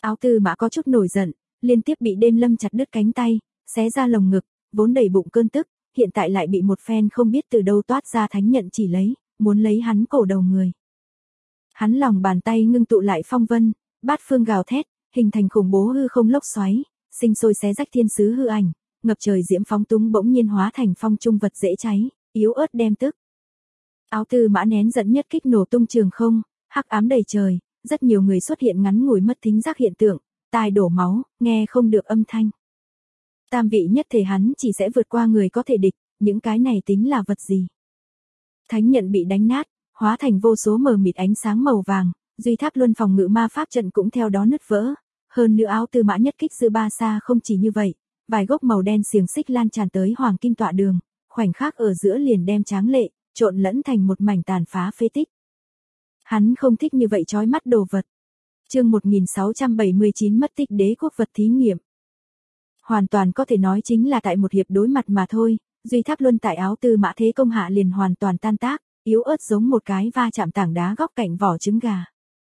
Áo Tư Mã có chút nổi giận, liên tiếp bị Đêm Lâm chặt đứt cánh tay, xé ra lồng ngực, vốn đầy bụng cơn tức, hiện tại lại bị một phen không biết từ đâu toát ra thánh nhận chỉ lấy, muốn lấy hắn cổ đầu người. Hắn lòng bàn tay ngưng tụ lại phong vân, bát phương gào thét, hình thành khủng bố hư không lốc xoáy, sinh sôi xé rách thiên sứ hư ảnh, ngập trời diễm phóng túng bỗng nhiên hóa thành phong trung vật dễ cháy, yếu ớt đem tức. Áo Tư Mã nén giận nhất kích nổ tung trường không, hắc ám đầy trời, rất nhiều người xuất hiện ngắn ngủi mất thính giác hiện tượng, tai đổ máu, nghe không được âm thanh. Tam vị nhất thể hắn chỉ sẽ vượt qua người có thể địch, những cái này tính là vật gì? Thánh nhận bị đánh nát, hóa thành vô số mờ mịt ánh sáng màu vàng, Duy Tháp Luân phòng ngự ma pháp trận cũng theo đó nứt vỡ. Hơn nữa Áo Tư Mã nhất kích dư ba xa không chỉ như vậy, vài gốc màu đen xiềng xích lan tràn tới Hoàng Kim Tọa Đường, khoảnh khắc ở giữa liền đem tráng lệ, trộn lẫn thành một mảnh tàn phá phế tích. Hắn không thích như vậy chói mắt đồ vật. Chương 1679 mất tích đế quốc vật thí nghiệm. Hoàn toàn có thể nói chính là tại một hiệp đối mặt mà thôi, Duy Tháp Luân tại Áo Tư Mã thế công hạ liền hoàn toàn tan tác, yếu ớt giống một cái va chạm tảng đá góc cạnh vỏ trứng gà.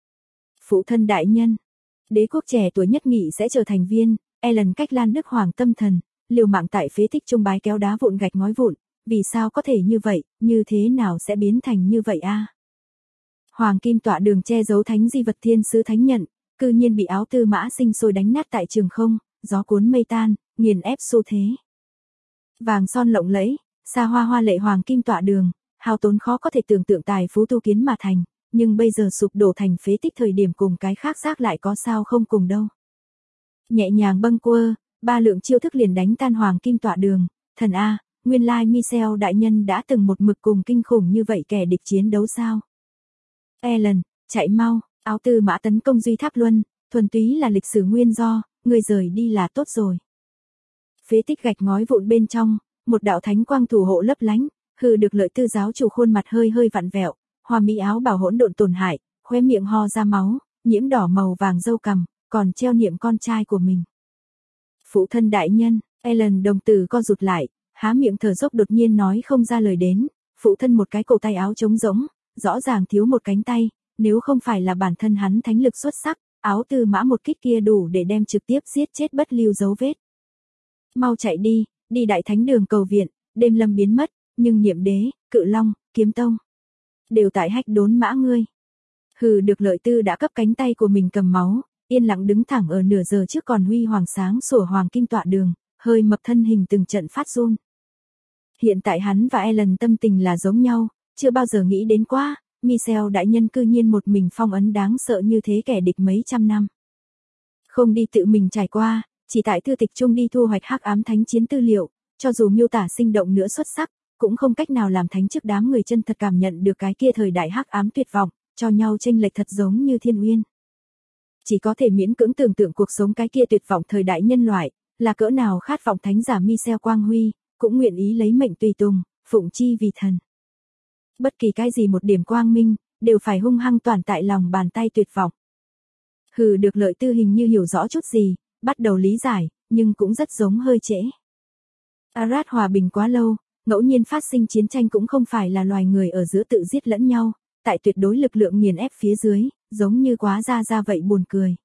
Phụ thân đại nhân, đế quốc trẻ tuổi nhất nghị sẽ trở thành viên, Ellen cách Lan Đức Hoàng tâm thần, liều mạng tại phế tích trung bái kéo đá vụn gạch ngói vụn, vì sao có thể như vậy, như thế nào sẽ biến thành như vậy a? Hoàng Kim Tọa Đường che giấu thánh di vật thiên sứ thánh nhận, cư nhiên bị Áo Tư Mã sinh sôi đánh nát tại trường không, gió cuốn mây tan, nghiền ép xu thế. Vàng son lộng lẫy, xa hoa hoa lệ Hoàng Kim Tọa Đường, hao tốn khó có thể tưởng tượng tài phú tu kiến mà thành, nhưng bây giờ sụp đổ thành phế tích thời điểm cùng cái khác giác lại có sao không cùng đâu. Nhẹ nhàng bâng quơ, 3 lượng chiêu thức liền đánh tan Hoàng Kim Tọa Đường, thần a, nguyên lai Michel đại nhân đã từng một mực cùng kinh khủng như vậy kẻ địch chiến đấu sao? Ellen, chạy mau, Áo Tư Mã tấn công Duy Tháp Luân, thuần túy là lịch sử nguyên do, người rời đi là tốt rồi. Phế tích gạch ngói vụn bên trong, một đạo thánh quang thủ hộ lấp lánh, hừ được Lợi Tư giáo chủ khuôn mặt hơi hơi vặn vẹo, hoa mỹ áo bào hỗn độn tổn hại, khóe miệng ho ra máu, nhiễm đỏ màu vàng râu cằm, còn treo niệm con trai của mình. Phụ thân đại nhân, Ellen đồng tử co rụt lại, há miệng thở dốc đột nhiên nói không ra lời đến, phụ thân một cái cổ tay áo trống rỗng, rõ ràng thiếu một cánh tay, nếu không phải là bản thân hắn thánh lực xuất sắc, Áo Tư Mã một kích kia đủ để đem trực tiếp giết chết bất lưu dấu vết. Mau chạy đi, đi Đại Thánh Đường cầu viện, Đêm Lâm biến mất, nhưng Nhiệm Đế, Cự Long, Kiếm Tông đều tại Hách Đốn Mã ngươi. Hừ được Lợi Tư đã cấp cánh tay của mình cầm máu, yên lặng đứng thẳng ở nửa giờ trước còn huy hoàng sáng sủa Hoàng Kim Tọa Đường, hơi mập thân hình từng trận phát run. Hiện tại hắn và Ellen tâm tình là giống nhau, chưa bao giờ nghĩ đến quá, Michel đại nhân cư nhiên một mình phong ấn đáng sợ như thế kẻ địch mấy trăm năm. Không đi tự mình trải qua, chỉ tại thư tịch chung đi thu hoạch hắc ám thánh chiến tư liệu, cho dù miêu tả sinh động nữa xuất sắc, cũng không cách nào làm thánh trước đám người chân thật cảm nhận được cái kia thời đại hắc ám tuyệt vọng, cho nhau chênh lệch thật giống như thiên uyên. Chỉ có thể miễn cưỡng tưởng tượng cuộc sống cái kia tuyệt vọng thời đại nhân loại, là cỡ nào khát vọng thánh giả Michel Quang Huy, cũng nguyện ý lấy mệnh tùy tùng, phụng chi vì thần. Bất kỳ cái gì một điểm quang minh, đều phải hung hăng toàn tại lòng bàn tay tuyệt vọng. Hừ được Lợi Tư hình như hiểu rõ chút gì, bắt đầu lý giải, nhưng cũng rất giống hơi trễ. Arad hòa bình quá lâu, ngẫu nhiên phát sinh chiến tranh cũng không phải là loài người ở giữa tự giết lẫn nhau, tại tuyệt đối lực lượng nghiền ép phía dưới, giống như quá ra vậy buồn cười.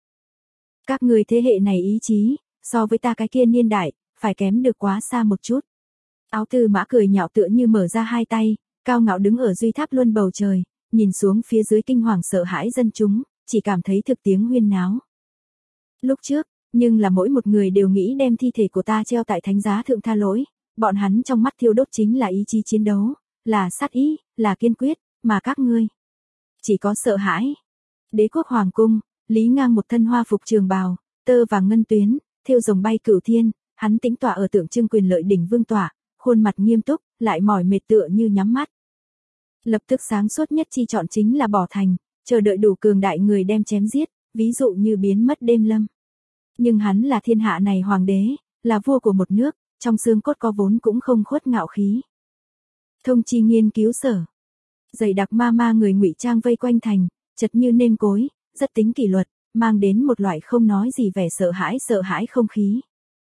Các người thế hệ này ý chí, so với ta cái kia niên đại, phải kém được quá xa một chút. Áo Tư Mã cười nhạo tựa như mở ra hai tay, cao ngạo đứng ở Duy Tháp Luân bầu trời, nhìn xuống phía dưới kinh hoàng sợ hãi dân chúng, chỉ cảm thấy thực tiếng huyên náo. Lúc trước, nhưng là mỗi một người đều nghĩ đem thi thể của ta treo tại thánh giá thượng tha lỗi, bọn hắn trong mắt thiêu đốt chính là ý chí chiến đấu, là sát ý, là kiên quyết, mà các ngươi chỉ có sợ hãi. Đế quốc hoàng cung, Lý Ngang một thân hoa phục trường bào, tơ vàng ngân tuyến, thêu rồng bay cửu thiên, hắn tĩnh tọa ở tượng trưng quyền lợi đỉnh vương tọa, khuôn mặt nghiêm túc, lại mỏi mệt tựa như nhắm mắt. Lập tức sáng suốt nhất chi chọn chính là bỏ thành, chờ đợi đủ cường đại người đem chém giết, ví dụ như biến mất Đêm Lâm. Nhưng hắn là thiên hạ này hoàng đế, là vua của một nước, trong xương cốt có vốn cũng không khuất ngạo khí. Thông chi nghiên cứu sở. Dày đặc ma người ngụy trang vây quanh thành, chật như nêm cối, rất tính kỷ luật, mang đến một loại không nói gì vẻ sợ hãi không khí.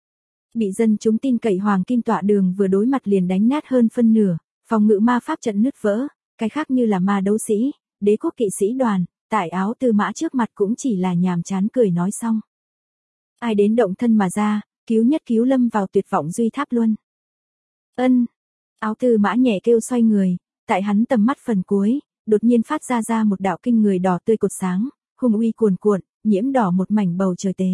Bị dân chúng tin cậy Hoàng Kim Tọa Đường vừa đối mặt liền đánh nát hơn phân nửa, phòng ngự ma pháp trận nứt vỡ, cái khác như là ma đấu sĩ, đế quốc kỵ sĩ đoàn, tại Áo Tư Mã trước mặt cũng chỉ là nhàm chán cười nói xong. Ai đến động thân mà ra, cứu nhất cứu lâm vào tuyệt vọng duy tháp luân. Ân. Áo Tư Mã nhẹ kêu xoay người, tại hắn tầm mắt phần cuối, đột nhiên phát ra một đạo kinh người đỏ tươi cột sáng, hùng uy cuồn cuộn, nhiễm đỏ một mảnh bầu trời tế.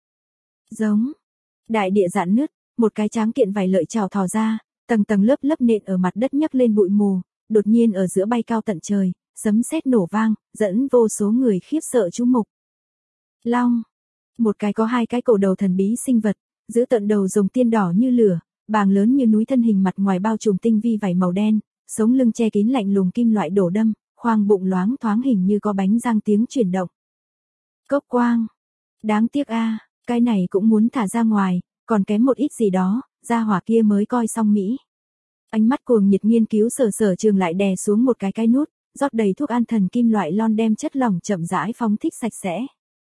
Giống. Đại địa rạn nứt, một cái tráng kiện vảy lợi trào thò ra, tầng tầng lớp lớp nện ở mặt đất nhấc lên bụi mù, đột nhiên ở giữa bay cao tận trời, sấm sét nổ vang, dẫn vô số người khiếp sợ chú mục. Long. Một cái có hai cái cổ đầu thần bí sinh vật, giữ tận đầu rồng tiên đỏ như lửa, bàng lớn như núi, thân hình mặt ngoài bao trùm tinh vi vảy màu đen, sống lưng che kín lạnh lùng kim loại đổ đâm, khoang bụng loáng thoáng hình như có bánh răng tiếng chuyển động. Cốc quang. Đáng tiếc a, cái này cũng muốn thả ra ngoài, còn kém một ít gì đó, gia hỏa kia mới coi xong mỹ. Ánh mắt cuồng nhiệt nghiên cứu Sở Trường lại đè xuống một cái nút, rót đầy thuốc an thần kim loại lon đem chất lỏng chậm rãi phóng thích sạch sẽ.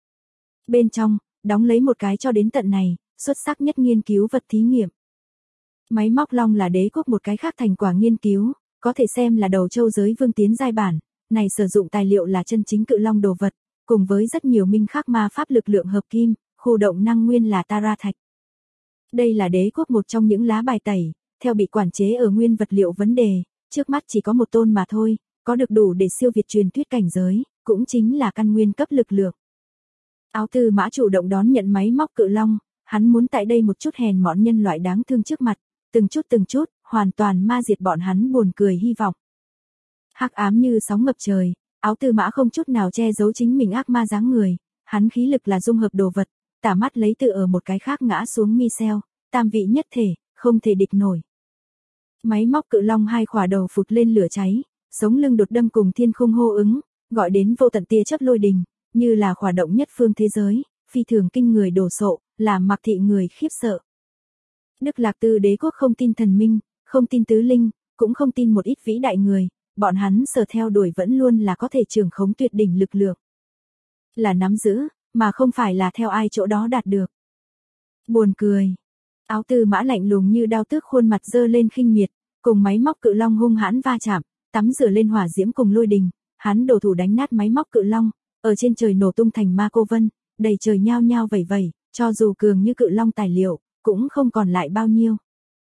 Bên trong, đóng lấy một cái cho đến tận này, xuất sắc nhất nghiên cứu vật thí nghiệm. Máy móc long là Đế quốc một cái khác thành quả nghiên cứu, có thể xem là đầu châu giới vương tiến giai bản, này sử dụng tài liệu là chân chính cự long đồ vật, cùng với rất nhiều minh khắc ma pháp lực lượng hợp kim, khu động năng nguyên là Tara thạch. Đây là Đế quốc một trong những lá bài tẩy, theo bị quản chế ở nguyên vật liệu vấn đề, trước mắt chỉ có một tôn mà thôi, có được đủ để siêu việt truyền thuyết cảnh giới, cũng chính là căn nguyên cấp lực lượng. Áo Tư Mã chủ động đón nhận máy móc cự long, hắn muốn tại đây một chút hèn mọn nhân loại đáng thương trước mặt, từng chút, hoàn toàn ma diệt bọn hắn buồn cười hy vọng. Hắc ám như sóng ngập trời, Áo Tư Mã không chút nào che giấu chính mình ác ma dáng người, hắn khí lực là dung hợp đồ vật, tả mắt lấy tự ở một cái khác ngã xuống Michel, tam vị nhất thể, không thể địch nổi. Máy móc cự long hai khỏa đầu phụt lên lửa cháy, sống lưng đột đâm cùng thiên khung hô ứng, gọi đến vô tận tia chớp lôi đình, như là khỏa động nhất phương thế giới, phi thường kinh người đổ sộ, làm Mặc Thị người khiếp sợ. Đức Lạc Tư Đế quốc không tin thần minh, không tin tứ linh, cũng không tin một ít vĩ đại người, bọn hắn sở theo đuổi vẫn luôn là có thể trưởng khống tuyệt đỉnh lực lượng. Là nắm giữ, mà không phải là theo ai chỗ đó đạt được. Buồn cười. Áo Tư Mã lạnh lùng như đao tước, khuôn mặt dơ lên khinh miệt, cùng máy móc cự long hung hãn va chạm, tắm rửa lên hỏa diễm cùng lôi đình, hắn đổ thủ đánh nát máy móc cự long, ở trên trời nổ tung thành ma cô vân, đầy trời nhao nhao vẩy vẩy, cho dù cường như cự long tài liệu, cũng không còn lại bao nhiêu.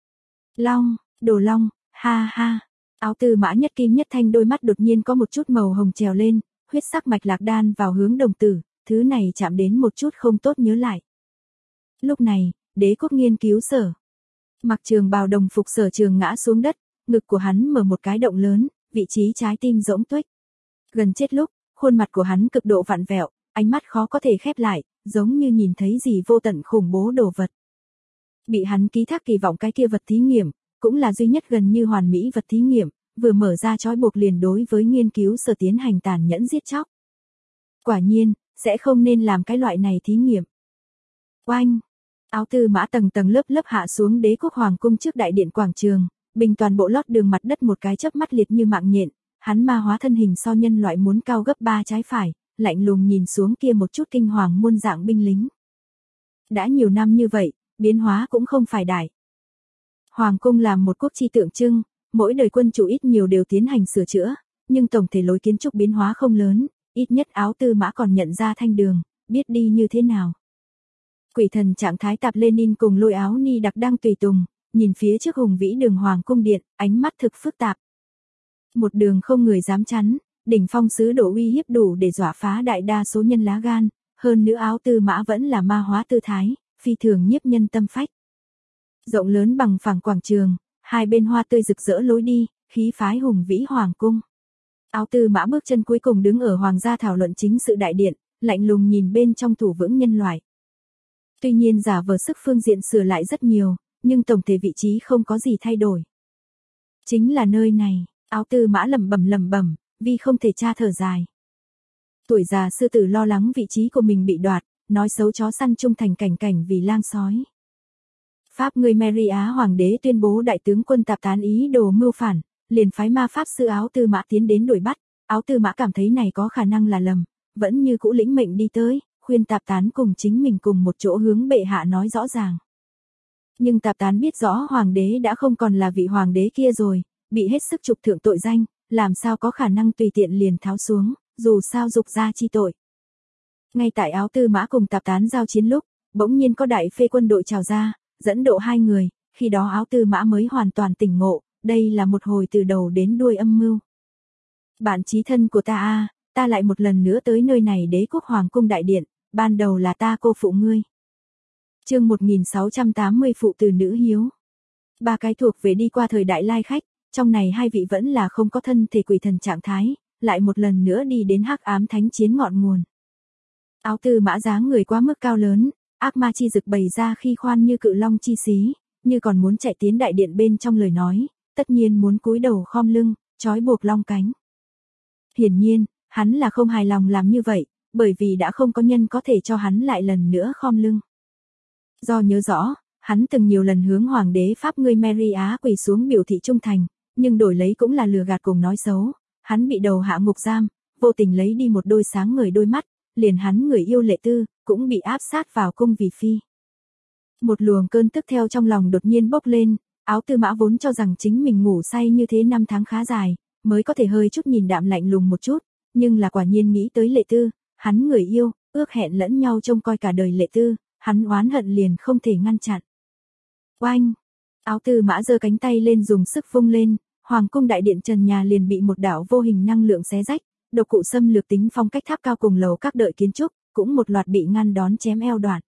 Long, đồ long, ha ha. Áo Tư Mã nhất kim nhất thanh đôi mắt đột nhiên có một chút màu hồng trèo lên, huyết sắc mạch lạc đan vào hướng đồng tử, thứ này chạm đến một chút không tốt nhớ lại. Lúc này, Đế quốc nghiên cứu sở. Mặc trường bào đồng phục Sở Trường ngã xuống đất, ngực của hắn mở một cái động lớn, vị trí trái tim rỗng tuếch. Gần chết lúc, khuôn mặt của hắn cực độ vặn vẹo, ánh mắt khó có thể khép lại, giống như nhìn thấy gì vô tận khủng bố đồ vật. Bị hắn ký thác kỳ vọng cái kia vật thí nghiệm, cũng là duy nhất gần như hoàn mỹ vật thí nghiệm, vừa mở ra trói buộc liền đối với nghiên cứu sở tiến hành tàn nhẫn giết chóc. Quả nhiên, sẽ không nên làm cái loại này thí nghiệm. Oanh! Áo Tư Mã tầng tầng lớp lớp hạ xuống Đế quốc hoàng cung trước đại điện quảng trường, bình toàn bộ lót đường mặt đất một cái chớp mắt liệt như mạng nhện, hắn ma hóa thân hình so nhân loại muốn cao gấp 3 trái phải, lạnh lùng nhìn xuống kia một chút kinh hoàng muôn dạng binh lính. Đã nhiều năm như vậy, biến hóa cũng không phải đại. Hoàng cung làm một quốc chi tượng trưng, mỗi đời quân chủ ít nhiều đều tiến hành sửa chữa, nhưng tổng thể lối kiến trúc biến hóa không lớn, ít nhất Áo Tư Mã còn nhận ra thanh đường, biết đi như thế nào. Quỷ thần trạng thái tạp Lenin cùng Lôi Áo Ni đặc đang tùy tùng, nhìn phía trước hùng vĩ đường hoàng cung điện, ánh mắt thực phức tạp. Một đường không người dám chắn, đỉnh phong sứ độ uy hiếp đủ để dọa phá đại đa số nhân lá gan, hơn nữa Áo Tư Mã vẫn là ma hóa tư thái, phi thường nhiếp nhân tâm phách. Rộng lớn bằng phẳng quảng trường, hai bên hoa tươi rực rỡ lối đi, khí phái hùng vĩ hoàng cung. Áo Tư Mã bước chân cuối cùng đứng ở hoàng gia thảo luận chính sự đại điện, lạnh lùng nhìn bên trong thủ vững nhân loại. Tuy nhiên giả vờ sức phương diện sửa lại rất nhiều, nhưng tổng thể vị trí không có gì thay đổi. Chính là nơi này, Áo Tư Mã lẩm bẩm, vì không thể tra thở dài. Tuổi già sư tử lo lắng vị trí của mình bị đoạt, nói xấu chó săn trung thành cảnh vì lang sói. Pháp người Mary Á Hoàng đế tuyên bố đại tướng quân tạp tán ý đồ mưu phản, liền phái ma pháp sư Áo Tư Mã tiến đến đuổi bắt. Áo Tư Mã cảm thấy này có khả năng là lầm, vẫn như cũ lĩnh mệnh đi tới, khuyên tạp tán cùng chính mình cùng một chỗ hướng bệ hạ nói rõ ràng. Nhưng tạp tán biết rõ hoàng đế đã không còn là vị hoàng đế kia rồi, bị hết sức trục thượng tội danh, làm sao có khả năng tùy tiện liền tháo xuống, dù sao dục gia chi tội. Ngay tại Áo Tư Mã cùng Tạp Tán giao chiến lúc, bỗng nhiên có đại phê quân đội trào ra, dẫn độ hai người, khi đó Áo Tư Mã mới hoàn toàn tỉnh ngộ, đây là một hồi từ đầu đến đuôi âm mưu. Bạn chí thân của ta ta lại một lần nữa tới nơi này Đế quốc hoàng cung đại điện, ban đầu là ta cô phụ ngươi. Chương 1680 phụ từ nữ hiếu. Ba cái thuộc về đi qua thời đại lai khách, trong này hai vị vẫn là không có thân thể quỷ thần trạng thái, lại một lần nữa đi đến hắc ám thánh chiến ngọn nguồn. Áo Tư Mã dáng người quá mức cao lớn, ác ma chi dực bày ra khi khoan như cự long chi xí, như còn muốn chạy tiến đại điện bên trong lời nói, tất nhiên muốn cúi đầu khom lưng, trói buộc long cánh. Hiển nhiên, hắn là không hài lòng làm như vậy, bởi vì đã không có nhân có thể cho hắn lại lần nữa khom lưng. Do nhớ rõ, hắn từng nhiều lần hướng hoàng đế Pháp ngươi Mary Á quỳ xuống biểu thị trung thành, nhưng đổi lấy cũng là lừa gạt cùng nói xấu, hắn bị đầu hạ ngục giam, vô tình lấy đi một đôi sáng ngời đôi mắt, liền hắn người yêu Lệ Tư, cũng bị áp sát vào cung vì phi. Một luồng cơn tức theo trong lòng đột nhiên bốc lên, Áo Tư Mã vốn cho rằng chính mình ngủ say như thế 5 tháng khá dài, mới có thể hơi chút nhìn đạm lạnh lùng một chút, nhưng là quả nhiên nghĩ tới Lệ Tư, hắn người yêu, ước hẹn lẫn nhau trông coi cả đời Lệ Tư, hắn oán hận liền không thể ngăn chặn. Oanh! Áo Tư Mã giơ cánh tay lên dùng sức vung lên, hoàng cung đại điện trần nhà liền bị một đạo vô hình năng lượng xé rách, độc cụ xâm lược tính phong cách tháp cao cùng lầu các đợi kiến trúc, cũng một loạt bị ngăn đón chém eo đoạn.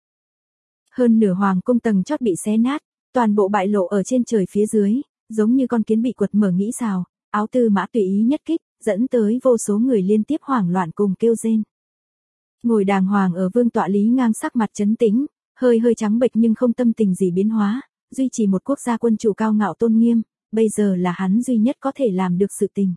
Hơn nửa hoàng cung tầng chót bị xé nát, toàn bộ bại lộ ở trên trời phía dưới, giống như con kiến bị quật mở nghĩ xào, Áo Tư Mã tùy ý nhất kích, dẫn tới vô số người liên tiếp hoảng loạn cùng kêu rên. Ngồi đàng hoàng ở vương tọa Lý Ngang sắc mặt trấn tĩnh, hơi trắng bệch nhưng không tâm tình gì biến hóa, duy trì một quốc gia quân chủ cao ngạo tôn nghiêm, bây giờ là hắn duy nhất có thể làm được sự tình.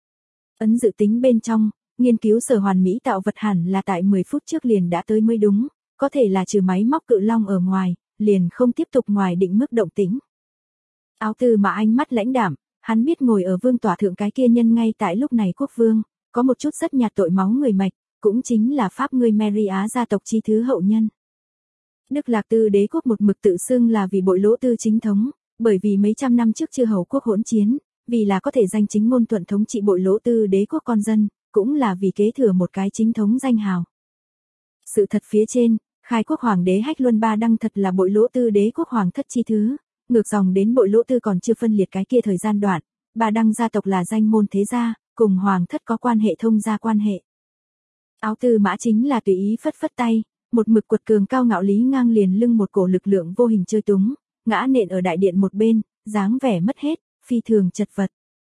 Ấn dự tính bên trong, nghiên cứu sở hoàn mỹ tạo vật hẳn là tại 10 phút trước liền đã tới mới đúng, có thể là trừ máy móc cự long ở ngoài, liền không tiếp tục ngoài định mức động tĩnh. Áo Tư Mã ánh mắt lãnh đạm, hắn biết ngồi ở vương tọa thượng cái kia nhân ngay tại lúc này quốc vương, có một chút rất nhạt tội máu người mạch, cũng chính là Pháp ngươi Mary Á gia tộc chi thứ hậu nhân. Đức Lạc Tư đế quốc một mực tự xưng là vì bội lỗ tư chính thống, bởi vì mấy trăm năm trước chư hầu quốc hỗn chiến, vì là có thể danh chính ngôn thuận thống trị bội lỗ tư đế quốc con dân, cũng là vì kế thừa một cái chính thống danh hào. Sự thật phía trên, khai quốc hoàng đế Hách Luân Ba Đăng thật là bội lỗ tư đế quốc hoàng thất chi thứ, ngược dòng đến bội lỗ tư còn chưa phân liệt cái kia thời gian đoạn, Ba Đăng gia tộc là danh môn thế gia, cùng hoàng thất có quan hệ thông gia quan hệ. Áo Tư Mã chính là tùy ý phất phất tay, một mực quật cường cao ngạo Lý Ngang liền lưng một cổ lực lượng vô hình chơi túng, ngã nện ở đại điện một bên, dáng vẻ mất hết, phi thường chật vật.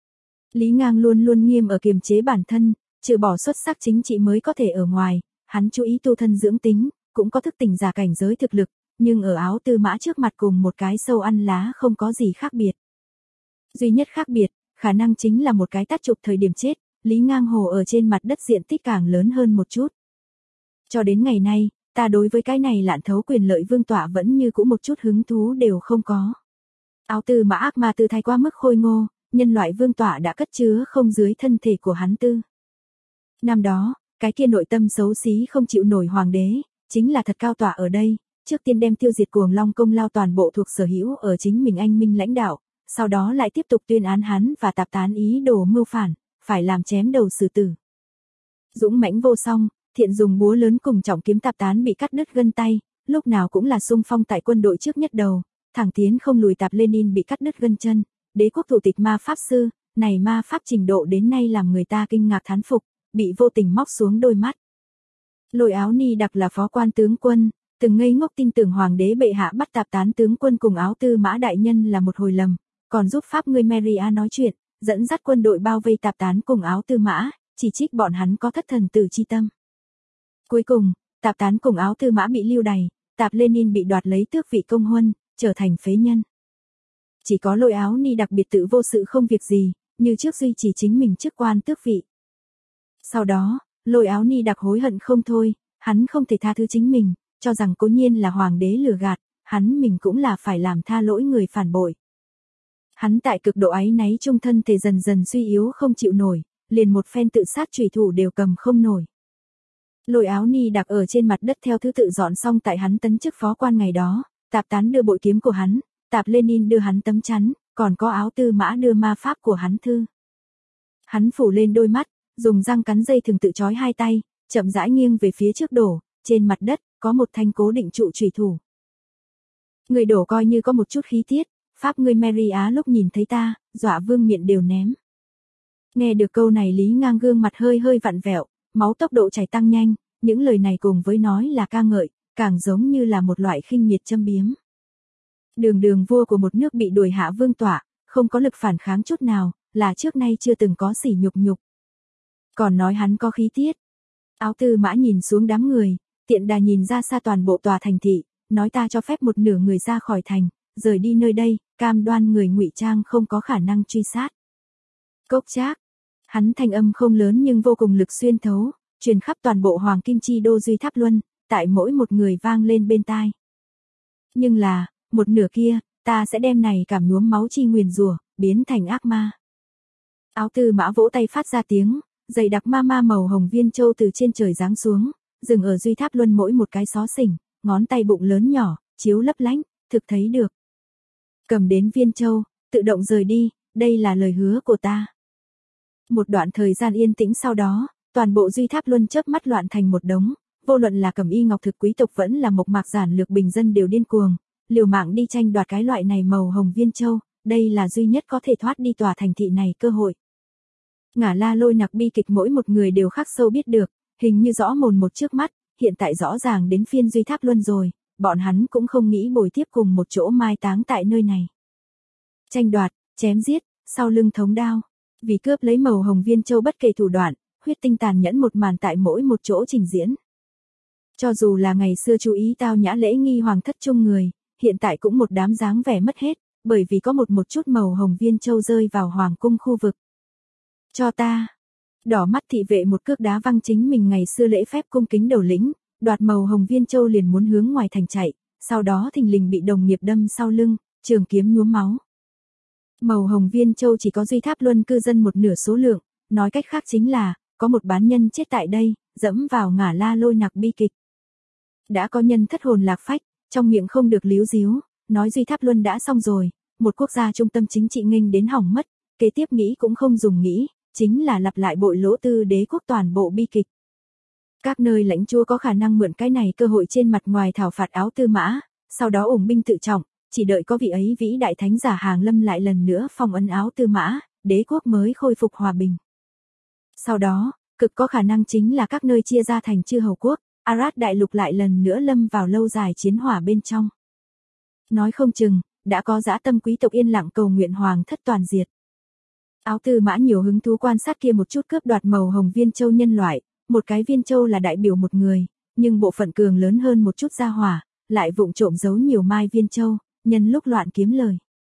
Lý Ngang luôn luôn nghiêm ở kiềm chế bản thân, trừ bỏ xuất sắc chính trị mới có thể ở ngoài, hắn chú ý tu thân dưỡng tính, cũng có thức tỉnh giả cảnh giới thực lực, nhưng ở Áo Tư Mã trước mặt cùng một cái sâu ăn lá không có gì khác biệt. Duy nhất khác biệt, khả năng chính là một cái tát chụp thời điểm chết, Lý Ngang hồ ở trên mặt đất diện tích càng lớn hơn một chút. Cho đến ngày nay, ta đối với cái này lạn thấu quyền lợi vương tọa vẫn như cũ một chút hứng thú đều không có. Áo Tư Mã ác ma tư thái quá mức khôi ngô, nhân loại vương tọa đã cất chứa không dưới thân thể của hắn tư. Năm đó, cái kia nội tâm xấu xí không chịu nổi hoàng đế, chính là thật cao tọa ở đây, trước tiên đem tiêu diệt Cuồng Long công lao toàn bộ thuộc sở hữu ở chính mình anh minh lãnh đạo, sau đó lại tiếp tục tuyên án hắn và Tạp Tán ý đồ mưu phản, phải làm chém đầu xử tử. Dũng mãnh vô song, thiện dùng búa lớn cùng trọng kiếm Tạp Tán bị cắt đứt gân tay, lúc nào cũng là xung phong tại quân đội trước nhất đầu, thẳng tiến không lùi Tạp Lenin bị cắt đứt gân chân, đế quốc thủ tịch ma pháp sư, này ma pháp trình độ đến nay làm người ta kinh ngạc thán phục, bị vô tình móc xuống đôi mắt. Lôi Áo Ni Đặc là phó quan tướng quân, từng ngây ngốc tin tưởng hoàng đế bệ hạ bắt Tạp Tán tướng quân cùng Áo Tư Mã đại nhân là một hồi lầm, còn giúp Pháp ngươi Maria nói chuyện, dẫn dắt quân đội bao vây Tạp Tán cùng Áo Tư Mã, chỉ trích bọn hắn có thất thần tử chi tâm. Cuối cùng, Tạp Tán cùng Áo Tư Mã bị lưu đày, Tạp Lenin bị đoạt lấy tước vị công huân, trở thành phế nhân. Chỉ có Lôi Áo Ni Đặc biệt tự vô sự không việc gì, như trước duy trì chính mình chức quan tước vị. Sau đó, Lôi Áo Ni Đặc hối hận không thôi, hắn không thể tha thứ chính mình, cho rằng cố nhiên là hoàng đế lừa gạt, hắn mình cũng là phải làm tha lỗi người phản bội. Hắn tại cực độ áy náy trung thân thể dần dần suy yếu không chịu nổi, liền một phen tự sát chủy thủ đều cầm không nổi. Lôi Áo Ni Đặc ở trên mặt đất theo thứ tự dọn xong tại hắn tấn chức phó quan ngày đó, Tạp Tán đưa bội kiếm của hắn, Tạp Lenin đưa hắn tấm chắn, còn có Áo Tư Mã đưa ma pháp của hắn thư. Hắn phủ lên đôi mắt, dùng răng cắn dây thừng tự trói hai tay, chậm rãi nghiêng về phía trước đổ, trên mặt đất, có một thanh cố định trụ chùy thủ. Người đổ coi như có một chút khí tiết, pháp ngươi Mary Á lúc nhìn thấy ta, dọa vương miện đều ném. Nghe được câu này Lý Ngang gương mặt hơi hơi vặn vẹo, máu tốc độ chảy tăng nhanh, những lời này cùng với nói là ca ngợi, càng giống như là một loại khinh miệt châm biếm. Đường vua của một nước bị đuổi hạ vương tọa, không có lực phản kháng chút nào, là trước nay chưa từng có sỉ nhục. Còn nói hắn có khí tiết. Áo Tư Mã nhìn xuống đám người, tiện đà nhìn ra xa toàn bộ tòa thành thị, nói ta cho phép một nửa người ra khỏi thành, rời đi nơi đây, cam đoan người ngụy trang không có khả năng truy sát. Cốc Trác. Hắn thanh âm không lớn nhưng vô cùng lực xuyên thấu, truyền khắp toàn bộ Hoàng Kim Chi Đô Duy Tháp Luân, tại mỗi một người vang lên bên tai. Nhưng là, một nửa kia, ta sẽ đem này cảm nhuốm máu chi nguyền rủa, biến thành ác ma. Áo Tư Mã vỗ tay phát ra tiếng, dày đặc ma màu hồng viên châu từ trên trời giáng xuống, dừng ở Duy Tháp Luân mỗi một cái xó xỉnh, ngón tay bụng lớn nhỏ, chiếu lấp lánh, thực thấy được. Cầm đến viên châu, tự động rời đi, đây là lời hứa của ta. Một đoạn thời gian yên tĩnh sau đó, toàn bộ Duy Tháp Luân chớp mắt loạn thành một đống, vô luận là Cẩm Y Ngọc Thực quý tộc vẫn là mộc mạc giản lược bình dân đều điên cuồng, liều mạng đi tranh đoạt cái loại này màu hồng viên châu, đây là duy nhất có thể thoát đi tòa thành thị này cơ hội. Ngả La Lôi Nặc bi kịch mỗi một người đều khắc sâu biết được, hình như rõ mồn một trước mắt, hiện tại rõ ràng đến phiên Duy Tháp Luân rồi, bọn hắn cũng không nghĩ bồi tiếp cùng một chỗ mai táng tại nơi này. Tranh đoạt, chém giết, sau lưng thống đao, vì cướp lấy màu hồng viên châu bất kể thủ đoạn, huyết tinh tàn nhẫn một màn tại mỗi một chỗ trình diễn. Cho dù là ngày xưa chú ý tao nhã lễ nghi hoàng thất chung người, hiện tại cũng một đám dáng vẻ mất hết, bởi vì có một chút màu hồng viên châu rơi vào hoàng cung khu vực. Cho ta. Đỏ mắt thị vệ một cước đá văng chính mình ngày xưa lễ phép cung kính đầu lĩnh, đoạt màu hồng viên châu liền muốn hướng ngoài thành chạy, sau đó thình lình bị đồng nghiệp đâm sau lưng, trường kiếm nhuốm máu. Màu hồng viên châu chỉ có Duy Tháp Luân cư dân một nửa số lượng, nói cách khác chính là, có một bán nhân chết tại đây, dẫm vào Ngả La Lôi Nặc bi kịch. Đã có nhân thất hồn lạc phách, trong miệng không được líu díu, nói Duy Tháp Luân đã xong rồi, một quốc gia trung tâm chính trị nghênh đến hỏng mất, kế tiếp nghĩ cũng không dùng nghĩ, chính là lặp lại bội lỗ tư đế quốc toàn bộ bi kịch. Các nơi lãnh chúa có khả năng mượn cái này cơ hội trên mặt ngoài thảo phạt Áo Tư Mã, sau đó ủng binh tự trọng, chỉ đợi có vị ấy vĩ đại thánh giả hàng lâm lại lần nữa phong ấn Áo Tư Mã, đế quốc mới khôi phục hòa bình. Sau đó, cực có khả năng chính là các nơi chia ra thành chư hầu quốc, Arad đại lục lại lần nữa lâm vào lâu dài chiến hỏa bên trong. Nói không chừng, đã có dã tâm quý tộc yên lặng cầu nguyện hoàng thất toàn diệt. Áo Tư Mã nhiều hứng thú quan sát kia một chút cướp đoạt màu hồng viên châu nhân loại, một cái viên châu là đại biểu một người, nhưng bộ phận cường lớn hơn một chút gia hỏa, lại vụng trộm giấu nhiều mai viên châu, nhân lúc loạn kiếm lời.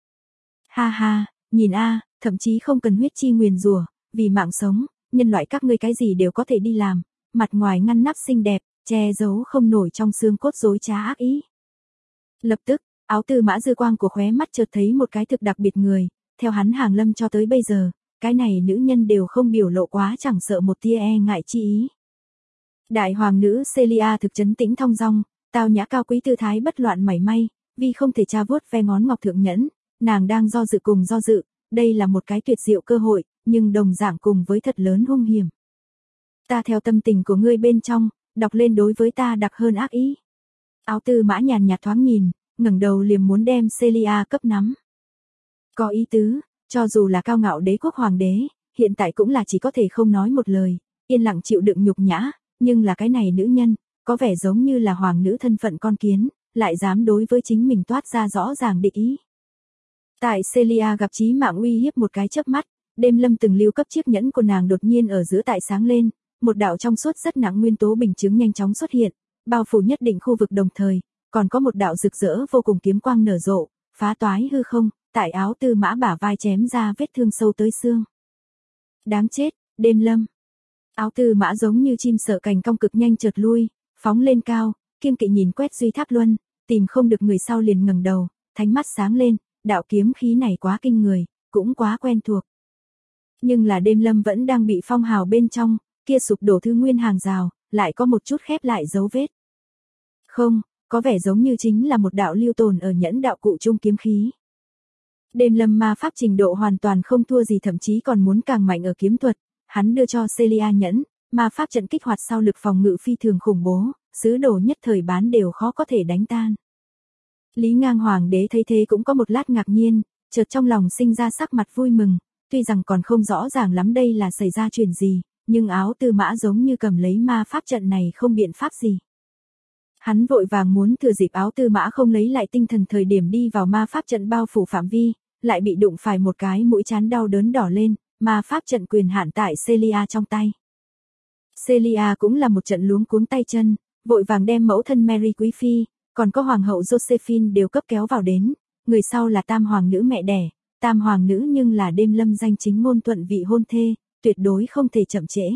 Ha ha, nhìn a, thậm chí không cần huyết chi nguyền rủa, vì mạng sống, nhân loại các ngươi cái gì đều có thể đi làm, mặt ngoài ngăn nắp xinh đẹp, che giấu không nổi trong xương cốt dối trá ác ý. Lập tức, Áo Tư Mã dư quang của khóe mắt chợt thấy một cái thực đặc biệt người, theo hắn hàng lâm cho tới bây giờ, cái này nữ nhân đều không biểu lộ quá chẳng sợ một tia e ngại chi ý. Đại hoàng nữ Celia thực trấn tĩnh thong dong, tao nhã cao quý tư thái bất loạn mảy may, vì không thể tra vuốt ve ngón ngọc thượng nhẫn, nàng đang do dự, đây là một cái tuyệt diệu cơ hội, nhưng đồng dạng cùng với thật lớn hung hiểm. Ta theo tâm tình của ngươi bên trong, đọc lên đối với ta đặc hơn ác ý. Áo Tư Mã nhàn nhạt thoáng nhìn, ngẩng đầu liềm muốn đem Celia cấp nắm. Có ý tứ, cho dù là cao ngạo đế quốc hoàng đế, hiện tại cũng là chỉ có thể không nói một lời, yên lặng chịu đựng nhục nhã, nhưng là cái này nữ nhân, có vẻ giống như là hoàng nữ thân phận con kiến, lại dám đối với chính mình toát ra rõ ràng địch ý. Tại Celia gặp chí mạng uy hiếp một cái chớp mắt, đêm lâm từng lưu cấp chiếc nhẫn của nàng đột nhiên ở giữa tại sáng lên, một đạo trong suốt rất nặng nguyên tố bình chứng nhanh chóng xuất hiện, bao phủ nhất định khu vực đồng thời, còn có một đạo rực rỡ vô cùng kiếm quang nở rộ, phá toái hư không, tại Áo Tư Mã bả vai chém ra vết thương sâu tới xương. Đáng chết, đêm lâm. Áo Tư Mã giống như chim sợ cành cong cực nhanh chợt lui, phóng lên cao, kiêng kỵ nhìn quét Duy Tháp Luân, tìm không được người sau liền ngẩng đầu, thánh mắt sáng lên, đạo kiếm khí này quá kinh người, cũng quá quen thuộc. Nhưng là đêm lâm vẫn đang bị phong hào bên trong, kia sụp đổ thư nguyên hàng rào, lại có một chút khép lại dấu vết. Không, có vẻ giống như chính là một đạo lưu tồn ở nhẫn đạo cụ trung kiếm khí. Đêm lâm ma pháp trình độ hoàn toàn không thua gì, thậm chí còn muốn càng mạnh ở kiếm thuật, hắn đưa cho Celia nhẫn, ma pháp trận kích hoạt sau lực phòng ngự phi thường khủng bố, sứ đồ nhất thời bán đều khó có thể đánh tan. Lý Ngang hoàng đế thấy thế cũng có một lát ngạc nhiên, chợt trong lòng sinh ra sắc mặt vui mừng, tuy rằng còn không rõ ràng lắm đây là xảy ra chuyện gì, nhưng áo tư mã giống như cầm lấy ma pháp trận này không biện pháp gì. Hắn vội vàng muốn thừa dịp áo tư mã không lấy lại tinh thần thời điểm đi vào ma pháp trận bao phủ phạm vi, lại bị đụng phải một cái mũi chán đau đớn đỏ lên, ma pháp trận quyền hạn tại Celia trong tay. Celia cũng là một trận luống cuống tay chân, vội vàng đem mẫu thân Mary quý phi, còn có hoàng hậu Josephine đều cấp kéo vào đến, người sau là tam hoàng nữ mẹ đẻ, tam hoàng nữ nhưng là đêm lâm danh chính ngôn thuận vị hôn thê, tuyệt đối không thể chậm trễ.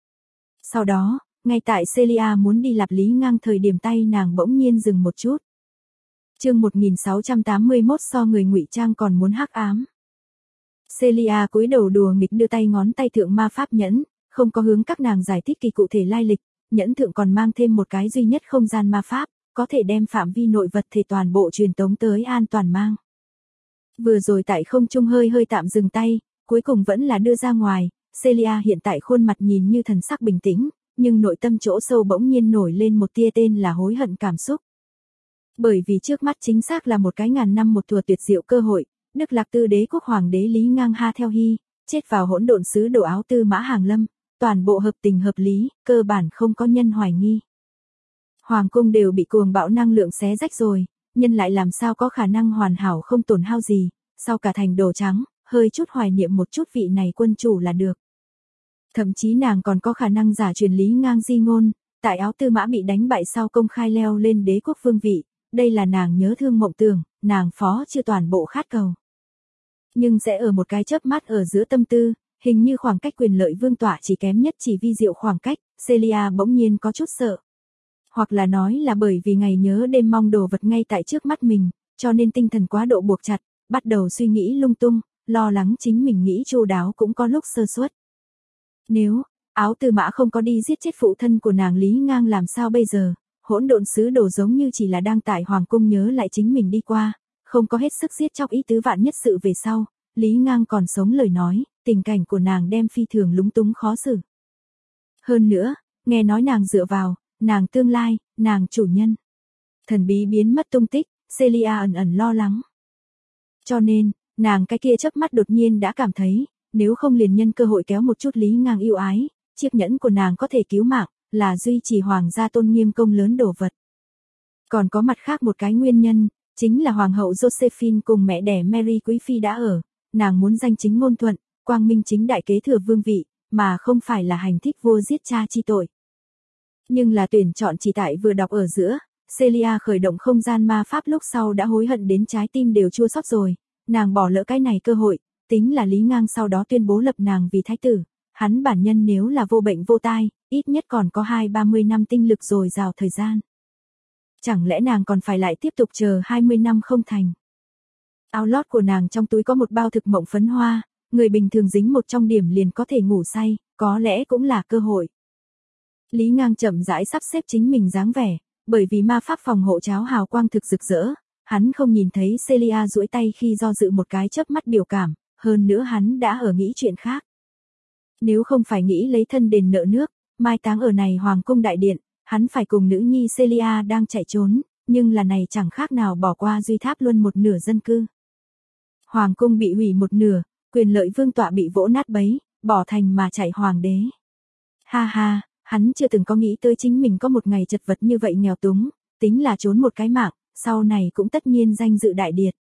Sau đó, ngay tại Celia muốn đi lặp Lý Ngang thời điểm tay nàng bỗng nhiên dừng một chút. Chương 1681 so người ngụy trang còn muốn hắc ám. Celia cúi đầu đùa nghịch đưa tay ngón tay thượng ma pháp nhẫn, không có hướng các nàng giải thích kỳ cụ thể lai lịch, nhẫn thượng còn mang thêm một cái duy nhất không gian ma pháp, có thể đem phạm vi nội vật thể toàn bộ truyền tống tới an toàn mang. Vừa rồi tại không trung hơi tạm dừng tay, cuối cùng vẫn là đưa ra ngoài, Celia hiện tại khuôn mặt nhìn như thần sắc bình tĩnh, nhưng nội tâm chỗ sâu bỗng nhiên nổi lên một tia tên là hối hận cảm xúc. Bởi vì trước mắt chính xác là một cái ngàn năm một thùa tuyệt diệu cơ hội, Đức Lạc Tư đế quốc hoàng đế Lý Ngang Ha theo hy, chết vào hỗn độn sứ đồ áo tư mã hàng lâm, toàn bộ hợp tình hợp lý, cơ bản không có nhân hoài nghi. Hoàng cung đều bị cuồng bạo năng lượng xé rách rồi, nhân lại làm sao có khả năng hoàn hảo không tổn hao gì, sau cả thành đồ trắng, hơi chút hoài niệm một chút vị này quân chủ là được. Thậm chí nàng còn có khả năng giả truyền Lý Ngang di ngôn, tại áo tư mã bị đánh bại sau công khai leo lên đế quốc vương vị, đây là nàng nhớ thương mộng tưởng, nàng phó chưa toàn bộ khát cầu. Nhưng sẽ ở một cái chớp mắt ở giữa tâm tư, hình như khoảng cách quyền lợi vương tọa chỉ kém nhất chỉ vi diệu khoảng cách, Celia bỗng nhiên có chút sợ. Hoặc là nói là bởi vì ngày nhớ đêm mong đồ vật ngay tại trước mắt mình, cho nên tinh thần quá độ buộc chặt, bắt đầu suy nghĩ lung tung, lo lắng chính mình nghĩ chu đáo cũng có lúc sơ suất. Nếu, áo tư mã không có đi giết chết phụ thân của nàng Lý Ngang làm sao bây giờ, hỗn độn sứ đồ giống như chỉ là đang tại hoàng cung nhớ lại chính mình đi qua, không có hết sức giết chóc ý tứ vạn nhất sự về sau, Lý Ngang còn sống lời nói, tình cảnh của nàng đem phi thường lúng túng khó xử. Hơn nữa, nghe nói nàng dựa vào, nàng tương lai, nàng chủ nhân. Thần bí biến mất tung tích, Celia ẩn lo lắng. Cho nên, nàng cái kia chớp mắt đột nhiên đã cảm thấy, nếu không liền nhân cơ hội kéo một chút Lý Ngang yêu ái, chiếc nhẫn của nàng có thể cứu mạng, là duy trì hoàng gia tôn nghiêm công lớn đồ vật. Còn có mặt khác một cái nguyên nhân, chính là hoàng hậu Josephine cùng mẹ đẻ Mary quý phi đã ở, nàng muốn danh chính ngôn thuận, quang minh chính đại kế thừa vương vị, mà không phải là hành thích vua giết cha chi tội. Nhưng là tuyển chọn chỉ tại vừa đọc ở giữa, Celia khởi động không gian ma pháp lúc sau đã hối hận đến trái tim đều chua xót rồi, nàng bỏ lỡ cái này cơ hội, tính là Lý Ngang sau đó tuyên bố lập nàng vì thái tử, hắn bản nhân nếu là vô bệnh vô tai, ít nhất còn có 20-30 năm tinh lực dồi dào thời gian. Chẳng lẽ nàng còn phải lại tiếp tục chờ 20 năm không thành? Áo lót của nàng trong túi có một bao thực mộng phấn hoa, người bình thường dính một trong điểm liền có thể ngủ say, có lẽ cũng là cơ hội. Lý Ngang chậm rãi sắp xếp chính mình dáng vẻ, bởi vì ma pháp phòng hộ cháo hào quang thực rực rỡ, hắn không nhìn thấy Celia duỗi tay khi do dự một cái chớp mắt biểu cảm, hơn nữa hắn đã ở nghĩ chuyện khác. Nếu không phải nghĩ lấy thân đền nợ nước, mai táng ở này hoàng cung đại điện, hắn phải cùng nữ nhi Celia đang chạy trốn, nhưng là này chẳng khác nào bỏ qua Duy Tháp Luân một nửa dân cư. Hoàng cung bị hủy một nửa, quyền lợi vương tọa bị vỗ nát bấy, bỏ thành mà chạy hoàng đế. Ha ha, hắn chưa từng có nghĩ tới chính mình có một ngày chật vật như vậy nghèo túng, tính là trốn một cái mạng, sau này cũng tất nhiên danh dự đại điệt.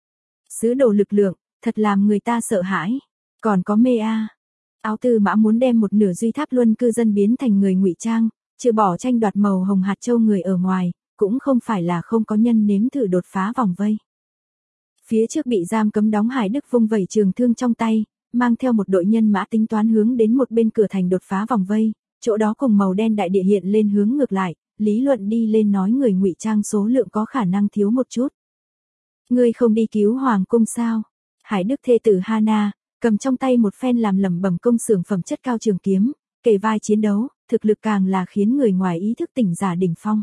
Sứ đồ lực lượng, thật làm người ta sợ hãi. Còn có mê a. Áo tư mã muốn đem một nửa Duy Tháp Luân cư dân biến thành người ngụy trang, trừ bỏ tranh đoạt màu hồng hạt châu người ở ngoài, cũng không phải là không có nhân nếm thử đột phá vòng vây. Phía trước bị giam cấm đóng Hải Đức vung vẩy trường thương trong tay, mang theo một đội nhân mã tính toán hướng đến một bên cửa thành đột phá vòng vây, chỗ đó cùng màu đen đại địa hiện lên hướng ngược lại, lý luận đi lên nói người ngụy trang số lượng có khả năng thiếu một chút. Ngươi không đi cứu hoàng cung sao? Hải Đức thê tử Hana, cầm trong tay một phen làm lẩm bẩm công xưởng phẩm chất cao trường kiếm, kề vai chiến đấu, thực lực càng là khiến người ngoài ý thức tỉnh giả đỉnh phong.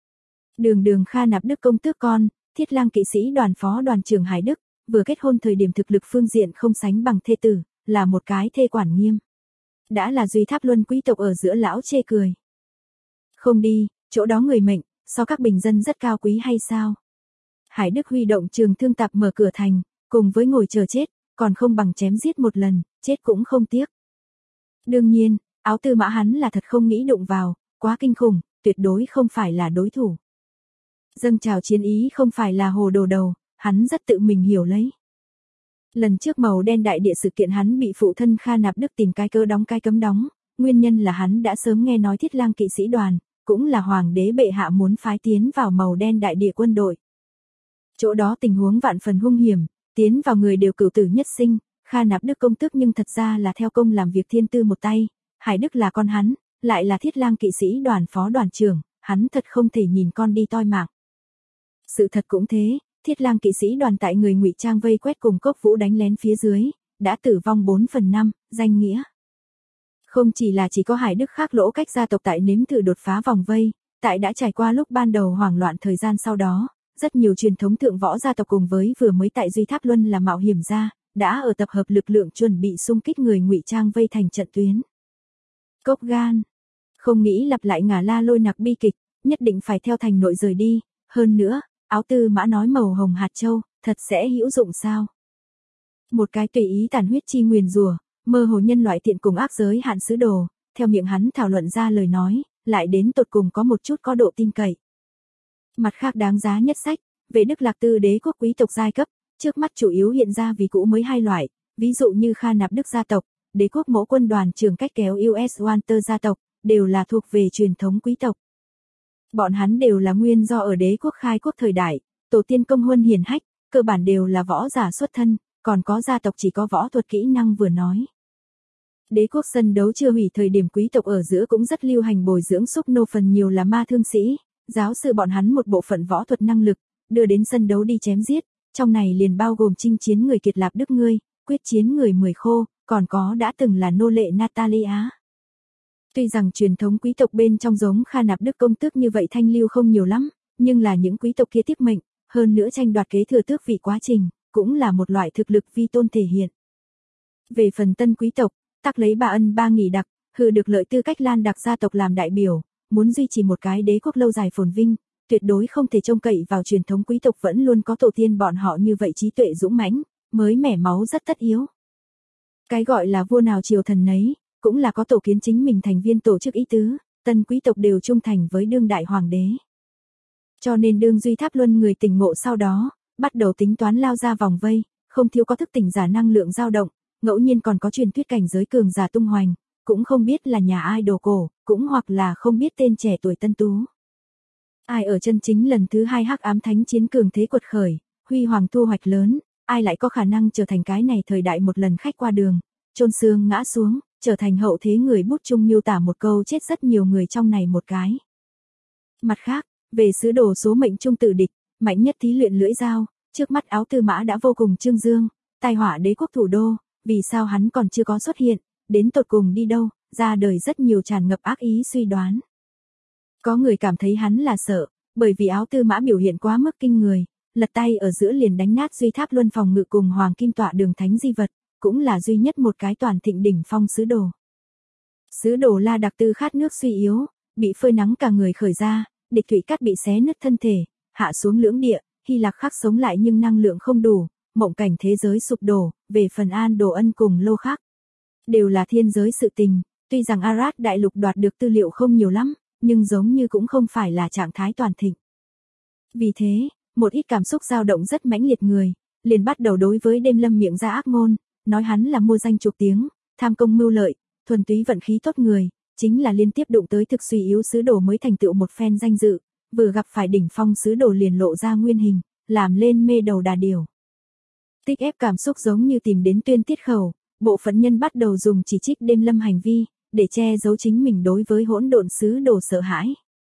Đường Kha Nạp Đức công tước con, Thiết Lang kỵ sĩ đoàn phó đoàn trưởng Hải Đức, vừa kết hôn thời điểm thực lực phương diện không sánh bằng thê tử, là một cái thê quản nghiêm. Đã là Duy Tháp Luân quý tộc ở giữa lão chê cười. Không đi, chỗ đó người mệnh, so các bình dân rất cao quý hay sao? Hải Đức huy động trường thương tạp mở cửa thành, cùng với ngồi chờ chết, còn không bằng chém giết một lần, chết cũng không tiếc. Đương nhiên, Áo Tư Mã hắn là thật không nghĩ đụng vào, quá kinh khủng, tuyệt đối không phải là đối thủ. Dâng trào chiến ý không phải là hồ đồ đầu, hắn rất tự mình hiểu lấy. Lần trước màu đen đại địa sự kiện hắn bị phụ thân Kha Nạp Đức tìm cái cơ đóng cái cấm đóng, nguyên nhân là hắn đã sớm nghe nói Thiết Lang kỵ sĩ đoàn, cũng là hoàng đế bệ hạ muốn phái tiến vào màu đen đại địa quân đội. Chỗ đó tình huống vạn phần hung hiểm, tiến vào người đều cửu tử nhất sinh, Kha Nạp Đức công tước nhưng thật ra là theo công làm việc thiên tư một tay, Hải Đức là con hắn, lại là Thiết Lang kỵ sĩ đoàn phó đoàn trưởng, hắn thật không thể nhìn con đi toi mạng. Sự thật cũng thế, Thiết Lang kỵ sĩ đoàn tại người ngụy trang vây quét cùng Cốc Vũ đánh lén phía dưới, đã tử vong 4/5, danh nghĩa. Không chỉ là chỉ có Hải Đức khác lỗ cách gia tộc tại nếm thử đột phá vòng vây, tại đã trải qua lúc ban đầu hoảng loạn thời gian sau đó, rất nhiều truyền thống thượng võ gia tộc cùng với vừa mới tại Duy Tháp Luân là mạo hiểm gia, đã ở tập hợp lực lượng chuẩn bị xung kích người ngụy trang vây thành trận tuyến. Cốc gan, không nghĩ lặp lại Ngả La Lôi Nặc bi kịch, nhất định phải theo thành nội rời đi, hơn nữa, Áo Tư Mã nói màu hồng hạt châu, thật sẽ hữu dụng sao? Một cái tùy ý tàn huyết chi nguyền rủa, mơ hồ nhân loại tiện cùng ác giới hạn sứ đồ, theo miệng hắn thảo luận ra lời nói, lại đến tột cùng có một chút có độ tin cậy. Mặt khác đáng giá nhất sách, về Đức Lạc Tư đế quốc quý tộc giai cấp, trước mắt chủ yếu hiện ra vì cũ mới hai loại, ví dụ như Kha Nạp Đức gia tộc, đế quốc mẫu quân đoàn trưởng cách kéo US Walter gia tộc, đều là thuộc về truyền thống quý tộc. Bọn hắn đều là nguyên do ở đế quốc khai quốc thời đại, tổ tiên công huân hiền hách, cơ bản đều là võ giả xuất thân, còn có gia tộc chỉ có võ thuật kỹ năng vừa nói. Đế quốc sân đấu chưa hủy thời điểm quý tộc ở giữa cũng rất lưu hành bồi dưỡng xúc nô, phần nhiều là ma thương sĩ, giáo sư bọn hắn một bộ phận võ thuật năng lực, đưa đến sân đấu đi chém giết, trong này liền bao gồm chinh chiến người Kiệt Lạp Đức ngươi, quyết chiến người Mười Khô, còn có đã từng là nô lệ Natalia. Tuy rằng truyền thống quý tộc bên trong giống Kha Nạp Đức công tước như vậy thanh lưu không nhiều lắm, nhưng là những quý tộc kia tiếp mệnh, hơn nữa tranh đoạt kế thừa tước vị quá trình, cũng là một loại thực lực vi tôn thể hiện. Về phần tân quý tộc, tắc lấy Ba Ân Ba Nghỉ Đặc, hừ được lợi tư cách Lan Đặc gia tộc làm đại biểu, muốn duy trì một cái đế quốc lâu dài phồn vinh, tuyệt đối không thể trông cậy vào truyền thống quý tộc vẫn luôn có tổ tiên bọn họ như vậy trí tuệ dũng mãnh, mới mẻ máu rất tất yếu. Cái gọi là vua nào triều thần nấy, cũng là có tổ kiến chính mình thành viên tổ chức ý tứ, tân quý tộc đều trung thành với đương đại hoàng đế. Cho nên đương Duy Tháp Luân người tỉnh ngộ sau đó, bắt đầu tính toán lao ra vòng vây, không thiếu có thức tỉnh giả năng lượng dao động, ngẫu nhiên còn có truyền thuyết cảnh giới cường giả tung hoành, cũng không biết là nhà ai đồ cổ, cũng hoặc là không biết tên trẻ tuổi tân tú. Ai ở chân chính lần thứ 2 hắc ám thánh chiến cường thế quật khởi, huy hoàng thu hoạch lớn, ai lại có khả năng trở thành cái này thời đại một lần khách qua đường, chôn xương ngã xuống, trở thành hậu thế người bút chung miêu tả một câu chết rất nhiều người trong này một cái. Mặt khác, về sứ đồ số mệnh trung tử địch, mạnh nhất thí luyện lưỡi dao, trước mắt Áo Tư Mã đã vô cùng trương dương, tai họa đế quốc thủ đô, vì sao hắn còn chưa có xuất hiện, đến tột cùng đi đâu, ra đời rất nhiều tràn ngập ác ý suy đoán. Có người cảm thấy hắn là sợ, bởi vì Áo Tư Mã biểu hiện quá mức kinh người, lật tay ở giữa liền đánh nát Duy Tháp Luân phòng ngự cùng Hoàng Kim Tọa Đường thánh di vật, cũng là duy nhất một cái toàn thịnh đỉnh phong sứ đồ. Sứ đồ La Đặc Tư khát nước suy yếu, bị phơi nắng cả người khởi ra, địch thủy cát bị xé nứt thân thể, hạ xuống lưỡng địa, Hy Lạc khắc sống lại nhưng năng lượng không đủ, mộng cảnh thế giới sụp đổ, về phần An Đồ Ân cùng Lô Khắc. Đều là thiên giới sự tình, tuy rằng Arad đại lục đoạt được tư liệu không nhiều lắm, nhưng giống như cũng không phải là trạng thái toàn thịnh. Vì thế, một ít cảm xúc dao động rất mãnh liệt người, liền bắt đầu đối với Đêm Lâm miệng ra ác ngôn, nói hắn là mua danh chuộc tiếng, tham công mưu lợi, thuần túy vận khí tốt người, chính là liên tiếp đụng tới thực suy yếu sứ đồ mới thành tựu một phen danh dự, vừa gặp phải đỉnh phong sứ đồ liền lộ ra nguyên hình, làm lên mê đầu đà điểu. Tích ép cảm xúc giống như tìm đến tuyên tiết khẩu, bộ phận nhân bắt đầu dùng chỉ trích Đêm Lâm hành vi, để che giấu chính mình đối với hỗn độn sứ đồ sợ hãi.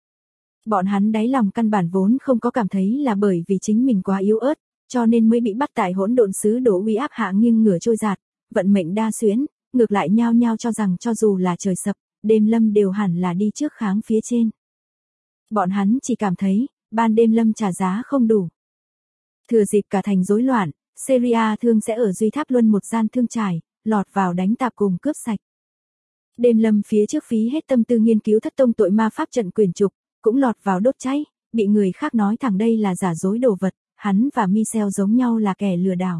Bọn hắn đáy lòng căn bản vốn không có cảm thấy là bởi vì chính mình quá yếu ớt, cho nên mới bị bắt tại hỗn độn sứ đồ uy áp hạ nghiêng ngửa trôi giạt, vận mệnh đa xuyến, ngược lại nhao nhao cho rằng cho dù là trời sập, Đêm Lâm đều hẳn là đi trước kháng phía trên. Bọn hắn chỉ cảm thấy, ban Đêm Lâm trả giá không đủ. Thừa dịp cả thành rối loạn, Syria thương sẽ ở Duy Tháp Luân một gian thương trải, lọt vào đánh tạp cùng cướp sạch. Đêm Lâm phía trước phí hết tâm tư nghiên cứu thất tông tội ma pháp trận quyển trục, cũng lọt vào đốt cháy, bị người khác nói thẳng đây là giả dối đồ vật, hắn và Michelle giống nhau là kẻ lừa đảo.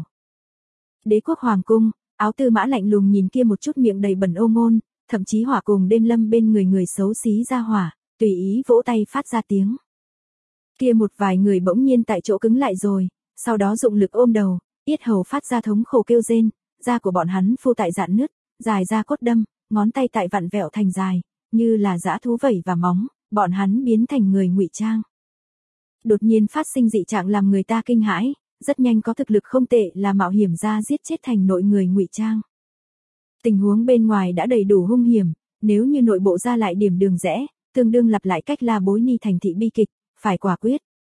Đế quốc hoàng cung, Áo Tư Mã lạnh lùng nhìn kia một chút miệng đầy bẩn ô ngôn, thậm chí hỏa cùng Đêm Lâm bên người xấu xí ra hỏa, tùy ý vỗ tay phát ra tiếng. Kia một vài người bỗng nhiên tại chỗ cứng lại rồi, sau đó dụng lực ôm đầu, yết hầu phát ra thống khổ kêu rên, da của bọn hắn phu tại dạn nứt, dài ra cốt đâm, ngón tay tại vặn vẹo thành dài, như là dã thú vẩy và móng, bọn hắn biến thành người ngụy trang. Đột nhiên phát sinh dị trạng làm người ta kinh hãi, rất nhanh có thực lực không tệ là mạo hiểm ra giết chết thành nội người ngụy trang. Tình huống bên ngoài đã đầy đủ hung hiểm, nếu như nội bộ ra lại điểm đường rẽ, tương đương lặp lại cách La Bối Ni thành thị bi kịch, phải quả quyết.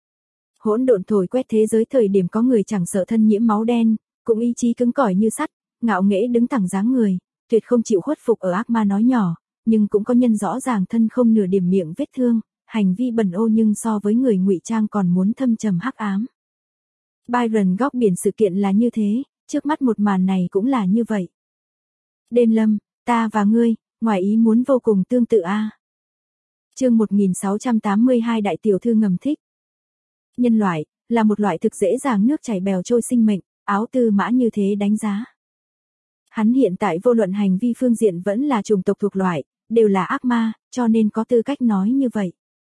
Hỗn độn thổi quét thế giới thời điểm có người chẳng sợ thân nhiễm máu đen, cũng ý chí cứng cỏi như sắt, ngạo nghễ đứng thẳng dáng người, tuyệt không chịu khuất phục ở ác ma nói nhỏ, nhưng cũng có nhân rõ ràng thân không nửa điểm miệng vết thương, hành vi bẩn ô nhưng so với người ngụy trang còn muốn thâm trầm hắc ám. Byron góc biển sự kiện là như thế, trước mắt một màn này cũng là như vậy. Đêm Lâm, ta và ngươi, ngoài ý muốn vô cùng tương tự a. Chương 1682 Đại tiểu thư ngầm thích. Nhân loại là một loại thực dễ dàng nước chảy bèo trôi sinh mệnh, Áo Tư Mã như thế đánh giá. Hắn hiện tại vô luận hành vi phương diện vẫn là chủng tộc thuộc loại, đều là ác ma, cho nên có tư cách nói như vậy.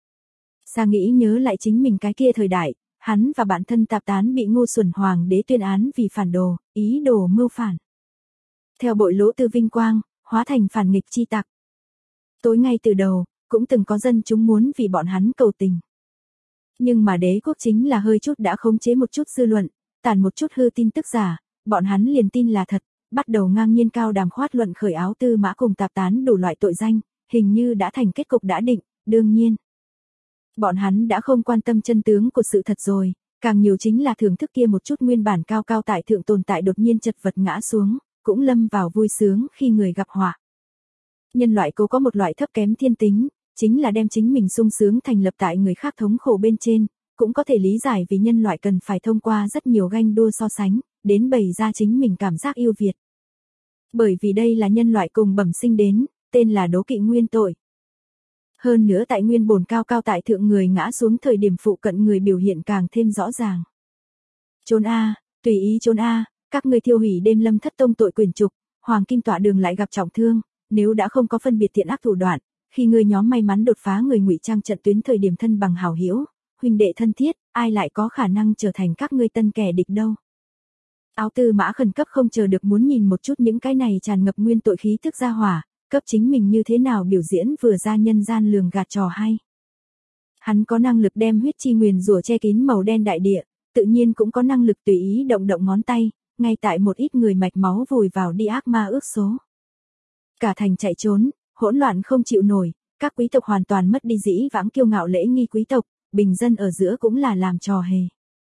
Sa nghĩ nhớ lại chính mình cái kia thời đại, hắn và bản thân Tạp Tán bị ngu xuẩn hoàng đế tuyên án vì phản đồ, ý đồ mưu phản. Theo bội lỗ tư vinh quang, hóa thành phản nghịch chi tặc. Tối ngay từ đầu, cũng từng có dân chúng muốn vì bọn hắn cầu tình. Nhưng mà đế quốc chính là hơi chút đã khống chế một chút dư luận, tản một chút hư tin tức giả, bọn hắn liền tin là thật, bắt đầu ngang nhiên cao đàm khoát luận khởi Áo Tư Mã cùng Tạp Tán đủ loại tội danh, hình như đã thành kết cục đã định, đương nhiên. Bọn hắn đã không quan tâm chân tướng của sự thật rồi, càng nhiều chính là thưởng thức kia một chút nguyên bản cao cao tại thượng tồn tại đột nhiên chật vật ngã xuống, cũng lâm vào vui sướng khi người gặp họa. Nhân loại cố có một loại thấp kém thiên tính, chính là đem chính mình sung sướng thành lập tại người khác thống khổ bên trên, cũng có thể lý giải vì nhân loại cần phải thông qua rất nhiều ganh đua so sánh, đến bày ra chính mình cảm giác yêu Việt. Bởi vì đây là nhân loại cùng bẩm sinh đến, tên là đố kỵ nguyên tội. Hơn nữa tại nguyên bổn cao cao tại thượng người ngã xuống thời điểm phụ cận người biểu hiện càng thêm rõ ràng. Trốn a, tùy ý trốn a, các ngươi thiêu hủy Đêm Lâm thất tông tội quyền trục, Hoàng Kim Tọa Đường lại gặp trọng thương, nếu đã không có phân biệt thiện ác thủ đoạn, khi ngươi nhóm may mắn đột phá người ngụy trang trận tuyến thời điểm thân bằng hảo hữu, huynh đệ thân thiết, ai lại có khả năng trở thành các ngươi tân kẻ địch đâu. Áo Tư Mã khẩn cấp không chờ được muốn nhìn một chút những cái này tràn ngập nguyên tội khí thức ra hỏa, cấp chính mình như thế nào biểu diễn vừa ra nhân gian lường gạt trò hay. Hắn có năng lực đem huyết chi nguyền rủa che kín màu đen đại địa, tự nhiên cũng có năng lực tùy ý động động ngón tay, ngay tại một ít người mạch máu vùi vào đi ác ma ước số. Cả thành chạy trốn, hỗn loạn không chịu nổi, các quý tộc hoàn toàn mất đi dĩ vãng kiêu ngạo lễ nghi quý tộc, bình dân ở giữa cũng là làm trò hề.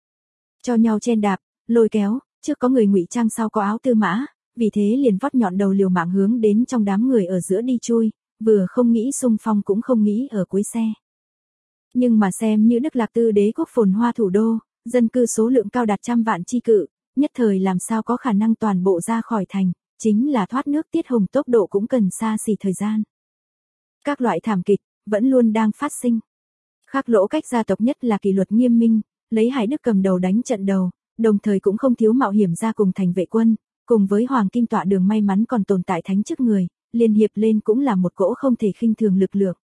Cho nhau chen đạp, lôi kéo, trước có người ngụy trang sau có Áo Tư Mã, vì thế liền vót nhọn đầu liều mạng hướng đến trong đám người ở giữa đi chui, vừa không nghĩ xung phong cũng không nghĩ ở cuối xe. Nhưng mà xem như Đức Lạc Tư đế quốc phồn hoa thủ đô, dân cư số lượng cao đạt trăm vạn chi cự, nhất thời làm sao có khả năng toàn bộ ra khỏi thành, chính là thoát nước tiết hồng tốc độ cũng cần xa xỉ thời gian. Các loại thảm kịch, vẫn luôn đang phát sinh. Khác lỗ cách gia tộc nhất là kỷ luật nghiêm minh, lấy Hải Đức cầm đầu đánh trận đầu, đồng thời cũng không thiếu mạo hiểm ra cùng thành vệ quân, cùng với Hoàng Kim Tọa Đường may mắn còn tồn tại thánh chức người, liên hiệp lên cũng là một cỗ không thể khinh thường lực lượng.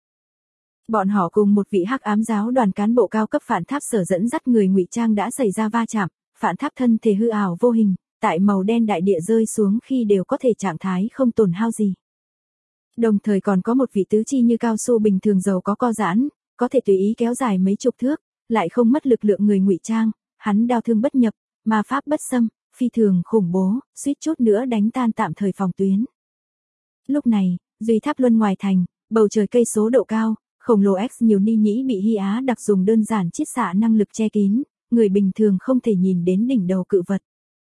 Bọn họ cùng một vị hắc ám giáo đoàn cán bộ cao cấp phản tháp sở dẫn dắt người ngụy trang đã xảy ra va chạm, phản tháp thân thể hư ảo vô hình, tại màu đen đại địa rơi xuống khi đều có thể trạng thái không tổn hao gì. Đồng thời còn có một vị tứ chi như cao su bình thường giàu có co giãn, có thể tùy ý kéo dài mấy chục thước, lại không mất lực lượng người ngụy trang, hắn đao thương bất nhập, ma pháp bất xâm, phi thường khủng bố, suýt chút nữa đánh tan tạm thời phòng tuyến. Lúc này, Duy Tháp Luân ngoài thành, bầu trời cây số độ cao, khổng lồ X nhiều ni nhĩ bị Hy Á đặc dùng đơn giản chiết xạ năng lực che kín, người bình thường không thể nhìn đến đỉnh đầu cự vật.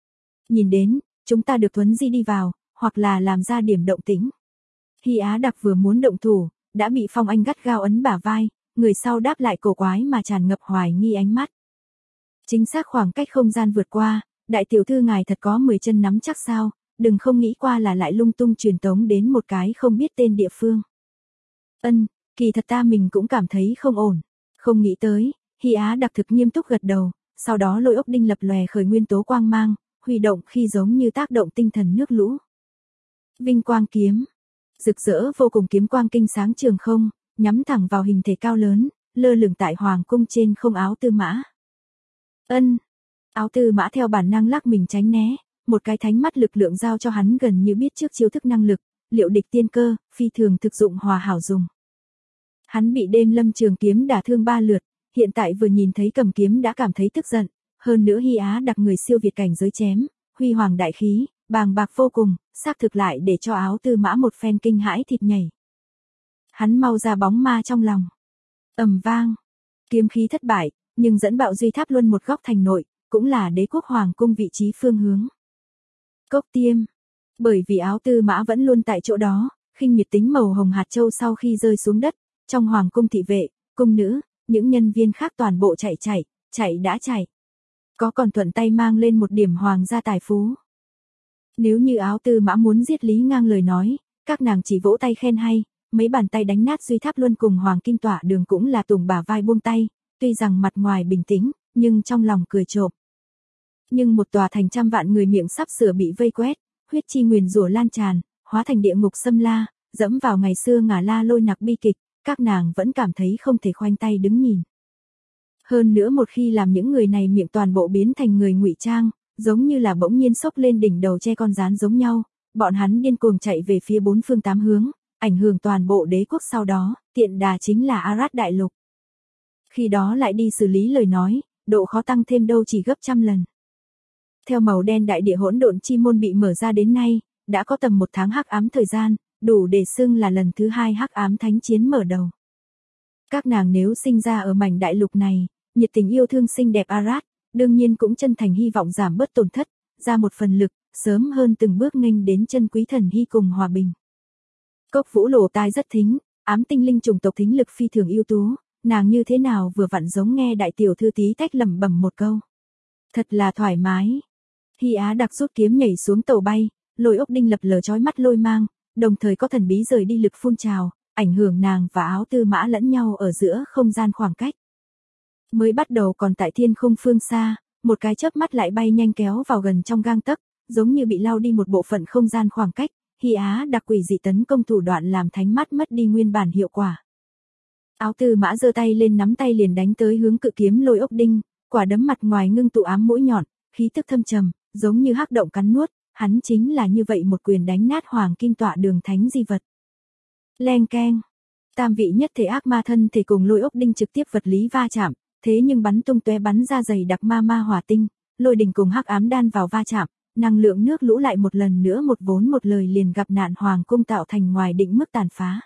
Nhìn đến, chúng ta được thuấn di đi vào, hoặc là làm ra điểm động tĩnh. Hy Á đặc vừa muốn động thủ, đã bị Phong Anh gắt gao ấn bả vai, người sau đáp lại cổ quái mà tràn ngập hoài nghi ánh mắt. Chính xác khoảng cách không gian vượt qua, đại tiểu thư ngài thật có 10 chân nắm chắc sao, đừng không nghĩ qua là lại lung tung truyền tống đến một cái không biết tên địa phương. Kỳ thật ta mình cũng cảm thấy không ổn. Không nghĩ tới, Hy Á đặc thực nghiêm túc gật đầu, sau đó Lôi Ốc Đinh lập lòe khởi nguyên tố quang mang, huy động khi giống như tác động tinh thần nước lũ. Vinh quang kiếm, rực rỡ vô cùng kiếm quang kinh sáng trường không, nhắm thẳng vào hình thể cao lớn, lơ lửng tại hoàng cung trên không áo tư mã. Áo tư mã theo bản năng lắc mình tránh né, một cái thánh mắt lực lượng giao cho hắn gần như biết trước chiêu thức năng lực, liệu địch tiên cơ, phi thường thực dụng hòa hảo dùng. Hắn bị đêm lâm trường kiếm đả thương 3 lượt, hiện tại vừa nhìn thấy cầm kiếm đã cảm thấy tức giận, hơn nữa Hy Á đặc người siêu việt cảnh giới chém, huy hoàng đại khí, bàng bạc vô cùng, xác thực lại để cho áo tư mã một phen kinh hãi thịt nhảy. Hắn mau ra bóng ma trong lòng. Ầm vang, kiếm khí thất bại, nhưng dẫn bạo duy tháp luân một góc thành nội, cũng là đế quốc hoàng cung vị trí phương hướng. Cốc tiêm, bởi vì áo tư mã vẫn luôn tại chỗ đó, khinh miệt tính màu hồng hạt châu sau khi rơi xuống đất, trong hoàng cung thị vệ, cung nữ, những nhân viên khác toàn bộ chạy đã chạy. Có còn thuận tay mang lên một điểm hoàng gia tài phú. Nếu như áo tư mã muốn giết Lý Ngang lời nói, các nàng chỉ vỗ tay khen hay, mấy bàn tay đánh nát duy tháp luân cùng hoàng kim tỏa đường cũng là tùng bả vai buông tay, tuy rằng mặt ngoài bình tĩnh, nhưng trong lòng cười trộm. Nhưng một tòa thành trăm vạn người miệng sắp sửa bị vây quét, huyết chi nguyền rủa lan tràn, hóa thành địa ngục xâm la, dẫm vào ngày xưa ngả la lôi nặc bi kịch, các nàng vẫn cảm thấy không thể khoanh tay đứng nhìn. Hơn nữa một khi làm những người này miệng toàn bộ biến thành người ngụy trang, giống như là bỗng nhiên sốc lên đỉnh đầu che con rán giống nhau, bọn hắn điên cuồng chạy về phía 4 phương 8 hướng, ảnh hưởng toàn bộ đế quốc sau đó, tiện đà chính là Arad đại lục. Khi đó lại đi xử lý lời nói, độ khó tăng thêm đâu chỉ gấp trăm lần. Theo màu đen đại địa hỗn độn chi môn bị mở ra đến nay, đã có tầm 1 tháng hắc ám thời gian, đủ để xưng là lần thứ 2 hắc ám thánh chiến mở đầu. Các nàng nếu sinh ra ở mảnh đại lục này, nhiệt tình yêu thương xinh đẹp Arad, đương nhiên cũng chân thành hy vọng giảm bớt tổn thất, ra một phần lực, sớm hơn từng bước nghênh đến chân quý thần hy cùng hòa bình. Cốc Vũ lỗ tai rất thính, ám tinh linh chủng tộc thính lực phi thường ưu tú, nàng như thế nào vừa vặn giống nghe đại tiểu thư tí tách lẩm bẩm một câu. Thật là thoải mái. Hy Á đặc rút kiếm nhảy xuống tàu bay, Lôi Ốc Đinh lập lờ chói mắt lôi mang, đồng thời có thần bí rời đi lực phun trào, ảnh hưởng nàng và áo tư mã lẫn nhau ở giữa không gian khoảng cách. Mới bắt đầu còn tại thiên khung phương xa, một cái chớp mắt lại bay nhanh kéo vào gần trong gang tấc, giống như bị lao đi một bộ phận không gian khoảng cách, Hy Á đặc quỷ dị tấn công thủ đoạn làm thánh mắt mất đi nguyên bản hiệu quả. Áo tư mã giơ tay lên nắm tay liền đánh tới hướng cự kiếm Lôi Ốc Đinh, quả đấm mặt ngoài ngưng tụ ám mũi nhọn, khí tức thâm trầm, giống như hắc động cắn nuốt, hắn chính là như vậy một quyền đánh nát hoàng kim tọa đường thánh di vật. Leng keng, tam vị nhất thể ác ma thân thể cùng Lôi Ốc Đinh trực tiếp vật lý va chạm, thế nhưng bắn tung tóe bắn ra dày đặc ma hỏa tinh, lôi đình cùng hắc ám đan vào va chạm, năng lượng nước lũ lại một lần nữa một vốn một lời liền gặp nạn hoàng cung tạo thành ngoài định mức tàn phá.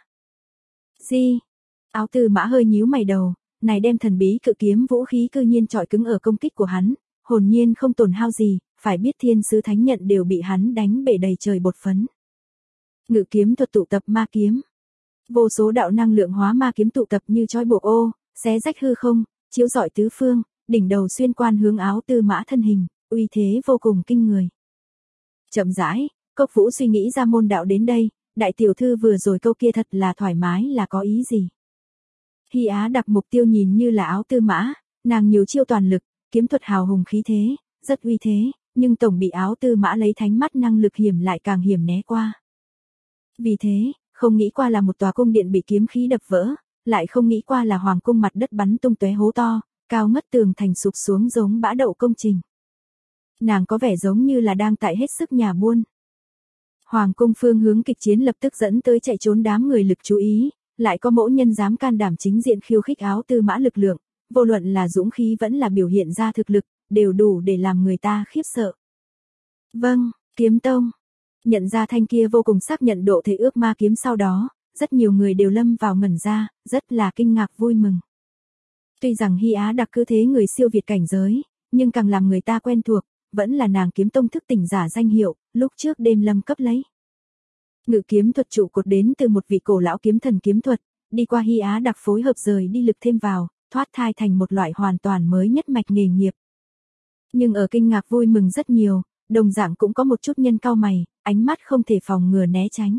Áo tư mã hơi nhíu mày đầu, này đem thần bí cự kiếm vũ khí cư nhiên trọi cứng ở công kích của hắn, hồn nhiên không tổn hao gì, phải biết thiên sứ thánh nhận đều bị hắn đánh bể đầy trời bột phấn. Ngự kiếm thuật tụ tập ma kiếm. Vô số đạo năng lượng hóa ma kiếm tụ tập như trói buộc ô, xé rách hư không, chiếu rọi tứ phương, đỉnh đầu xuyên quan hướng áo tư mã thân hình, uy thế vô cùng kinh người. Chậm rãi, Cốc Vũ suy nghĩ ra môn đạo đến đây, đại tiểu thư vừa rồi câu kia thật là thoải mái là có ý gì. Hy Á đặc mục tiêu nhìn như là áo tư mã, nàng nhiều chiêu toàn lực, kiếm thuật hào hùng khí thế, rất uy thế, nhưng tổng bị áo tư mã lấy thánh mắt năng lực hiểm lại càng hiểm né qua. Vì thế, không nghĩ qua là một tòa cung điện bị kiếm khí đập vỡ, lại không nghĩ qua là hoàng cung mặt đất bắn tung tóe hố to, cao ngất tường thành sụp xuống giống bã đậu công trình. Nàng có vẻ giống như là đang tại hết sức nhà buôn. Hoàng cung phương hướng kịch chiến lập tức dẫn tới chạy trốn đám người lực chú ý, lại có mẫu nhân dám can đảm chính diện khiêu khích áo tư mã lực lượng, vô luận là dũng khí vẫn là biểu hiện ra thực lực, đều đủ để làm người ta khiếp sợ. Vâng, kiếm tông. Nhận ra thanh kia vô cùng xác nhận độ thể ước ma kiếm sau đó, rất nhiều người đều lâm vào ngẩn ra, rất là kinh ngạc vui mừng. Tuy rằng Hy Á đặc cứ thế người siêu việt cảnh giới, nhưng càng làm người ta quen thuộc, vẫn là nàng kiếm tông thức tỉnh giả danh hiệu, lúc trước đêm lâm cấp lấy. Ngự kiếm thuật trụ cột đến từ một vị cổ lão kiếm thần kiếm thuật, đi qua Hy Á đặc phối hợp rời đi lực thêm vào, thoát thai thành một loại hoàn toàn mới nhất mạch nghề nghiệp. Nhưng ở kinh ngạc vui mừng rất nhiều, đồng dạng cũng có một chút nhân cau mày, ánh mắt không thể phòng ngừa né tránh.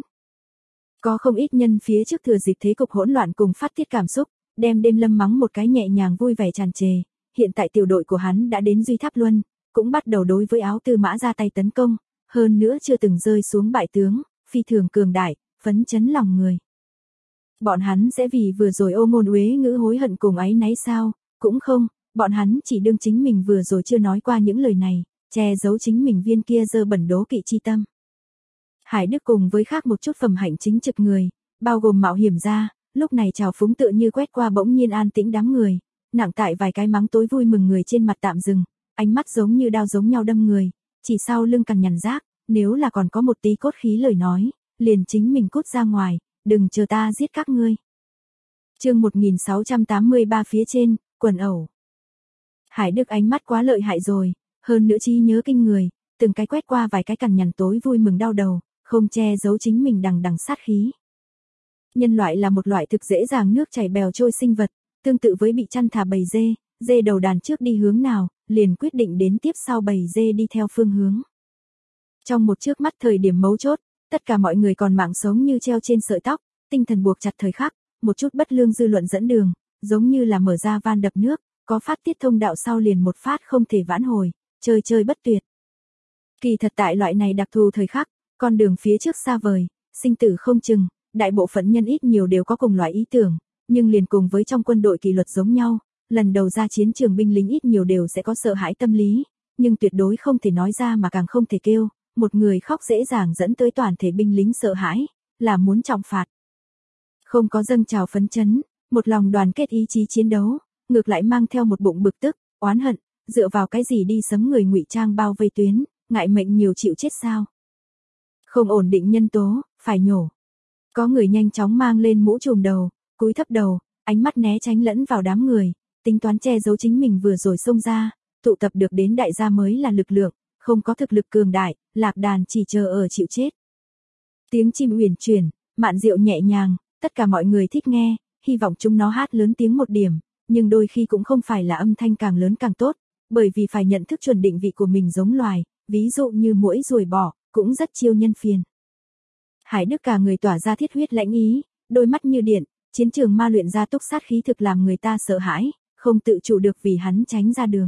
Có không ít nhân phía trước thừa dịp thế cục hỗn loạn cùng phát tiết cảm xúc, đem đêm lâm mắng một cái nhẹ nhàng vui vẻ tràn trề, hiện tại tiểu đội của hắn đã đến Duy Tháp Luân, cũng bắt đầu đối với Áo Tư Mã ra tay tấn công, hơn nữa chưa từng rơi xuống bại tướng, phi thường cường đại, phấn chấn lòng người. Bọn hắn sẽ vì vừa rồi ô ngôn uế ngữ hối hận cùng áy náy sao, cũng không, bọn hắn chỉ đương chính mình vừa rồi chưa nói qua những lời này, che giấu chính mình viên kia dơ bẩn đố kỵ chi tâm. Hải Đức cùng với khác một chút phẩm hạnh chính trực người, bao gồm mạo hiểm gia, lúc này trào phúng tựa như quét qua bỗng nhiên an tĩnh đám người, nặng tại vài cái mắng tối vui mừng người trên mặt tạm dừng, ánh mắt giống như đao giống nhau đâm người, chỉ sau lưng cằn nhằn rác, nếu là còn có một tí cốt khí lời nói, liền chính mình cút ra ngoài, đừng chờ ta giết các ngươi. Chương 1683 phía trên, quần ẩu. Hải Đức ánh mắt quá lợi hại rồi, hơn nữa trí nhớ kinh người, từng cái quét qua vài cái cằn nhằn tối vui mừng đau đầu, không che giấu chính mình đằng đằng sát khí. Nhân loại là một loại thực dễ dàng nước chảy bèo trôi sinh vật, tương tự với bị chăn thả bầy dê đầu đàn trước đi hướng nào, liền quyết định đến tiếp sau bầy dê đi theo phương hướng. Trong một trước mắt thời điểm mấu chốt, tất cả mọi người còn mạng sống như treo trên sợi tóc, tinh thần buộc chặt thời khắc, một chút bất lương dư luận dẫn đường, giống như là mở ra van đập nước, có phát tiết thông đạo sau liền một phát không thể vãn hồi, chơi bất tuyệt. Kỳ thật tại loại này đặc thù thời khắc, con đường phía trước xa vời, sinh tử không chừng, đại bộ phận nhân ít nhiều đều có cùng loại ý tưởng, nhưng liền cùng với trong quân đội kỷ luật giống nhau, lần đầu ra chiến trường binh lính ít nhiều đều sẽ có sợ hãi tâm lý, nhưng tuyệt đối không thể nói ra mà càng không thể kêu, một người khóc dễ dàng dẫn tới toàn thể binh lính sợ hãi, là muốn trọng phạt. Không có dâng trào phấn chấn, một lòng đoàn kết ý chí chiến đấu, ngược lại mang theo một bụng bực tức, oán hận, dựa vào cái gì đi sấm người ngụy trang bao vây tuyến, ngại mệnh nhiều chịu chết sao? Không ổn định nhân tố, phải nhổ. Có người nhanh chóng mang lên mũ trùm đầu, cúi thấp đầu, ánh mắt né tránh lẫn vào đám người, tính toán che giấu chính mình vừa rồi xông ra, tụ tập được đến đại gia mới là lực lượng, không có thực lực cường đại, lạc đàn chỉ chờ ở chịu chết. Tiếng chim uyển chuyển, mạn diệu nhẹ nhàng, tất cả mọi người thích nghe, hy vọng chúng nó hát lớn tiếng một điểm, nhưng đôi khi cũng không phải là âm thanh càng lớn càng tốt, bởi vì phải nhận thức chuẩn định vị của mình giống loài, ví dụ như muỗi ruồi bọ, cũng rất chiêu nhân phiền. Hải Đức cả người tỏa ra thiết huyết lãnh ý, đôi mắt như điện, chiến trường ma luyện ra túc sát khí thực làm người ta sợ hãi, không tự chủ được vì hắn tránh ra đường.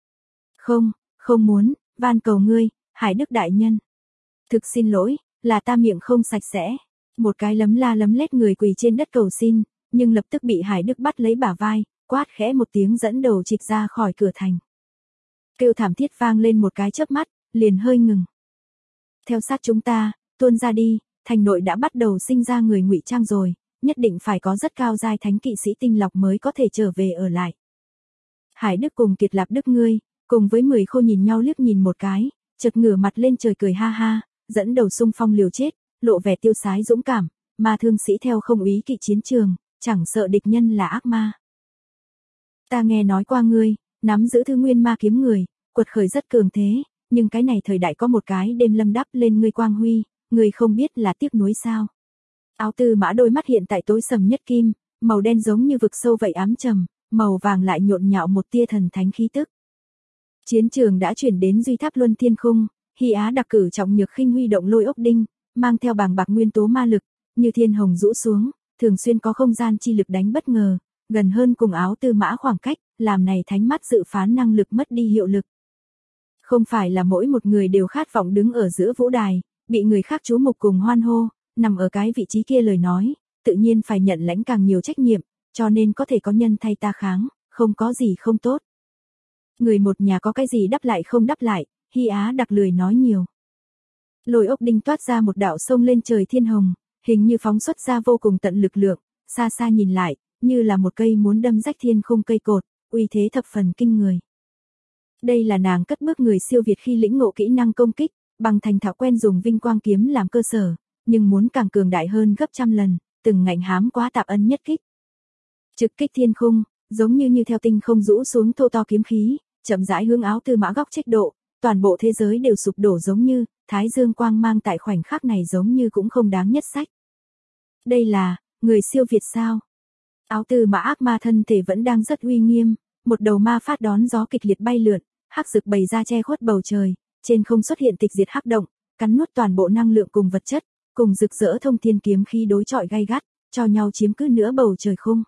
Không muốn, van cầu ngươi, Hải Đức đại nhân. Thực xin lỗi, là ta miệng không sạch sẽ. Một cái lấm la lấm lét người quỳ trên đất cầu xin, nhưng lập tức bị Hải Đức bắt lấy bả vai, quát khẽ một tiếng dẫn đầu trịch ra khỏi cửa thành. Kêu thảm thiết vang lên một cái chớp mắt, liền hơi ngừng. Theo sát chúng ta, tuôn ra đi, thành nội đã bắt đầu sinh ra người ngụy trang rồi, nhất định phải có rất cao giai thánh kỵ sĩ tinh lọc mới có thể trở về ở lại. Hải Đức cùng Kiệt Lạp Đức ngươi, cùng với 10 khô nhìn nhau liếc nhìn một cái, chợt ngửa mặt lên trời cười ha ha, dẫn đầu xung phong liều chết, lộ vẻ tiêu sái dũng cảm, mà thương sĩ theo không úy kỵ chiến trường, chẳng sợ địch nhân là ác ma. Ta nghe nói qua ngươi, nắm giữ thư nguyên ma kiếm người, quật khởi rất cường thế, nhưng cái này thời đại có một cái đêm lâm đắp lên ngươi quang huy, ngươi không biết là tiếc nuối sao? Áo Tư Mã đôi mắt hiện tại tối sầm nhất kim, màu đen giống như vực sâu vậy ám trầm, màu vàng lại nhộn nhạo một tia thần thánh khí tức. Chiến trường đã chuyển đến Duy Tháp Luân Thiên Khung, Hy Á đặc cử trọng nhược khinh huy động lôi ốc đinh, mang theo bàng bạc nguyên tố ma lực, như thiên hồng rũ xuống, thường xuyên có không gian chi lực đánh bất ngờ, gần hơn cùng Áo Tư Mã khoảng cách, làm này thánh mắt dự phán năng lực mất đi hiệu lực. Không phải là mỗi một người đều khát vọng đứng ở giữa vũ đài, bị người khác chú mục cùng hoan hô, nằm ở cái vị trí kia lời nói, tự nhiên phải nhận lãnh càng nhiều trách nhiệm, cho nên có thể có nhân thay ta kháng, không có gì không tốt. Người một nhà có cái gì đắp lại không đắp lại, Hy Á đặc lười nói nhiều. Lôi ốc đinh toát ra một đạo sông lên trời thiên hồng, hình như phóng xuất ra vô cùng tận lực lượng, xa xa nhìn lại, như là một cây muốn đâm rách thiên khung cây cột, uy thế thập phần kinh người. Đây là nàng cất bước người siêu việt khi lĩnh ngộ kỹ năng công kích, bằng thành thạo quen dùng vinh quang kiếm làm cơ sở, nhưng muốn càng cường đại hơn gấp trăm lần, từng ngạnh hám quá tạp ân nhất kích. Trực kích thiên khung, giống như theo tinh không rũ xuống thô to kiếm khí, chậm rãi hướng Áo Tư Mã góc trách độ, toàn bộ thế giới đều sụp đổ giống như, thái dương quang mang tại khoảnh khắc này giống như cũng không đáng nhất sách. Đây là, người siêu việt sao? Áo Tư Mã ác ma thân thể vẫn đang rất uy nghiêm, một đầu ma phát đón gió kịch liệt bay lượn, hắc rực bày ra che khuất bầu trời, trên không xuất hiện tịch diệt hắc động, cắn nuốt toàn bộ năng lượng cùng vật chất, cùng rực rỡ thông thiên kiếm khí đối chọi gay gắt, cho nhau chiếm cứ nửa bầu trời khung.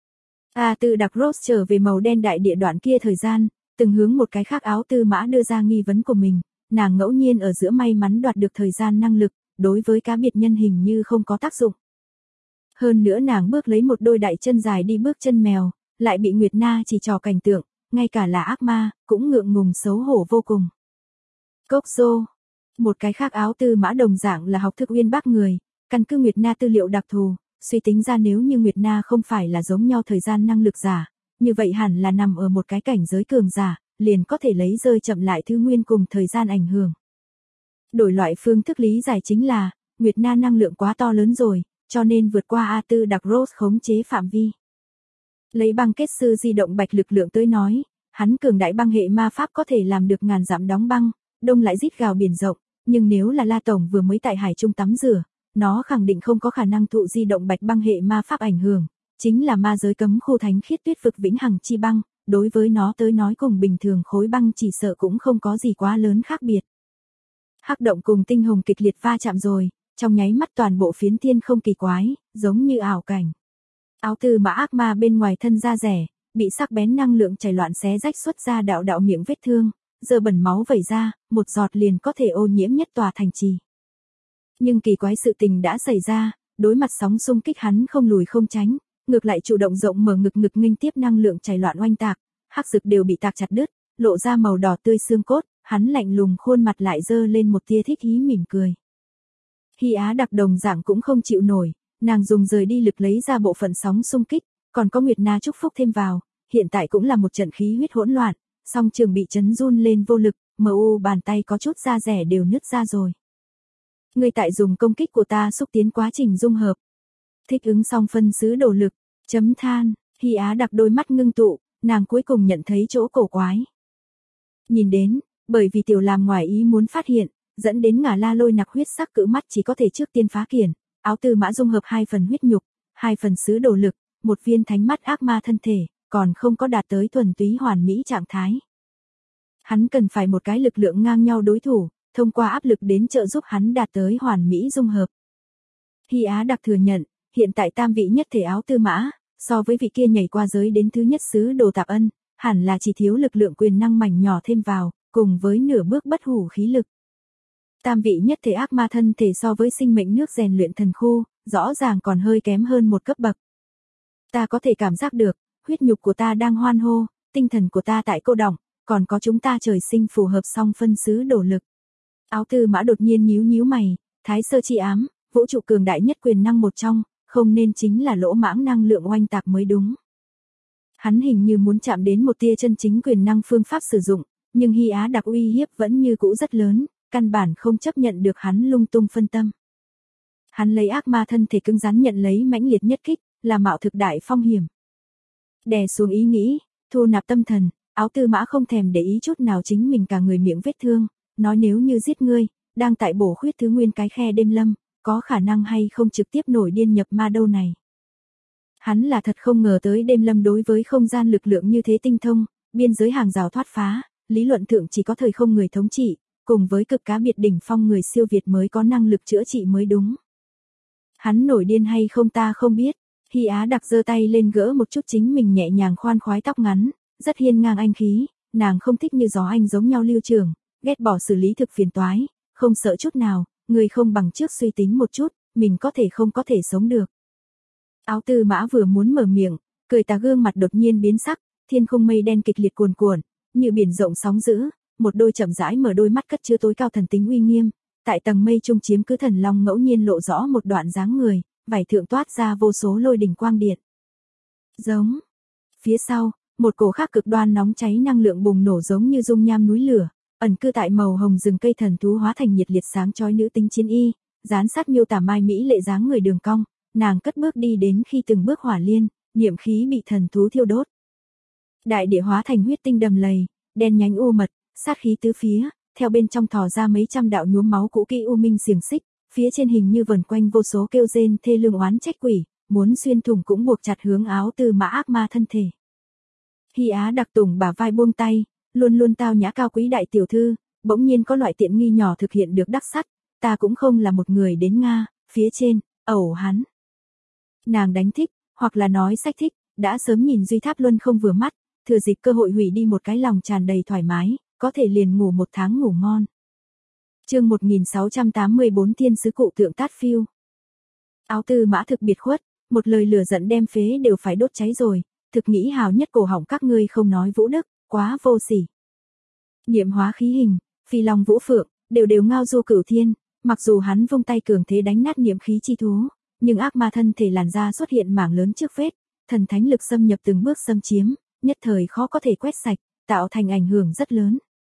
Từ Đặc Rose trở về màu đen đại địa đoạn kia thời gian, từng hướng một cái khác Áo Tư Mã đưa ra nghi vấn của mình, nàng ngẫu nhiên ở giữa may mắn đoạt được thời gian năng lực, đối với cá biệt nhân hình như không có tác dụng. Hơn nữa nàng bước lấy một đôi đại chân dài đi bước chân mèo, lại bị Nguyệt Na chỉ trò cảnh tượng, ngay cả là ác ma, cũng ngượng ngùng xấu hổ vô cùng. Cốc Dô, một cái khác Áo Tư Mã đồng dạng là học thức uyên bác người, căn cứ Nguyệt Na tư liệu đặc thù, suy tính ra nếu như Nguyệt Na không phải là giống nhau thời gian năng lực giả, như vậy hẳn là nằm ở một cái cảnh giới cường giả, liền có thể lấy rơi chậm lại thứ nguyên cùng thời gian ảnh hưởng. Đổi loại phương thức lý giải chính là, Nguyệt Na năng lượng quá to lớn rồi, cho nên vượt qua A Tư Đặc Rose khống chế phạm vi. Lấy băng kết sư di động bạch lực lượng tới nói, hắn cường đại băng hệ ma pháp có thể làm được ngàn dặm đóng băng, đông lại rít gào biển rộng, nhưng nếu là La Tổng vừa mới tại hải trung tắm rửa, nó khẳng định không có khả năng thụ di động bạch băng hệ ma pháp ảnh hưởng, chính là ma giới cấm khu thánh khiết tuyết vực vĩnh hằng chi băng, đối với nó tới nói cùng bình thường khối băng chỉ sợ cũng không có gì quá lớn khác biệt. Hắc động cùng tinh hồng kịch liệt va chạm rồi, trong nháy mắt toàn bộ phiến thiên không kỳ quái, giống như ảo cảnh. Áo Tư Mã ác ma bên ngoài thân da rẻ, bị sắc bén năng lượng chảy loạn xé rách xuất ra đạo đạo miệng vết thương, giờ bẩn máu vẩy ra, một giọt liền có thể ô nhiễm nhất tòa thành trì. Nhưng kỳ quái sự tình đã xảy ra, đối mặt sóng xung kích hắn không lùi không tránh, ngược lại chủ động rộng mở ngực nghênh tiếp năng lượng chảy loạn oanh tạc, hắc dực đều bị tạc chặt đứt, lộ ra màu đỏ tươi xương cốt, hắn lạnh lùng khuôn mặt lại dơ lên một tia thích ý mỉm cười. Hy Á Đặc đồng dạng cũng không chịu nổi, nàng dùng rời đi lực lấy ra bộ phận sóng xung kích, còn có Nguyệt Na chúc phúc thêm vào, hiện tại cũng là một trận khí huyết hỗn loạn, song trường bị chấn run lên vô lực, bàn tay có chút da rẻ đều nứt ra rồi. Ngươi tại dùng công kích của ta xúc tiến quá trình dung hợp. Thích ứng xong phân xứ đổ lực, chấm than, Hy Á Đặc đôi mắt ngưng tụ, nàng cuối cùng nhận thấy chỗ cổ quái. Nhìn đến, bởi vì tiểu làm ngoài ý muốn phát hiện, dẫn đến ngả la lôi nặc huyết sắc cự mắt chỉ có thể trước tiên phá kiển, Áo Tư Mã dung hợp 2 phần huyết nhục, 2 phần xứ đổ lực, một viên thánh mắt ác ma thân thể, còn không có đạt tới thuần túy hoàn mỹ trạng thái. Hắn cần phải một cái lực lượng ngang nhau đối thủ, thông qua áp lực đến trợ giúp hắn đạt tới hoàn mỹ dung hợp. Hy Á Đặc thừa nhận, hiện tại tam vị nhất thể Áo Tư Mã, so với vị kia nhảy qua giới đến thứ nhất xứ đồ Tạp Ân, hẳn là chỉ thiếu lực lượng quyền năng mảnh nhỏ thêm vào, cùng với nửa bước bất hủ khí lực. Tam vị nhất thể ác ma thân thể so với sinh mệnh nước rèn luyện thần khu, rõ ràng còn hơi kém hơn một cấp bậc. Ta có thể cảm giác được, huyết nhục của ta đang hoan hô, tinh thần của ta tại cô đọng, còn có chúng ta trời sinh phù hợp song phân xứ đổ lực. Áo Tư Mã đột nhiên nhíu mày, thái sơ chi ám, vũ trụ cường đại nhất quyền năng một trong, không nên chính là lỗ mãng năng lượng oanh tạc mới đúng. Hắn hình như muốn chạm đến một tia chân chính quyền năng phương pháp sử dụng, nhưng Hy Á Đặc uy hiếp vẫn như cũ rất lớn, căn bản không chấp nhận được hắn lung tung phân tâm. Hắn lấy ác ma thân thể cứng rắn nhận lấy mãnh liệt nhất kích, là mạo thực đại phong hiểm. Đè xuống ý nghĩ, thu nạp tâm thần, Áo Tư Mã không thèm để ý chút nào chính mình cả người miệng vết thương, nói nếu như giết ngươi, đang tại bổ khuyết thứ nguyên cái khe đêm lâm, có khả năng hay không trực tiếp nổi điên nhập ma đâu này. Hắn là thật không ngờ tới đêm lâm đối với không gian lực lượng như thế tinh thông, biên giới hàng rào thoát phá, lý luận thượng chỉ có thời không người thống trị, cùng với cực cá biệt đỉnh phong người siêu việt mới có năng lực chữa trị mới đúng. Hắn nổi điên hay không ta không biết, Hy Á Đặc giơ tay lên gỡ một chút chính mình nhẹ nhàng khoan khoái tóc ngắn, rất hiên ngang anh khí, nàng không thích như gió anh giống nhau lưu trường, ghét bỏ xử lý thực phiền toái, không sợ chút nào, người không bằng trước suy tính một chút, mình có thể sống được. Áo Tư Mã vừa muốn mở miệng, cười tà gương mặt đột nhiên biến sắc, thiên không mây đen kịch liệt cuồn cuộn, như biển rộng sóng dữ, một đôi chậm rãi mở đôi mắt cất chứa tối cao thần tính uy nghiêm, tại tầng mây trung chiếm cứ thần long ngẫu nhiên lộ rõ một đoạn dáng người, vảy thượng toát ra vô số lôi đỉnh quang điện. Giống. Phía sau, một cổ khác cực đoan nóng cháy năng lượng bùng nổ giống như dung nham núi lửa, ẩn cư tại màu hồng rừng cây thần thú hóa thành nhiệt liệt sáng chói nữ tính chiến y, dán sát miêu tả mai mỹ lệ dáng người đường cong, nàng cất bước đi đến khi từng bước hỏa liên, niệm khí bị thần thú thiêu đốt. Đại địa hóa thành huyết tinh đầm lầy, đen nhánh u mật, sát khí tứ phía, theo bên trong thò ra mấy trăm đạo nhuốm máu cũ kỹ u minh xiềng xích, phía trên hình như vần quanh vô số kêu rên thê lương oán trách quỷ, muốn xuyên thủng cũng buộc chặt hướng Áo Tư Mã ác ma thân thể. Hy Á Đặc tùng bả vai buông tay, luôn luôn tao nhã cao quý đại tiểu thư, bỗng nhiên có loại tiện nghi nhỏ thực hiện được đắc sắt, ta cũng không là một người đến Nga, phía trên, ẩu hắn. Nàng đánh thích, hoặc là nói sách thích, đã sớm nhìn Duy Tháp Luân không vừa mắt, thừa dịp cơ hội hủy đi một cái lòng tràn đầy thoải mái, có thể liền ngủ một tháng ngủ ngon. Chương 1684 Thiên sứ cụ tượng Tát Phiêu. Áo Tư Mã thực biệt khuất, một lời lửa giận đem phế đều phải đốt cháy rồi, thực nghĩ hào nhất cổ họng các ngươi không nói vũ đức, quá vô sỉ. Niệm hóa khí hình, phi long vũ phượng, đều ngao du cửu thiên, mặc dù hắn vung tay cường thế đánh nát niệm khí chi thú, nhưng ác ma thân thể làn da xuất hiện mảng lớn trước vết, thần thánh lực xâm nhập từng bước xâm chiếm, nhất thời khó có thể quét sạch, tạo thành ảnh hưởng rất lớn.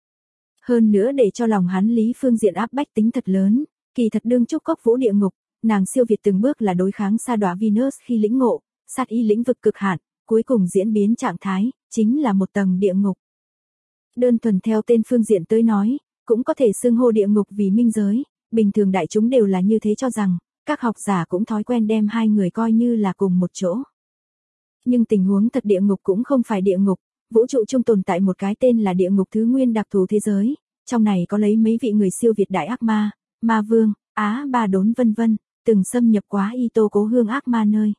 Hơn nữa để cho lòng hắn lý phương diện áp bách tính thật lớn, kỳ thật đương trúc cốc vũ địa ngục, nàng siêu việt từng bước là đối kháng sa đọa Venus khi lĩnh ngộ, sát y lĩnh vực cực hạn, cuối cùng diễn biến trạng thái, chính là một tầng địa ngục. Đơn thuần theo tên phương diện tới nói, cũng có thể xưng hô địa ngục vì minh giới, bình thường đại chúng đều là như thế cho rằng, các học giả cũng thói quen đem hai người coi như là cùng một chỗ. Nhưng tình huống thật địa ngục cũng không phải địa ngục, vũ trụ chung tồn tại một cái tên là địa ngục thứ nguyên đặc thù thế giới, trong này có lấy mấy vị người siêu việt đại ác ma, ma vương, Á Ba Đốn vân vân, từng xâm nhập quá y tô cố hương ác ma nơi.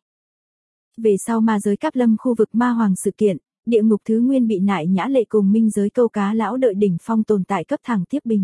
Về sau ma giới Cáp Lâm khu vực ma hoàng sự kiện, địa ngục thứ nguyên bị nại nhã lệ cùng minh giới câu cá lão đợi đỉnh phong tồn tại cấp thẳng tiếp bình.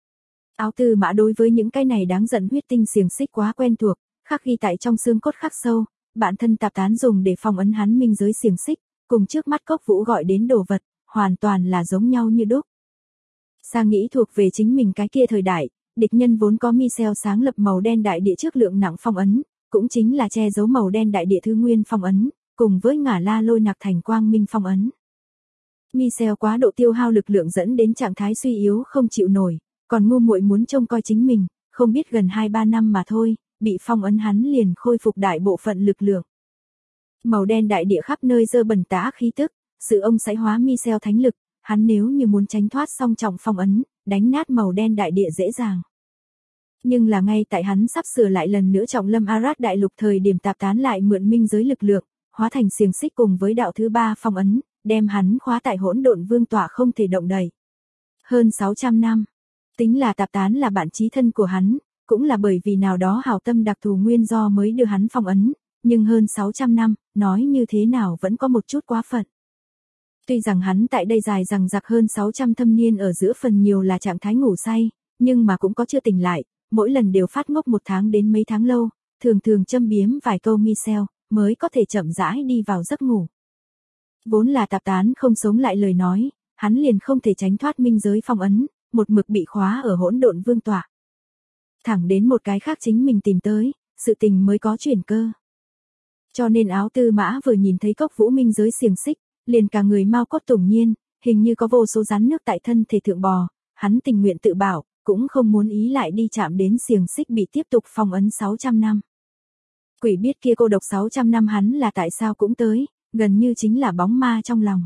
Áo Tư Mã đối với những cái này đáng giận huyết tinh xiềng xích quá quen thuộc, khắc ghi tại trong xương cốt khắc sâu, bản thân tạp tán dùng để phong ấn hắn minh giới xiềng xích, cùng trước mắt cốc vũ gọi đến đồ vật, hoàn toàn là giống nhau như đúc. Sang nghĩ thuộc về chính mình cái kia thời đại, địch nhân vốn có Michel sáng lập màu đen đại địa trước lượng nặng phong ấn, cũng chính là che giấu màu đen đại địa thứ nguyên phong ấn, cùng với ngả la lôi nặc thành quang minh phong ấn. Michel quá độ tiêu hao lực lượng dẫn đến trạng thái suy yếu không chịu nổi, còn ngu muội muốn trông coi chính mình, không biết gần 2-3 năm mà thôi, bị phong ấn hắn liền khôi phục đại bộ phận lực lượng. Màu đen đại địa khắp nơi dơ bẩn tả khí tức, sự ông sãi hóa Michel thánh lực, hắn nếu như muốn tránh thoát song trọng phong ấn, đánh nát màu đen đại địa dễ dàng. Nhưng là ngay tại hắn sắp sửa lại lần nữa trọng lâm Arad đại lục thời điểm tạp tán lại mượn minh giới lực lượng, hóa thành xiềng xích cùng với đạo thứ 3 phong ấn, đem hắn khóa tại hỗn độn vương tọa không thể động đậy. Hơn 600 năm, tính là tạp tán là bạn chí thân của hắn, cũng là bởi vì nào đó hảo tâm đặc thù nguyên do mới đưa hắn phong ấn, nhưng hơn 600 năm, nói như thế nào vẫn có một chút quá phận. Tuy rằng hắn tại đây dài rằng giặc hơn 600 thâm niên ở giữa phần nhiều là trạng thái ngủ say, nhưng mà cũng có chưa tỉnh lại, mỗi lần đều phát ngốc 1 tháng đến mấy tháng lâu, thường châm biếm vài câu Michel, mới có thể chậm rãi đi vào giấc ngủ. Vốn là tạp tán không sống lại lời nói, hắn liền không thể tránh thoát minh giới phong ấn, một mực bị khóa ở hỗn độn vương tọa. Thẳng đến một cái khác chính mình tìm tới, sự tình mới có chuyển cơ. Cho nên Áo Tư Mã vừa nhìn thấy cốc vũ minh giới xiềng xích, liền cả người mau cốt tủng nhiên, hình như có vô số rắn nước tại thân thể thượng bò, hắn tình nguyện tự bảo, cũng không muốn ý lại đi chạm đến xiềng xích bị tiếp tục phong ấn 600 năm. Quỷ biết kia cô độc 600 năm hắn là tại sao cũng tới, gần như chính là bóng ma trong lòng.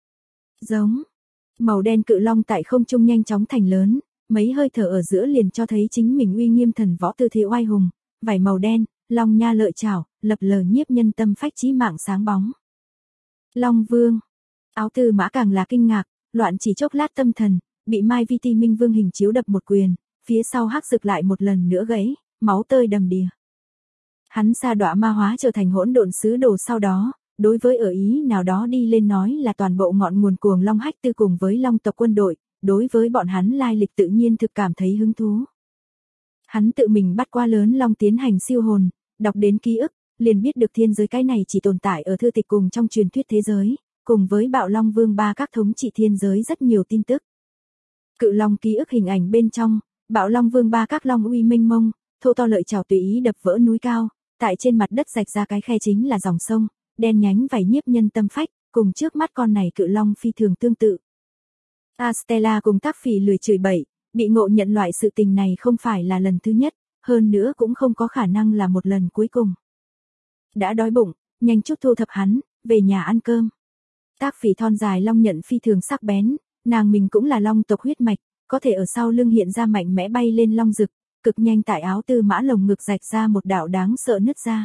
Giống, màu đen cự long tại không trung nhanh chóng thành lớn, mấy hơi thở ở giữa liền cho thấy chính mình uy nghiêm thần võ tư thế oai hùng, vảy màu đen, long nha lợi chảo, lập lờ nhiếp nhân tâm phách chí mạng sáng bóng. Long Vương, Áo Tư Mã càng là kinh ngạc, loạn chỉ chốc lát tâm thần, bị Mai Vi Ti Minh Vương hình chiếu đập một quyền, phía sau hắc rực lại một lần nữa gãy, máu tơi đầm đìa. Hắn sa đọa ma hóa trở thành hỗn độn sứ đồ sau đó, đối với ở ý nào đó đi lên nói là toàn bộ ngọn nguồn cuồng long hách tư cùng với long tộc quân đội, đối với bọn hắn lai lịch tự nhiên thực cảm thấy hứng thú. Hắn tự mình bắt qua lớn long tiến hành siêu hồn, đọc đến ký ức, liền biết được thiên giới cái này chỉ tồn tại ở thư tịch cùng trong truyền thuyết thế giới, cùng với Bạo Long Vương ba các thống trị thiên giới rất nhiều tin tức. Cự long ký ức hình ảnh bên trong, Bạo Long Vương ba các long uy mênh mông, thô to lợi chảo tùy ý đập vỡ núi cao, tại trên mặt đất rạch ra cái khe chính là dòng sông, đen nhánh vảy nhiếp nhân tâm phách, cùng trước mắt con này cự long phi thường tương tự. Astella cùng Tác Phỉ lười chửi bậy, bị ngộ nhận loại sự tình này không phải là lần thứ nhất, hơn nữa cũng không có khả năng là một lần cuối cùng. Đã đói bụng, nhanh chút thu thập hắn, về nhà ăn cơm. Tác Phỉ thon dài long nhận phi thường sắc bén, nàng mình cũng là long tộc huyết mạch, có thể ở sau lưng hiện ra mạnh mẽ bay lên long rực, cực nhanh tại Áo Tư Mã lồng ngực rạch ra một đạo đáng sợ nứt ra.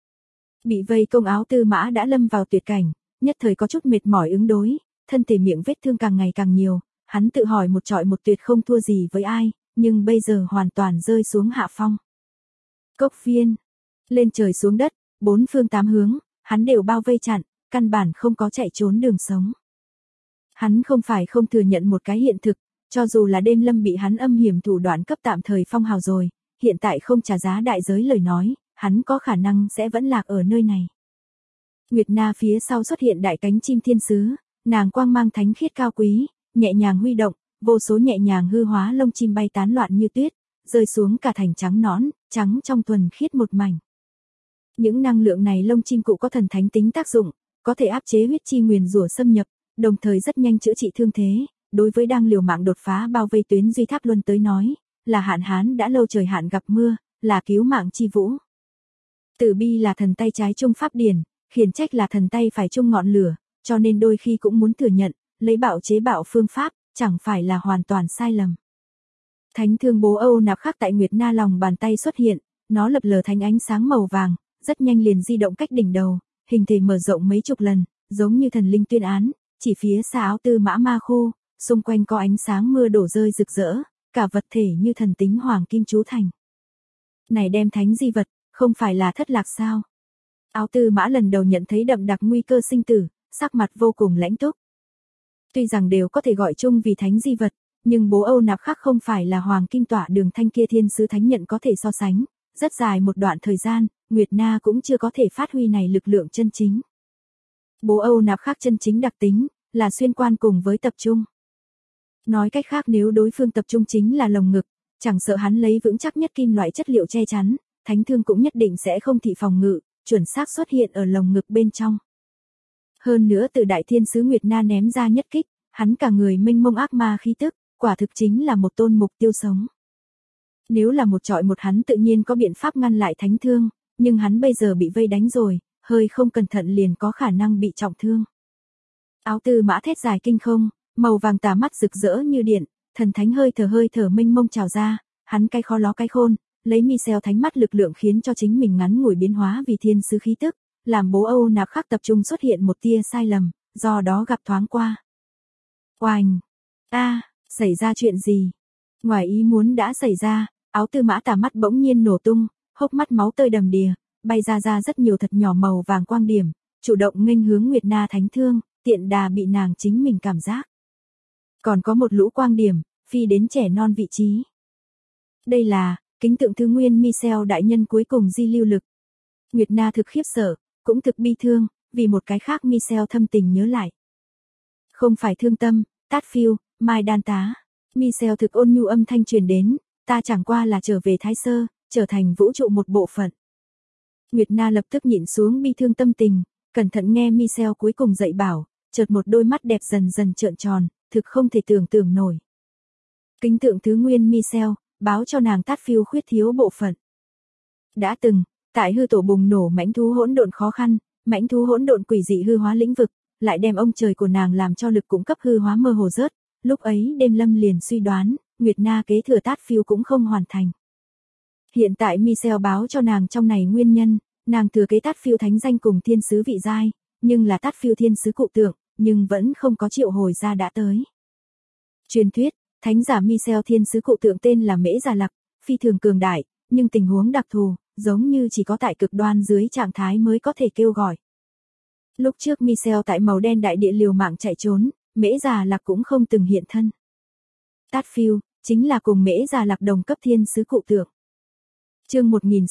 Bị vây công Áo Tư Mã đã lâm vào tuyệt cảnh, nhất thời có chút mệt mỏi ứng đối, thân thể miệng vết thương càng ngày càng nhiều, hắn tự hỏi một trọi một tuyệt không thua gì với ai, nhưng bây giờ hoàn toàn rơi xuống hạ phong. Cốc viên, lên trời xuống đất, bốn phương tám hướng, hắn đều bao vây chặn, căn bản không có chạy trốn đường sống. Hắn không phải không thừa nhận một cái hiện thực, cho dù là đêm lâm bị hắn âm hiểm thủ đoạn cấp tạm thời phong hào rồi, hiện tại không trả giá đại giới lời nói, hắn có khả năng sẽ vẫn lạc ở nơi này. Nguyệt Na phía sau xuất hiện đại cánh chim thiên sứ, nàng quang mang thánh khiết cao quý, nhẹ nhàng huy động, vô số nhẹ nhàng hư hóa lông chim bay tán loạn như tuyết, rơi xuống cả thành trắng nõn, trắng trong thuần khiết một mảnh. Những năng lượng này lông chim cụ có thần thánh tính tác dụng, có thể áp chế huyết chi nguyền rủa xâm nhập, đồng thời rất nhanh chữa trị thương thế, đối với đang liều mạng đột phá bao vây tuyến duy tháp luân tới nói, là hạn hán đã lâu trời hạn gặp mưa, là cứu mạng chi vũ. Tử bi là thần tay trái trung pháp điển, khiển trách là thần tay phải trung ngọn lửa, cho nên đôi khi cũng muốn thừa nhận, lấy bạo chế bạo phương pháp, chẳng phải là hoàn toàn sai lầm. Thánh thương bố Âu nạp khắc tại Nguyệt Na lòng bàn tay xuất hiện, nó lập lờ thánh ánh sáng màu vàng, rất nhanh liền di động cách đỉnh đầu, hình thể mở rộng mấy chục lần, giống như thần linh tuyên án, chỉ phía xa áo tư mã ma khu, xung quanh có ánh sáng mưa đổ rơi rực rỡ, cả vật thể như thần tính hoàng kim chú thành. Này đem thánh di vật, không phải là thất lạc sao? Áo tư mã lần đầu nhận thấy đậm đặc nguy cơ sinh tử, sắc mặt vô cùng lãnh túc. Tuy rằng đều có thể gọi chung vì thánh di vật, nhưng bố Âu nạp khắc không phải là hoàng kim tọa đường thanh kia thiên sứ thánh nhận có thể so sánh, rất dài một đoạn thời gian, Nguyệt Na cũng chưa có thể phát huy này lực lượng chân chính. Bố Âu nạp khắc chân chính đặc tính, là xuyên quan cùng với tập trung. Nói cách khác nếu đối phương tập trung chính là lồng ngực, chẳng sợ hắn lấy vững chắc nhất kim loại chất liệu che chắn, thánh thương cũng nhất định sẽ không thị phòng ngự, chuẩn xác xuất hiện ở lồng ngực bên trong. Hơn nữa từ đại thiên sứ Nguyệt Na ném ra nhất kích, hắn cả người mênh mông ác ma khí tức, quả thực chính là một tôn mục tiêu sống. Nếu là một trọi một hắn tự nhiên có biện pháp ngăn lại thánh thương, nhưng hắn bây giờ bị vây đánh rồi, hơi không cẩn thận liền có khả năng bị trọng thương. Áo tư mã thét dài kinh không, màu vàng tà mắt rực rỡ như điện, thần thánh hơi thở mênh mông trào ra, hắn cái khó ló cái khôn, lấy Michel thánh mắt lực lượng khiến cho chính mình ngắn ngủi biến hóa vì thiên sứ khí tức, làm bố Âu nạp khắc tập trung xuất hiện một tia sai lầm, do đó gặp thoáng qua. Oành! Xảy ra chuyện gì? Ngoài ý muốn đã xảy ra, áo tư mã tà mắt bỗng nhiên nổ tung, hốc mắt máu tơi đầm đìa, bay ra rất nhiều thật nhỏ màu vàng quang điểm, chủ động nghênh hướng Nguyệt Na thánh thương, tiện đà bị nàng chính mình cảm giác. Còn có một lũ quang điểm, phi đến trẻ non vị trí. Đây là, kính tượng thứ nguyên Michel đại nhân cuối cùng di lưu lực. Nguyệt Na thực khiếp sợ, cũng thực bi thương, vì một cái khác Michel thâm tình nhớ lại. Không phải thương tâm, tát phiêu, mai đan tá. Michel thực ôn nhu âm thanh truyền đến, ta chẳng qua là trở về Thái Sơ, trở thành vũ trụ một bộ phận. Nguyệt Na lập tức nhịn xuống bi thương tâm tình, cẩn thận nghe Michel cuối cùng dạy bảo, chợt một đôi mắt đẹp dần dần trợn tròn, thực không thể tưởng tượng nổi. Kính tượng thứ nguyên Michel, báo cho nàng tát phiêu khuyết thiếu bộ phận. Đã từng, tại hư tổ bùng nổ mãnh thú hỗn độn khó khăn, mãnh thú hỗn độn quỷ dị hư hóa lĩnh vực, lại đem ông trời của nàng làm cho lực cũng cấp hư hóa mơ hồ rớt, lúc ấy đêm lâm liền suy đoán, Nguyệt Na kế thừa tát phiêu cũng không hoàn thành. Hiện tại Michel báo cho nàng trong này nguyên nhân, nàng thừa kế tát phiêu thánh danh cùng thiên sứ vị giai, nhưng là tát phiêu thiên sứ cụ tượng, nhưng vẫn không có triệu hồi ra đã tới. Truyền thuyết, thánh giả Michel thiên sứ cụ tượng tên là Mễ Già Lặc, phi thường cường đại, nhưng tình huống đặc thù, giống như chỉ có tại cực đoan dưới trạng thái mới có thể kêu gọi. Lúc trước Michel tại màu đen đại địa liều mạng chạy trốn, Mễ Già Lặc cũng không từng hiện thân. Tát phiêu, chính là cùng Mễ Già Lặc đồng cấp thiên sứ cụ tượng. Chương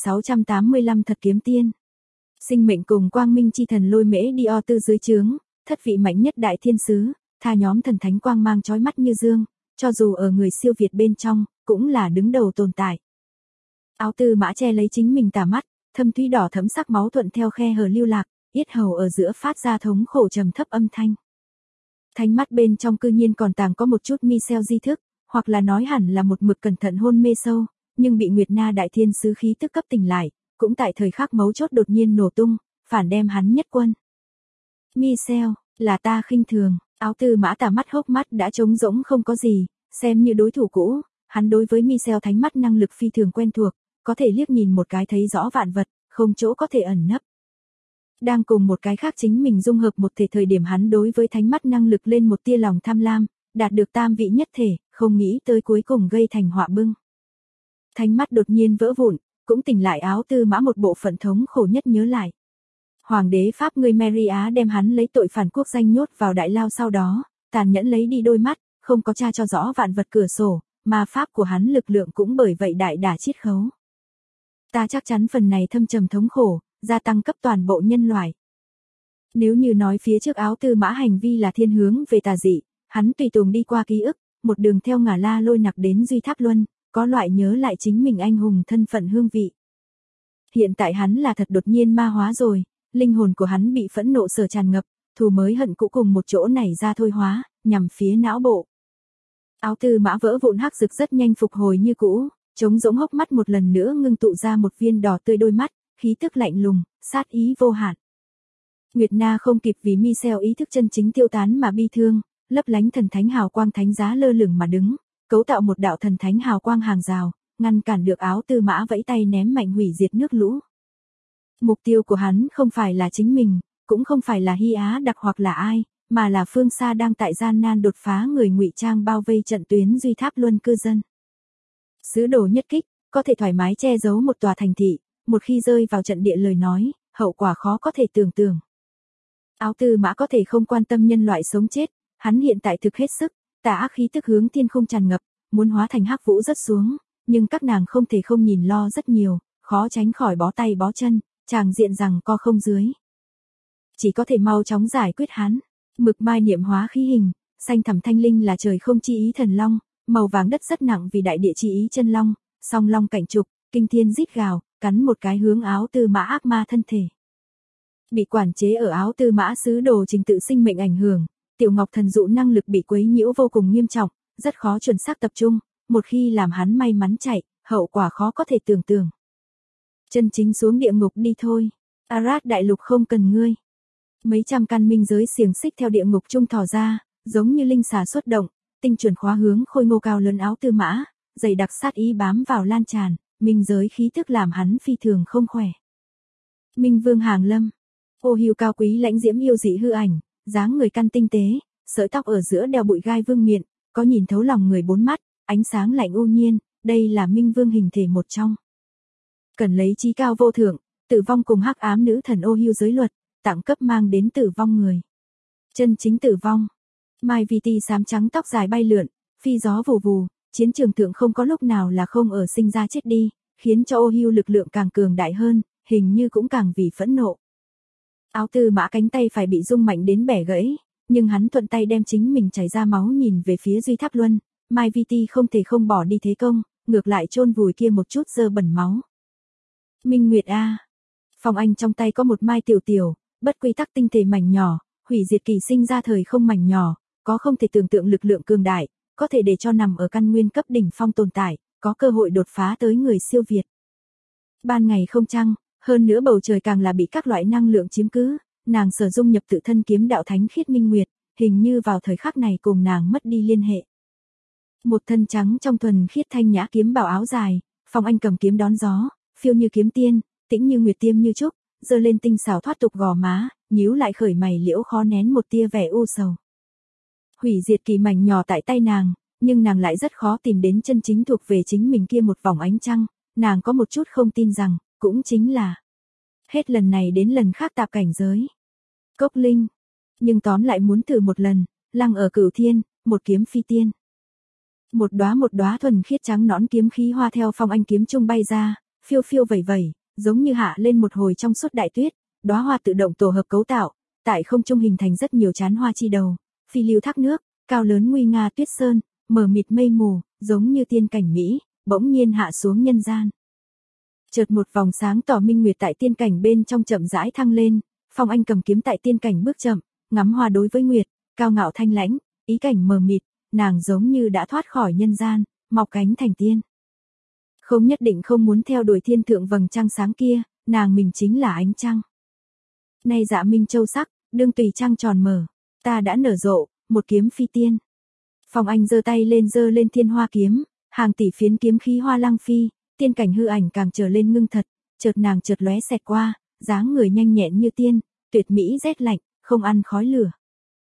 1685 Thật kiếm tiên. Sinh mệnh cùng quang minh chi thần lôi Mễ Dio tư dưới trướng, thất vị mạnh nhất đại thiên sứ, tha nhóm thần thánh quang mang chói mắt như dương, cho dù ở người siêu việt bên trong, cũng là đứng đầu tồn tại. Áo tư mã che lấy chính mình tà mắt, thâm thúy đỏ thẫm sắc máu thuận theo khe hở lưu lạc, yết hầu ở giữa phát ra thống khổ trầm thấp âm thanh. Thánh mắt bên trong cư nhiên còn tàng có một chút Michel di thức, hoặc là nói hẳn là một mực cẩn thận hôn mê sâu, nhưng bị Nguyệt Na đại thiên sứ khí tức cấp tỉnh lại, cũng tại thời khắc mấu chốt đột nhiên nổ tung, phản đem hắn nhất quân. Michel, là ta khinh thường, áo tư mã tà mắt hốc mắt đã trống rỗng không có gì, xem như đối thủ cũ, hắn đối với Michel thánh mắt năng lực phi thường quen thuộc, có thể liếc nhìn một cái thấy rõ vạn vật, không chỗ có thể ẩn nấp. Đang cùng một cái khác chính mình dung hợp một thể thời điểm hắn đối với thánh mắt năng lực lên một tia lòng tham lam, đạt được tam vị nhất thể, không nghĩ tới cuối cùng gây thành họa bưng. Thánh mắt đột nhiên vỡ vụn, cũng tỉnh lại Áo Tư Mã một bộ phận thống khổ nhất nhớ lại. Hoàng đế Pháp người Maria đem hắn lấy tội phản quốc danh nhốt vào đại lao, sau đó tàn nhẫn lấy đi đôi mắt, không có tra cho rõ vạn vật cửa sổ, mà pháp của hắn lực lượng cũng bởi vậy đại đả chiết khấu. Ta chắc chắn phần này thâm trầm thống khổ, gia tăng cấp toàn bộ nhân loại. Nếu như nói phía trước Áo Tư Mã hành vi là thiên hướng về tà dị, hắn tùy tùng đi qua ký ức, một đường theo Ngả La Lôi Nặc đến Duy Tháp Luân, có loại nhớ lại chính mình anh hùng thân phận hương vị. Hiện tại hắn là thật đột nhiên ma hóa rồi, linh hồn của hắn bị phẫn nộ sở tràn ngập, thù mới hận cũ cùng một chỗ nảy ra thôi hóa, nhằm phía não bộ. Áo Tư Mã vỡ vụn hắc dực rất nhanh phục hồi như cũ, trống rỗng hốc mắt một lần nữa ngưng tụ ra một viên đỏ tươi đôi mắt, khí tức lạnh lùng, sát ý vô hạn. Nguyệt Na không kịp vì Michel ý thức chân chính tiêu tán mà bi thương, lấp lánh thần thánh hào quang thánh giá lơ lửng mà đứng, cấu tạo một đạo thần thánh hào quang hàng rào, ngăn cản được Áo Tư Mã vẫy tay ném mạnh hủy diệt nước lũ. Mục tiêu của hắn không phải là chính mình, cũng không phải là Hy Á Đặc hoặc là ai, mà là phương xa đang tại gian nan đột phá người ngụy trang bao vây trận tuyến Duy Tháp Luân cư dân. Sứ đồ nhất kích, có thể thoải mái che giấu một tòa thành thị, một khi rơi vào trận địa lời nói, hậu quả khó có thể tưởng tượng. Áo Tư Mã có thể không quan tâm nhân loại sống chết, hắn hiện tại thực hết sức, tà ác khí tức hướng thiên không tràn ngập, muốn hóa thành hắc vũ rất xuống, nhưng các nàng không thể không nhìn lo rất nhiều, khó tránh khỏi bó tay bó chân, chàng diện rằng co không dưới. Chỉ có thể mau chóng giải quyết hắn. Mực mai niệm hóa khí hình, xanh thẳm thanh linh là trời không chi ý thần long, màu vàng đất rất nặng vì đại địa chi ý chân long, song long cảnh trục, kinh thiên rít gào, cắn một cái hướng Áo Tư Mã ác ma thân thể. Bị quản chế ở Áo Tư Mã sứ đồ trình tự sinh mệnh ảnh hưởng, Tiểu Ngọc thần dụ năng lực bị quấy nhiễu vô cùng nghiêm trọng, rất khó chuẩn xác tập trung, một khi làm hắn may mắn chạy, hậu quả khó có thể tưởng tượng. Chân chính xuống địa ngục đi thôi, Arad đại lục không cần ngươi. Mấy trăm căn minh giới xiềng xích theo địa ngục trung thò ra, giống như linh xà xuất động, tinh chuẩn khóa hướng khôi ngô cao lớn Áo Tư Mã, dày đặc sát ý bám vào lan tràn, minh giới khí thức làm hắn phi thường không khỏe. Minh Vương hàng lâm, ô hiu cao quý lãnh diễm yêu dị hư ảnh, dáng người căn tinh tế, sợi tóc ở giữa đeo bụi gai vương miện, có nhìn thấu lòng người bốn mắt, ánh sáng lạnh u nhiên, đây là Minh Vương hình thể một trong. Cần lấy chí cao vô thượng, tử vong cùng hắc ám nữ thần ô hiu giới luật, tặng cấp mang đến tử vong người. Chân chính tử vong. Mai Vi Ti xám trắng tóc dài bay lượn, phi gió vù vù, chiến trường thượng không có lúc nào là không ở sinh ra chết đi, khiến cho ô hiu lực lượng càng cường đại hơn, hình như cũng càng vì phẫn nộ. Áo Tư Mã cánh tay phải bị rung mạnh đến bẻ gãy, nhưng hắn thuận tay đem chính mình chảy ra máu nhìn về phía Duy Tháp Luân, Mai Vi Ti không thể không bỏ đi thế công, ngược lại chôn vùi kia một chút dơ bẩn máu. Minh Nguyệt a. Phong Anh trong tay có một mai tiểu tiểu, bất quy tắc tinh thể mảnh nhỏ, hủy diệt kỳ sinh ra thời không mảnh nhỏ, có không thể tưởng tượng lực lượng cường đại, có thể để cho nằm ở căn nguyên cấp đỉnh phong tồn tại, có cơ hội đột phá tới người siêu việt. Ban ngày không trăng, hơn nữa bầu trời càng là bị các loại năng lượng chiếm cứ, nàng sở dung nhập tự thân kiếm đạo thánh khiết minh nguyệt, hình như vào thời khắc này cùng nàng mất đi liên hệ. Một thân trắng trong thuần khiết thanh nhã kiếm bảo áo dài, Phong Anh cầm kiếm đón gió, phiêu như kiếm tiên, tĩnh như nguyệt tiêm như trúc, giơ lên tinh xảo thoát tục gò má, nhíu lại khởi mày liễu khó nén một tia vẻ u sầu. Hủy diệt kỳ mảnh nhỏ tại tay nàng, nhưng nàng lại rất khó tìm đến chân chính thuộc về chính mình kia một vòng ánh trăng, nàng có một chút không tin rằng, cũng chính là hết lần này đến lần khác tạp cảnh giới. Cốc linh, nhưng tóm lại muốn thử một lần, lăng ở cửu thiên, một kiếm phi tiên. Một đóa thuần khiết trắng nõn kiếm khí hoa theo Phong Anh kiếm trung bay ra, phiêu phiêu vẩy vẩy, giống như hạ lên một hồi trong suốt đại tuyết, đóa hoa tự động tổ hợp cấu tạo, tại không trung hình thành rất nhiều chán hoa chi đầu, phi lưu thác nước, cao lớn nguy nga tuyết sơn, mờ mịt mây mù, giống như tiên cảnh mỹ, bỗng nhiên hạ xuống nhân gian. Chợt một vòng sáng tỏ minh nguyệt tại tiên cảnh bên trong chậm rãi thăng lên, Phong Anh cầm kiếm tại tiên cảnh bước chậm, ngắm hoa đối với nguyệt, cao ngạo thanh lãnh, ý cảnh mờ mịt, nàng giống như đã thoát khỏi nhân gian, mọc cánh thành tiên. Không nhất định không muốn theo đuổi thiên thượng vầng trăng sáng kia, nàng mình chính là ánh trăng. Nay dạ minh châu sắc, đương tùy trăng tròn mở, ta đã nở rộ, một kiếm phi tiên. Phong Anh giơ tay lên giơ lên thiên hoa kiếm, hàng tỷ phiến kiếm khí hoa lăng phi, tiên cảnh hư ảnh càng trở lên ngưng thật, chợt nàng chợt lóe xẹt qua, dáng người nhanh nhẹn như tiên, tuyệt mỹ rét lạnh, không ăn khói lửa.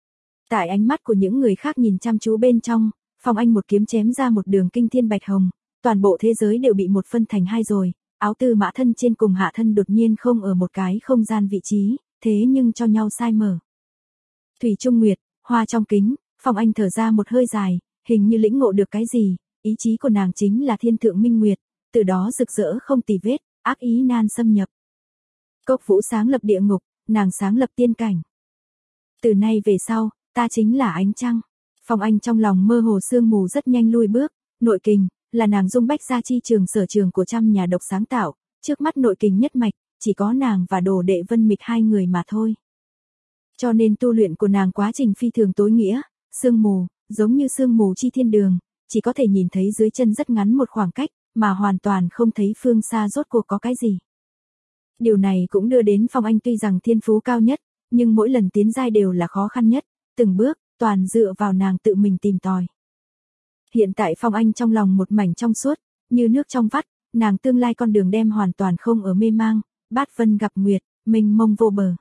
Tại ánh mắt của những người khác nhìn chăm chú bên trong, Phong Anh một kiếm chém ra một đường kinh thiên bạch hồng, toàn bộ thế giới đều bị một phân thành hai rồi, áo tư mã thân trên cùng hạ thân đột nhiên không ở một cái không gian vị trí, thế nhưng cho nhau sai mở. Thủy Trung Nguyệt, hoa trong kính, Phong Anh thở ra một hơi dài, hình như lĩnh ngộ được cái gì, ý chí của nàng chính là thiên thượng minh nguyệt, từ đó rực rỡ không tì vết, ác ý nan xâm nhập. Cốc Vũ sáng lập địa ngục, nàng sáng lập tiên cảnh. Từ nay về sau, ta chính là ánh trăng. Phong Anh trong lòng mơ hồ sương mù rất nhanh lui bước, nội kình, là nàng dung bách gia chi trường sở trường của trăm nhà độc sáng tạo, trước mắt nội kình nhất mạch, chỉ có nàng và đồ đệ Vân Mịch hai người mà thôi. Cho nên tu luyện của nàng quá trình phi thường tối nghĩa, sương mù, giống như sương mù chi thiên đường, chỉ có thể nhìn thấy dưới chân rất ngắn một khoảng cách, mà hoàn toàn không thấy phương xa rốt cuộc có cái gì. Điều này cũng đưa đến Phong Anh tuy rằng thiên phú cao nhất, nhưng mỗi lần tiến giai đều là khó khăn nhất, từng bước, toàn dựa vào nàng tự mình tìm tòi. Hiện tại Phong Anh trong lòng một mảnh trong suốt, như nước trong vắt, nàng tương lai con đường đem hoàn toàn không ở mê mang, bát vân gặp nguyệt, mênh mông vô bờ.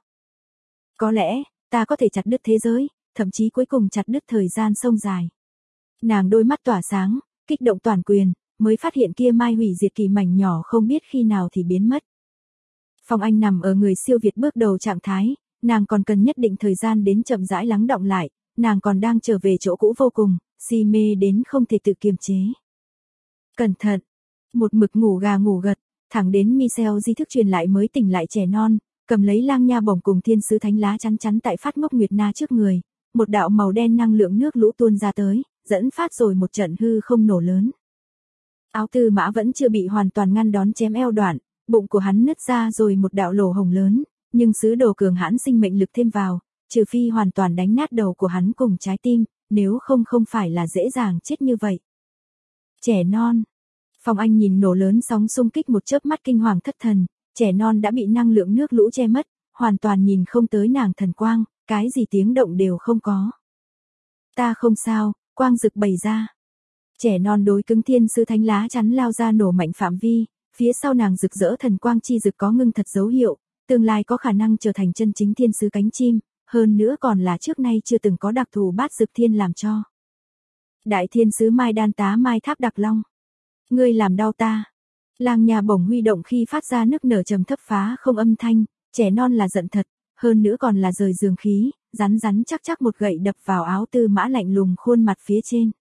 Có lẽ, ta có thể chặt đứt thế giới, thậm chí cuối cùng chặt đứt thời gian sông dài. Nàng đôi mắt tỏa sáng, kích động toàn quyền, mới phát hiện kia mai hủy diệt kỳ mảnh nhỏ không biết khi nào thì biến mất. Phong Anh nằm ở người siêu việt bước đầu trạng thái, nàng còn cần nhất định thời gian đến chậm rãi lắng đọng lại, nàng còn đang trở về chỗ cũ vô cùng, si mê đến không thể tự kiềm chế. Cẩn thận, một mực ngủ gà ngủ gật, thẳng đến Michel di thức truyền lại mới tỉnh lại trẻ non, cầm lấy lang nha bổng cùng thiên sứ thánh lá chắn chắn tại Phát Ngốc Nguyệt Na trước người, một đạo màu đen năng lượng nước lũ tuôn ra tới, dẫn phát rồi một trận hư không nổ lớn. Áo tư mã vẫn chưa bị hoàn toàn ngăn đón chém eo đoạn, bụng của hắn nứt ra rồi một đạo lỗ hồng lớn, nhưng sứ đồ cường hãn sinh mệnh lực thêm vào, trừ phi hoàn toàn đánh nát đầu của hắn cùng trái tim, nếu không không phải là dễ dàng chết như vậy. Trẻ non. Phong Anh nhìn nổ lớn sóng xung kích một chớp mắt kinh hoàng thất thần, trẻ non đã bị năng lượng nước lũ che mất, hoàn toàn nhìn không tới nàng thần quang, cái gì tiếng động đều không có. Ta không sao, quang rực bày ra. Trẻ non đối cứng thiên sứ thánh lá chắn lao ra nổ mạnh phạm vi, phía sau nàng rực rỡ thần quang chi rực có ngưng thật dấu hiệu, tương lai có khả năng trở thành chân chính thiên sứ cánh chim, hơn nữa còn là trước nay chưa từng có đặc thù bát dực thiên làm cho. Đại thiên sứ Mai Đan Tá Mai Tháp Đặc Long. Ngươi làm đau ta. Lang nha bổng huy động khi phát ra nức nở trầm thấp phá không âm thanh, trẻ non là giận thật, hơn nữa còn là rời giường khí, rắn rắn chắc chắc một gậy đập vào áo tư mã lạnh lùng khuôn mặt phía trên.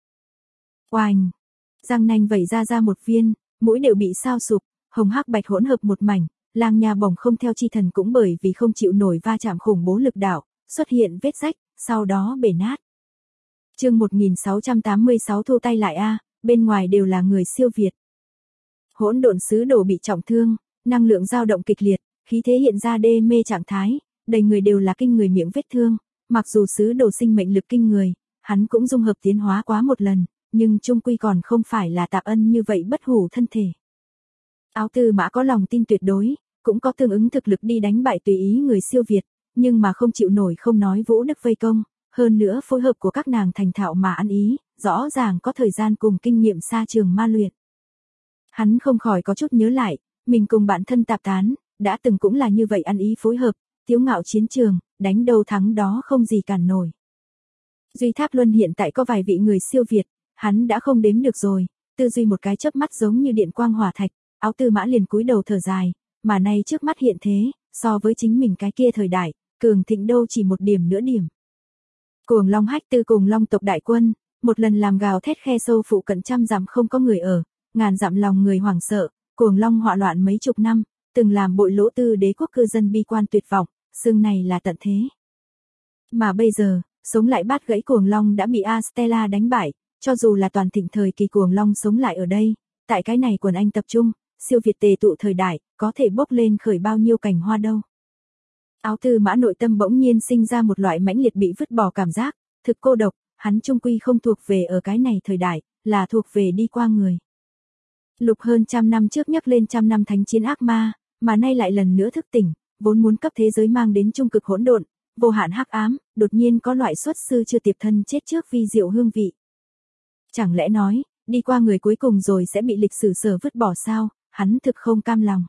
Oành! Răng nanh vẩy ra một viên, mũi đều bị sao sụp, hồng hắc bạch hỗn hợp một mảnh, lang nha bổng không theo chi thần cũng bởi vì không chịu nổi va chạm khủng bố lực đạo, xuất hiện vết rách, sau đó bể nát. Chương 1686 thu tay lại a, bên ngoài đều là người siêu việt. Hỗn độn sứ đồ bị trọng thương, năng lượng dao động kịch liệt, khí thế hiện ra đê mê trạng thái, đầy người đều là kinh người miệng vết thương, mặc dù sứ đồ sinh mệnh lực kinh người, hắn cũng dung hợp tiến hóa quá một lần, nhưng chung quy còn không phải là tạp ân như vậy bất hủ thân thể. Áo tư mã có lòng tin tuyệt đối, cũng có tương ứng thực lực đi đánh bại tùy ý người siêu việt, nhưng mà không chịu nổi không nói vũ đức vây công, hơn nữa phối hợp của các nàng thành thạo mà ăn ý, rõ ràng có thời gian cùng kinh nghiệm xa trường ma luyện. Hắn không khỏi có chút nhớ lại, mình cùng bản thân tạp tán, đã từng cũng là như vậy ăn ý phối hợp, tiếu ngạo chiến trường, đánh đầu thắng đó không gì cản nổi. Duy Tháp Luân hiện tại có vài vị người siêu việt, hắn đã không đếm được rồi, tư duy một cái chớp mắt giống như điện quang hỏa thạch, áo tư mã liền cúi đầu thở dài, mà nay trước mắt hiện thế, so với chính mình cái kia thời đại, cường thịnh đâu chỉ một điểm nữa điểm. Cuồng Long Hách Tư cùng Long tộc đại quân, một lần làm gào thét khe sâu phụ cận trăm dặm không có người ở, ngàn dặm lòng người hoảng sợ, Cuồng Long họa loạn mấy chục năm, từng làm bội lỗ tư đế quốc cư dân bi quan tuyệt vọng, xương này là tận thế. Mà bây giờ, sống lại bát gãy Cuồng Long đã bị Astella đánh bại, cho dù là toàn thịnh thời kỳ Cuồng Long sống lại ở đây, tại cái này quần anh tập trung, siêu việt tề tụ thời đại, có thể bốc lên khởi bao nhiêu cành hoa đâu. Áo tư mã nội tâm bỗng nhiên sinh ra một loại mãnh liệt bị vứt bỏ cảm giác, thực cô độc, hắn chung quy không thuộc về ở cái này thời đại, là thuộc về đi qua người. Lục hơn trăm năm trước nhắc lên trăm năm thánh chiến ác ma, mà nay lại lần nữa thức tỉnh, vốn muốn cấp thế giới mang đến trung cực hỗn độn, vô hạn hắc ám, đột nhiên có loại xuất sư chưa tiệp thân chết trước vi diệu hương vị. Chẳng lẽ nói, đi qua người cuối cùng rồi sẽ bị lịch sử sở vứt bỏ sao, hắn thực không cam lòng.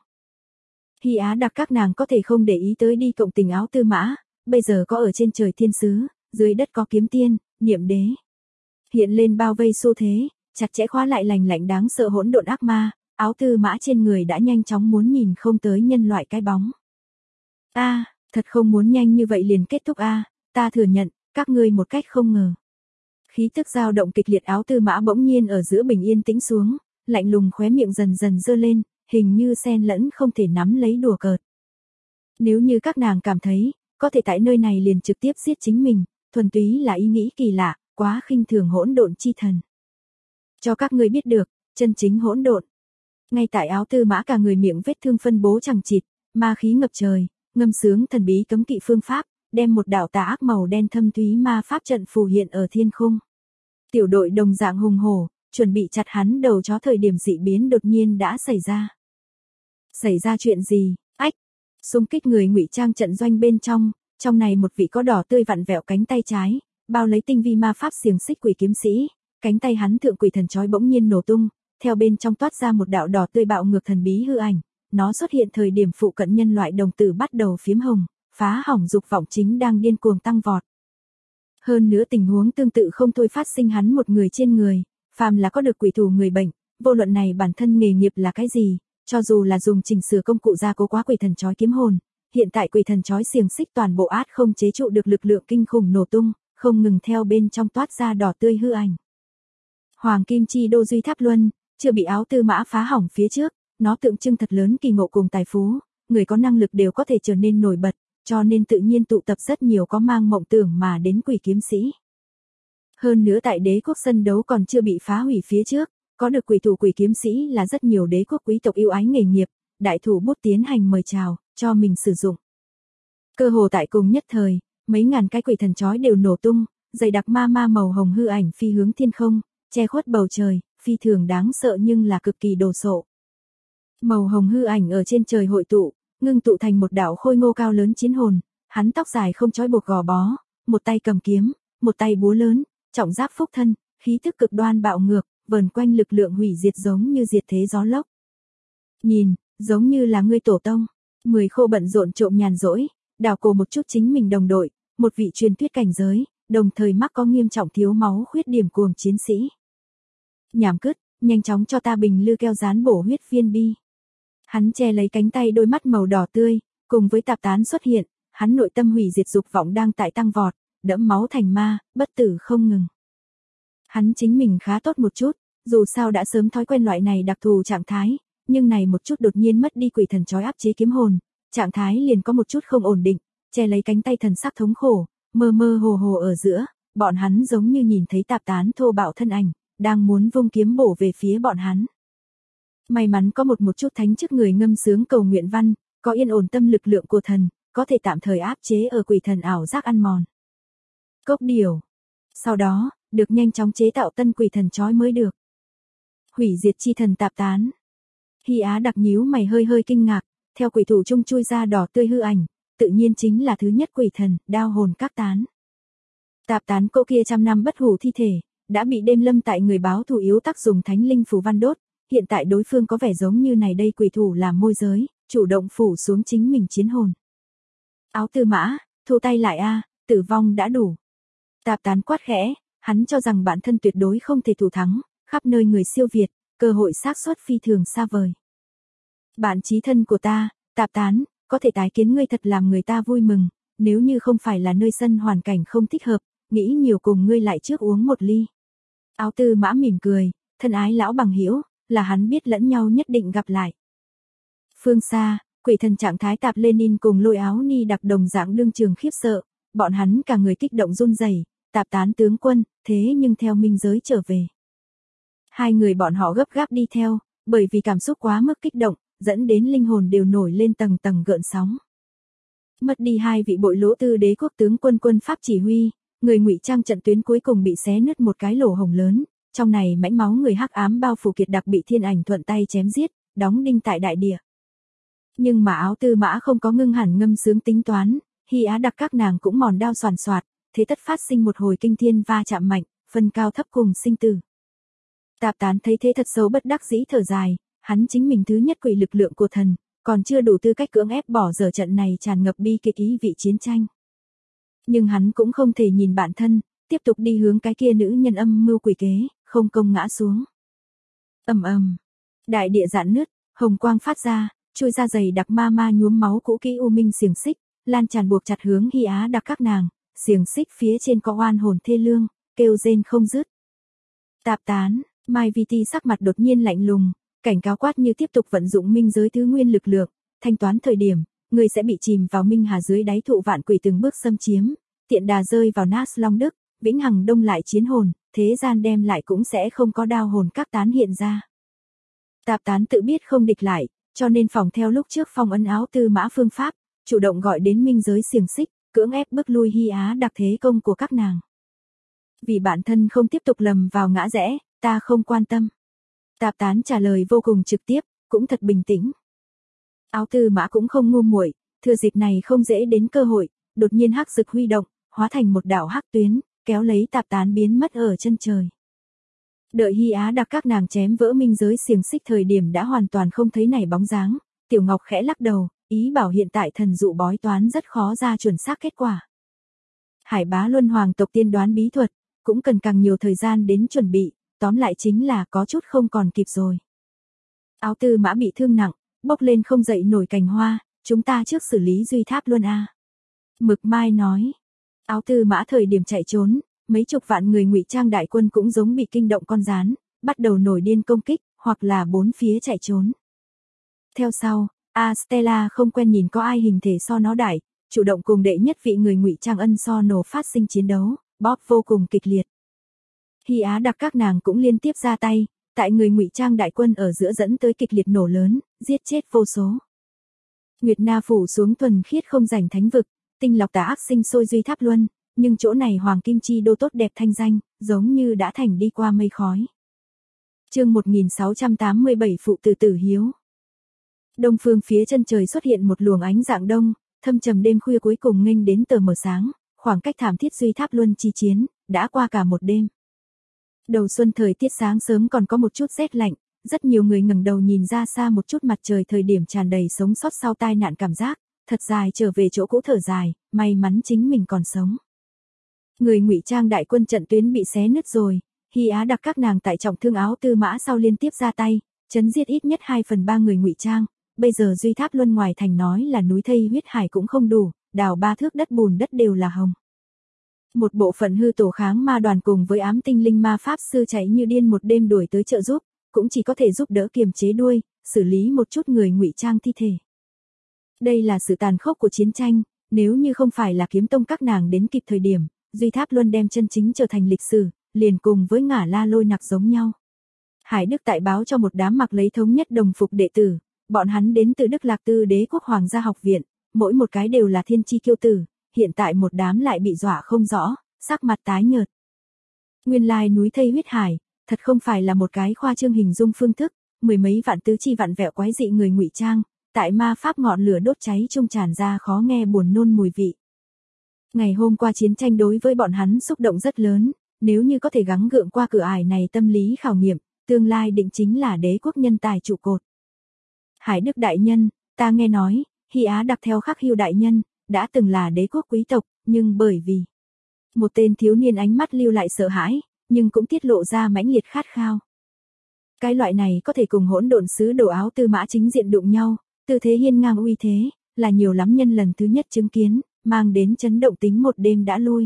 Hy Á đặc các nàng có thể không để ý tới đi cộng tình áo tư mã, bây giờ có ở trên trời thiên sứ, dưới đất có kiếm tiên, niệm đế. Hiện lên bao vây xu thế, chặt chẽ khóa lại lành lạnh đáng sợ hỗn độn ác ma, áo tư mã trên người đã nhanh chóng muốn nhìn không tới nhân loại cái bóng. Thật không muốn nhanh như vậy liền kết thúc ta thừa nhận, các ngươi một cách không ngờ. Khí tức dao động kịch liệt, áo tư mã bỗng nhiên ở giữa bình yên tĩnh xuống, lạnh lùng khóe miệng dần dần giơ lên, hình như xen lẫn không thể nắm lấy đùa cợt. Nếu như các nàng cảm thấy, có thể tại nơi này liền trực tiếp giết chính mình, thuần túy là ý nghĩ kỳ lạ, quá khinh thường hỗn độn chi thần. Cho các ngươi biết được, chân chính hỗn độn. Ngay tại áo tư mã cả người miệng vết thương phân bố chẳng chịt, ma khí ngập trời, ngâm sướng thần bí cấm kỵ phương pháp, đem một đạo tà ác màu đen thâm thúy ma pháp trận phù hiện ở thiên khung. Tiểu đội đồng dạng hùng hổ, chuẩn bị chặt hắn đầu chó, thời điểm dị biến đột nhiên đã xảy ra. Xảy ra chuyện gì? Xung kích người ngụy trang trận doanh bên trong này một vị có đỏ tươi vặn vẹo cánh tay trái, bao lấy tinh vi ma pháp xiềng xích quỷ kiếm sĩ, cánh tay hắn thượng quỷ thần chói bỗng nhiên nổ tung, theo bên trong toát ra một đạo đỏ tươi bạo ngược thần bí hư ảnh, nó xuất hiện thời điểm phụ cận nhân loại đồng tử bắt đầu phiếm hồng, phá hỏng dục vọng chính đang điên cuồng tăng vọt. Hơn nữa tình huống tương tự không thôi phát sinh hắn một người trên người, phàm là có được quỷ thủ người bệnh, vô luận này bản thân nghề nghiệp là cái gì, cho dù là dùng chỉnh sửa công cụ gia cố quá quỷ thần chói kiếm hồn, hiện tại quỷ thần chói xiềng xích toàn bộ át không chế trụ được lực lượng kinh khủng nổ tung, không ngừng theo bên trong toát ra đỏ tươi hư ảnh. Hoàng kim chi đô duy tháp luân, chưa bị áo tư mã phá hỏng phía trước, nó tượng trưng thật lớn kỳ ngộ cùng tài phú, người có năng lực đều có thể trở nên nổi bật, cho nên tự nhiên tụ tập rất nhiều có mang mộng tưởng mà đến quỷ kiếm sĩ. Hơn nữa tại đế quốc sân đấu còn chưa bị phá hủy phía trước, có được quỷ thủ quỷ kiếm sĩ là rất nhiều đế quốc quý tộc yêu ái nghề nghiệp, đại thủ bút tiến hành mời chào, cho mình sử dụng. Cơ hồ tại cùng nhất thời, mấy ngàn cái quỷ thần chói đều nổ tung, dày đặc ma màu hồng hư ảnh phi hướng thiên không, che khuất bầu trời, phi thường đáng sợ nhưng là cực kỳ đồ sộ. Màu hồng hư ảnh ở trên trời hội tụ, ngưng tụ thành một đạo khôi ngô cao lớn chiến hồn, hắn tóc dài không trói buộc gò bó, một tay cầm kiếm, một tay búa lớn, trọng giáp phúc thân, khí tức cực đoan bạo ngược, vờn quanh lực lượng hủy diệt giống như diệt thế gió lốc. Nhìn, giống như là ngươi tổ tông. 10 khô bận rộn trộm nhàn rỗi, đào cổ một chút chính mình đồng đội, một vị truyền thuyết cảnh giới, đồng thời mắc có nghiêm trọng thiếu máu khuyết điểm cuồng chiến sĩ. Nhảm cứt, nhanh chóng cho ta bình lư keo dán bổ huyết viên bi. Hắn che lấy cánh tay, đôi mắt màu đỏ tươi, cùng với tạp tán xuất hiện, hắn nội tâm hủy diệt dục vọng đang tại tăng vọt, đẫm máu thành ma, bất tử không ngừng. Hắn chính mình khá tốt một chút, dù sao đã sớm thói quen loại này đặc thù trạng thái, nhưng này một chút đột nhiên mất đi quỷ thần chói áp chế kiếm hồn, trạng thái liền có một chút không ổn định, che lấy cánh tay thần sắc thống khổ, mơ mơ hồ hồ ở giữa, bọn hắn giống như nhìn thấy tạp tán thô bạo thân ảnh, đang muốn vung kiếm bổ về phía bọn hắn. May mắn có một chút thánh chức người ngâm sướng cầu nguyện văn, có yên ổn tâm lực lượng của thần, có thể tạm thời áp chế ở quỷ thần ảo giác ăn mòn. Cốc điểu. Sau đó, được nhanh chóng chế tạo tân quỷ thần chói mới được. Hủy diệt chi thần tạp tán. Hy Á đặc nhíu mày hơi kinh ngạc, theo quỷ thủ trung chui ra đỏ tươi hư ảnh, tự nhiên chính là thứ nhất quỷ thần, đao hồn các tán. Tạp tán cỗ kia trăm năm bất hủ thi thể, đã bị đêm lâm tại người báo thù yếu tắc dùng thánh linh phù văn đốt, hiện tại đối phương có vẻ giống như này đây quỷ thủ làm môi giới, chủ động phủ xuống chính mình chiến hồn. Áo tư mã, thu tay lại tử vong đã đủ. Tạp tán quát khẽ, hắn cho rằng bản thân tuyệt đối không thể thủ thắng, khắp nơi người siêu việt, cơ hội xác suất phi thường xa vời. Bạn chí thân của ta, tạp tán, có thể tái kiến ngươi thật làm người ta vui mừng, nếu như không phải là nơi sân hoàn cảnh không thích hợp, nghĩ nhiều cùng ngươi lại trước uống một ly. Áo tư mã mỉm cười, thân ái lão bằng hữu, là hắn biết lẫn nhau nhất định gặp lại. Phương xa, quỷ thần trạng thái tạp Lenin cùng Lôi Áo Ni đặc đồng dạng đương trường khiếp sợ, bọn hắn cả người kích động run rẩy, tạp tán tướng quân, thế nhưng theo minh giới trở về. Hai người bọn họ gấp gáp đi theo, bởi vì cảm xúc quá mức kích động, dẫn đến linh hồn đều nổi lên tầng tầng gợn sóng. Mất đi hai vị bội lỗ tư đế quốc tướng quân pháp chỉ huy, người ngụy trang trận tuyến cuối cùng bị xé nứt một cái lỗ hổng lớn, trong này mãnh máu người hắc ám bao phủ kiệt đặc bị thiên ảnh thuận tay chém giết, đóng đinh tại đại địa. Nhưng mà áo tư mã không có ngưng hẳn ngâm sướng tính toán, Hy Á đặc các nàng cũng mòn đao soàn soạt, thế tất phát sinh một hồi kinh thiên va chạm mạnh, phân cao thấp cùng sinh tử. Tạp tán thấy thế thật xấu bất đắc dĩ thở dài, hắn chính mình thứ nhất quỷ lực lượng của thần, còn chưa đủ tư cách cưỡng ép bỏ dở trận này tràn ngập bi kịch ý vị chiến tranh. Nhưng hắn cũng không thể nhìn bản thân, tiếp tục đi hướng cái kia nữ nhân âm mưu quỷ kế, không công ngã xuống. Ầm ầm, đại địa rạn nứt, hồng quang phát ra, chui ra dày đặc ma ma nhuốm máu cũ kỹ u minh xiềng xích, lan tràn buộc chặt hướng Hy Á Đặc các nàng, xiềng xích phía trên có oan hồn thê lương, kêu rên không dứt. Tạp tán, Mai Vi Ti sắc mặt đột nhiên lạnh lùng, cảnh cáo quát như tiếp tục vận dụng minh giới thứ nguyên lực lượng, thanh toán thời điểm, người sẽ bị chìm vào minh hà dưới đáy thụ vạn quỷ từng bước xâm chiếm, tiện đà rơi vào Nas Long Đức, vĩnh hằng đông lại chiến hồn, thế gian đem lại cũng sẽ không có đao hồn các tán hiện ra. Tạp tán tự biết không địch lại, cho nên phòng theo lúc trước phong ấn áo tư mã phương pháp, chủ động gọi đến minh giới xiềng xích, cưỡng ép bước lui Hy Á Đặc thế công của các nàng. Vì bản thân không tiếp tục lầm vào ngã rẽ, ta không quan tâm. Tạp tán trả lời vô cùng trực tiếp, cũng thật bình tĩnh. Áo tư mã cũng không ngu muội, thừa dịp này không dễ đến cơ hội, đột nhiên hắc dực huy động, hóa thành một đạo hắc tuyến, kéo lấy tạp tán biến mất ở chân trời. Đợi Hy Á Đặc các nàng chém vỡ minh giới xiềng xích thời điểm đã hoàn toàn không thấy nảy bóng dáng, Tiểu Ngọc khẽ lắc đầu, ý bảo hiện tại thần dụ bói toán rất khó ra chuẩn xác kết quả. Hải Bá Luân Hoàng tộc tiên đoán bí thuật, cũng cần càng nhiều thời gian đến chuẩn bị, tóm lại chính là có chút không còn kịp rồi. Áo tư mã bị thương nặng, bốc lên không dậy nổi cành hoa, chúng ta trước xử lý Duy Tháp Luân a. Mực Mai nói. Áo tư mã thời điểm chạy trốn, mấy chục vạn người ngụy trang đại quân cũng giống bị kinh động con gián, bắt đầu nổi điên công kích, hoặc là bốn phía chạy trốn. Theo sau, Stella không quen nhìn có ai hình thể so nó đại, chủ động cùng đệ nhất vị người ngụy trang ân so nổ phát sinh chiến đấu, bóp vô cùng kịch liệt. Hy Á Đặc các nàng cũng liên tiếp ra tay, tại người ngụy trang đại quân ở giữa dẫn tới kịch liệt nổ lớn, giết chết vô số. Nguyệt Na phủ xuống thuần khiết không rảnh thánh vực, tinh lọc tà ác sinh sôi Duy Tháp Luân, nhưng chỗ này Hoàng Kim Chi đô tốt đẹp thanh danh, giống như đã thành đi qua mây khói. Chương 1687 Phụ tử tử hiếu. Đông phương phía chân trời xuất hiện một luồng ánh dạng đông, thâm trầm đêm khuya cuối cùng nghênh đến tờ mờ sáng, khoảng cách thảm thiết Duy Tháp Luân chi chiến, đã qua cả một đêm. Đầu xuân thời tiết sáng sớm còn có một chút rét lạnh, rất nhiều người ngẩng đầu nhìn ra xa một chút mặt trời thời điểm tràn đầy sống sót sau tai nạn cảm giác, thật dài trở về chỗ cũ thở dài, may mắn chính mình còn sống. Người ngụy trang đại quân trận tuyến bị xé nứt rồi, Hy Á Đặc các nàng tại trọng thương áo tư mã sau liên tiếp ra tay, chấn giết ít nhất 2/3 người ngụy trang, bây giờ Duy Tháp Luân ngoài thành nói là núi thây huyết hải cũng không đủ, đào 3 thước đất bùn đất đều là hồng. Một bộ phận hư tổ kháng ma đoàn cùng với ám tinh linh ma pháp sư chạy như điên một đêm đuổi tới trợ giúp, cũng chỉ có thể giúp đỡ kiềm chế đuôi, xử lý một chút người ngụy trang thi thể. Đây là sự tàn khốc của chiến tranh, nếu như không phải là kiếm tông các nàng đến kịp thời điểm, Duy Tháp Luân đem chân chính trở thành lịch sử, liền cùng với Ngả La Lôi Nặc giống nhau. Hải Đức tại báo cho một đám mặc lấy thống nhất đồng phục đệ tử, bọn hắn đến từ Đức Lạc Tư Đế quốc Hoàng gia học viện, mỗi một cái đều là thiên chi kiêu tử, hiện tại một đám lại bị dọa không rõ, sắc mặt tái nhợt. Nguyên lai núi thây huyết hải, thật không phải là một cái khoa trương hình dung phương thức, mười mấy vạn tứ chi vạn vẹo quái dị người ngụy trang, tại ma pháp ngọn lửa đốt cháy trung tràn ra khó nghe buồn nôn mùi vị. Ngày hôm qua chiến tranh đối với bọn hắn xúc động rất lớn, nếu như có thể gắng gượng qua cửa ải này tâm lý khảo nghiệm, tương lai định chính là đế quốc nhân tài trụ cột. Hải Đức đại nhân, ta nghe nói, Hy Á Đặc theo Khắc Hưu đại nhân, đã từng là đế quốc quý tộc, nhưng bởi vì một tên thiếu niên ánh mắt lưu lại sợ hãi, nhưng cũng tiết lộ ra mãnh liệt khát khao. Cái loại này có thể cùng hỗn độn sứ đồ áo tư mã chính diện đụng nhau, tư thế hiên ngang uy thế, là nhiều lắm nhân lần thứ nhất chứng kiến, mang đến chấn động tính một đêm đã lui.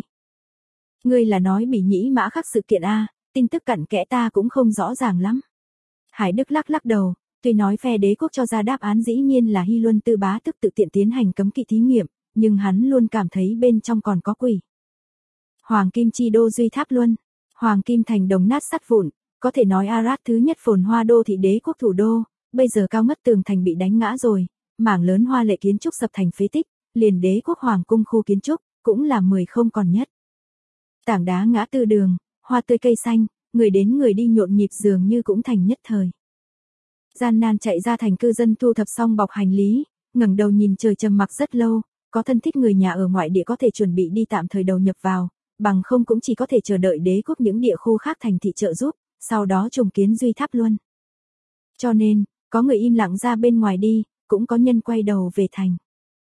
Ngươi là nói Bỉ Nhĩ Mã Khắc sự kiện a, tin tức cặn kẽ ta cũng không rõ ràng lắm. Hải Đức lắc lắc đầu, tuy nói phe đế quốc cho ra đáp án dĩ nhiên là Hy Luân Tư Bá tức tự tiện tiến hành cấm kỵ thí nghiệm, nhưng hắn luôn cảm thấy bên trong còn có quỷ. Hoàng Kim Chi đô Duy Tháp Luân, Hoàng Kim thành đồng nát sắt vụn, có thể nói Arad thứ nhất phồn hoa đô thị đế quốc thủ đô, bây giờ cao ngất tường thành bị đánh ngã rồi, mảng lớn hoa lệ kiến trúc sập thành phế tích, liền đế quốc hoàng cung khu kiến trúc, cũng là 10 không còn nhất. Tảng đá ngã tư đường, hoa tươi cây xanh, người đến người đi nhộn nhịp dường như cũng thành nhất thời. Gian nan chạy ra thành cư dân thu thập xong bọc hành lý, ngẩng đầu nhìn trời trầm mặc rất lâu, có thân thích người nhà ở ngoại địa có thể chuẩn bị đi tạm thời đầu nhập vào, bằng không cũng chỉ có thể chờ đợi đế quốc những địa khu khác thành thị trợ giúp, sau đó trùng kiến Duy Tháp Luân. Cho nên, có người im lặng ra bên ngoài đi, cũng có nhân quay đầu về thành.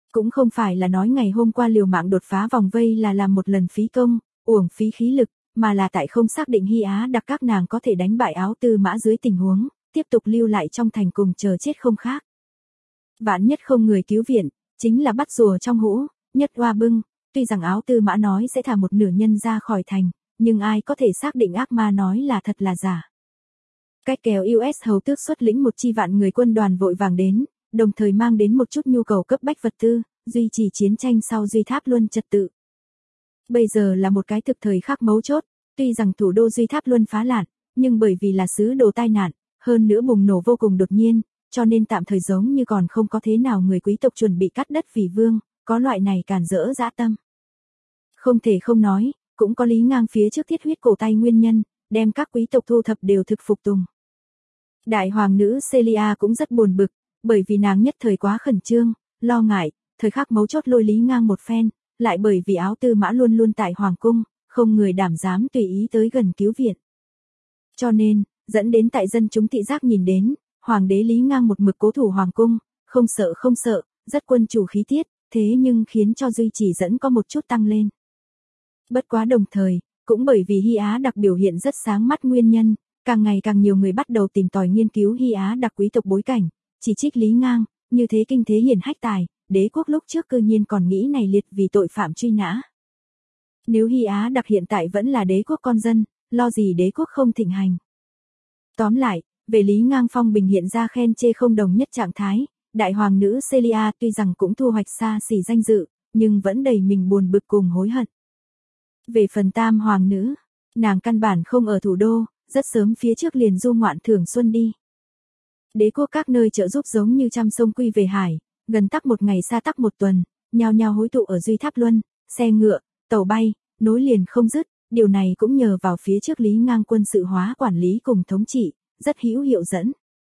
Cũng không phải là nói ngày hôm qua liều mạng đột phá vòng vây là làm một lần phí công, uổng phí khí lực, mà là tại không xác định Hy Á Đặc các nàng có thể đánh bại Áo Tư Mã dưới tình huống, tiếp tục lưu lại trong thành cùng chờ chết không khác. Vạn nhất không người cứu viện, chính là bắt rùa trong hũ, nhất oa bưng, tuy rằng Áo Tư Mã nói sẽ thả một nửa nhân ra khỏi thành, nhưng ai có thể xác định ác ma nói là thật là giả. Cách kéo US hầu tước xuất lĩnh một chi vạn người quân đoàn vội vàng đến, đồng thời mang đến một chút nhu cầu cấp bách vật tư, duy trì chiến tranh sau Duy Tháp Luân trật tự. Bây giờ là một cái thực thời khắc mấu chốt, tuy rằng thủ đô Duy Tháp Luân phá lạn, nhưng bởi vì là xứ đồ tai nạn, hơn nữa bùng nổ vô cùng đột nhiên, cho nên tạm thời giống như còn không có thế nào người quý tộc chuẩn bị cắt đất vì vương, có loại này cản rỡ dã tâm. Không thể không nói, cũng có Lý Ngang phía trước thiết huyết cổ tay nguyên nhân, đem các quý tộc thu thập đều thực phục tùng. Đại hoàng nữ Celia cũng rất buồn bực, bởi vì nàng nhất thời quá khẩn trương, lo ngại, thời khắc mấu chốt lôi Lý Ngang một phen, lại bởi vì Áo Tư Mã luôn luôn tại hoàng cung, không người đảm dám tùy ý tới gần cứu viện. Cho nên, dẫn đến tại dân chúng thị giác nhìn đến, hoàng đế Lý Ngang một mực cố thủ hoàng cung, không sợ, rất quân chủ khí tiết, thế nhưng khiến cho duy trì dẫn có một chút tăng lên. Bất quá đồng thời, cũng bởi vì Hy Á Đặc biểu hiện rất sáng mắt nguyên nhân, càng ngày càng nhiều người bắt đầu tìm tòi nghiên cứu Hy Á Đặc quý tộc bối cảnh, chỉ trích Lý Ngang, như thế kinh thế hiển hách tài, đế quốc lúc trước cư nhiên còn nghĩ này liệt vì tội phạm truy nã. Nếu Hy Á Đặc hiện tại vẫn là đế quốc con dân, lo gì đế quốc không thịnh hành. Tóm lại, về Lý Ngang phong bình hiện ra khen chê không đồng nhất trạng thái, đại hoàng nữ Celia tuy rằng cũng thu hoạch xa xỉ danh dự, nhưng vẫn đầy mình buồn bực cùng hối hận. Về phần tam hoàng nữ, nàng căn bản không ở thủ đô, rất sớm phía trước liền du ngoạn thưởng xuân đi. Đế quốc các nơi trợ giúp giống như trăm sông quy về hải, gần tắc một ngày xa tắc một tuần, nhao nhao hối tụ ở Duy Tháp Luân, xe ngựa, tàu bay, nối liền không dứt, điều này cũng nhờ vào phía trước Lý Ngang quân sự hóa quản lý cùng thống trị, rất hữu hiệu dẫn.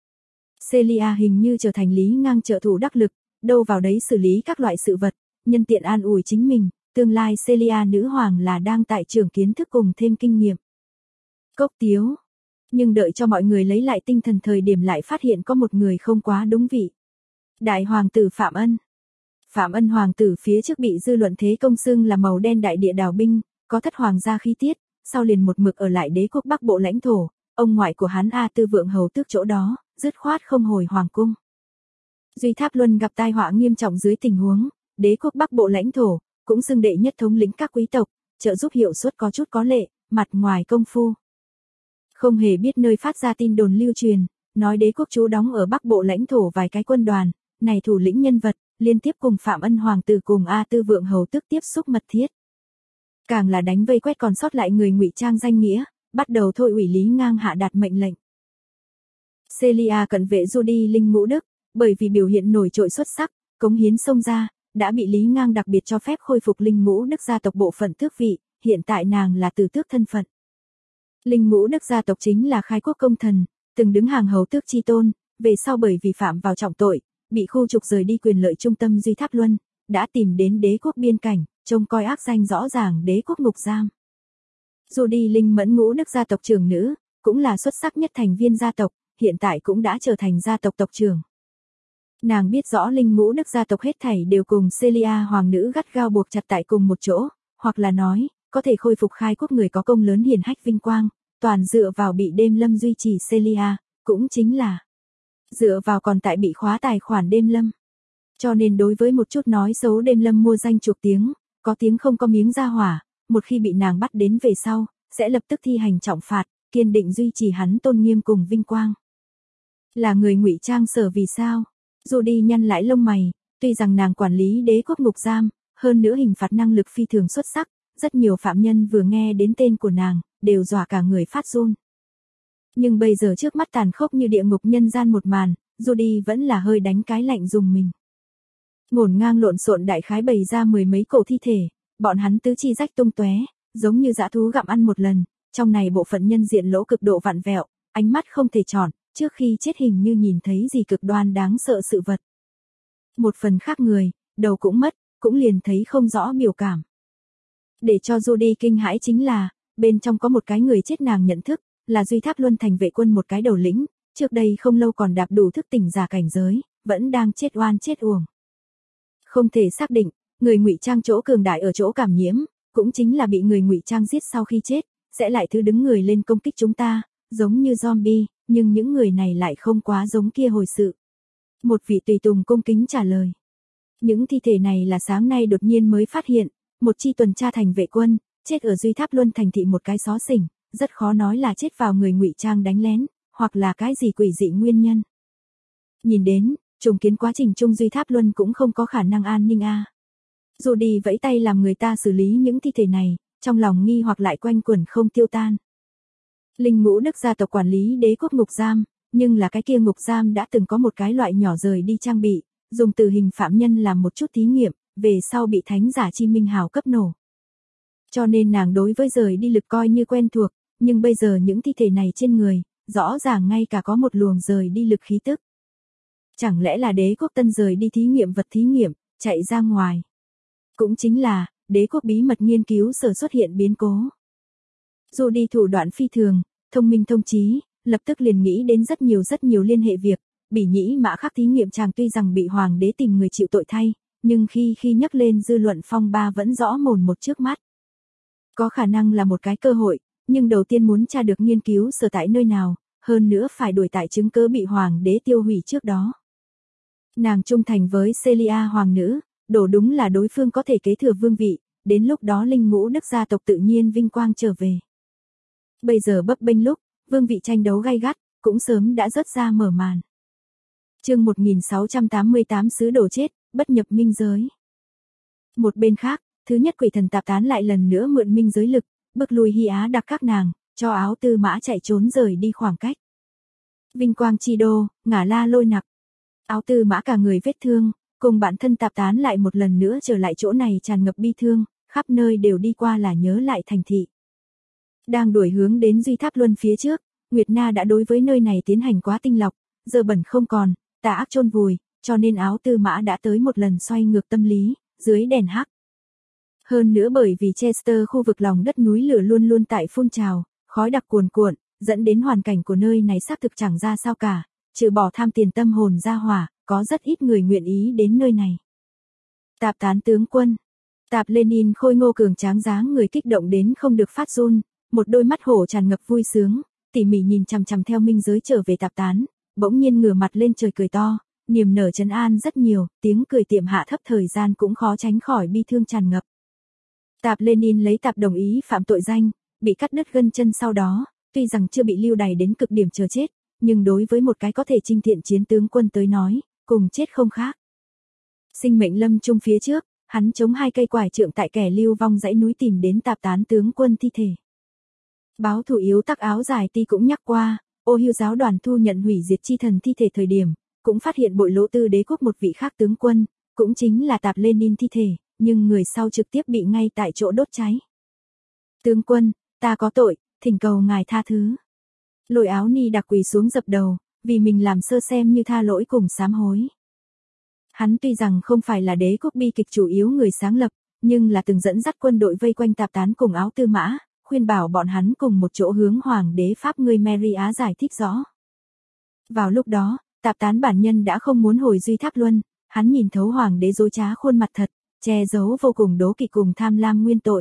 Celia hình như trở thành Lý Ngang trợ thủ đắc lực, đâu vào đấy xử lý các loại sự vật, nhân tiện an ủi chính mình, tương lai Celia nữ hoàng là đang tại trường kiến thức cùng thêm kinh nghiệm. Cốc tiếu. Nhưng đợi cho mọi người lấy lại tinh thần thời điểm lại phát hiện có một người không quá đúng vị. Đại hoàng tử Phạm Ân. Phạm Ân hoàng tử phía trước bị dư luận thế công xưng là màu đen đại địa đào binh, có thất hoàng gia khí tiết, sau liền một mực ở lại đế quốc Bắc Bộ lãnh thổ, ông ngoại của hắn A Tư Vượng hầu tước chỗ đó, dứt khoát không hồi hoàng cung. Duy Tháp Luân gặp tai họa nghiêm trọng dưới tình huống, đế quốc Bắc Bộ lãnh thổ, cũng xưng đệ nhất thống lĩnh các quý tộc, trợ giúp hiệu suất có chút có lệ, mặt ngoài công phu. Không hề biết nơi phát ra tin đồn lưu truyền, nói đế quốc trú đóng ở Bắc Bộ lãnh thổ vài cái quân đoàn, này thủ lĩnh nhân vật, liên tiếp cùng Phạm Ân hoàng tử cùng A Tư Vượng hầu tước tiếp xúc mật thiết. Càng là đánh vây quét còn sót lại người ngụy trang danh nghĩa, bắt đầu thôi ủy Lý Ngang hạ đạt mệnh lệnh. Celia cận vệ Judy Linh Ngũ Đức, bởi vì biểu hiện nổi trội xuất sắc, cống hiến xông ra, đã bị Lý Ngang đặc biệt cho phép khôi phục Linh Ngũ Đức gia tộc bộ phận tước vị, hiện tại nàng là tử tước thân phận. Linh Ngũ Đức gia tộc chính là khai quốc công thần, từng đứng hàng hầu tước chi tôn, về sau bởi vì phạm vào trọng tội, bị khu trục rời đi quyền lợi trung tâm Duy Tháp Luân, đã tìm đến đế quốc biên cảnh, trông coi ác danh rõ ràng đế quốc ngục giam. Judy Linh Mẫn Ngũ Đức gia tộc trưởng nữ, cũng là xuất sắc nhất thành viên gia tộc, hiện tại cũng đã trở thành gia tộc tộc trưởng. Nàng biết rõ Linh Ngũ Đức gia tộc hết thảy đều cùng Celia hoàng nữ gắt gao buộc chặt tại cùng một chỗ, hoặc là nói, có thể khôi phục khai quốc người có công lớn hiển hách vinh quang, toàn dựa vào bị đêm lâm duy trì Celia, cũng chính là dựa vào còn tại bị khóa tài khoản đêm lâm. Cho nên đối với một chút nói xấu đêm lâm mua danh chuộc tiếng, có tiếng không có miếng ra hỏa, một khi bị nàng bắt đến về sau, sẽ lập tức thi hành trọng phạt, kiên định duy trì hắn tôn nghiêm cùng vinh quang. Là người ngụy trang sở vì sao? Judy nhăn lại lông mày, tuy rằng nàng quản lý đế quốc ngục giam, hơn nữa hình phạt năng lực phi thường xuất sắc, rất nhiều phạm nhân vừa nghe đến tên của nàng, đều dọa cả người phát run. Nhưng bây giờ trước mắt tàn khốc như địa ngục nhân gian một màn, Judy vẫn là hơi đánh cái lạnh dùng mình. Ngổn ngang lộn xộn đại khái bày ra mười mấy cổ thi thể, bọn hắn tứ chi rách tung tóe, giống như dã thú gặm ăn một lần, trong này bộ phận nhân diện lỗ cực độ vặn vẹo, ánh mắt không thể tròn, trước khi chết hình như nhìn thấy gì cực đoan đáng sợ sự vật. Một phần khác người, đầu cũng mất, cũng liền thấy không rõ biểu cảm. Để cho Judy kinh hãi chính là, bên trong có một cái người chết nàng nhận thức, là Duy Tháp Luân thành vệ quân một cái đầu lĩnh, trước đây không lâu còn đạp đủ thức tỉnh giả cảnh giới, vẫn đang chết oan chết uổng. Không thể xác định, người ngụy trang chỗ cường đại ở chỗ cảm nhiễm, cũng chính là bị người ngụy trang giết sau khi chết, sẽ lại thứ đứng người lên công kích chúng ta, giống như zombie, nhưng những người này lại không quá giống kia hồi sự. Một vị tùy tùng cung kính trả lời. Những thi thể này là sáng nay đột nhiên mới phát hiện, một chi tuần tra thành vệ quân, chết ở Duy Tháp Luân thành thị một cái xó xỉnh, rất khó nói là chết vào người ngụy trang đánh lén, hoặc là cái gì quỷ dị nguyên nhân. Nhìn đến, trùng kiến quá trình chung Duy Tháp Luân cũng không có khả năng an ninh a. Dù đi vẫy tay làm người ta xử lý những thi thể này, trong lòng nghi hoặc lại quanh quẩn không tiêu tan. Linh Ngũ Đức gia tộc quản lý đế quốc ngục giam, nhưng là cái kia ngục giam đã từng có một cái loại nhỏ rời đi trang bị, dùng tử hình phạm nhân làm một chút thí nghiệm, về sau bị thánh giả Chi Minh Hào cấp nổ. Cho nên nàng đối với rời đi lực coi như quen thuộc, nhưng bây giờ những thi thể này trên người, rõ ràng ngay cả có một luồng rời đi lực khí tức. Chẳng lẽ là đế quốc tân rời đi thí nghiệm vật thí nghiệm, chạy ra ngoài. Cũng chính là, đế quốc bí mật nghiên cứu sở xuất hiện biến cố. Dù đi thủ đoạn phi thường, thông minh thông trí, lập tức liền nghĩ đến rất nhiều liên hệ việc, Bỉ Nhĩ Mã Khắc thí nghiệm chàng tuy rằng bị hoàng đế tìm người chịu tội thay, nhưng khi nhắc lên dư luận phong ba vẫn rõ mồn một trước mắt. Có khả năng là một cái cơ hội, nhưng đầu tiên muốn tra được nghiên cứu sở tại nơi nào, hơn nữa phải đuổi tại chứng cứ bị hoàng đế tiêu hủy trước đó. Nàng trung thành với Celia hoàng nữ, đổ đúng là đối phương có thể kế thừa vương vị, đến lúc đó Linh Ngũ Đức gia tộc tự nhiên vinh quang trở về. Bây giờ bấp bênh lúc, vương vị tranh đấu gay gắt, cũng sớm đã rớt ra mở màn. Chương 1688 sứ đồ chết, bất nhập minh giới. Một bên khác, thứ nhất quỷ thần tạp tán lại lần nữa mượn minh giới lực, bức lùi Hy Á đặc các nàng, cho Áo Tư Mã chạy trốn rời đi khoảng cách. Vinh quang chi đô, Ngả La Lôi Nặc. Áo Tư Mã cả người vết thương, cùng bản thân tạp tán lại một lần nữa trở lại chỗ này tràn ngập bi thương, khắp nơi đều đi qua là nhớ lại thành thị. Đang đuổi hướng đến Duy Tháp Luân phía trước, Nguyệt Na đã đối với nơi này tiến hành quá tinh lọc, giờ bẩn không còn, tà ác chôn vùi, cho nên Áo Tư Mã đã tới một lần xoay ngược tâm lý, dưới đèn hắc. Hơn nữa bởi vì Chester khu vực lòng đất núi lửa luôn luôn tại phun trào, khói đặc cuồn cuộn, dẫn đến hoàn cảnh của nơi này xác thực chẳng ra sao cả, trừ bỏ tham tiền tâm hồn ra hỏa, có rất ít người nguyện ý đến nơi này. Tạp tán tướng quân. Tạp Lenin khôi ngô cường tráng dáng người kích động đến không được phát run, một đôi mắt hổ tràn ngập vui sướng, tỉ mỉ nhìn chằm chằm theo minh giới trở về tạp tán, bỗng nhiên ngửa mặt lên trời cười to, niềm nở trấn an rất nhiều, tiếng cười tiệm hạ thấp thời gian cũng khó tránh khỏi bi thương tràn ngập. Tạp Lenin lấy tạp đồng ý phạm tội danh, bị cắt đứt gân chân sau đó, tuy rằng chưa bị lưu đày đến cực điểm chờ chết, nhưng đối với một cái có thể chinh thiện chiến tướng quân tới nói, cùng chết không khác. Sinh mệnh lâm chung phía trước, hắn chống hai cây quải trượng tại kẻ lưu vong dãy núi tìm đến tạp tán tướng quân thi thể. Báo thủ yếu tắc áo dài ti cũng nhắc qua, Ô Hưu giáo đoàn thu nhận hủy diệt chi thần thi thể thời điểm, cũng phát hiện bội lỗ tư đế quốc một vị khác tướng quân, cũng chính là tạp Lenin thi thể, nhưng người sau trực tiếp bị ngay tại chỗ đốt cháy. Tướng quân, ta có tội, thỉnh cầu ngài tha thứ. Lôi Áo Ni đặc quỳ xuống dập đầu, vì mình làm sơ xem như tha lỗi cùng sám hối. Hắn tuy rằng không phải là đế quốc bi kịch chủ yếu người sáng lập, nhưng là từng dẫn dắt quân đội vây quanh tạp tán cùng Áo Tư Mã, khuyên bảo bọn hắn cùng một chỗ hướng hoàng đế Pháp người Mary Á giải thích rõ. Vào lúc đó, tạp tán bản nhân đã không muốn hồi Duy Tháp Luân, hắn nhìn thấu hoàng đế dối trá khuôn mặt thật, che giấu vô cùng đố kỵ cùng tham lam nguyên tội.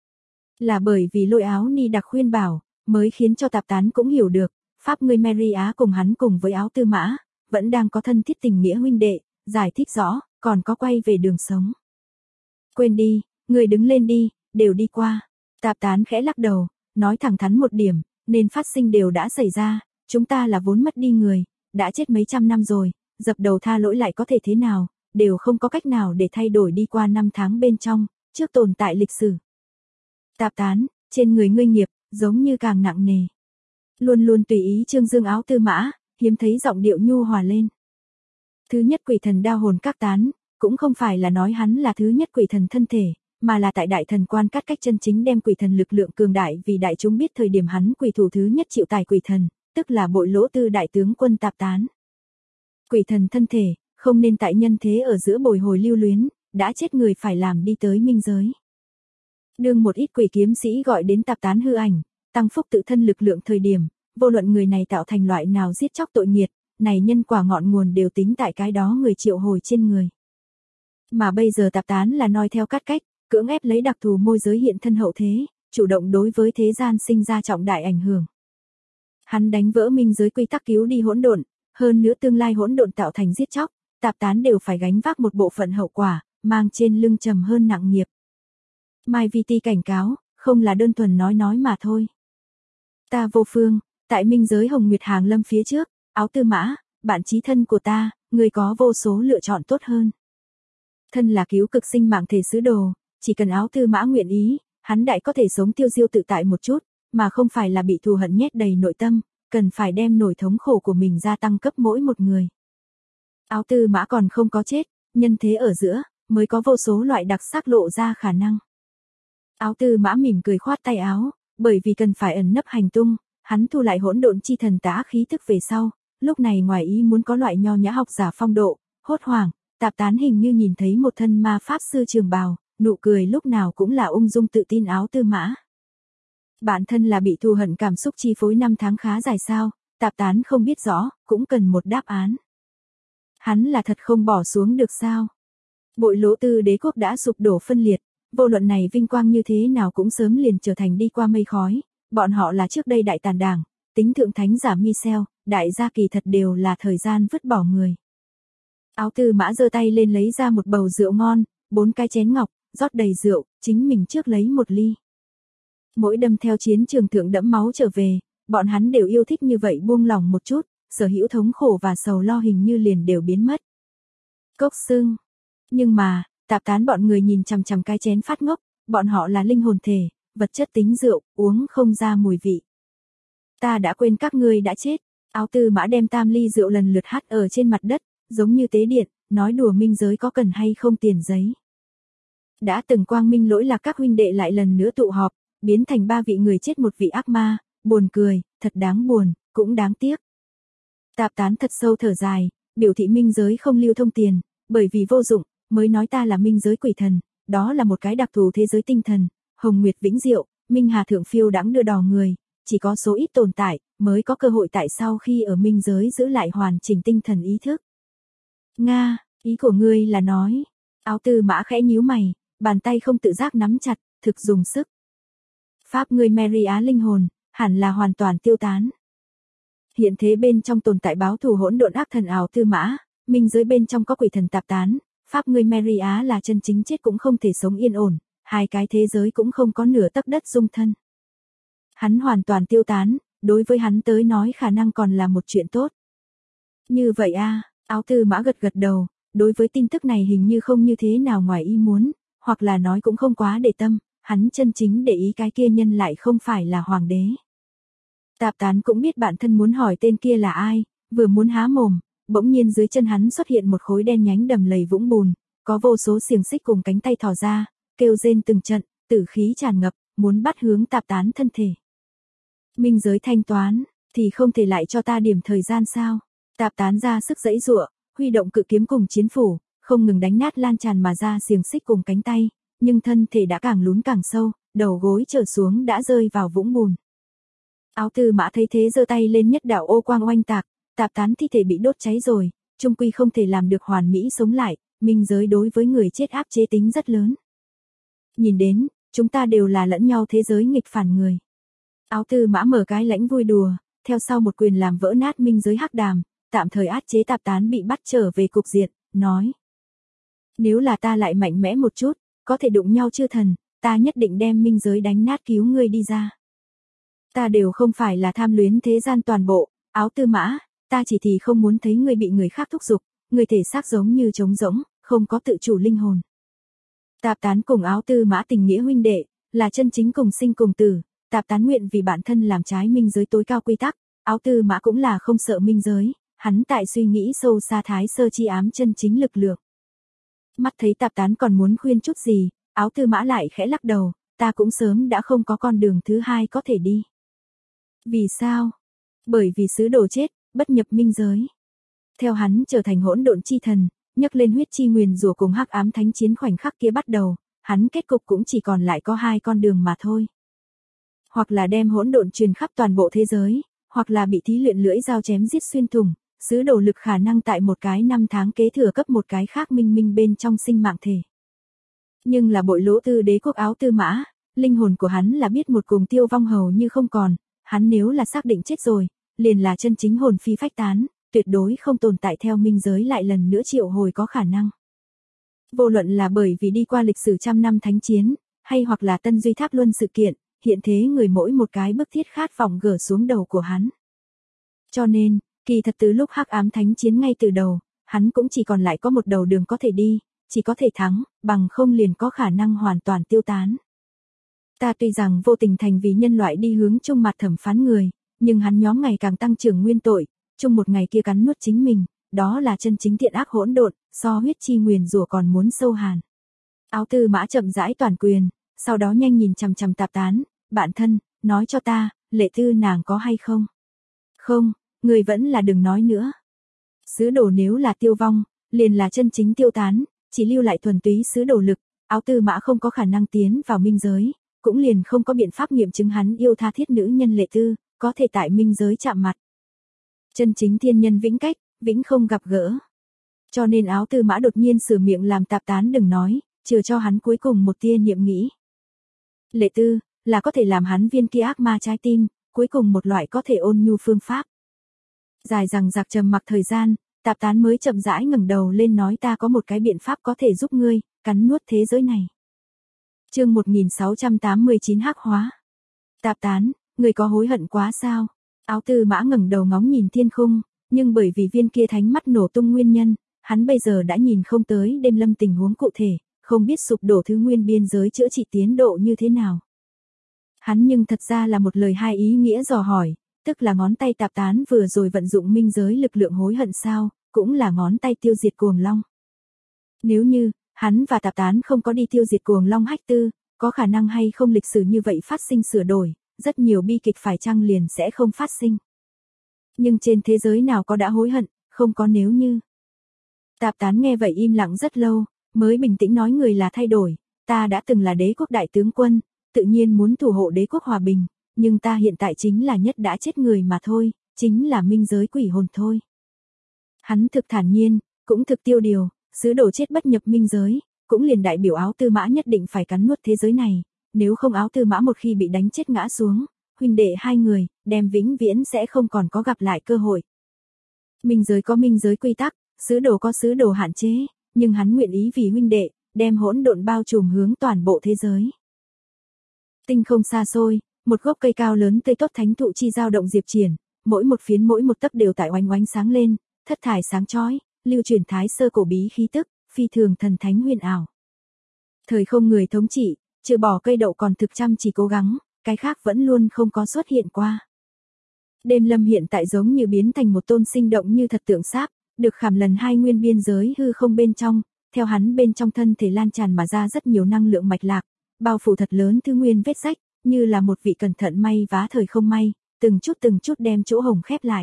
Là bởi vì Lôi Áo Ni đặc khuyên bảo, mới khiến cho tạp tán cũng hiểu được, Pháp người Mary Á cùng hắn cùng với Áo Tư Mã, vẫn đang có thân thiết tình nghĩa huynh đệ, giải thích rõ, còn có quay về đường sống. Quên đi, người đứng lên đi, đều đi qua. Tạp tán khẽ lắc đầu, nói thẳng thắn một điểm, nên phát sinh đều đã xảy ra, chúng ta là vốn mất đi người, đã chết mấy trăm năm rồi, dập đầu tha lỗi lại có thể thế nào, đều không có cách nào để thay đổi đi qua năm tháng bên trong, trước tồn tại lịch sử. Tạp tán, trên người ngươi nghiệp, giống như càng nặng nề. Luôn luôn tùy ý trương dương Áo Tư Mã, hiếm thấy giọng điệu nhu hòa lên. Thứ nhất quỷ thần đao hồn các tán, cũng không phải là nói hắn là thứ nhất quỷ thần thân thể, mà là tại đại thần quan cắt cách chân chính đem quỷ thần lực lượng cường đại vì đại chúng biết thời điểm hắn quỷ thủ thứ nhất chịu tài quỷ thần, tức là bội lỗ tư đại tướng quân tạp tán. Quỷ thần thân thể, không nên tại nhân thế ở giữa bồi hồi lưu luyến, đã chết người phải làm đi tới minh giới. Đương một ít quỷ kiếm sĩ gọi đến tạp tán hư ảnh, tăng phúc tự thân lực lượng thời điểm, vô luận người này tạo thành loại nào giết chóc tội nghiệt, này nhân quả ngọn nguồn đều tính tại cái đó người triệu hồi trên người. Mà bây giờ tạp tán là noi theo cắt cách, cưỡng ép lấy đặc thù môi giới hiện thân hậu thế, chủ động đối với thế gian sinh ra trọng đại ảnh hưởng. Hắn đánh vỡ minh giới quy tắc cứu đi hỗn độn, hơn nữa tương lai hỗn độn tạo thành giết chóc, tạp tán đều phải gánh vác một bộ phận hậu quả, mang trên lưng trầm hơn nặng nghiệp. Mai Vi Ti cảnh cáo, không là đơn thuần nói mà thôi. Ta Vô Phương, tại minh giới Hồng Nguyệt hàng lâm phía trước, Áo Tư Mã, bạn chí thân của ta, người có vô số lựa chọn tốt hơn. Thân là cứu cực sinh mạng thể sứ đồ, chỉ cần Áo Tư Mã nguyện ý, hắn đại có thể sống tiêu diêu tự tại một chút, mà không phải là bị thù hận nhét đầy nội tâm, cần phải đem nỗi thống khổ của mình gia tăng cấp mỗi một người. Áo Tư Mã còn không có chết, nhân thế ở giữa, mới có vô số loại đặc sắc lộ ra khả năng. Áo Tư Mã mỉm cười khoát tay áo, bởi vì cần phải ẩn nấp hành tung, hắn thu lại hỗn độn chi thần tá khí tức về sau, lúc này ngoài ý muốn có loại nho nhã học giả phong độ, hốt hoảng, tạp tán hình như nhìn thấy một thân ma pháp sư trường bào, nụ cười lúc nào cũng là ung dung tự tin Áo Tư Mã. Bản thân là bị thù hận cảm xúc chi phối năm tháng khá dài sao, tạp tán không biết rõ, cũng cần một đáp án. Hắn là thật không bỏ xuống được sao? Bội Lỗ Tư đế quốc đã sụp đổ phân liệt, vô luận này vinh quang như thế nào cũng sớm liền trở thành đi qua mây khói, bọn họ là trước đây đại tàn đảng, tính thượng thánh giả Michel, đại gia kỳ thật đều là thời gian vứt bỏ người. Áo Tư Mã giơ tay lên lấy ra một bầu rượu ngon, 4 cái chén ngọc, rót đầy rượu, chính mình trước lấy một ly. Mỗi đêm theo chiến trường thượng đẫm máu trở về, bọn hắn đều yêu thích như vậy buông lỏng một chút, sở hữu thống khổ và sầu lo hình như liền đều biến mất. Cốc xương. Nhưng mà, tạp tán bọn người nhìn chằm chằm cái chén phát ngốc, bọn họ là linh hồn thể, vật chất tính rượu, uống không ra mùi vị. Ta đã quên các ngươi đã chết. Áo Tư Mã đem tam ly rượu lần lượt hắt ở trên mặt đất, giống như tế điện, nói đùa minh giới có cần hay không tiền giấy. Đã từng quang minh lỗi lạc các huynh đệ lại lần nữa tụ họp, biến thành 3 vị người chết một vị ác ma, buồn cười, thật đáng buồn, cũng đáng tiếc. Tạp tán thật sâu thở dài, biểu thị minh giới không lưu thông tiền, bởi vì vô dụng, mới nói ta là minh giới quỷ thần, đó là một cái đặc thù thế giới tinh thần, Hồng Nguyệt vĩnh diệu, Minh Hà thượng phiêu đãng đưa đò người, chỉ có số ít tồn tại, mới có cơ hội tại sau khi ở minh giới giữ lại hoàn chỉnh tinh thần ý thức. Nga, ý của ngươi là nói, Áo Tư Mã khẽ nhíu mày, bàn tay không tự giác nắm chặt, thực dùng sức. Pháp ngươi Mary Á linh hồn, hẳn là hoàn toàn tiêu tán. Hiện thế bên trong tồn tại báo thù hỗn độn ác thần Áo Tư Mã, minh giới bên trong có quỷ thần tạp tán, pháp ngươi Mary Á là chân chính chết cũng không thể sống yên ổn, hai cái thế giới cũng không có nửa tấc đất dung thân. Hắn hoàn toàn tiêu tán, đối với hắn tới nói khả năng còn là một chuyện tốt. Như vậy a, Áo Tư Mã gật gật đầu, đối với tin tức này hình như không như thế nào ngoài ý muốn, hoặc là nói cũng không quá để tâm, hắn chân chính để ý cái kia nhân lại không phải là hoàng đế. Tạp tán cũng biết bản thân muốn hỏi tên kia là ai, vừa muốn há mồm, bỗng nhiên dưới chân hắn xuất hiện một khối đen nhánh đầm lầy vũng bùn, có vô số xiềng xích cùng cánh tay thò ra, kêu rên từng trận, tử khí tràn ngập, muốn bắt hướng tạp tán thân thể. Minh giới thanh toán, thì không thể lại cho ta điểm thời gian sao? Tạp tán ra sức giãy giụa, huy động cự kiếm cùng chiến phủ, không ngừng đánh nát lan tràn mà ra xiềng xích cùng cánh tay, nhưng thân thể đã càng lún càng sâu, đầu gối trở xuống đã rơi vào vũng bùn. Áo Tư Mã thấy thế giơ tay lên nhất đạo ô quang oanh tạc, tạp tán thi thể bị đốt cháy rồi, chung quy không thể làm được hoàn mỹ sống lại, minh giới đối với người chết áp chế tính rất lớn. Nhìn đến, chúng ta đều là lẫn nhau thế giới nghịch phản người. Áo Tư Mã mở cái lãnh vui đùa, theo sau một quyền làm vỡ nát minh giới hắc đàm, tạm thời áp chế tạp tán bị bắt trở về cục diện, nói. Nếu là ta lại mạnh mẽ một chút, có thể đụng nhau chư thần, ta nhất định đem minh giới đánh nát cứu ngươi đi ra. Ta đều không phải là tham luyến thế gian toàn bộ, Áo Tư Mã, ta chỉ thì không muốn thấy ngươi bị người khác thúc giục, người thể xác giống như trống rỗng, không có tự chủ linh hồn. Tạp tán cùng Áo Tư Mã tình nghĩa huynh đệ, là chân chính cùng sinh cùng tử, tạp tán nguyện vì bản thân làm trái minh giới tối cao quy tắc, Áo Tư Mã cũng là không sợ minh giới, hắn tại suy nghĩ sâu xa thái sơ chi ám chân chính lực lượng. Mắt thấy tạp tán còn muốn khuyên chút gì, Áo Tư Mã lại khẽ lắc đầu, ta cũng sớm đã không có con đường thứ hai có thể đi. Vì sao? Bởi vì sứ đồ chết, bất nhập minh giới. Theo hắn trở thành hỗn độn chi thần, nhấc lên huyết chi nguyền rủa cùng hắc ám thánh chiến khoảnh khắc kia bắt đầu, hắn kết cục cũng chỉ còn lại có 2 con đường mà thôi. Hoặc là đem hỗn độn truyền khắp toàn bộ thế giới, hoặc là bị thí luyện lưỡi dao chém giết xuyên thủng, sứ đồ lực khả năng tại một cái năm tháng kế thừa cấp một cái khác minh minh bên trong sinh mạng thể. Nhưng là bội lỗ tư đế quốc Áo Tư Mã, linh hồn của hắn là biết một cùng tiêu vong hầu như không còn, hắn nếu là xác định chết rồi, liền là chân chính hồn phi phách tán, tuyệt đối không tồn tại theo minh giới lại lần nữa triệu hồi có khả năng. Vô luận là bởi vì đi qua lịch sử trăm năm thánh chiến, hay hoặc là Tân Duy Tháp Luân sự kiện, hiện thế người mỗi một cái bức thiết khát vọng gỡ xuống đầu của hắn. Cho nên, kỳ thật từ lúc Hắc Ám Thánh chiến ngay từ đầu, hắn cũng chỉ còn lại có một đầu đường có thể đi, chỉ có thể thắng, bằng không liền có khả năng hoàn toàn tiêu tán. Ta tuy rằng vô tình thành vì nhân loại đi hướng chung mặt thẩm phán người, nhưng hắn nhóm ngày càng tăng trưởng nguyên tội, chung một ngày kia cắn nuốt chính mình, đó là chân chính thiện ác hỗn độn, so huyết chi nguyền rủa còn muốn sâu hàn. Áo Tư Mã chậm rãi toàn quyền, sau đó nhanh nhìn chằm chằm Tạp Tán, bạn thân, nói cho ta, Lệ Tư nàng có hay không? Không, người vẫn là đừng nói nữa. Sứ đồ nếu là tiêu vong, liền là chân chính tiêu tán, chỉ lưu lại thuần túy sứ đồ lực, Áo Tư Mã không có khả năng tiến vào minh giới, cũng liền không có biện pháp nghiệm chứng hắn yêu tha thiết nữ nhân Lệ Tư, có thể tại minh giới chạm mặt. Chân chính thiên nhân vĩnh cách, vĩnh không gặp gỡ. Cho nên Áo Tư Mã đột nhiên sửa miệng làm Tạp Tán đừng nói, chừa cho hắn cuối cùng một tia niệm nghĩ. Lệ Tư, là có thể làm hắn viên kia ác ma trái tim, cuối cùng một loại có thể ôn nhu phương pháp. Dài rằng giặc trầm mặc thời gian, Tạp Tán mới chậm rãi ngẩng đầu lên nói ta có một cái biện pháp có thể giúp ngươi, cắn nuốt thế giới này. Chương 1689 hắc hóa. Tạp Tán, ngươi có hối hận quá sao? Áo Tư Mã ngẩng đầu ngóng nhìn thiên khung, nhưng bởi vì viên kia thánh mắt nổ tung nguyên nhân, hắn bây giờ đã nhìn không tới đêm lâm tình huống cụ thể, không biết sụp đổ thứ nguyên biên giới chữa trị tiến độ như thế nào. Hắn nhưng thật ra là một lời hai ý nghĩa dò hỏi, tức là ngón tay Tạp Tán vừa rồi vận dụng minh giới lực lượng hối hận sao, cũng là ngón tay tiêu diệt cuồng long. Nếu như, hắn và Tạp Tán không có đi tiêu diệt cuồng long hách tư, có khả năng hay không lịch sử như vậy phát sinh sửa đổi, rất nhiều bi kịch phải chăng liền sẽ không phát sinh. Nhưng trên thế giới nào có đã hối hận, không có nếu như. Tạp Tán nghe vậy im lặng rất lâu, mới bình tĩnh nói người là thay đổi, ta đã từng là đế quốc đại tướng quân, tự nhiên muốn thủ hộ đế quốc hòa bình, nhưng ta hiện tại chính là nhất đã chết người mà thôi, chính là minh giới quỷ hồn thôi. Hắn thực thản nhiên, cũng thực tiêu điều, sứ đồ chết bất nhập minh giới, cũng liền đại biểu Áo Tư Mã nhất định phải cắn nuốt thế giới này, nếu không Áo Tư Mã một khi bị đánh chết ngã xuống, huynh đệ hai người, đem vĩnh viễn sẽ không còn có gặp lại cơ hội. Minh giới có minh giới quy tắc, sứ đồ có sứ đồ hạn chế, nhưng hắn nguyện ý vì huynh đệ, đem hỗn độn bao trùm hướng toàn bộ thế giới. Tinh không xa xôi, một gốc cây cao lớn tươi tốt thánh thụ chi dao động diệp triển, mỗi một phiến mỗi một tấc đều tại oanh oanh sáng lên, thất thải sáng chói, lưu truyền thái sơ cổ bí khí tức, phi thường thần thánh huyền ảo. Thời không người thống trị, trừ bỏ cây đậu còn thực chăm chỉ cố gắng, cái khác vẫn luôn không có xuất hiện qua. Đêm lâm hiện tại giống như biến thành một tôn sinh động như thật tượng sáp, được khảm lần hai nguyên biên giới hư không bên trong, theo hắn bên trong thân thể lan tràn mà ra rất nhiều năng lượng mạch lạc, bao phủ thật lớn thứ nguyên vết rách, như là một vị cẩn thận may vá thời không may, từng chút đem chỗ hổng khép lại.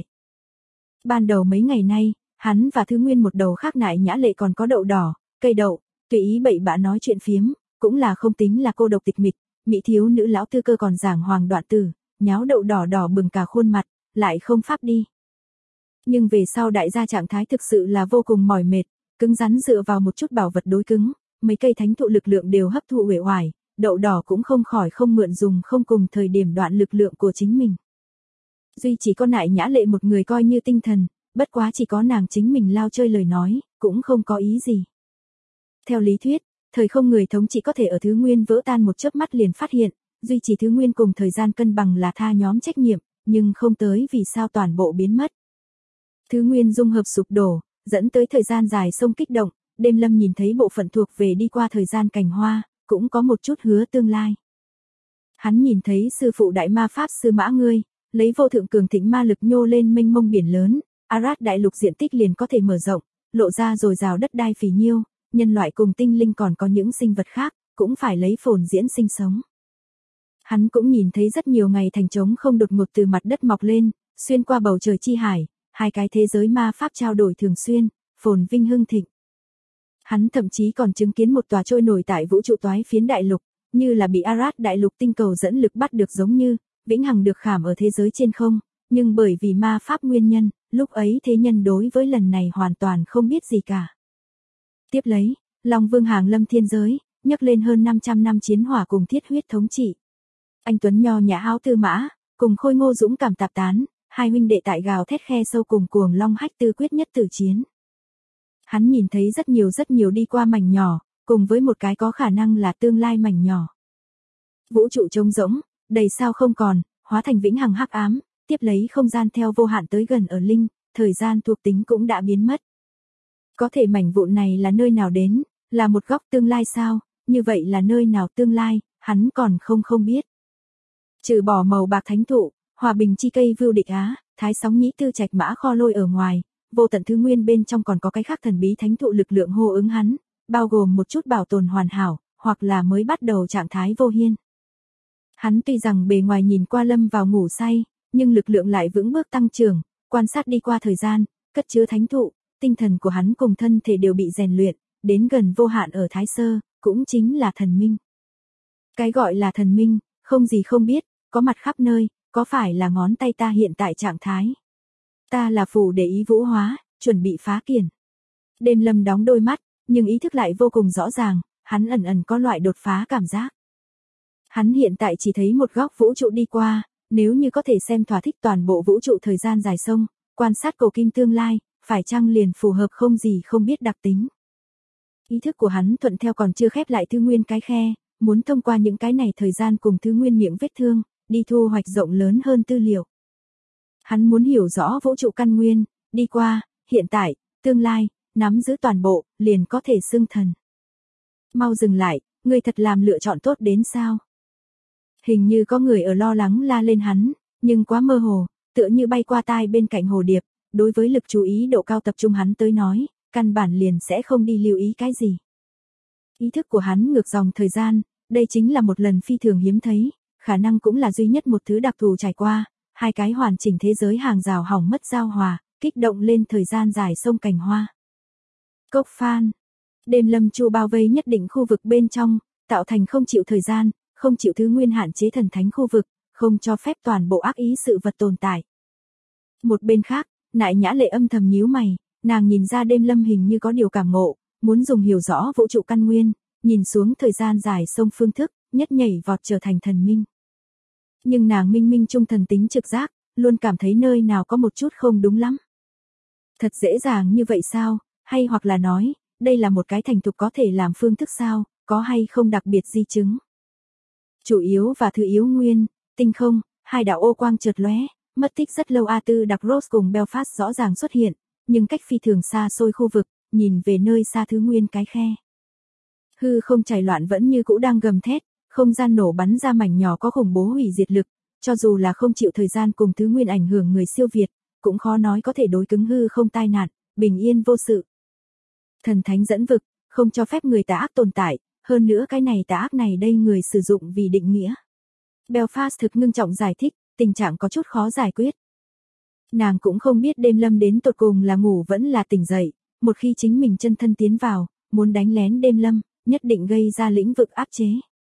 Ban đầu mấy ngày nay, hắn và thứ nguyên một đầu khác nại nhã lệ còn có đậu đỏ, cây đậu, tùy ý bậy bạ nói chuyện phiếm, cũng là không tính là cô độc tịch mịch, mỹ thiếu nữ lão tư cơ còn giảng hoàng đoạn tử, nháo đậu đỏ đỏ bừng cả khuôn mặt, lại không pháp đi. Nhưng về sau đại gia trạng thái thực sự là vô cùng mỏi mệt, cứng rắn dựa vào một chút bảo vật đối cứng, mấy cây thánh thụ lực lượng đều hấp thụ uể oải, đậu đỏ cũng không khỏi không mượn dùng không cùng thời điểm đoạn lực lượng của chính mình. Duy chỉ có nại nhã lệ một người coi như tinh thần, bất quá chỉ có nàng chính mình lao chơi lời nói, cũng không có ý gì. Theo lý thuyết, thời không người thống trị có thể ở thứ nguyên vỡ tan một chớp mắt liền phát hiện, duy trì thứ nguyên cùng thời gian cân bằng là tha nhóm trách nhiệm, nhưng không tới vì sao toàn bộ biến mất. Thứ nguyên dung hợp sụp đổ, dẫn tới thời gian dài sông kích động, đêm lâm nhìn thấy bộ phận thuộc về đi qua thời gian cành hoa, cũng có một chút hứa tương lai. Hắn nhìn thấy sư phụ đại ma pháp sư Mã Ngươi, lấy vô thượng cường thịnh ma lực nhô lên mênh mông biển lớn, Arad đại lục diện tích liền có thể mở rộng, lộ ra dồi dào đất đai phì nhiêu, nhân loại cùng tinh linh còn có những sinh vật khác, cũng phải lấy phồn diễn sinh sống. Hắn cũng nhìn thấy rất nhiều ngày thành trống không đột ngột từ mặt đất mọc lên, xuyên qua bầu trời chi hải, hai cái thế giới ma pháp trao đổi thường xuyên, phồn vinh hưng thịnh. Hắn thậm chí còn chứng kiến một tòa trôi nổi tại vũ trụ toái phiến đại lục, như là bị Arad đại lục tinh cầu dẫn lực bắt được giống như, vĩnh hằng được khảm ở thế giới trên không, nhưng bởi vì ma pháp nguyên nhân, lúc ấy thế nhân đối với lần này hoàn toàn không biết gì cả. Tiếp lấy, Long Vương hàng lâm thiên giới, nhấc lên hơn 500 năm chiến hỏa cùng thiết huyết thống trị. Anh tuấn nho nhã áo tư mã, cùng khôi ngô dũng cảm tạp tán, hai huynh đệ tại gào thét khe sâu cùng cuồng long hách tư quyết nhất tử chiến. Hắn nhìn thấy rất nhiều đi qua mảnh nhỏ, cùng với một cái có khả năng là tương lai mảnh nhỏ. Vũ trụ trống rỗng, đầy sao không còn, hóa thành vĩnh hằng hắc ám, tiếp lấy không gian theo vô hạn tới gần ở linh, thời gian thuộc tính cũng đã biến mất. Có thể mảnh vụn này là nơi nào đến, là một góc tương lai sao, như vậy là nơi nào tương lai, hắn còn không biết. Trừ bỏ màu bạc thánh thụ, hòa bình chi cây vưu địch á, thái sóng nhĩ tư trạch mã kho lôi ở ngoài, vô tận thứ nguyên bên trong còn có cái khác thần bí thánh thụ lực lượng hô ứng hắn, bao gồm một chút bảo tồn hoàn hảo, hoặc là mới bắt đầu trạng thái vô hiên. Hắn tuy rằng bề ngoài nhìn qua lâm vào ngủ say, nhưng lực lượng lại vững bước tăng trưởng, quan sát đi qua thời gian, cất chứa thánh thụ, tinh thần của hắn cùng thân thể đều bị rèn luyện, đến gần vô hạn ở Thái Sơ, cũng chính là thần minh. Cái gọi là thần minh, không gì không biết, có mặt khắp nơi, có phải là ngón tay ta hiện tại trạng thái. Ta là phù để ý vũ hóa, chuẩn bị phá kiển. Đêm Lâm đóng đôi mắt, nhưng ý thức lại vô cùng rõ ràng, hắn ẩn có loại đột phá cảm giác. Hắn hiện tại chỉ thấy một góc vũ trụ đi qua, nếu như có thể xem thỏa thích toàn bộ vũ trụ thời gian dài sông, quan sát cầu kim tương lai, phải chăng liền phù hợp không gì không biết đặc tính. Ý thức của hắn thuận theo còn chưa khép lại thứ nguyên cái khe, muốn thông qua những cái này thời gian cùng thứ nguyên miệng vết thương, đi thu hoạch rộng lớn hơn tư liệu. Hắn muốn hiểu rõ vũ trụ căn nguyên, đi qua, hiện tại, tương lai, nắm giữ toàn bộ, liền có thể xưng thần. Mau dừng lại, ngươi thật làm lựa chọn tốt đến sao? Hình như có người ở lo lắng la lên hắn, nhưng quá mơ hồ, tựa như bay qua tai bên cạnh hồ điệp, đối với lực chú ý độ cao tập trung hắn tới nói, căn bản liền sẽ không đi lưu ý cái gì. Ý thức của hắn ngược dòng thời gian, đây chính là một lần phi thường hiếm thấy, khả năng cũng là duy nhất một thứ đặc thù trải qua, hai cái hoàn chỉnh thế giới hàng rào hỏng mất giao hòa, kích động lên thời gian dài sông cành hoa. Cốc Phan. Đêm Lâm Chu bao vây nhất định khu vực bên trong, tạo thành không chịu thời gian, không chịu thứ nguyên hạn chế thần thánh khu vực, không cho phép toàn bộ ác ý sự vật tồn tại. Một bên khác, Nại Nhã Lệ âm thầm nhíu mày, nàng nhìn ra Đêm Lâm hình như có điều cảm ngộ, muốn dùng hiểu rõ vũ trụ căn nguyên, nhìn xuống thời gian dài sông phương thức, nhất nhảy vọt trở thành thần minh. Nhưng nàng minh trung thần tính trực giác, luôn cảm thấy nơi nào có một chút không đúng lắm. Thật dễ dàng như vậy sao, hay hoặc là nói, đây là một cái thành thục có thể làm phương thức sao, có hay không đặc biệt di chứng. Chủ yếu và thứ yếu nguyên, tinh không, hai đạo ô quang chợt lóe, mất tích rất lâu A Tư Đặc Rose cùng Belfast rõ ràng xuất hiện, nhưng cách phi thường xa xôi khu vực, nhìn về nơi xa thứ nguyên cái khe. Hư không chảy loạn vẫn như cũ đang gầm thét, không gian nổ bắn ra mảnh nhỏ có khủng bố hủy diệt lực, cho dù là không chịu thời gian cùng thứ nguyên ảnh hưởng người siêu việt, cũng khó nói có thể đối cứng hư không tai nạn, bình yên vô sự. Thần thánh dẫn vực, không cho phép người tà ác tồn tại, hơn nữa cái này tà ác này đây người sử dụng vì định nghĩa. Belfast thực ngưng trọng giải thích, tình trạng có chút khó giải quyết. Nàng cũng không biết Đêm Lâm đến tột cùng là ngủ vẫn là tỉnh dậy, một khi chính mình chân thân tiến vào, muốn đánh lén Đêm Lâm, nhất định gây ra lĩnh vực áp chế.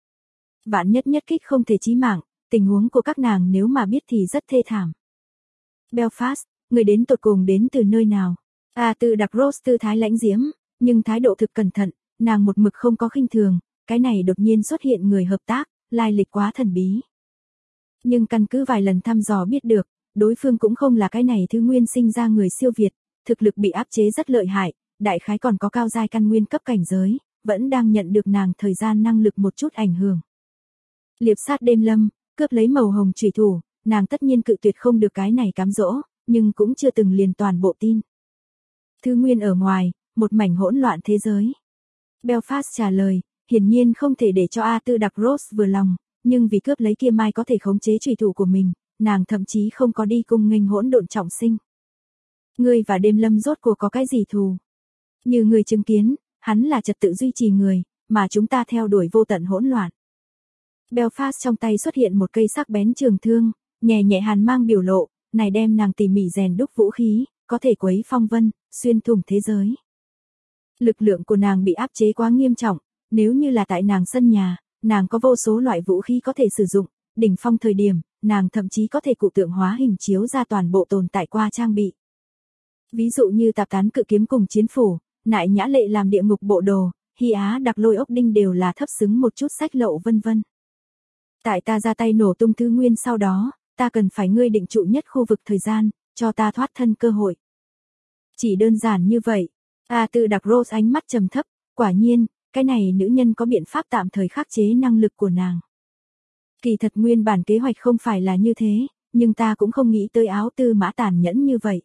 Vạn nhất kích không thể chí mạng, tình huống của các nàng nếu mà biết thì rất thê thảm. Belfast, người đến tột cùng đến từ nơi nào? A Tư Đặc Rose tư thái lãnh diễm, nhưng thái độ thực cẩn thận, nàng một mực không có khinh thường, cái này đột nhiên xuất hiện người hợp tác, lai lịch quá thần bí. Nhưng căn cứ vài lần thăm dò biết được, đối phương cũng không là cái này thứ nguyên sinh ra người siêu việt, thực lực bị áp chế rất lợi hại, đại khái còn có cao giai căn nguyên cấp cảnh giới, vẫn đang nhận được nàng thời gian năng lực một chút ảnh hưởng. Liệp sát Đêm Lâm, cướp lấy màu hồng chủy thủ, nàng tất nhiên cự tuyệt không được cái này cám dỗ, nhưng cũng chưa từng liền toàn bộ tin. Thứ nguyên ở ngoài, một mảnh hỗn loạn thế giới. Belfast trả lời, hiển nhiên không thể để cho A Tư Đặc Rose vừa lòng, nhưng vì cướp lấy kia mai có thể khống chế chủy thủ của mình, nàng thậm chí không có đi cùng nghênh hỗn độn trọng sinh. Ngươi và Đêm Lâm rốt cuộc có cái gì thù? Như người chứng kiến, hắn là trật tự duy trì người, mà chúng ta theo đuổi vô tận hỗn loạn. Belfast trong tay xuất hiện một cây sắc bén trường thương, nhẹ nhẹ hàn mang biểu lộ, này đem nàng tỉ mỉ rèn đúc vũ khí, có thể quấy phong vân, xuyên thủng thế giới. Lực lượng của nàng bị áp chế quá nghiêm trọng, nếu như là tại nàng sân nhà, nàng có vô số loại vũ khí có thể sử dụng, đỉnh phong thời điểm, nàng thậm chí có thể cụ tượng hóa hình chiếu ra toàn bộ tồn tại qua trang bị. Ví dụ như tạp tán cự kiếm cùng chiến phủ, nại nhã lệ làm địa ngục bộ đồ, hy á đặc lôi ốc đinh đều là thấp xứng một chút sách lậu vân vân. Tại ta ra tay nổ tung thứ nguyên sau đó, ta cần phải ngươi định trụ nhất khu vực thời gian, cho ta thoát thân cơ hội. Chỉ đơn giản như vậy. Tư đặc Rose ánh mắt trầm thấp, quả nhiên, cái này nữ nhân có biện pháp tạm thời khắc chế năng lực của nàng. Kỳ thật nguyên bản kế hoạch không phải là như thế, nhưng ta cũng không nghĩ tới áo tư mã tàn nhẫn như vậy.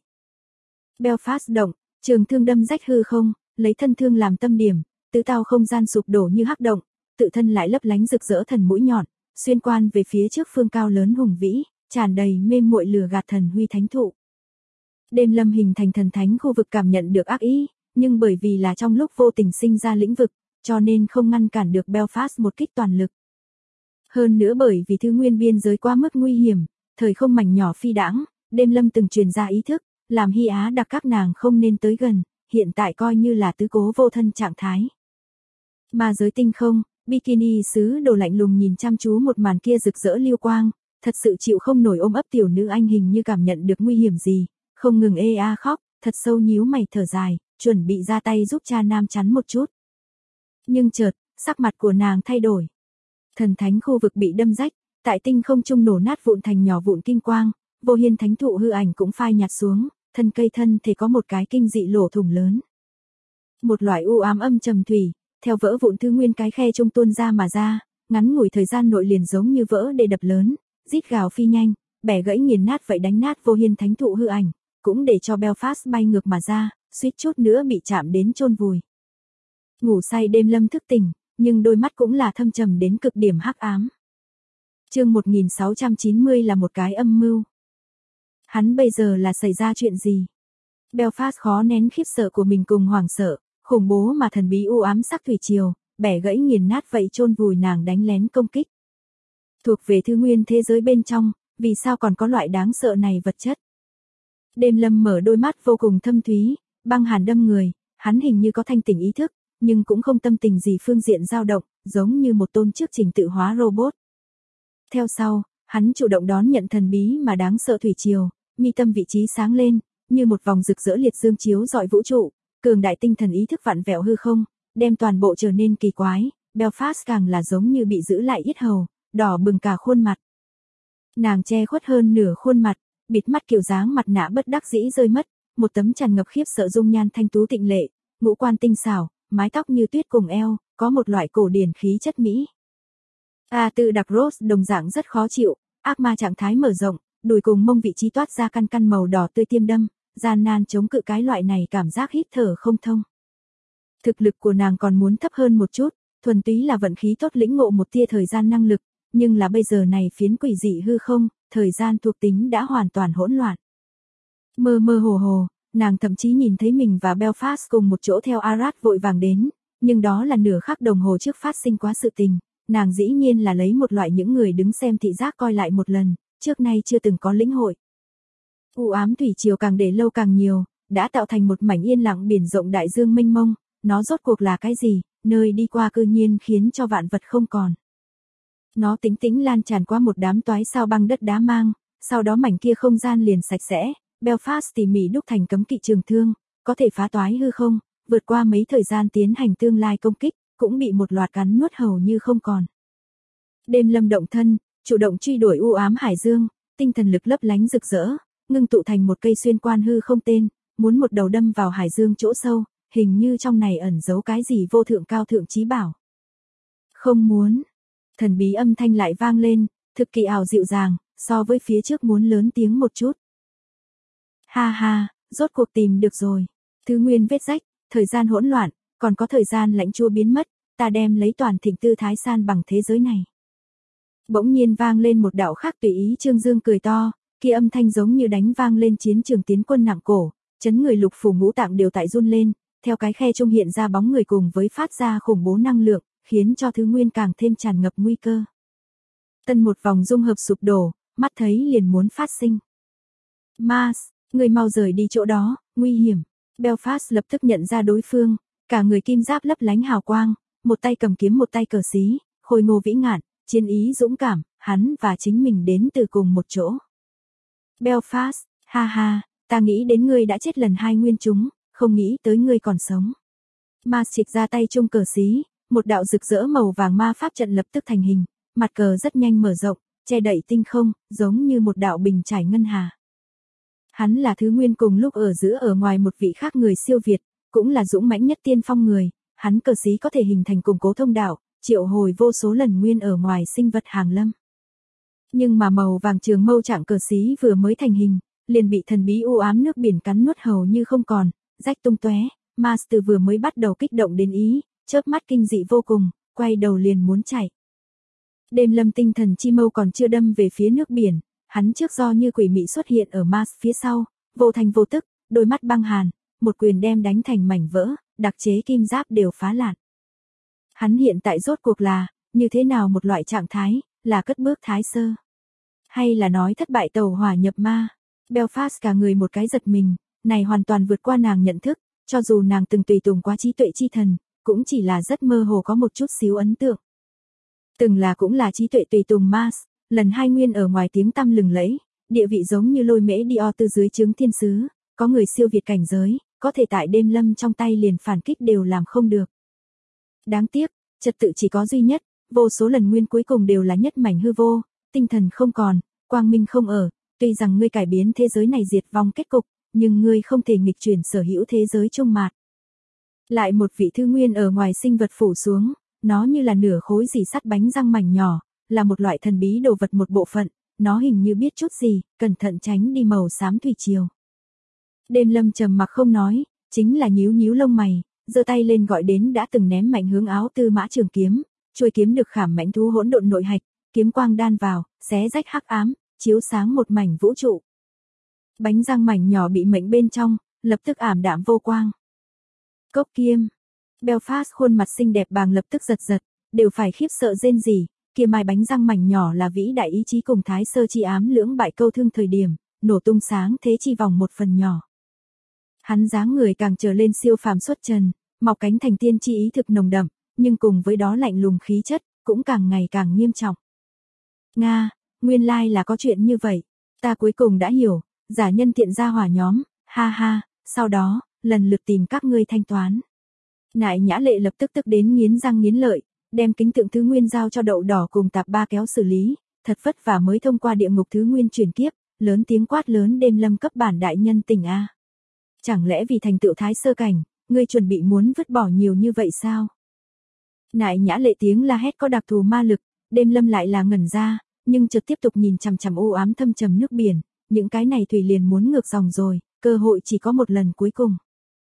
Belfast động, trường thương đâm rách hư không, lấy thân thương làm tâm điểm, tứ tao không gian sụp đổ như hắc động, tự thân lại lấp lánh rực rỡ thần mũi nhọn, xuyên quan về phía trước phương cao lớn hùng vĩ, tràn đầy mê muội lừa gạt thần huy thánh thụ. Đêm lâm hình thành thần thánh khu vực cảm nhận được ác ý, nhưng bởi vì là trong lúc vô tình sinh ra lĩnh vực, cho nên không ngăn cản được Belfast một kích toàn lực. Hơn nữa bởi vì thứ nguyên biên giới quá mức nguy hiểm, thời không mảnh nhỏ phi đãng, đêm lâm từng truyền ra ý thức, làm hy á đặc các nàng không nên tới gần, hiện tại coi như là tứ cố vô thân trạng thái. Mà giới tinh không, bikini sứ đồ lạnh lùng nhìn chăm chú một màn kia rực rỡ lưu quang, thật sự chịu không nổi ôm ấp tiểu nữ anh hình như cảm nhận được nguy hiểm gì, không ngừng ê a khóc, thật sâu nhíu mày thở dài, chuẩn bị ra tay giúp cha nam chắn một chút. Nhưng chợt, sắc mặt của nàng thay đổi. Thần thánh khu vực bị đâm rách, tại tinh không trung nổ nát vụn thành nhỏ vụn kim quang, vô hiên thánh thụ hư ảnh cũng phai nhạt xuống, thân cây thân thể có một cái kinh dị lỗ thủng lớn. Một loại u ám âm trầm thủy, theo vỡ vụn thứ nguyên cái khe trung tuôn ra mà ra, ngắn ngủi thời gian nội liền giống như vỡ đê đập lớn, rít gào phi nhanh, bẻ gãy nghiền nát vậy đánh nát vô hiên thánh thụ hư ảnh, cũng để cho Belfast bay ngược mà ra, suýt chút nữa bị chạm đến chôn vùi. Ngủ say đêm lâm thức tỉnh, nhưng đôi mắt cũng là thâm trầm đến cực điểm hắc ám. Chương 1690 là một cái âm mưu. Hắn bây giờ là xảy ra chuyện gì? Belfast khó nén khiếp sợ của mình cùng hoảng sợ, khủng bố mà thần bí u ám sắc thủy triều, bẻ gãy nghiền nát vậy chôn vùi nàng đánh lén công kích. Thuộc về thứ nguyên thế giới bên trong, vì sao còn có loại đáng sợ này vật chất? Đêm lâm mở đôi mắt vô cùng thâm thúy, băng hàn đâm người, hắn hình như có thanh tỉnh ý thức, nhưng cũng không tâm tình gì phương diện dao động, giống như một tôn trước trình tự hóa robot. Theo sau, hắn chủ động đón nhận thần bí mà đáng sợ thủy triều, mi tâm vị trí sáng lên, như một vòng rực rỡ liệt dương chiếu rọi vũ trụ, cường đại tinh thần ý thức vặn vẹo hư không, đem toàn bộ trở nên kỳ quái, Belfast càng là giống như bị giữ lại yết hầu, đỏ bừng cả khuôn mặt. Nàng che khuất hơn nửa khuôn mặt, bịt mắt kiểu dáng mặt nạ bất đắc dĩ rơi mất, một tấm tràn ngập khiếp sợ dung nhan thanh tú tịnh lệ, ngũ quan tinh xảo, mái tóc như tuyết cùng eo, có một loại cổ điển khí chất mỹ. Tư đặc Rose đồng dạng rất khó chịu, ác ma trạng thái mở rộng, đùi cùng mông vị trí toát ra căn căn màu đỏ tươi tiêm đâm, gian nan chống cự cái loại này cảm giác hít thở không thông. Thực lực của nàng còn muốn thấp hơn một chút, thuần túy là vận khí tốt lĩnh ngộ một tia thời gian năng lực, nhưng là bây giờ này phiến quỷ dị hư không, thời gian thuộc tính đã hoàn toàn hỗn loạn. Mơ mơ hồ hồ, nàng thậm chí nhìn thấy mình và Belfast cùng một chỗ theo Arad vội vàng đến, nhưng đó là nửa khắc đồng hồ trước phát sinh quá sự tình, nàng dĩ nhiên là lấy một loại những người đứng xem thị giác coi lại một lần, trước nay chưa từng có lĩnh hội. U ám thủy triều càng để lâu càng nhiều, đã tạo thành một mảnh yên lặng biển rộng đại dương mênh mông, nó rốt cuộc là cái gì, nơi đi qua cư nhiên khiến cho vạn vật không còn. Nó tính tĩnh lan tràn qua một đám toái sao băng đất đá mang, sau đó mảnh kia không gian liền sạch sẽ, Belfast tỉ mỉ đúc thành cấm kỵ trường thương, có thể phá toái hư không, vượt qua mấy thời gian tiến hành tương lai công kích, cũng bị một loạt cắn nuốt hầu như không còn. Đêm lâm động thân, chủ động truy đuổi u ám hải dương, tinh thần lực lấp lánh rực rỡ, ngưng tụ thành một cây xuyên quan hư không tên, muốn một đầu đâm vào hải dương chỗ sâu, hình như trong này ẩn giấu cái gì vô thượng cao thượng chí bảo. Không muốn. Thần bí âm thanh lại vang lên, thực kỳ ảo dịu dàng, so với phía trước muốn lớn tiếng một chút. Ha ha, rốt cuộc tìm được rồi. Thứ nguyên vết rách, thời gian hỗn loạn, còn có thời gian lãnh chua biến mất, ta đem lấy toàn thịnh tư thái san bằng thế giới này. Bỗng nhiên vang lên một đạo khác tùy ý Trương Dương cười to, kia âm thanh giống như đánh vang lên chiến trường tiến quân nặng cổ, chấn người lục phủ ngũ tạng đều tại run lên, theo cái khe trung hiện ra bóng người cùng với phát ra khủng bố năng lượng, khiến cho thứ nguyên càng thêm tràn ngập nguy cơ. Tân một vòng dung hợp sụp đổ, mắt thấy liền muốn phát sinh. Mars, người mau rời đi chỗ đó, nguy hiểm. Belfast lập tức nhận ra đối phương, cả người kim giáp lấp lánh hào quang, một tay cầm kiếm một tay cờ xí, khôi ngô vĩ ngạn, chiến ý dũng cảm, hắn và chính mình đến từ cùng một chỗ. Belfast, ha ha, ta nghĩ đến ngươi đã chết lần 2 nguyên chúng, không nghĩ tới ngươi còn sống. Mars chịch ra tay chung cờ xí, một đạo rực rỡ màu vàng ma pháp trận lập tức thành hình, mặt cờ rất nhanh mở rộng, che đậy tinh không, giống như một đạo bình trải ngân hà. Hắn là thứ nguyên cùng lúc ở giữa ở ngoài một vị khác người siêu việt, cũng là dũng mãnh nhất tiên phong người, hắn cờ xí có thể hình thành củng cố thông đạo, triệu hồi vô số lần nguyên ở ngoài sinh vật hàng lâm. Nhưng mà màu vàng trường mâu trạng cờ xí vừa mới thành hình, liền bị thần bí u ám nước biển cắn nuốt hầu như không còn, rách tung tóe. Mars từ vừa mới bắt đầu kích động đến ý, chớp mắt kinh dị vô cùng, quay đầu liền muốn chạy. Đêm lâm tinh thần chi mâu còn chưa đâm về phía nước biển, hắn trước do như quỷ mị xuất hiện ở Mars phía sau, vô thành vô tức, đôi mắt băng hàn, một quyền đem đánh thành mảnh vỡ, đặc chế kim giáp đều phá lạn. Hắn hiện tại rốt cuộc là, như thế nào một loại trạng thái, là cất bước thái sơ. Hay là nói thất bại tàu hỏa nhập ma. Belfast cả người một cái giật mình, này hoàn toàn vượt qua nàng nhận thức, cho dù nàng từng tùy tùng quá trí tuệ chi thần, cũng chỉ là rất mơ hồ có một chút xíu ấn tượng. Từng là cũng là trí tuệ tùy tùng Mars, lần 2 nguyên ở ngoài tiếng tăm lừng lẫy, địa vị giống như lôi mễ Dio từ dưới trướng thiên sứ, có người siêu việt cảnh giới, có thể tại đêm lâm trong tay liền phản kích đều làm không được. Đáng tiếc, trật tự chỉ có duy nhất, vô số lần nguyên cuối cùng đều là nhất mảnh hư vô, tinh thần không còn, quang minh không ở, tuy rằng ngươi cải biến thế giới này diệt vong kết cục, nhưng ngươi không thể nghịch chuyển sở hữu thế giới trung mạt. Lại một vị thư nguyên ở ngoài sinh vật phủ xuống, nó như là nửa khối dì sắt bánh răng mảnh nhỏ, là một loại thần bí đồ vật một bộ phận, nó hình như biết chút gì, cẩn thận tránh đi màu xám thủy triều. Đêm lâm trầm mặc không nói, chính là nhíu nhíu lông mày, giơ tay lên gọi đến đã từng ném mạnh hướng áo tư mã trường kiếm, chuôi kiếm được khảm mãnh thú hỗn độn nội hạch, kiếm quang đan vào, xé rách hắc ám, chiếu sáng một mảnh vũ trụ. Bánh răng mảnh nhỏ bị mệnh bên trong, lập tức ảm đạm vô quang. Cốc kiêm. Belfast khuôn mặt xinh đẹp bàng lập tức giật giật, đều phải khiếp sợ rên rỉ, kia mai bánh răng mảnh nhỏ là vĩ đại ý chí cùng thái sơ chi ám lưỡng bại câu thương thời điểm, nổ tung sáng thế chi vòng một phần nhỏ. Hắn dáng người càng trở lên siêu phàm xuất trần, mọc cánh thành tiên chi ý thực nồng đậm, nhưng cùng với đó lạnh lùng khí chất, cũng càng ngày càng nghiêm trọng. Nga, nguyên lai là có chuyện như vậy, ta cuối cùng đã hiểu, giả nhân tiện gia hỏa nhóm, ha ha, sau đó, lần lượt tìm các ngươi thanh toán. Nại Nhã Lệ lập tức tức đến nghiến răng nghiến lợi, đem kính tượng thứ nguyên giao cho Đậu Đỏ cùng Tạp Ba kéo xử lý, thật vất vả mới thông qua địa ngục thứ nguyên chuyển kiếp, lớn tiếng quát lớn đêm lâm cấp bản đại nhân tỉnh a. Chẳng lẽ vì thành tựu thái sơ cảnh, ngươi chuẩn bị muốn vứt bỏ nhiều như vậy sao? Nại Nhã Lệ tiếng la hét có đặc thù ma lực, đêm lâm lại là ngẩn ra, nhưng chợt tiếp tục nhìn chằm chằm u ám thâm trầm nước biển, những cái này thủy liền muốn ngược dòng rồi, cơ hội chỉ có một lần cuối cùng.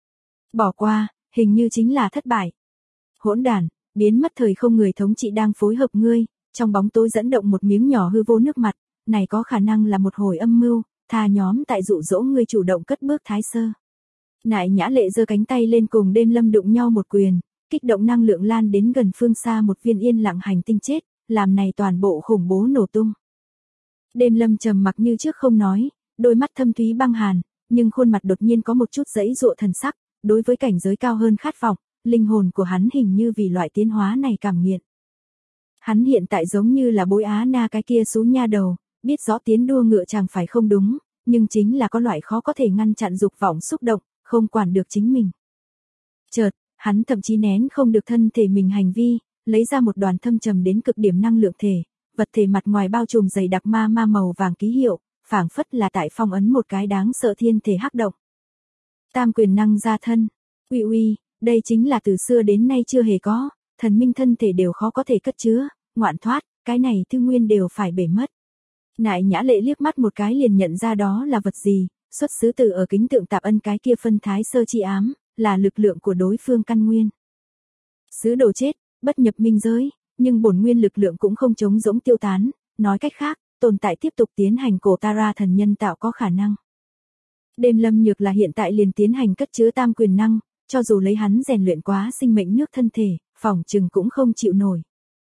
Bỏ qua, hình như chính là thất bại. Hỗn đản, biến mất thời không người thống trị đang phối hợp ngươi, trong bóng tối dẫn động một miếng nhỏ hư vô nước mặt, này có khả năng là một hồi âm mưu, thà nhóm tại dụ dỗ ngươi chủ động cất bước thái sơ. Nại Nhã Lệ giơ cánh tay lên cùng đêm lâm đụng nhau một quyền, kích động năng lượng lan đến gần phương xa một viên yên lặng hành tinh chết, làm này toàn bộ khủng bố nổ tung. Đêm lâm trầm mặc như trước không nói, đôi mắt thâm thúy băng hàn, nhưng khuôn mặt đột nhiên có một chút giãy giụa thần sắc, đối với cảnh giới cao hơn khát vọng, linh hồn của hắn hình như vì loại tiến hóa này cảm nghiện. Hắn hiện tại giống như là Bối Á Na cái kia xú nha đầu, biết rõ tiến đua ngựa chẳng phải không đúng, nhưng chính là có loại khó có thể ngăn chặn dục vọng xúc động, không quản được chính mình. Chợt, hắn thậm chí nén không được thân thể mình hành vi, lấy ra một đoàn thâm trầm đến cực điểm năng lượng thể, vật thể mặt ngoài bao trùm dày đặc ma màu vàng ký hiệu, phảng phất là tại phong ấn một cái đáng sợ thiên thể hắc động. Tam quyền năng ra thân. Uy, đây chính là từ xưa đến nay chưa hề có, thần minh thân thể đều khó có thể cất chứa, ngoạn thoát, cái này tư nguyên đều phải bể mất. Nại Nhã Lệ liếc mắt một cái liền nhận ra đó là vật gì, xuất xứ từ ở kính tượng Tạp Ân cái kia phân thái sơ chi ám, là lực lượng của đối phương căn nguyên. Sứ đồ chết, bất nhập minh giới, nhưng bổn nguyên lực lượng cũng không trống rỗng tiêu tán, nói cách khác, tồn tại tiếp tục tiến hành cổ Tara thần nhân tạo có khả năng. Đêm lâm nhược là hiện tại liền tiến hành cất chứa tam quyền năng, cho dù lấy hắn rèn luyện quá sinh mệnh nước thân thể, phỏng chừng cũng không chịu nổi.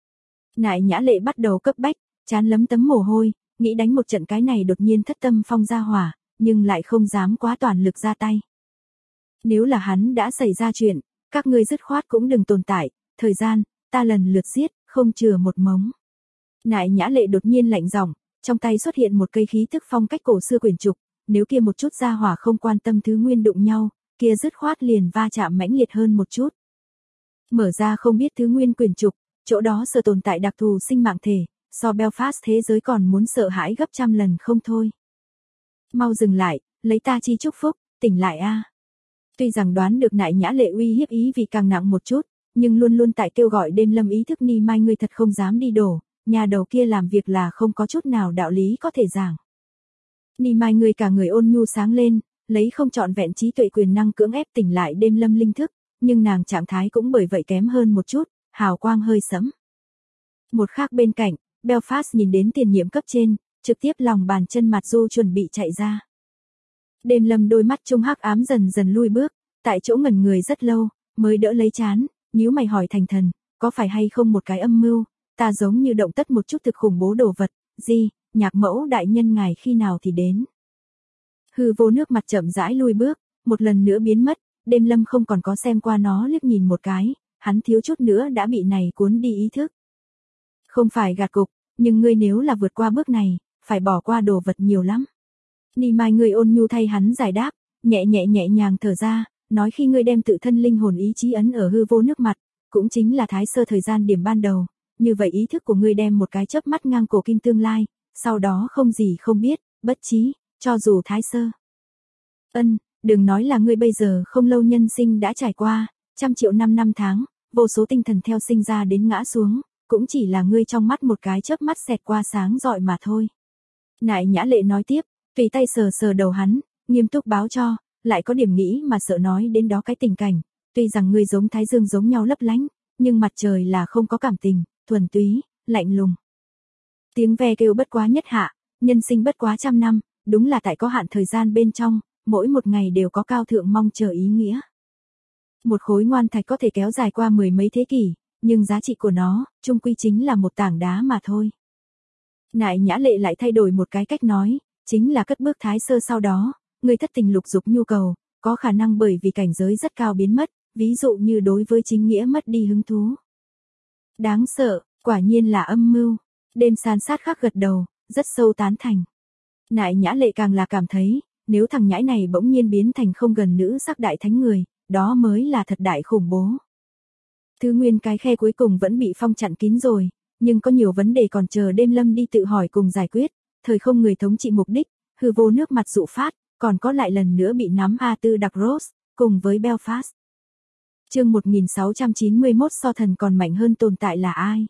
Nại Nhã Lệ bắt đầu cấp bách, chán lấm tấm mồ hôi, nghĩ đánh một trận cái này đột nhiên thất tâm phong ra hỏa, nhưng lại không dám quá toàn lực ra tay. Nếu là hắn đã xảy ra chuyện, các ngươi dứt khoát cũng đừng tồn tại, thời gian, ta lần lượt giết, không chừa một mống. Nại Nhã Lệ đột nhiên lạnh giọng, trong tay xuất hiện một cây khí thức phong cách cổ xưa quyển trục, nếu kia một chút gia hỏa không quan tâm thứ nguyên đụng nhau, kia dứt khoát liền va chạm mãnh liệt hơn một chút. Mở ra không biết thứ nguyên quyển trục, chỗ đó sở tồn tại đặc thù sinh mạng thể, so Belfast thế giới còn muốn sợ hãi gấp trăm lần không thôi. Mau dừng lại, lấy ta chi chúc phúc, tỉnh lại a. Tuy rằng đoán được Nại Nhã Lệ uy hiếp ý vì càng nặng một chút, nhưng luôn luôn tại kêu gọi đêm lâm ý thức Ni Mai ngươi thật không dám đi đổ, nhà đầu kia làm việc là không có chút nào đạo lý có thể giảng. Ni Mai ngươi cả người ôn nhu sáng lên, lấy không trọn vẹn trí tuệ quyền năng cưỡng ép tỉnh lại đêm lâm linh thức, nhưng nàng trạng thái cũng bởi vậy kém hơn một chút, hào quang hơi sẫm. Một khác bên cạnh, Belfast nhìn đến tiền nhiệm cấp trên, trực tiếp lòng bàn chân mặt du chuẩn bị chạy ra. Đêm lâm đôi mắt trung hắc ám dần dần lui bước, tại chỗ ngẩn người rất lâu, mới đỡ lấy chán, nhíu mày hỏi thành thần, có phải hay không một cái âm mưu, ta giống như động tất một chút thực khủng bố đồ vật, gì, nhạc mẫu đại nhân ngài khi nào thì đến. Hư vô nước mặt chậm rãi lui bước, một lần nữa biến mất, đêm lâm không còn có xem qua nó liếc nhìn một cái, hắn thiếu chút nữa đã bị này cuốn đi ý thức. Không phải gạt cục, nhưng ngươi nếu là vượt qua bước này, phải bỏ qua đồ vật nhiều lắm. Ni Mai ngươi ôn nhu thay hắn giải đáp, nhẹ nhàng thở ra, nói khi ngươi đem tự thân linh hồn ý chí ấn ở hư vô nước mặt, cũng chính là thái sơ thời gian điểm ban đầu, như vậy ý thức của ngươi đem một cái chớp mắt ngang cổ kim tương lai, sau đó không gì không biết, bất trí, cho dù thái sơ. Đừng nói là ngươi bây giờ không lâu nhân sinh đã trải qua, trăm triệu năm tháng, vô số tinh thần theo sinh ra đến ngã xuống, cũng chỉ là ngươi trong mắt một cái chớp mắt xẹt qua sáng rọi mà thôi. Nại Nhã Lệ nói tiếp, tùy tay sờ đầu hắn, nghiêm túc báo cho, lại có điểm nghĩ mà sợ nói đến đó cái tình cảnh, tuy rằng ngươi giống thái dương giống nhau lấp lánh, nhưng mặt trời là không có cảm tình, thuần túy, lạnh lùng. Tiếng ve kêu bất quá nhất hạ, nhân sinh bất quá trăm năm, đúng là tại có hạn thời gian bên trong, mỗi một ngày đều có cao thượng mong chờ ý nghĩa. Một khối ngoan thạch có thể kéo dài qua mười mấy thế kỷ, nhưng giá trị của nó, chung quy chính là một tảng đá mà thôi. Nại Nhã Lệ lại thay đổi một cái cách nói, chính là cất bước thái sơ sau đó, người thất tình lục dục nhu cầu, có khả năng bởi vì cảnh giới rất cao biến mất, ví dụ như đối với chính nghĩa mất đi hứng thú. Đáng sợ, quả nhiên là âm mưu. Đêm san sát khắc gật đầu, rất sâu tán thành. Nại Nhã Lệ càng là cảm thấy, nếu thằng nhãi này bỗng nhiên biến thành không gần nữ sắc đại thánh người, đó mới là thật đại khủng bố. Thứ nguyên cái khe cuối cùng vẫn bị phong chặn kín rồi, nhưng có nhiều vấn đề còn chờ đêm lâm đi tự hỏi cùng giải quyết, thời không người thống trị mục đích, hư vô nước mặt dụ phát, còn có lại lần nữa bị nắm A4 đặc Rose, cùng với Belfast. Chương 1691 so thần còn mạnh hơn tồn tại là ai?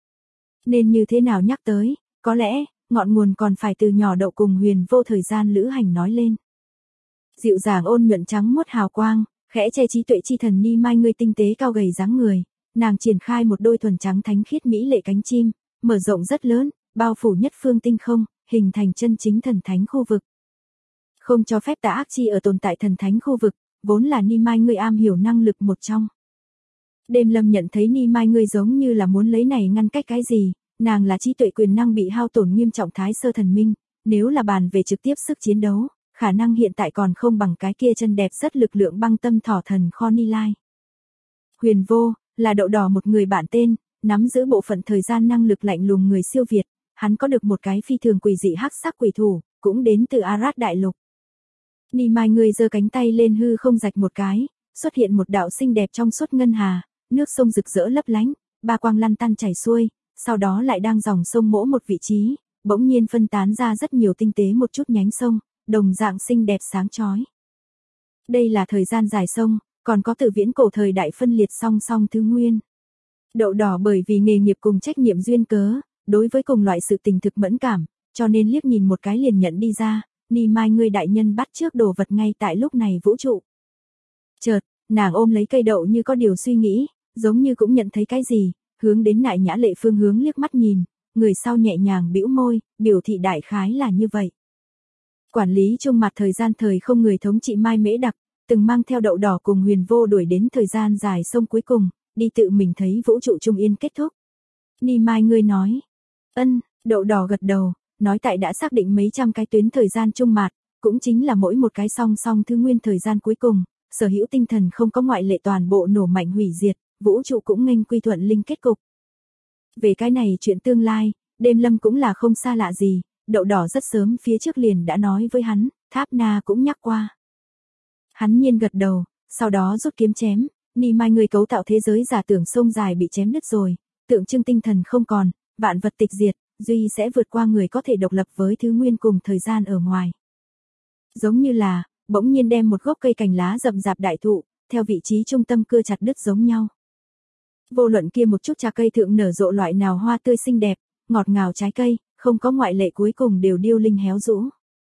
Nên như thế nào nhắc tới, có lẽ, ngọn nguồn còn phải từ nhỏ đậu cùng huyền vô thời gian lữ hành nói lên. Dịu dàng ôn nhuận trắng muốt hào quang, khẽ che trí tuệ chi thần Ni Mai ngươi tinh tế cao gầy dáng người, nàng triển khai một đôi thuần trắng thánh khiết mỹ lệ cánh chim, mở rộng rất lớn, bao phủ nhất phương tinh không, hình thành chân chính thần thánh khu vực. Không cho phép tà ác chi ở tồn tại thần thánh khu vực, vốn là Ni Mai ngươi am hiểu năng lực một trong. Đêm lâm nhận thấy Ni Mai ngươi giống như là muốn lấy này ngăn cách cái gì, nàng là trí tuệ quyền năng bị hao tổn nghiêm trọng thái sơ thần minh, nếu là bàn về trực tiếp sức chiến đấu, khả năng hiện tại còn không bằng cái kia chân đẹp rất lực lượng băng tâm thỏ thần kho Ni Lai. Huyền vô, là đậu đỏ một người bạn tên, nắm giữ bộ phận thời gian năng lực lạnh lùng người siêu việt, hắn có được một cái phi thường quỷ dị hắc sắc quỷ thủ, cũng đến từ Arad đại lục. Ni Mai ngươi giơ cánh tay lên hư không rạch một cái, xuất hiện một đạo xinh đẹp trong suốt ngân hà, nước sông rực rỡ lấp lánh, ba quang lăn tăn chảy xuôi, sau đó lại đang dòng sông mỗ một vị trí, bỗng nhiên phân tán ra rất nhiều tinh tế một chút nhánh sông, đồng dạng xinh đẹp sáng chói. Đây là thời gian dài sông, còn có từ viễn cổ thời đại phân liệt song song thứ nguyên. Đậu đỏ bởi vì nghề nghiệp cùng trách nhiệm duyên cớ, đối với cùng loại sự tình thực mẫn cảm, cho nên liếc nhìn một cái liền nhận đi ra, Ni Mai ngươi đại nhân bắt trước đồ vật ngay tại lúc này vũ trụ. Chợt, nàng ôm lấy cây đậu như có điều suy nghĩ, giống như cũng nhận thấy cái gì, hướng đến Nại Nhã Lệ phương hướng liếc mắt nhìn, người sau nhẹ nhàng bĩu môi, biểu thị đại khái là như vậy. Quản lý trung mặt thời gian thời không người thống trị Mai Mễ Đặc, từng mang theo đậu đỏ cùng huyền vô đuổi đến thời gian dài sông cuối cùng, đi tự mình thấy vũ trụ trung yên kết thúc. Ni Mai ngươi nói. Đậu đỏ gật đầu, nói tại đã xác định mấy trăm cái tuyến thời gian trung mạt, cũng chính là mỗi một cái song song thứ nguyên thời gian cuối cùng, sở hữu tinh thần không có ngoại lệ toàn bộ nổ mạnh hủy diệt, vũ trụ cũng nghênh quy thuận linh kết cục. Về cái này chuyện tương lai, Đêm Lâm cũng là không xa lạ gì, Đậu Đỏ rất sớm phía trước liền đã nói với hắn, Tháp Na cũng nhắc qua. Hắn nhiên gật đầu, sau đó rút kiếm chém, Ni Mai người cấu tạo thế giới giả tưởng sông dài bị chém đứt rồi, tượng trưng tinh thần không còn, vạn vật tịch diệt, duy sẽ vượt qua người có thể độc lập với thứ nguyên cùng thời gian ở ngoài. Giống như là, bỗng nhiên đem một gốc cây cành lá rậm rạp đại thụ, theo vị trí trung tâm cưa chặt đứt giống nhau. Vô luận kia một chút trà cây thượng nở rộ loại nào hoa tươi xinh đẹp, ngọt ngào trái cây, không có ngoại lệ cuối cùng đều điêu linh héo rũ.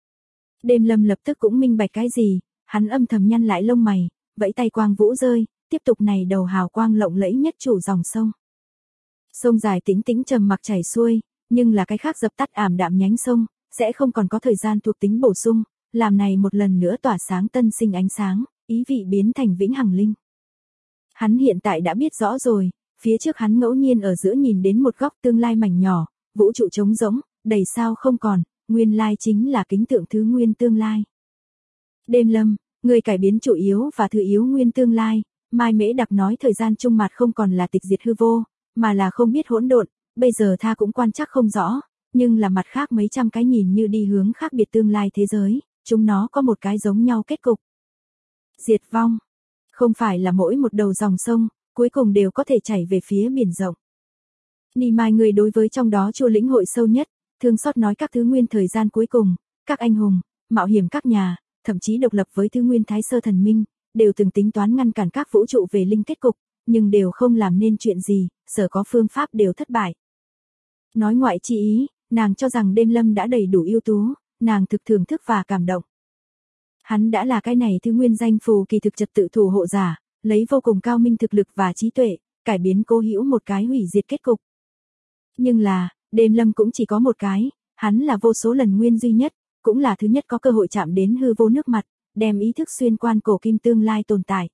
Đêm Lâm lập tức cũng minh bạch cái gì, hắn âm thầm nhăn lại lông mày, vẫy tay quang vũ rơi, tiếp tục này đầu hào quang lộng lẫy nhất chủ dòng sông. Sông dài tĩnh tĩnh trầm mặc chảy xuôi, nhưng là cái khác dập tắt ảm đạm nhánh sông, sẽ không còn có thời gian thuộc tính bổ sung, làm này một lần nữa tỏa sáng tân sinh ánh sáng, ý vị biến thành vĩnh hằng linh. Hắn hiện tại đã biết rõ rồi, phía trước hắn ngẫu nhiên ở giữa nhìn đến một góc tương lai mảnh nhỏ, vũ trụ trống rỗng, đầy sao không còn, nguyên lai chính là kính tượng thứ nguyên tương lai. Đêm Lâm, người cải biến chủ yếu và thứ yếu nguyên tương lai, Mai Mễ Đặc nói thời gian trung mặt không còn là tịch diệt hư vô, mà là không biết hỗn độn, bây giờ tha cũng quan chắc không rõ, nhưng là mặt khác mấy trăm cái nhìn như đi hướng khác biệt tương lai thế giới, chúng nó có một cái giống nhau kết cục. Diệt vong. Không phải là mỗi một đầu dòng sông, cuối cùng đều có thể chảy về phía biển rộng. Ni Mai người đối với trong đó chua lĩnh hội sâu nhất, thương xót nói các thứ nguyên thời gian cuối cùng, các anh hùng, mạo hiểm các nhà, thậm chí độc lập với thứ nguyên thái sơ thần minh, đều từng tính toán ngăn cản các vũ trụ về linh kết cục, nhưng đều không làm nên chuyện gì, sở có phương pháp đều thất bại. Nói ngoại chi ý, nàng cho rằng Đêm Lâm đã đầy đủ ưu tú, nàng thực thưởng thức và cảm động. Hắn đã là cái này thứ nguyên danh phù kỳ thực trật tự thủ hộ giả, lấy vô cùng cao minh thực lực và trí tuệ, cải biến cố hữu một cái hủy diệt kết cục. Nhưng là, Đêm Lâm cũng chỉ có một cái, hắn là vô số lần nguyên duy nhất, cũng là thứ nhất có cơ hội chạm đến hư vô nước mặt, đem ý thức xuyên quan cổ kim tương lai tồn tại.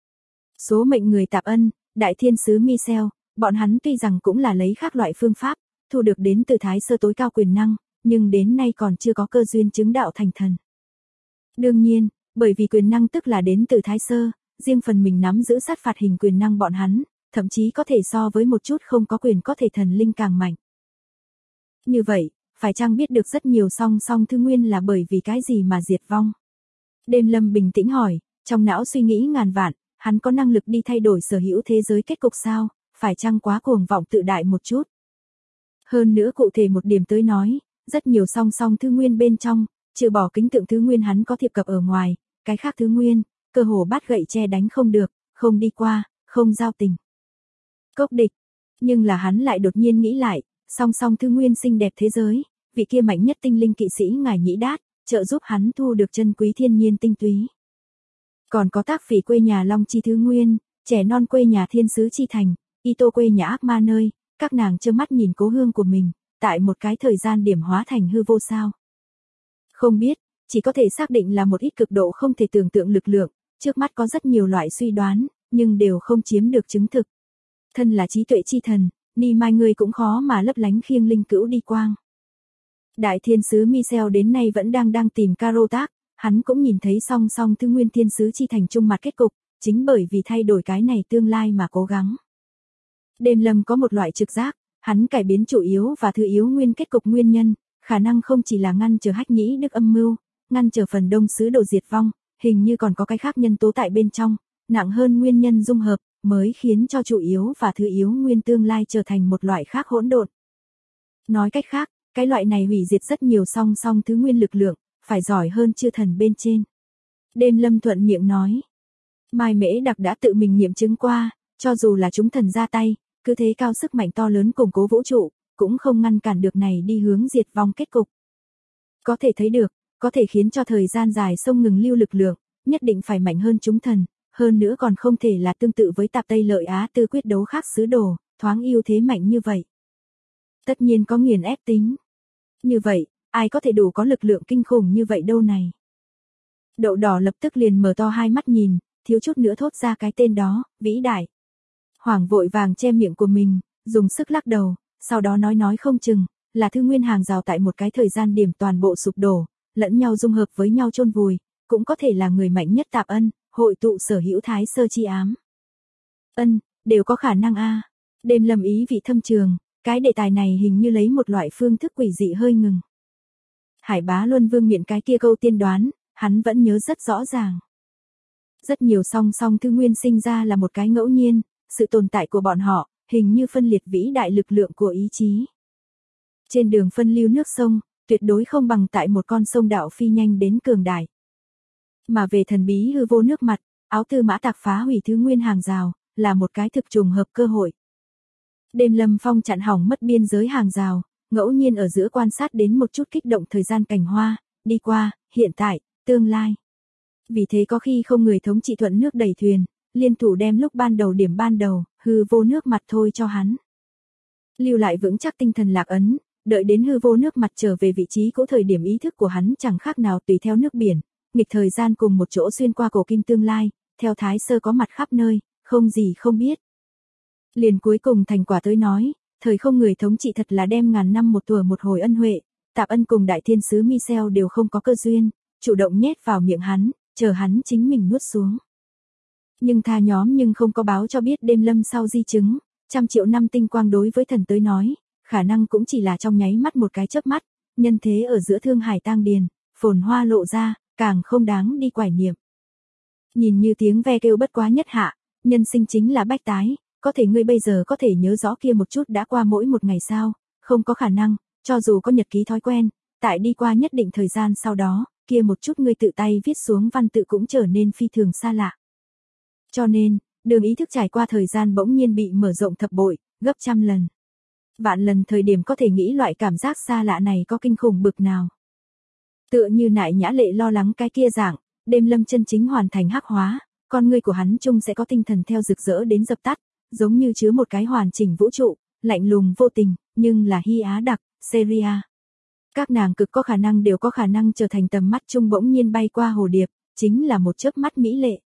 Số mệnh người Tạp Ân, Đại Thiên sứ Michel, bọn hắn tuy rằng cũng là lấy khác loại phương pháp, thu được đến từ thái sơ tối cao quyền năng, nhưng đến nay còn chưa có cơ duyên chứng đạo thành thần. Đương nhiên, bởi vì quyền năng tức là đến từ thái sơ, riêng phần mình nắm giữ sát phạt hình quyền năng bọn hắn, thậm chí có thể so với một chút không có quyền có thể thần linh càng mạnh. Như vậy, phải chăng biết được rất nhiều song song thứ nguyên là bởi vì cái gì mà diệt vong? Đêm Lâm bình tĩnh hỏi, trong não suy nghĩ ngàn vạn, hắn có năng lực đi thay đổi sở hữu thế giới kết cục sao, phải chăng quá cuồng vọng tự đại một chút? Hơn nữa cụ thể một điểm tới nói, rất nhiều song song thứ nguyên bên trong, trừ bỏ kính tượng thứ nguyên hắn có thiệp cập ở ngoài, cái khác thứ nguyên, cơ hồ bát gậy che đánh không được, không đi qua, không giao tình. Cốc địch, nhưng là hắn lại đột nhiên nghĩ lại, song song thứ nguyên xinh đẹp thế giới, vị kia mạnh nhất tinh linh kỵ sĩ ngài Nhĩ Đát, trợ giúp hắn thu được chân quý thiên nhiên tinh túy. Còn có tác phỉ quê nhà Long Chi thứ nguyên, trẻ non quê nhà Thiên sứ Chi thành, Ito quê nhà Ác Ma nơi, các nàng trơ mắt nhìn cố hương của mình, tại một cái thời gian điểm hóa thành hư vô sao. Không biết, chỉ có thể xác định là một ít cực độ không thể tưởng tượng lực lượng, trước mắt có rất nhiều loại suy đoán, nhưng đều không chiếm được chứng thực. Thân là trí tuệ chi thần, Ni Mai người cũng khó mà lấp lánh khiêng linh cữu đi quang. Đại Thiên sứ Michel đến nay vẫn đang tìm Caro tác, hắn cũng nhìn thấy song song thứ nguyên Thiên sứ Chi thành chung mặt kết cục, chính bởi vì thay đổi cái này tương lai mà cố gắng. Đêm Lâm có một loại trực giác, hắn cải biến chủ yếu và thứ yếu nguyên kết cục nguyên nhân, khả năng không chỉ là ngăn trở Hách Nhĩ Đức âm mưu, ngăn trở phần đông sứ đồ diệt vong, hình như còn có cái khác nhân tố tại bên trong, nặng hơn nguyên nhân dung hợp, mới khiến cho chủ yếu và thứ yếu nguyên tương lai trở thành một loại khác hỗn độn. Nói cách khác, cái loại này hủy diệt rất nhiều song song thứ nguyên lực lượng, phải giỏi hơn chư thần bên trên. Đêm Lâm thuận miệng nói. Mai Mễ Đặc đã tự mình nghiệm chứng qua, cho dù là chúng thần ra tay, cứ thế cao sức mạnh to lớn củng cố vũ trụ, cũng không ngăn cản được này đi hướng diệt vong kết cục. Có thể thấy được, có thể khiến cho thời gian dài sông ngừng lưu lực lượng, nhất định phải mạnh hơn chúng thần, hơn nữa còn không thể là tương tự với Tạp Tây Lợi Á Tư quyết đấu khác sứ đồ, thoáng ưu thế mạnh như vậy. Tất nhiên có nghiền ép tính. Như vậy, ai có thể đủ có lực lượng kinh khủng như vậy đâu này? Đậu Đỏ lập tức liền mở to hai mắt nhìn, thiếu chút nữa thốt ra cái tên đó, vĩ đại. Hoàng vội vàng che miệng của mình, dùng sức lắc đầu, sau đó nói không chừng, là thứ nguyên hàng rào tại một cái thời gian điểm toàn bộ sụp đổ, lẫn nhau dung hợp với nhau chôn vùi, cũng có thể là người mạnh nhất Tạp Ân, hội tụ sở hữu thái sơ chi ám. Ân, đều có khả năng a. Đêm Lâm ý vị thâm trường, cái đề tài này hình như lấy một loại phương thức quỷ dị hơi ngừng. Hải Bá Luân vương miện cái kia câu tiên đoán, hắn vẫn nhớ rất rõ ràng. Rất nhiều song song thứ nguyên sinh ra là một cái ngẫu nhiên, sự tồn tại của bọn họ, hình như phân liệt vĩ đại lực lượng của ý chí. Trên đường phân lưu nước sông, tuyệt đối không bằng tại một con sông đạo phi nhanh đến cường đại. Mà về thần bí hư vô nước mặt, áo tư mã tạc phá hủy thứ nguyên hàng rào, là một cái thực trùng hợp cơ hội. Đêm Lâm Phong chặn hỏng mất biên giới hàng rào, ngẫu nhiên ở giữa quan sát đến một chút kích động thời gian cảnh hoa, đi qua, hiện tại, tương lai. Vì thế có khi không người thống trị thuận nước đẩy thuyền, liên thủ đem lúc ban đầu điểm ban đầu, hư vô nước mặt thôi cho hắn. Lưu lại vững chắc tinh thần lạc ấn, đợi đến hư vô nước mặt trở về vị trí cũ thời điểm ý thức của hắn chẳng khác nào tùy theo nước biển, nghịch thời gian cùng một chỗ xuyên qua cổ kim tương lai, theo thái sơ có mặt khắp nơi, không gì không biết. Liền cuối cùng thành quả tới nói, thời không người thống trị thật là đem ngàn năm một thuở một hồi ân huệ, Tạp Ân cùng đại thiên sứ Michel đều không có cơ duyên, chủ động nhét vào miệng hắn, chờ hắn chính mình nuốt xuống. Nhưng tha nhóm nhưng không có báo cho biết đêm lâm sau di chứng, 100 triệu năm tinh quang đối với thần tới nói, khả năng cũng chỉ là trong nháy mắt một cái chớp mắt, nhân thế ở giữa thương hải tang điền, phồn hoa lộ ra, càng không đáng đi quải niệm. Nhìn như tiếng ve kêu bất quá nhất hạ, nhân sinh chính là bách tái, có thể ngươi bây giờ có thể nhớ rõ kia một chút đã qua mỗi một ngày sao, không có khả năng, cho dù có nhật ký thói quen, tại đi qua nhất định thời gian sau đó, kia một chút ngươi tự tay viết xuống văn tự cũng trở nên phi thường xa lạ. Cho nên, đường ý thức trải qua thời gian bỗng nhiên bị mở rộng thập bội, gấp 100 lần. Vạn lần thời điểm có thể nghĩ loại cảm giác xa lạ này có kinh khủng bực nào. Tựa như Nại Nhã Lệ lo lắng cái kia dạng, đêm lâm chân chính hoàn thành hắc hóa, con ngươi của hắn chung sẽ có tinh thần theo rực rỡ đến dập tắt, giống như chứa một cái hoàn chỉnh vũ trụ, lạnh lùng vô tình, nhưng là Hy Á đặc, Seria. Các nàng cực có khả năng đều có khả năng trở thành tầm mắt chung bỗng nhiên bay qua hồ điệp, chính là một chớp mắt mỹ lệ.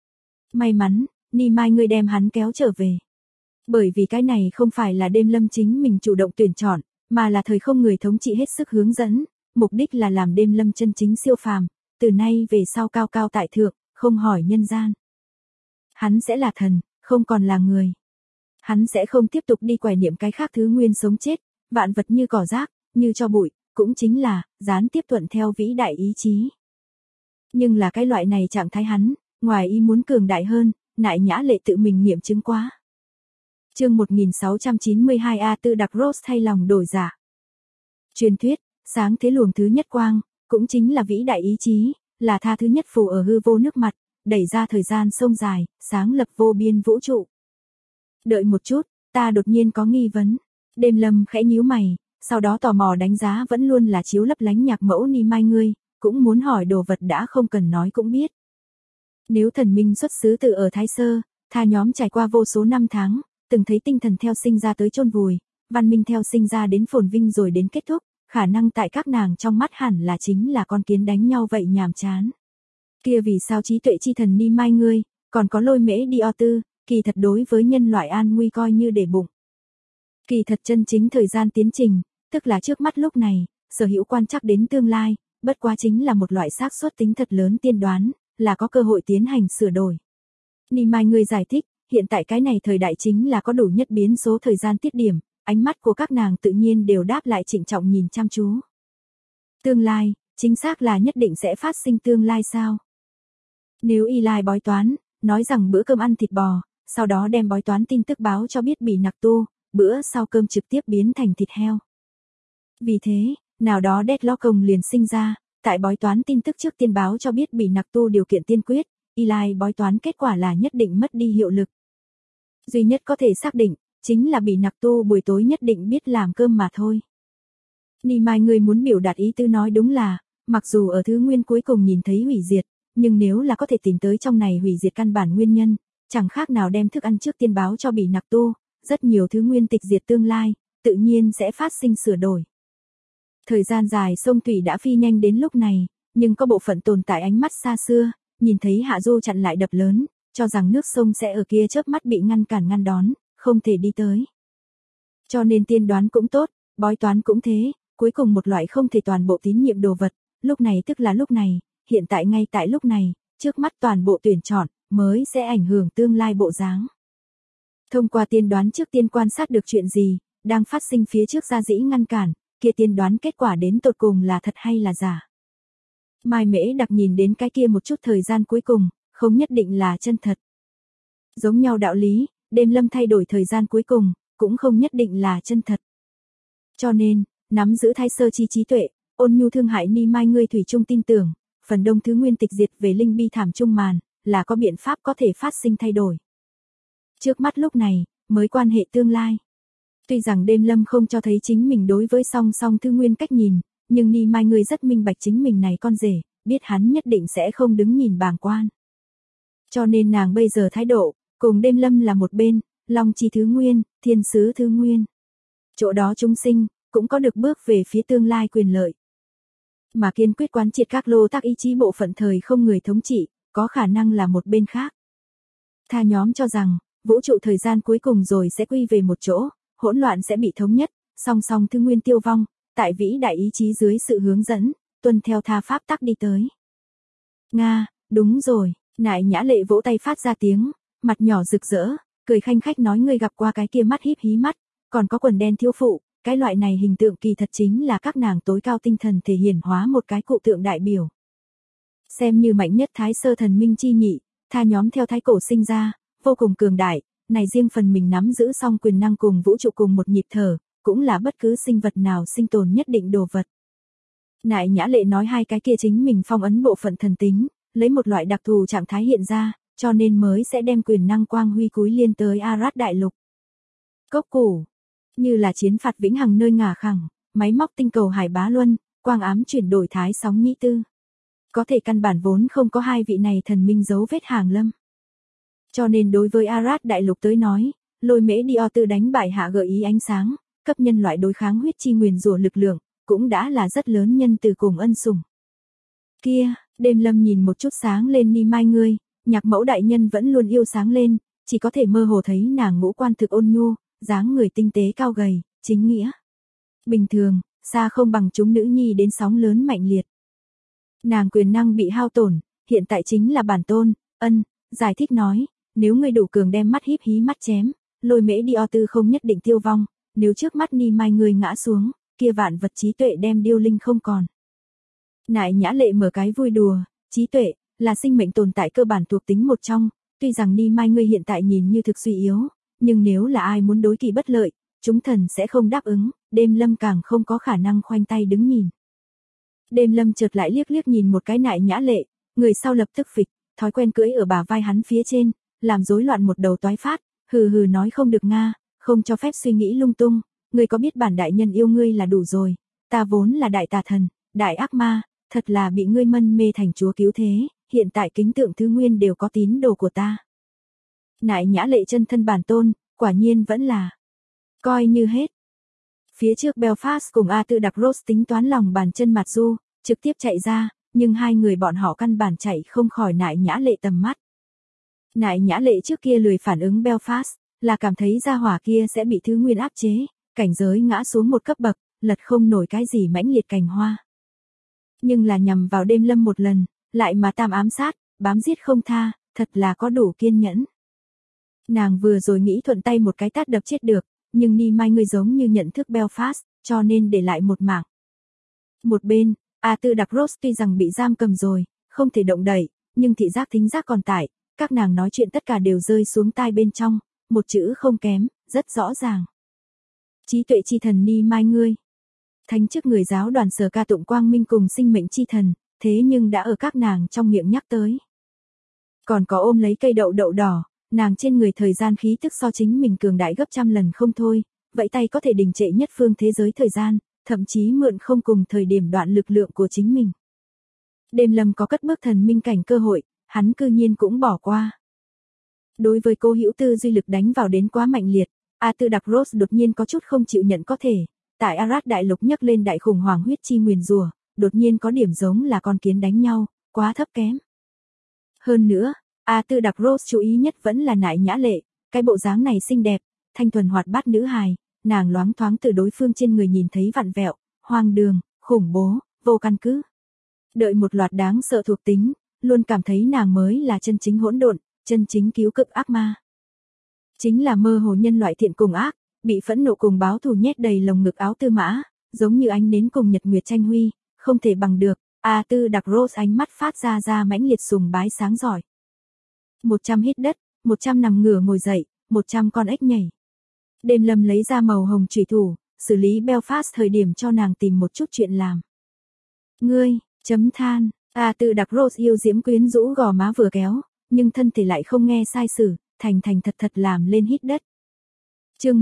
May mắn, Ni Mai ngươi đem hắn kéo trở về. Bởi vì cái này không phải là đêm lâm chính mình chủ động tuyển chọn, mà là thời không người thống trị hết sức hướng dẫn, mục đích là làm đêm lâm chân chính siêu phàm, từ nay về sau cao cao tại thượng, không hỏi nhân gian. Hắn sẽ là thần, không còn là người. Hắn sẽ không tiếp tục đi quải niệm cái khác thứ nguyên sống chết, vạn vật như cỏ rác, như cho bụi, cũng chính là, gián tiếp thuận theo vĩ đại ý chí. Nhưng là cái loại này trạng thái hắn, ngoài ý muốn cường đại hơn, Nại Nhã Lệ tự mình nghiệm chứng quá. Chương 1692 A Tư đặc Rose thay lòng đổi dạ. Truyền thuyết, sáng thế luồng thứ nhất quang, cũng chính là vĩ đại ý chí, là tha thứ nhất phù ở hư vô nước mặt, đẩy ra thời gian sông dài, sáng lập vô biên vũ trụ. Đợi một chút, ta đột nhiên có nghi vấn. Đêm lâm khẽ nhíu mày, sau đó tò mò đánh giá vẫn luôn là chiếu lấp lánh nhạc mẫu Ni Mai ngươi, cũng muốn hỏi đồ vật đã không cần nói cũng biết. Nếu thần minh xuất xứ từ ở Thái Sơ, tha nhóm trải qua vô số năm tháng, từng thấy tinh thần theo sinh ra tới chôn vùi, văn minh theo sinh ra đến phồn vinh rồi đến kết thúc, khả năng tại các nàng trong mắt hẳn là chính là con kiến đánh nhau vậy nhàm chán. Kia vì sao trí tuệ chi thần Ni Mai ngươi, còn có Lôi Mễ Đi O Tư, kỳ thật đối với nhân loại an nguy coi như để bụng. Kỳ thật chân chính thời gian tiến trình, tức là trước mắt lúc này, sở hữu quan trắc đến tương lai, bất quá chính là một loại xác suất tính thật lớn tiên đoán, là có cơ hội tiến hành sửa đổi. Ni Mai ngươi giải thích, hiện tại cái này thời đại chính là có đủ nhất biến số thời gian tiết điểm, ánh mắt của các nàng tự nhiên đều đáp lại trịnh trọng nhìn chăm chú. Tương lai, chính xác là nhất định sẽ phát sinh tương lai sao? Nếu Eli bói toán, nói rằng bữa cơm ăn thịt bò, sau đó đem bói toán tin tức báo cho biết bị nặc tu, bữa sau cơm trực tiếp biến thành thịt heo. Vì thế, nào đó Deadlockong liền sinh ra, tại bói toán tin tức trước tiên báo cho biết bị nặc tu điều kiện tiên quyết, Eli bói toán kết quả là nhất định mất đi hiệu lực. Duy nhất có thể xác định, chính là bị nặc tu buổi tối nhất định biết làm cơm mà thôi. Ni Mai người muốn biểu đạt ý tư nói đúng là, mặc dù ở thứ nguyên cuối cùng nhìn thấy hủy diệt, nhưng nếu là có thể tìm tới trong này hủy diệt căn bản nguyên nhân, chẳng khác nào đem thức ăn trước tiên báo cho bị nặc tu, rất nhiều thứ nguyên tịch diệt tương lai, tự nhiên sẽ phát sinh sửa đổi. Thời gian dài sông thủy đã phi nhanh đến lúc này, nhưng có bộ phận tồn tại ánh mắt xa xưa, nhìn thấy hạ du chặn lại đập lớn, cho rằng nước sông sẽ ở kia chớp mắt bị ngăn cản ngăn đón, không thể đi tới. Cho nên tiên đoán cũng tốt, bói toán cũng thế, cuối cùng một loại không thể toàn bộ tín nhiệm đồ vật, lúc này tức là lúc này, hiện tại ngay tại lúc này, trước mắt toàn bộ tuyển chọn, mới sẽ ảnh hưởng tương lai bộ dáng. Thông qua tiên đoán trước tiên quan sát được chuyện gì, đang phát sinh phía trước ra dĩ ngăn cản, kia tiên đoán kết quả đến tột cùng là thật hay là giả. Mai Mễ Đặc nhìn đến cái kia một chút thời gian cuối cùng, không nhất định là chân thật. Giống nhau đạo lý, đêm lâm thay đổi thời gian cuối cùng, cũng không nhất định là chân thật. Cho nên, nắm giữ thái sơ chi trí tuệ, ôn nhu thương hại ni mai ngươi thủy chung tin tưởng, phần đông thứ nguyên tịch diệt về linh bi thảm trung màn, là có biện pháp có thể phát sinh thay đổi. Trước mắt lúc này, mới quan hệ tương lai. Tuy rằng đêm lâm không cho thấy chính mình đối với song song thứ nguyên cách nhìn, nhưng ni mai ngươi rất minh bạch chính mình này con rể, biết hắn nhất định sẽ không đứng nhìn bàng quan. Cho nên nàng bây giờ thái độ, cùng đêm lâm là một bên, long chi thứ nguyên, thiên sứ thứ nguyên. Chỗ đó chúng sinh, cũng có được bước về phía tương lai quyền lợi. Mà kiên quyết quán triệt các lô tác ý chí bộ phận thời không người thống trị, có khả năng là một bên khác. Tha nhóm cho rằng, vũ trụ thời gian cuối cùng rồi sẽ quy về một chỗ, hỗn loạn sẽ bị thống nhất, song song thứ nguyên tiêu vong, tại vĩ đại ý chí dưới sự hướng dẫn, tuân theo tha pháp tắc đi tới. Nga, đúng rồi, Nại Nhã Lệ vỗ tay phát ra tiếng, mặt nhỏ rực rỡ, cười khanh khách nói ngươi gặp qua cái kia mắt híp hí mắt, còn có quần đen thiếu phụ, cái loại này hình tượng kỳ thật chính là các nàng tối cao tinh thần thể hiện hóa một cái cụ tượng đại biểu. Xem như mạnh nhất thái sơ thần minh chi nhị, tha nhóm theo thái cổ sinh ra, vô cùng cường đại, này riêng phần mình nắm giữ song quyền năng cùng vũ trụ cùng một nhịp thở, cũng là bất cứ sinh vật nào sinh tồn nhất định đồ vật. Nại Nhã Lệ nói hai cái kia chính mình phong ấn bộ phận thần tính, lấy một loại đặc thù trạng thái hiện ra, cho nên mới sẽ đem quyền năng quang huy cúi liên tới Arad đại lục. Cốc củ, như là chiến phạt vĩnh hằng nơi ngả khẳng, máy móc tinh cầu hải bá luân, quang ám chuyển đổi thái sóng nhĩ tư. Có thể căn bản vốn không có hai vị này thần minh dấu vết hàng lâm. Cho nên đối với Arad đại lục tới nói, lôi mễ Dio tự đánh bại hạ gợi ý ánh sáng, cấp nhân loại đối kháng huyết chi nguyền rủa lực lượng, cũng đã là rất lớn nhân từ cùng ân sủng. Kia, đêm lâm nhìn một chút sáng lên ni mai ngươi, nhạc mẫu đại nhân vẫn luôn yêu sáng lên, chỉ có thể mơ hồ thấy nàng ngũ quan thực ôn nhu, dáng người tinh tế cao gầy, chính nghĩa. Bình thường, xa không bằng chúng nữ nhi đến sóng lớn mạnh liệt. Nàng quyền năng bị hao tổn, hiện tại chính là bản tôn, giải thích nói, nếu ngươi đủ cường đem mắt híp hí mắt chém, lôi mễ Dio tư không nhất định tiêu vong, nếu trước mắt ni mai ngươi ngã xuống, kia vạn vật trí tuệ đem điêu linh không còn. Nại Nhã Lệ mở cái vui đùa, trí tuệ, là sinh mệnh tồn tại cơ bản thuộc tính một trong, tuy rằng ni mai ngươi hiện tại nhìn như thực suy yếu, nhưng nếu là ai muốn đối kỳ bất lợi, chúng thần sẽ không đáp ứng, đêm lâm càng không có khả năng khoanh tay đứng nhìn. Đêm lâm chợt lại liếc liếc nhìn một cái Nại Nhã Lệ, người sau lập tức phịch, thói quen cưỡi ở bả vai hắn phía trên, làm rối loạn một đầu toái phát, hừ hừ nói không được Nga, không cho phép suy nghĩ lung tung, ngươi có biết bản đại nhân yêu ngươi là đủ rồi, ta vốn là đại tà thần, đại ác ma, thật là bị ngươi mân mê thành chúa cứu thế, hiện tại kính tượng thứ nguyên đều có tín đồ của ta. Nại Nhã Lệ chân thân bản tôn, quả nhiên vẫn là coi như hết. Phía trước Belfast cùng A Tư Đặc Rose tính toán lòng bàn chân mặt du, trực tiếp chạy ra, nhưng hai người bọn họ căn bản chạy không khỏi Nại Nhã Lệ tầm mắt. Nại Nhã Lệ trước kia lười phản ứng Belfast, là cảm thấy gia hỏa kia sẽ bị thứ nguyên áp chế, cảnh giới ngã xuống một cấp bậc, lật không nổi cái gì mãnh liệt cành hoa. Nhưng là nhằm vào đêm lâm một lần, lại mà tam ám sát, bám giết không tha, thật là có đủ kiên nhẫn. Nàng vừa rồi nghĩ thuận tay một cái tát đập chết được, nhưng ni mai ngươi giống như nhận thức Belfast, cho nên để lại một mảng. Một bên, A Tư Đặc Rose tuy rằng bị giam cầm rồi, không thể động đậy, nhưng thị giác thính giác còn tại, các nàng nói chuyện tất cả đều rơi xuống tai bên trong, một chữ không kém, rất rõ ràng. Trí tuệ chi thần ni mai ngươi. Thánh chức người giáo đoàn sở ca tụng quang minh cùng sinh mệnh chi thần, thế nhưng đã ở các nàng trong miệng nhắc tới. Còn có ôm lấy cây đậu đậu đỏ, nàng trên người thời gian khí tức so chính mình cường đại gấp trăm lần không thôi, vậy tay có thể đình trệ nhất phương thế giới thời gian, thậm chí mượn không cùng thời điểm đoạn lực lượng của chính mình. Đêm lâm có cất bước thần minh cảnh cơ hội, hắn cư nhiên cũng bỏ qua. Đối với cô hữu tư duy lực đánh vào đến quá mạnh liệt, A Tư Đặc Rose đột nhiên có chút không chịu nhận có thể, tại Arad đại lục nhấc lên đại khủng hoảng huyết chi nguyền rủa, đột nhiên có điểm giống là con kiến đánh nhau, quá thấp kém. Hơn nữa, A Tư Đặc Rose chú ý nhất vẫn là Nại Nhã Lệ, cái bộ dáng này xinh đẹp, thanh thuần hoạt bát nữ hài, nàng loáng thoáng từ đối phương trên người nhìn thấy vặn vẹo, hoang đường, khủng bố, vô căn cứ. Đợi một loạt đáng sợ thuộc tính, luôn cảm thấy nàng mới là chân chính hỗn độn, chân chính cứu cực ác ma. Chính là mơ hồ nhân loại thiện cùng ác, bị phẫn nộ cùng báo thù nhét đầy lồng ngực áo tư mã, giống như ánh nến cùng nhật nguyệt tranh huy, không thể bằng được. Tư Đặc Rose ánh mắt phát ra mãnh liệt sùng bái sáng giỏi. 100 hít đất, 100 nằm ngửa ngồi dậy, 100 con ếch nhảy. Đêm Lâm lấy ra màu hồng chủy thủ, xử lý Belfast thời điểm cho nàng tìm một chút chuyện làm. Ngươi, chấm than, Tư Đặc Rose yêu diễm quyến rũ gò má vừa kéo, nhưng thân thể lại không nghe sai sử, thành thật thật làm lên hít đất. Chương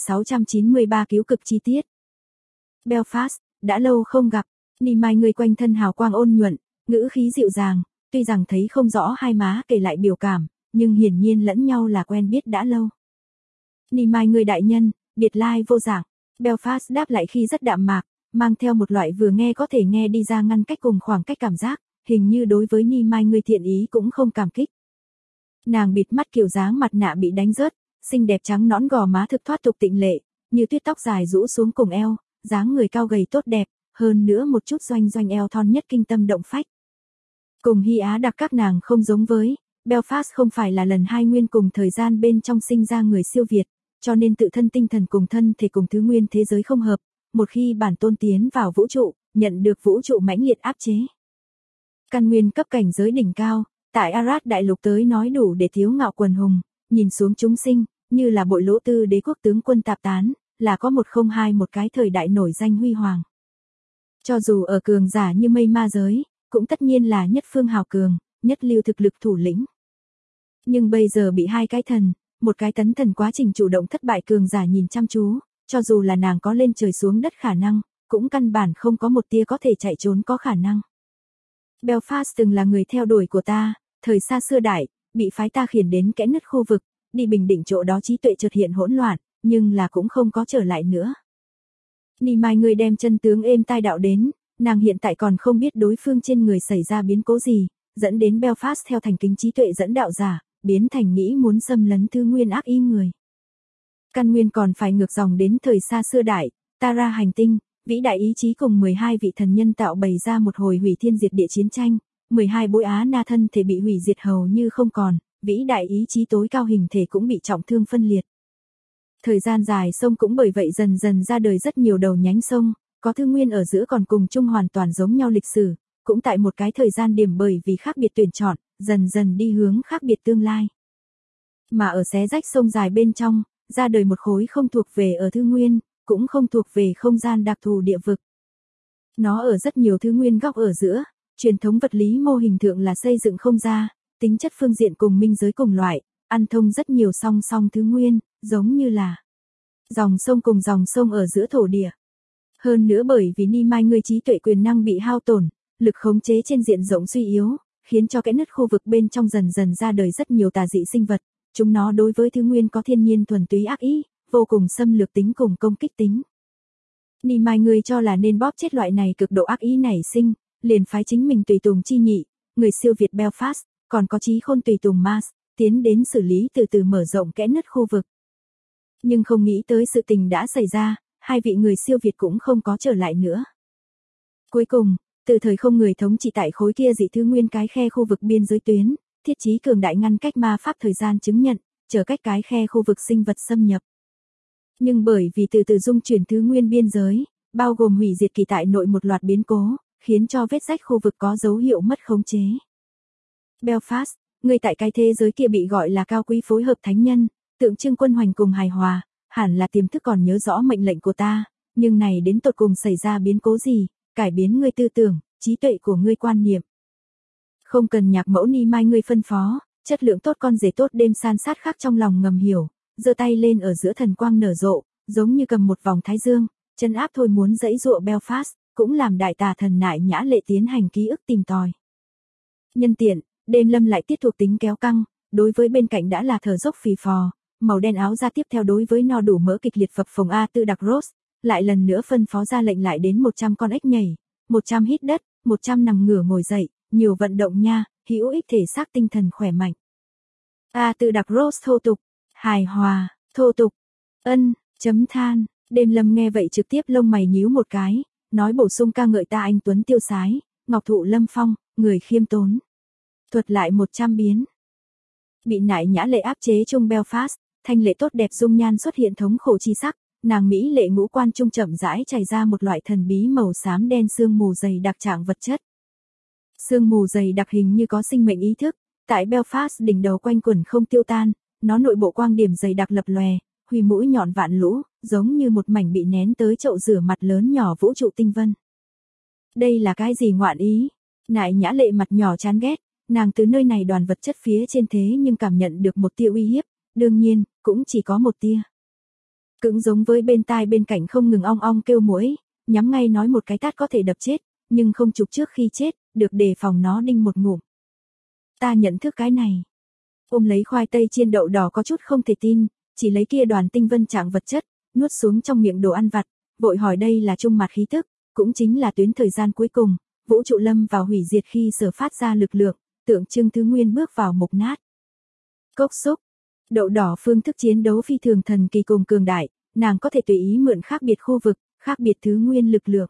1693 cứu cực chi tiết. Belfast, đã lâu không gặp, Ni Mai người quanh thân hào quang ôn nhuận, ngữ khí dịu dàng, tuy rằng thấy không rõ hai má kể lại biểu cảm, nhưng hiển nhiên lẫn nhau là quen biết đã lâu. Ni Mai người đại nhân, biệt lai vô dạng, Belfast đáp lại khi rất đạm mạc, mang theo một loại vừa nghe có thể nghe đi ra ngăn cách cùng khoảng cách cảm giác, hình như đối với Ni Mai người thiện ý cũng không cảm kích. Nàng bịt mắt kiểu dáng mặt nạ bị đánh rớt, xinh đẹp trắng nõn gò má thực thoát tục tịnh lệ, như tuyết tóc dài rũ xuống cùng eo, dáng người cao gầy tốt đẹp, hơn nữa một chút doanh eo thon nhất kinh tâm động phách. Cùng Hy Á Đặc các nàng không giống với, Belfast không phải là lần hai nguyên cùng thời gian bên trong sinh ra người siêu việt, cho nên tự thân tinh thần cùng thân thể cùng thứ nguyên thế giới không hợp, một khi bản tôn tiến vào vũ trụ, nhận được vũ trụ mãnh liệt áp chế. Căn nguyên cấp cảnh giới đỉnh cao, tại Arad đại lục tới nói đủ để thiếu ngạo quần hùng, nhìn xuống chúng sinh, như là bội lỗ tư đế quốc tướng quân tạp tán, là có 102 một cái thời đại nổi danh huy hoàng. Cho dù ở cường giả như mây ma giới, cũng tất nhiên là nhất phương hào cường, nhất lưu thực lực thủ lĩnh. Nhưng bây giờ bị hai cái thần, một cái tấn thần quá trình chủ động thất bại cường giả nhìn chăm chú, cho dù là nàng có lên trời xuống đất khả năng, cũng căn bản không có một tia có thể chạy trốn có khả năng. Belfast từng là người theo đuổi của ta, thời xa xưa đại, bị phái ta khiển đến kẽ nứt khu vực, đi bình định chỗ đó trí tuệ chợt hiện hỗn loạn, nhưng là cũng không có trở lại nữa. Ni Mai người đem chân tướng êm tai đạo đến, nàng hiện tại còn không biết đối phương trên người xảy ra biến cố gì, dẫn đến Belfast theo thành kính trí tuệ dẫn đạo giả, biến thành nghĩ muốn xâm lấn thứ nguyên ác ý người. Căn nguyên còn phải ngược dòng đến thời xa xưa đại, Tara hành tinh, vĩ đại ý chí cùng 12 vị thần nhân tạo bày ra một hồi hủy thiên diệt địa chiến tranh, 12 bối Á Na thân thể bị hủy diệt hầu như không còn, vĩ đại ý chí tối cao hình thể cũng bị trọng thương phân liệt. Thời gian dài sông cũng bởi vậy dần dần ra đời rất nhiều đầu nhánh sông, có thứ nguyên ở giữa còn cùng chung hoàn toàn giống nhau lịch sử, cũng tại một cái thời gian điểm bởi vì khác biệt tuyển chọn, dần dần đi hướng khác biệt tương lai. Mà ở xé rách sông dài bên trong, ra đời một khối không thuộc về ở thứ nguyên, cũng không thuộc về không gian đặc thù địa vực. Nó ở rất nhiều thứ nguyên góc ở giữa, truyền thống vật lý mô hình thượng là xây dựng không ra, tính chất phương diện cùng minh giới cùng loại, ăn thông rất nhiều song song thứ nguyên, giống như là dòng sông cùng dòng sông ở giữa thổ địa. Hơn nữa bởi vì Ni Mai người trí tuệ quyền năng bị hao tổn, lực khống chế trên diện rộng suy yếu, khiến cho kẽ nứt khu vực bên trong dần dần ra đời rất nhiều tà dị sinh vật, chúng nó đối với thứ nguyên có thiên nhiên thuần túy ác ý, vô cùng xâm lược tính cùng công kích tính. Ni Mai người cho là nên bóp chết loại này cực độ ác ý nảy sinh, liền phái chính mình tùy tùng chi nhị, người siêu việt Belfast, còn có trí khôn tùy tùng Mars, tiến đến xử lý từ từ mở rộng kẽ nứt khu vực. Nhưng không nghĩ tới sự tình đã xảy ra, hai vị người siêu việt cũng không có trở lại nữa. Cuối cùng, từ thời không người thống trị tại khối kia dị thứ nguyên cái khe khu vực biên giới tuyến, thiết chí cường đại ngăn cách ma pháp thời gian chứng nhận, chờ cách cái khe khu vực sinh vật xâm nhập. Nhưng bởi vì từ từ dung chuyển thứ nguyên biên giới, bao gồm hủy diệt kỳ tại nội một loạt biến cố, khiến cho vết rách khu vực có dấu hiệu mất khống chế. Belfast, người tại cái thế giới kia bị gọi là cao quý phối hợp thánh nhân, tượng trưng quân hoành cùng hài hòa, hẳn là tiềm thức còn nhớ rõ mệnh lệnh của ta, nhưng này đến tột cùng xảy ra biến cố gì, cải biến ngươi tư tưởng, trí tuệ của ngươi quan niệm. Không cần nhạc mẫu Ni Mai ngươi phân phó, chất lượng tốt con rể tốt đêm san sát khác trong lòng ngầm hiểu, giơ tay lên ở giữa thần quang nở rộ, giống như cầm một vòng thái dương, chân áp thôi muốn dãy dụa Belfast, cũng làm đại tà thần nại nhã lệ tiến hành ký ức tìm tòi. Nhân tiện, đêm lâm lại tiết thuộc tính kéo căng, đối với bên cạnh đã là thở dốc phì phò, màu đen áo ra tiếp theo đối với no đủ mỡ kịch liệt phập phồng Tư Đặc Rose, lại lần nữa phân phó ra lệnh lại đến 100 con ếch nhảy, 100 hít đất, 100 nằm ngửa ngồi dậy, nhiều vận động nha, hữu ích thể xác tinh thần khỏe mạnh. Tư Đặc Rose thô tục, hài hòa, thô tục, chấm than, đêm lâm nghe vậy trực tiếp lông mày nhíu một cái, nói bổ sung ca ngợi ta anh tuấn tiêu sái, ngọc thụ lâm phong, người khiêm tốn. Thuật lại 100 biến. Bị nại nhã lệ áp chế chung Belfast, thanh lệ tốt đẹp dung nhan xuất hiện thống khổ chi sắc, nàng mỹ lệ ngũ quan trung chậm rãi chảy ra một loại thần bí màu xám đen sương mù dày đặc trạng vật chất. Sương mù dày đặc hình như có sinh mệnh ý thức, tại Belfast đỉnh đầu quanh quẩn không tiêu tan, nó nội bộ quang điểm dày đặc lập lòe, huy mũi nhọn vạn lũ, giống như một mảnh bị nén tới chậu rửa mặt lớn nhỏ vũ trụ tinh vân. Đây là cái gì ngoạn ý? Nại Nhã Lệ mặt nhỏ chán ghét, nàng từ nơi này đoàn vật chất phía trên thế nhưng cảm nhận được một tia uy hiếp, đương nhiên, cũng chỉ có một tia. Cứng giống với bên tai bên cạnh không ngừng ong ong kêu muỗi, nhắm ngay nói một cái tát có thể đập chết, nhưng không chụp trước khi chết, được đề phòng nó đinh một ngụm. Ta nhận thức cái này. Ôm lấy khoai tây chiên đậu đỏ có chút không thể tin, chỉ lấy kia đoàn tinh vân trạng vật chất, nuốt xuống trong miệng đồ ăn vặt, vội hỏi đây là trung mặt khí tức, cũng chính là tuyến thời gian cuối cùng, vũ trụ lâm vào hủy diệt khi sở phát ra lực lượng, tượng trưng thứ nguyên bước vào mục nát. Cốc xúc, đậu đỏ phương thức chiến đấu phi thường thần kỳ cùng cường đại, nàng có thể tùy ý mượn khác biệt khu vực, khác biệt thứ nguyên lực lượng.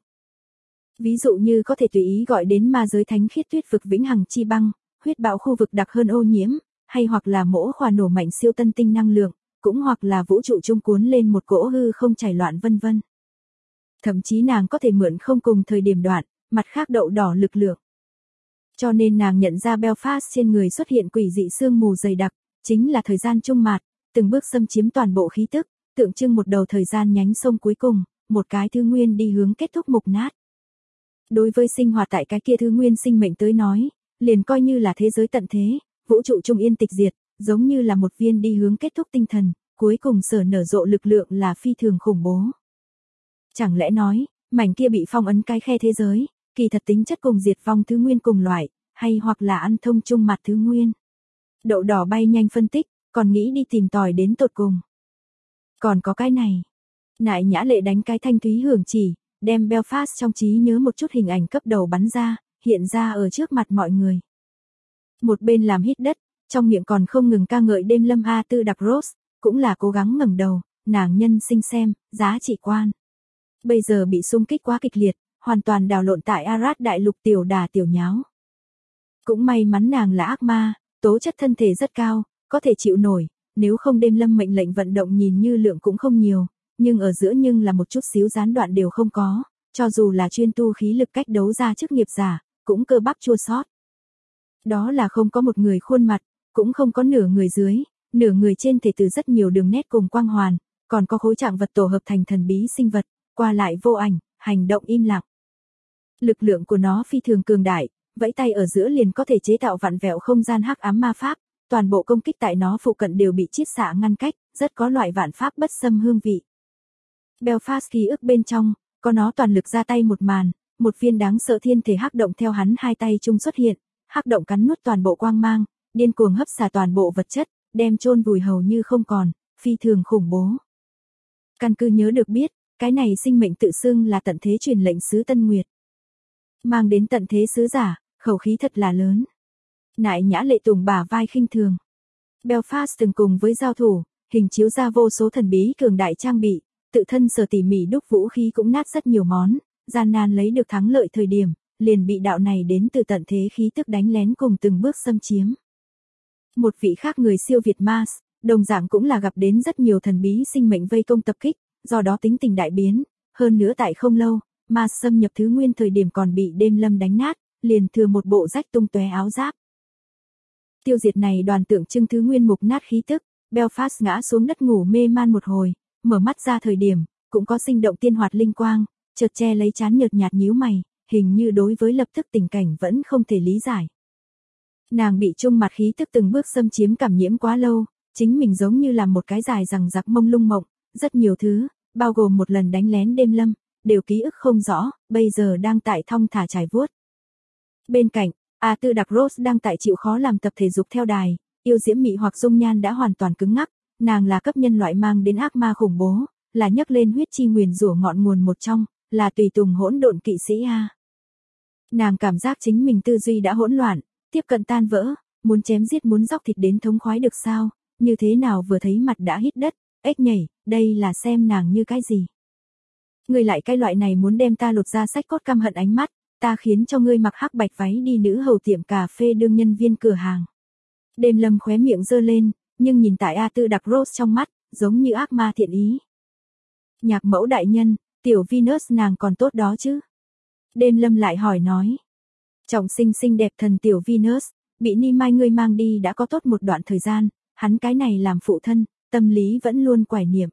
Ví dụ như có thể tùy ý gọi đến ma giới thánh khiết tuyết vực vĩnh hằng chi băng, huyết bạo khu vực đặc hơn ô nhiễm, hay hoặc là mỗ khoa nổ mạnh siêu tân tinh năng lượng, cũng hoặc là vũ trụ trung cuốn lên một cỗ hư không chảy loạn vân vân. Thậm chí nàng có thể mượn không cùng thời điểm đoạn, mặt khác đậu đỏ lực lượng. Cho nên nàng nhận ra Belfast trên người xuất hiện quỷ dị sương mù dày đặc, chính là thời gian trung mạt, từng bước xâm chiếm toàn bộ khí tức, tượng trưng một đầu thời gian nhánh sông cuối cùng, một cái thứ nguyên đi hướng kết thúc mục nát. Đối với sinh hoạt tại cái kia thứ nguyên sinh mệnh tới nói, liền coi như là thế giới tận thế, vũ trụ trung yên tịch diệt, giống như là một viên đi hướng kết thúc tinh thần, cuối cùng sở nở rộ lực lượng là phi thường khủng bố. Chẳng lẽ nói, mảnh kia bị phong ấn cái khe thế giới, kỳ thật tính chất cùng diệt vong thứ nguyên cùng loại, hay hoặc là ăn thông chung mặt thứ nguyên. Đậu đỏ bay nhanh phân tích, còn nghĩ đi tìm tòi đến tột cùng. Còn có cái này. Nại Nhã Lệ đánh cái thanh thúy hưởng chỉ, đem Belfast trong trí nhớ một chút hình ảnh cấp đầu bắn ra, hiện ra ở trước mặt mọi người. Một bên làm hít đất, trong miệng còn không ngừng ca ngợi đêm lâm A Tư Đặc Rose, cũng là cố gắng ngẩng đầu, nàng nhân sinh xem, giá trị quan. Bây giờ bị xung kích quá kịch liệt, hoàn toàn đảo lộn tại Arad đại lục tiểu đà tiểu nháo. Cũng may mắn nàng là ác ma, tố chất thân thể rất cao, có thể chịu nổi, nếu không đêm lâm mệnh lệnh vận động nhìn như lượng cũng không nhiều, nhưng ở giữa nhưng là một chút xíu gián đoạn đều không có, cho dù là chuyên tu khí lực cách đấu ra chức nghiệp giả, cũng cơ bắp chua xót. Đó là không có một người khuôn mặt, cũng không có nửa người dưới, nửa người trên thể từ rất nhiều đường nét cùng quang hoàn, còn có khối trạng vật tổ hợp thành thần bí sinh vật, qua lại vô ảnh, hành động im lặng. Lực lượng của nó phi thường cường đại, vẫy tay ở giữa liền có thể chế tạo vặn vẹo không gian hắc ám ma pháp, toàn bộ công kích tại nó phụ cận đều bị chiết xạ ngăn cách, rất có loại vạn pháp bất xâm hương vị. Belfast ký ức bên trong, có nó toàn lực ra tay một màn, một viên đáng sợ thiên thể hắc động theo hắn hai tay chung xuất hiện, hắc động cắn nuốt toàn bộ quang mang, điên cuồng hấp xả toàn bộ vật chất, đem chôn vùi hầu như không còn, phi thường khủng bố. Căn cứ nhớ được biết, cái này sinh mệnh tự xưng là tận thế truyền lệnh sứ Tân Nguyệt. Mang đến tận thế sứ giả, khẩu khí thật là lớn. Nại Nhã Lệ tùng bả vai khinh thường. Belfast từng cùng với giao thủ, hình chiếu ra vô số thần bí cường đại trang bị, tự thân sở tỉ mỉ đúc vũ khí cũng nát rất nhiều món, gian nan lấy được thắng lợi thời điểm, liền bị đạo này đến từ tận thế khí tức đánh lén cùng từng bước xâm chiếm. Một vị khác người siêu việt Mars, đồng dạng cũng là gặp đến rất nhiều thần bí sinh mệnh vây công tập kích, do đó tính tình đại biến, hơn nữa tại không lâu, Mars xâm nhập thứ nguyên thời điểm còn bị đêm lâm đánh nát, liền thừa một bộ rách tung tóe áo giáp. Tiêu diệt này đoàn tượng trưng thứ nguyên mục nát khí tức, Belfast ngã xuống đất ngủ mê man một hồi, mở mắt ra thời điểm, cũng có sinh động tiên hoạt linh quang, chợt che lấy trán nhợt nhạt nhíu mày, hình như đối với lập tức tình cảnh vẫn không thể lý giải. Nàng bị trung mặt khí tức từng bước xâm chiếm cảm nhiễm quá lâu, chính mình giống như là một cái dài rằng rặc mông lung mộng, rất nhiều thứ, bao gồm một lần đánh lén đêm lâm, đều ký ức không rõ, bây giờ đang tại thong thả trải vuốt. Bên cạnh, A Tư Đặc Rose đang tại chịu khó làm tập thể dục theo đài, yêu diễm mị hoặc dung nhan đã hoàn toàn cứng ngắc, nàng là cấp nhân loại mang đến ác ma khủng bố, là nhấc lên huyết chi nguyền rủa ngọn nguồn một trong, là tùy tùng hỗn độn kỵ sĩ A. Nàng cảm giác chính mình tư duy đã hỗn loạn, tiếp cận tan vỡ, muốn chém giết muốn dóc thịt đến thống khoái được sao, như thế nào vừa thấy mặt đã hít đất, ếch nhảy, đây là xem nàng như cái gì. Ngươi lại cái loại này muốn đem ta lột ra sách cốt căm hận ánh mắt, ta khiến cho ngươi mặc hắc bạch váy đi nữ hầu tiệm cà phê đương nhân viên cửa hàng. Đêm lâm khóe miệng giơ lên, nhưng nhìn tại A Tư Đặc Rose trong mắt, giống như ác ma thiện ý. Nhạc mẫu đại nhân, tiểu Venus nàng còn tốt đó chứ? Đêm Lâm lại hỏi nói. Trọng sinh xinh đẹp thần tiểu Venus, bị Ni Mai ngươi mang đi đã có tốt một đoạn thời gian, hắn cái này làm phụ thân, tâm lý vẫn luôn quải niệm.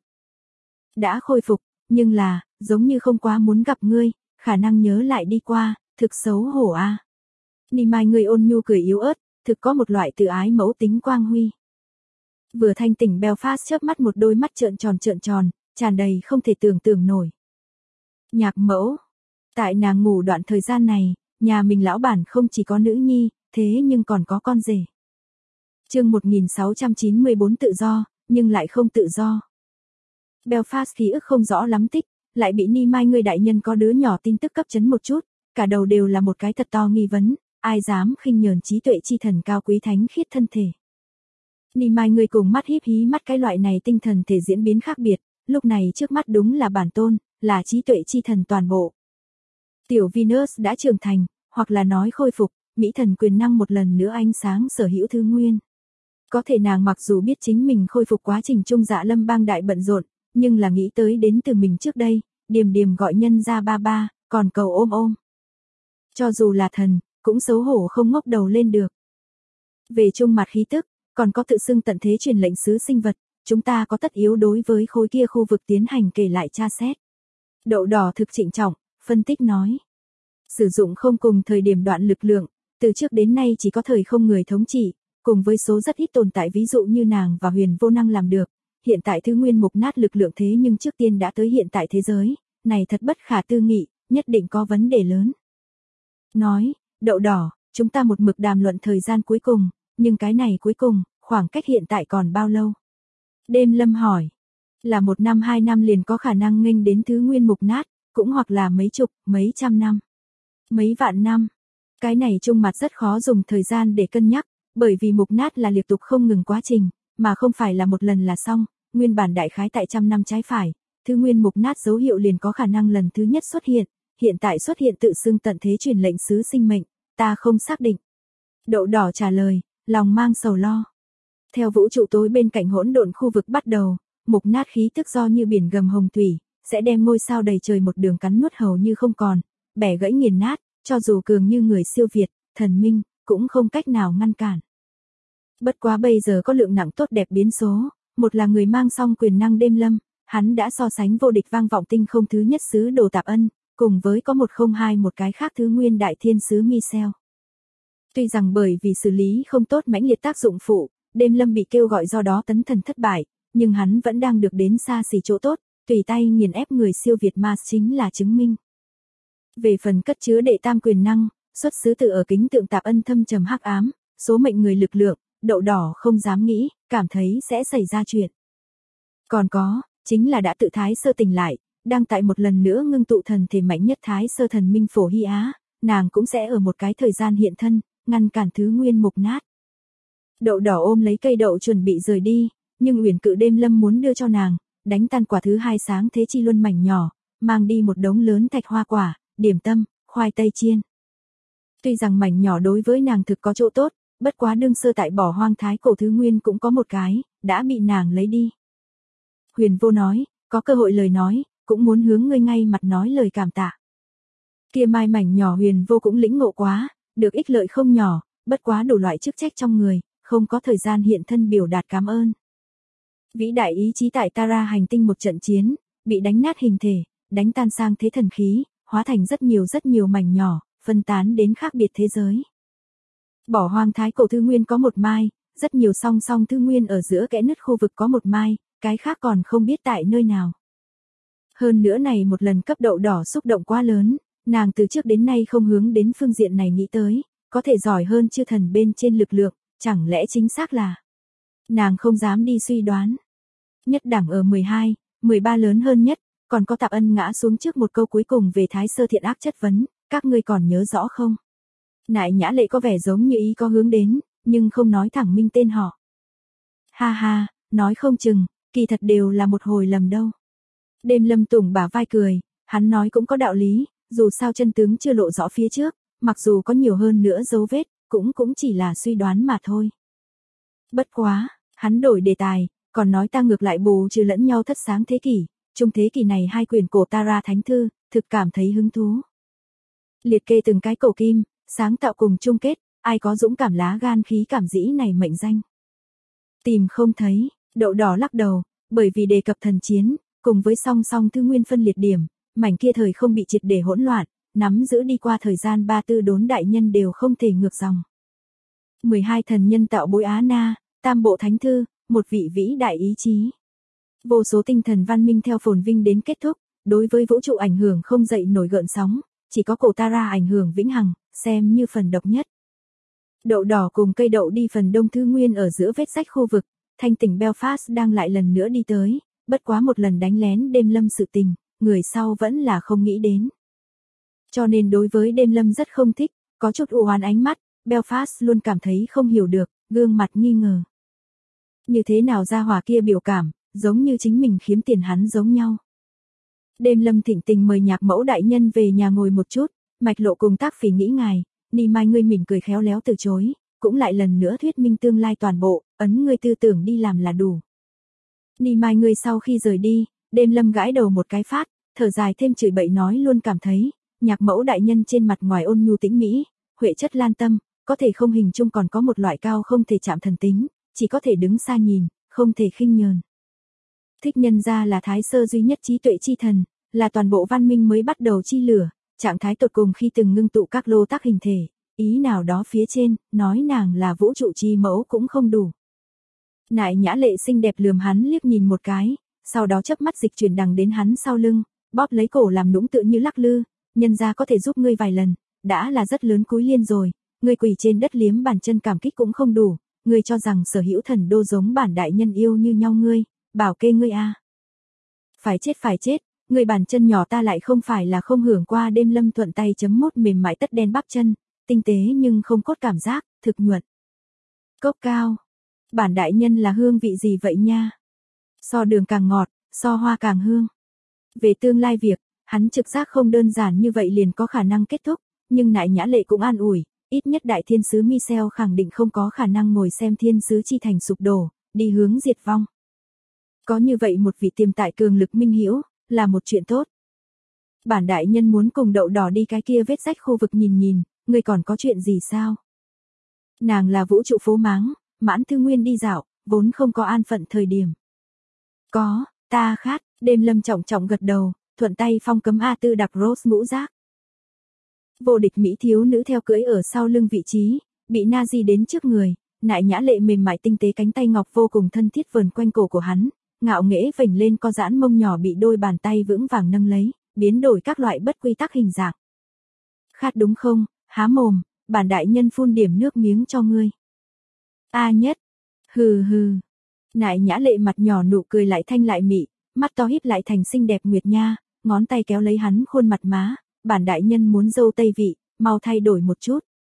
Đã khôi phục, nhưng là, giống như không quá muốn gặp ngươi, khả năng nhớ lại đi qua, thực xấu hổ a. Ni Mai ngươi ôn nhu cười yếu ớt, thực có một loại tự ái mẫu tính quang huy. Vừa thanh tỉnh Belfast chớp mắt một đôi mắt trợn tròn, tràn đầy không thể tưởng tượng nổi. Nhạc mẫu, tại nàng ngủ đoạn thời gian này, nhà mình lão bản không chỉ có nữ nhi, thế nhưng còn có con rể. Chương 1694 tự do, nhưng lại không tự do. Belfast ký ức không rõ lắm tích, lại bị Ni Mai ngươi đại nhân có đứa nhỏ tin tức cấp chấn một chút, cả đầu đều là một cái thật to nghi vấn, ai dám khinh nhờn trí tuệ chi thần cao quý thánh khiết thân thể. Ni Mai ngươi cùng mắt híp hí mắt cái loại này tinh thần thể diễn biến khác biệt, lúc này trước mắt đúng là bản tôn, là trí tuệ chi thần toàn bộ. Tiểu Venus đã trưởng thành, hoặc là nói khôi phục, mỹ thần quyền năng một lần nữa ánh sáng sở hữu thứ nguyên. Có thể nàng mặc dù biết chính mình khôi phục quá trình trung dạ lâm bang đại bận rộn, nhưng là nghĩ tới đến từ mình trước đây, điềm gọi nhân ra ba ba, còn cầu ôm. Cho dù là thần, cũng xấu hổ không ngóc đầu lên được. Về trung mặt khí tức, còn có tự xưng tận thế truyền lệnh sứ sinh vật, chúng ta có tất yếu đối với khối kia khu vực tiến hành kể lại tra xét. Đậu đỏ thực trịnh trọng, phân tích nói. Sử dụng không cùng thời điểm đoạn lực lượng, từ trước đến nay chỉ có thời không người thống trị, cùng với số rất ít tồn tại ví dụ như nàng và huyền vô năng làm được. Hiện tại thứ nguyên mục nát lực lượng thế nhưng trước tiên đã tới hiện tại thế giới, này thật bất khả tư nghị, nhất định có vấn đề lớn. Nói, đậu đỏ, chúng ta một mực đàm luận thời gian cuối cùng, nhưng cái này cuối cùng, khoảng cách hiện tại còn bao lâu? Đêm Lâm hỏi, là 1 năm 2 năm liền có khả năng nghênh đến thứ nguyên mục nát, cũng hoặc là mấy chục, mấy trăm năm, mấy vạn năm. Cái này chung mặt rất khó dùng thời gian để cân nhắc, bởi vì mục nát là liên tục không ngừng quá trình, mà không phải là một lần là xong, nguyên bản đại khái tại trăm năm trái phải, thứ nguyên mục nát dấu hiệu liền có khả năng lần thứ nhất xuất hiện tại xuất hiện tự xưng tận thế truyền lệnh sứ sinh mệnh, ta không xác định. Đậu đỏ trả lời, lòng mang sầu lo. Theo vũ trụ tối bên cạnh hỗn độn khu vực bắt đầu, mục nát khí tức do như biển gầm hồng thủy, sẽ đem ngôi sao đầy trời một đường cắn nuốt hầu như không còn, bẻ gãy nghiền nát, cho dù cường như người siêu việt, thần minh, cũng không cách nào ngăn cản. Bất quá bây giờ có lượng nặng tốt đẹp biến số, một là người mang song quyền năng Đêm Lâm, hắn đã so sánh vô địch vang vọng tinh không thứ nhất sứ Đồ Tạp Ân, cùng với có 102 một cái khác thứ nguyên đại thiên sứ Michel. Tuy rằng bởi vì xử lý không tốt mãnh liệt tác dụng phụ, Đêm Lâm bị kêu gọi do đó tấn thần thất bại, nhưng hắn vẫn đang được đến xa xỉ chỗ tốt, tùy tay nghiền ép người siêu việt Mars chính là chứng minh. Về phần cất chứa đệ tam quyền năng, xuất xứ từ ở kính tượng Tạp Ân thâm trầm hắc ám, số mệnh người lực lượng, đậu đỏ không dám nghĩ, cảm thấy sẽ xảy ra chuyện. Còn có, chính là đã tự Thái Sơ tỉnh lại, đang tại một lần nữa ngưng tụ thần thể mạnh nhất Thái Sơ thần minh Phổ Hy Á, nàng cũng sẽ ở một cái thời gian hiện thân, ngăn cản thứ nguyên mục nát. Đậu đỏ ôm lấy cây đậu chuẩn bị rời đi, nhưng Uyển Cự Đêm Lâm muốn đưa cho nàng, đánh tan quả thứ hai sáng thế chi luân mảnh nhỏ, mang đi một đống lớn thạch hoa quả, điểm tâm, khoai tây chiên. Tuy rằng mảnh nhỏ đối với nàng thực có chỗ tốt, bất quá đương sơ tại bỏ hoang thái cổ thứ nguyên cũng có một cái, đã bị nàng lấy đi. Huyền Vô nói, có cơ hội lời nói, cũng muốn hướng ngươi ngay mặt nói lời cảm tạ. Kia mai mảnh nhỏ Huyền Vô cũng lĩnh ngộ quá, được ích lợi không nhỏ, bất quá đủ loại chức trách trong người, không có thời gian hiện thân biểu đạt cảm ơn. Vĩ đại ý chí tại Tara hành tinh một trận chiến, bị đánh nát hình thể, đánh tan sang thế thần khí, hóa thành rất nhiều mảnh nhỏ, phân tán đến khác biệt thế giới. Bỏ hoang thái cổ thư nguyên có một mai, rất nhiều song song thư nguyên ở giữa kẽ nứt khu vực có một mai, cái khác còn không biết tại nơi nào. Hơn nữa này một lần cấp đậu đỏ xúc động quá lớn, nàng từ trước đến nay không hướng đến phương diện này nghĩ tới, có thể giỏi hơn chư thần bên trên lực lượng, chẳng lẽ chính xác là. Nàng không dám đi suy đoán. Nhất đẳng ở 12, 13 lớn hơn nhất, còn có Tạp Ân ngã xuống trước một câu cuối cùng về Thái Sơ thiện ác chất vấn, các ngươi còn nhớ rõ không? Nại Nhã Lệ có vẻ giống như ý có hướng đến, nhưng không nói thẳng minh tên họ. Ha ha, nói không chừng, kỳ thật đều là một hồi lầm đâu. Đêm Lâm tùng bả vai cười, hắn nói cũng có đạo lý, dù sao chân tướng chưa lộ rõ phía trước, mặc dù có nhiều hơn nữa dấu vết, cũng chỉ là suy đoán mà thôi. Bất quá, Hắn đổi đề tài, còn nói ta ngược lại bù trừ lẫn nhau thất sáng thế kỷ, trung thế kỷ này hai quyển cổ Tara Thánh Thư, thực cảm thấy hứng thú. Liệt kê từng cái cổ kim, sáng tạo cùng chung kết, ai có dũng cảm lá gan khí cảm dĩ này mệnh danh. Tìm không thấy, Đậu Đỏ lắc đầu, bởi vì đề cập thần chiến, cùng với song song thư nguyên phân liệt điểm, mảnh kia thời không bị triệt để hỗn loạn, nắm giữ đi qua thời gian ba tư đốn đại nhân đều không thể ngược dòng. 12 thần nhân tạo bối Á Na, tam bộ thánh thư, một vị vĩ đại ý chí. Vô số tinh thần văn minh theo phồn vinh đến kết thúc, đối với vũ trụ ảnh hưởng không dậy nổi gợn sóng, chỉ có cổ Tara ảnh hưởng vĩnh hằng, xem như phần độc nhất. Đậu Đỏ cùng cây đậu đi phần đông thư nguyên ở giữa vết rách khu vực, thanh tỉnh Belfast đang lại lần nữa đi tới, bất quá một lần đánh lén đêm lâm sự tình, người sau vẫn là không nghĩ đến. Cho nên đối với đêm lâm rất không thích, có chút u oán ánh mắt, Belfast luôn cảm thấy không hiểu được, gương mặt nghi ngờ. Như thế nào ra hỏa kia biểu cảm, giống như chính mình khiếm tiền hắn giống nhau. Đêm lâm thịnh tình mời nhạc mẫu đại nhân về nhà ngồi một chút, mạch lộ cùng tác phỉ nghĩ ngài, Ni Mai ngươi mỉm cười khéo léo từ chối, cũng lại lần nữa thuyết minh tương lai toàn bộ, ấn ngươi tư tưởng đi làm là đủ. Ni Mai ngươi sau khi rời đi, đêm lâm gãi đầu một cái phát, thở dài thêm chửi bậy nói luôn cảm thấy, nhạc mẫu đại nhân trên mặt ngoài ôn nhu tĩnh mỹ, huệ chất lan tâm, có thể không hình chung còn có một loại cao không thể chạm thần tính, chỉ có thể đứng xa nhìn, không thể khinh nhờn. Thích nhân ra là thái sơ duy nhất trí tuệ chi thần, là toàn bộ văn minh mới bắt đầu chi lửa, trạng thái tột cùng khi từng ngưng tụ các lô tác hình thể, ý nào đó phía trên, nói nàng là vũ trụ chi mẫu cũng không đủ. Nại Nhã Lệ xinh đẹp lườm hắn liếc nhìn một cái, sau đó chớp mắt dịch chuyển đằng đến hắn sau lưng, bóp lấy cổ làm nũng tựa như lắc lư, nhân ra có thể giúp ngươi vài lần, đã là rất lớn cúi liên rồi, ngươi quỳ trên đất liếm bàn chân cảm kích cũng không đủ, ngươi cho rằng sở hữu thần đô giống bản đại nhân yêu như nhau ngươi, bảo kê ngươi a. Phải chết, người bàn chân nhỏ ta lại không phải là không hưởng qua đêm lâm thuận tay chấm mút mềm mại tất đen bắp chân, tinh tế nhưng không cốt cảm giác, thực nhuận. Cốc cao. Bản đại nhân là hương vị gì vậy nha? So đường càng ngọt, so hoa càng hương. Về tương lai việc, hắn trực giác không đơn giản như vậy liền có khả năng kết thúc, nhưng Nại Nhã Lệ cũng an ủi, ít nhất đại thiên sứ Michel khẳng định không có khả năng ngồi xem thiên sứ chi thành sụp đổ, đi hướng diệt vong. Có như vậy một vị tiềm tại cường lực minh hữu là một chuyện tốt. Bản đại nhân muốn cùng Đậu Đỏ đi cái kia vết rách khu vực nhìn nhìn, người còn có chuyện gì sao? Nàng là vũ trụ phố máng, mãn thư nguyên đi dạo, vốn không có an phận thời điểm. Có, ta khát, đêm lâm trọng trọng gật đầu, thuận tay phong cấm A Tư đặc Rose ngũ giác. Vô địch mỹ thiếu nữ theo cưỡi ở sau lưng vị trí, bị Nazi đến trước người, Nại Nhã Lệ mềm mại tinh tế cánh tay ngọc vô cùng thân thiết vờn quanh cổ của hắn, ngạo nghễ vểnh lên co giãn mông nhỏ bị đôi bàn tay vững vàng nâng lấy, biến đổi các loại bất quy tắc hình dạng. Khát đúng không, há mồm, bản đại nhân phun điểm nước miếng cho ngươi. A nhất, hừ hừ. Nại Nhã Lệ mặt nhỏ nụ cười lại thanh lại mị, mắt to híp lại thành xinh đẹp nguyệt nha, ngón tay kéo lấy hắn khuôn mặt má, bản đại nhân muốn dâu tây vị, mau thay đổi một chút.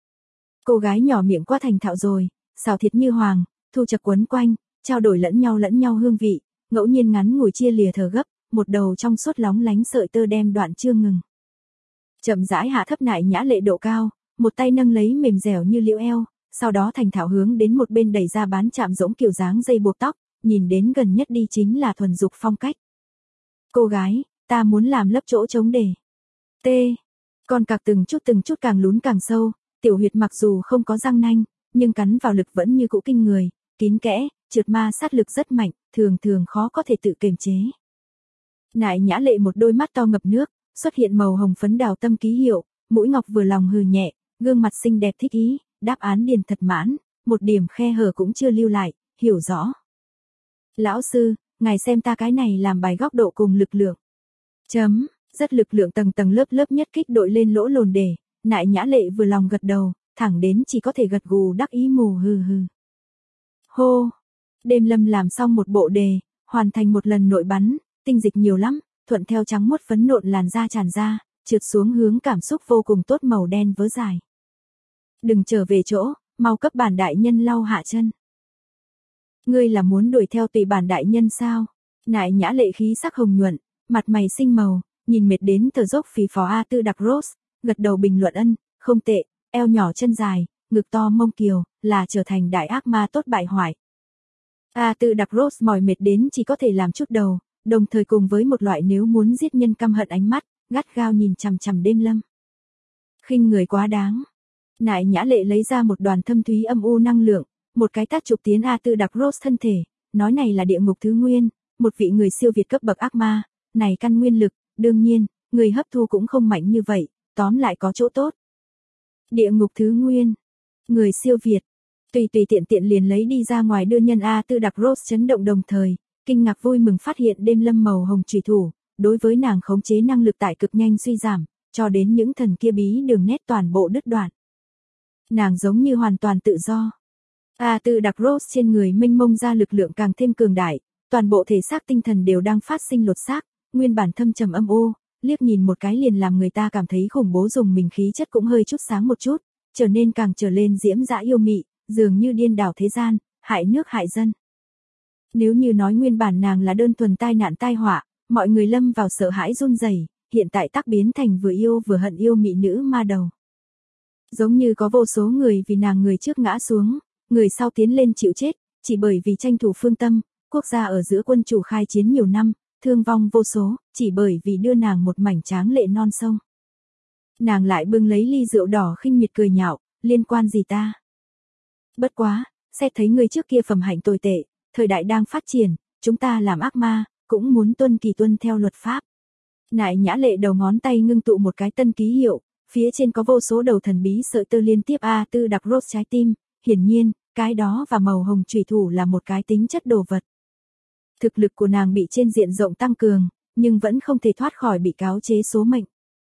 Cô gái nhỏ miệng quá thành thạo rồi, xào thịt như hoàng, thu chặt quấn quanh, trao đổi lẫn nhau hương vị, ngẫu nhiên ngắn ngủi chia lìa thở gấp, một đầu trong suốt lóng lánh sợi tơ đem đoạn chưa ngừng. Chậm rãi hạ thấp Nại Nhã Lệ độ cao, một tay nâng lấy mềm dẻo như liễu eo, sau đó thành thạo hướng đến một bên đẩy ra bán chạm giống kiểu dáng dây buộc tóc, nhìn đến gần nhất đi chính là thuần dục phong cách. Cô gái, ta muốn làm lấp chỗ trống để. T. Con cặc từng chút càng lún càng sâu, tiểu huyệt mặc dù không có răng nanh, nhưng cắn vào lực vẫn như cũ kinh người, kín kẽ, trượt ma sát lực rất mạnh, thường khó có thể tự kiềm chế. Nại Nhã Lệ một đôi mắt to ngập nước, xuất hiện màu hồng phấn đào tâm ký hiệu, mũi ngọc vừa lòng hừ nhẹ, gương mặt xinh đẹp thích ý, đáp án điền thật mãn, một điểm khe hở cũng chưa lưu lại, hiểu rõ. Lão sư, ngài xem ta cái này làm bài góc độ cùng lực lượng. Rất lực lượng tầng lớp nhất kích đội lên lỗ lồn để, Nại Nhã Lệ vừa lòng gật đầu, thẳng đến chỉ có thể gật gù đắc ý mù hừ hừ. Hô, đêm lâm làm xong một bộ đề, hoàn thành một lần nội bắn, tinh dịch nhiều lắm, thuận theo trắng muốt phấn nộn làn da tràn ra, trượt xuống hướng cảm xúc vô cùng tốt màu đen vớ dài. Đừng trở về chỗ, mau cấp bản đại nhân lau hạ chân. Ngươi là muốn đuổi theo tùy bản đại nhân sao? Nại Nhã Lệ khí sắc hồng nhuận, mặt mày xinh màu, nhìn mệt đến thở dốc phì phò A Tư đặc Rose, gật đầu bình luận ân, không tệ, eo nhỏ chân dài, ngực to mông kiều, là trở thành đại ác ma tốt bại hoại. A Tư Đặc Rose mỏi mệt đến chỉ có thể làm chút đầu, đồng thời cùng với một loại nếu muốn giết nhân căm hận ánh mắt, gắt gao nhìn chằm chằm Đêm Lâm. Khinh người quá đáng. Nại Nhã Lệ lấy ra một đoàn thâm thúy âm u năng lượng, một cái tát chụp tiến A Tư Đặc Rose thân thể, nói này là địa ngục thứ nguyên, một vị người siêu việt cấp bậc ác ma, này căn nguyên lực, đương nhiên, người hấp thu cũng không mạnh như vậy, tóm lại có chỗ tốt. Địa ngục thứ nguyên, người siêu việt, tùy tiện tiện liền lấy đi ra ngoài đưa nhân A Tư Đặc Rose chấn động đồng thời, kinh ngạc vui mừng phát hiện Đêm Lâm màu hồng chủy thủ, đối với nàng khống chế năng lực tại cực nhanh suy giảm, cho đến những thần kia bí đường nét toàn bộ đứt đoạn. Nàng giống như hoàn toàn tự do. A Tư Đặc Rose trên người mênh mông ra lực lượng càng thêm cường đại, toàn bộ thể xác tinh thần đều đang phát sinh lột xác, nguyên bản thâm trầm âm u, liếc nhìn một cái liền làm người ta cảm thấy khủng bố, dùng mình khí chất cũng hơi chút sáng một chút, trở nên càng trở lên diễm dã yêu mị, dường như điên đảo thế gian, hại nước hại dân. Nếu như nói nguyên bản nàng là đơn thuần tai nạn tai họa, mọi người lâm vào sợ hãi run rẩy, hiện tại tác biến thành vừa yêu vừa hận yêu mị nữ ma đầu. Giống như có vô số người vì nàng người trước ngã xuống, người sau tiến lên chịu chết, chỉ bởi vì tranh thủ phương tâm, quốc gia ở giữa quân chủ khai chiến nhiều năm, thương vong vô số, chỉ bởi vì đưa nàng một mảnh tráng lệ non sông. Nàng lại bưng lấy ly rượu đỏ khinh miệt cười nhạo, liên quan gì ta? Bất quá, xét thấy người trước kia phẩm hạnh tồi tệ, thời đại đang phát triển, chúng ta làm ác ma, cũng muốn tuân theo luật pháp. Nại Nhã Lệ đầu ngón tay ngưng tụ một cái tân ký hiệu, phía trên có vô số đầu thần bí sợi tơ liên tiếp A Tư Đặc Rose trái tim, hiển nhiên, cái đó và màu hồng chủy thủ là một cái tính chất đồ vật. Thực lực của nàng bị trên diện rộng tăng cường, nhưng vẫn không thể thoát khỏi bị cáo chế số mệnh.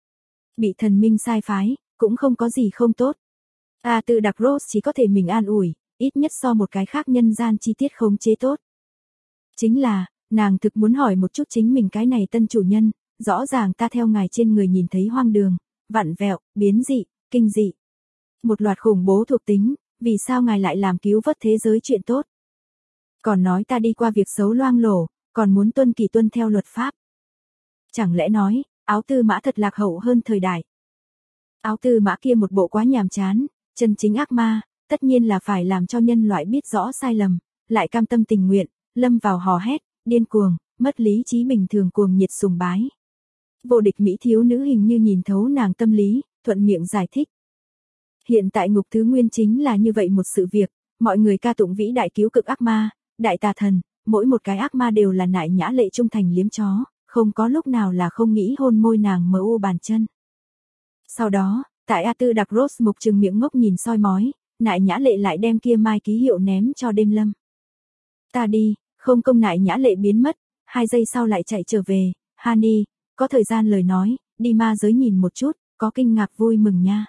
Bị thần minh sai phái, cũng không có gì không tốt. A Tư Đặc Rose chỉ có thể mình an ủi, ít nhất so một cái khác nhân gian chi tiết khống chế tốt. Chính là, nàng thực muốn hỏi một chút chính mình cái này tân chủ nhân, rõ ràng ta theo ngài trên người nhìn thấy hoang đường, vặn vẹo, biến dị, kinh dị. Một loạt khủng bố thuộc tính, vì sao ngài lại làm cứu vớt thế giới chuyện tốt? Còn nói ta đi qua việc xấu loang lổ, còn muốn tuân theo luật pháp. Chẳng lẽ nói, áo tư mã thật lạc hậu hơn thời đại. Áo tư mã kia một bộ quá nhàm chán, chân chính ác ma, tất nhiên là phải làm cho nhân loại biết rõ sai lầm, lại cam tâm tình nguyện, lâm vào hò hét, điên cuồng, mất lý trí bình thường cuồng nhiệt sùng bái. Vô địch mỹ thiếu nữ hình như nhìn thấu nàng tâm lý, thuận miệng giải thích. Hiện tại ngục thứ nguyên chính là như vậy một sự việc, mọi người ca tụng vĩ đại cứu cực ác ma, đại tà thần, mỗi một cái ác ma đều là Nại Nhã Lệ trung thành liếm chó, không có lúc nào là không nghĩ hôn môi nàng mờ u bàn chân. Sau đó, tại A Tư Đặc Rose mục trừng miệng ngốc nhìn soi mói, Nại Nhã Lệ lại đem kia mai ký hiệu ném cho Đêm Lâm. Ta đi, không công. Nại Nhã Lệ biến mất, 2 giây sau lại chạy trở về, Hani, có thời gian lời nói, đi ma giới nhìn một chút, có kinh ngạc vui mừng nha.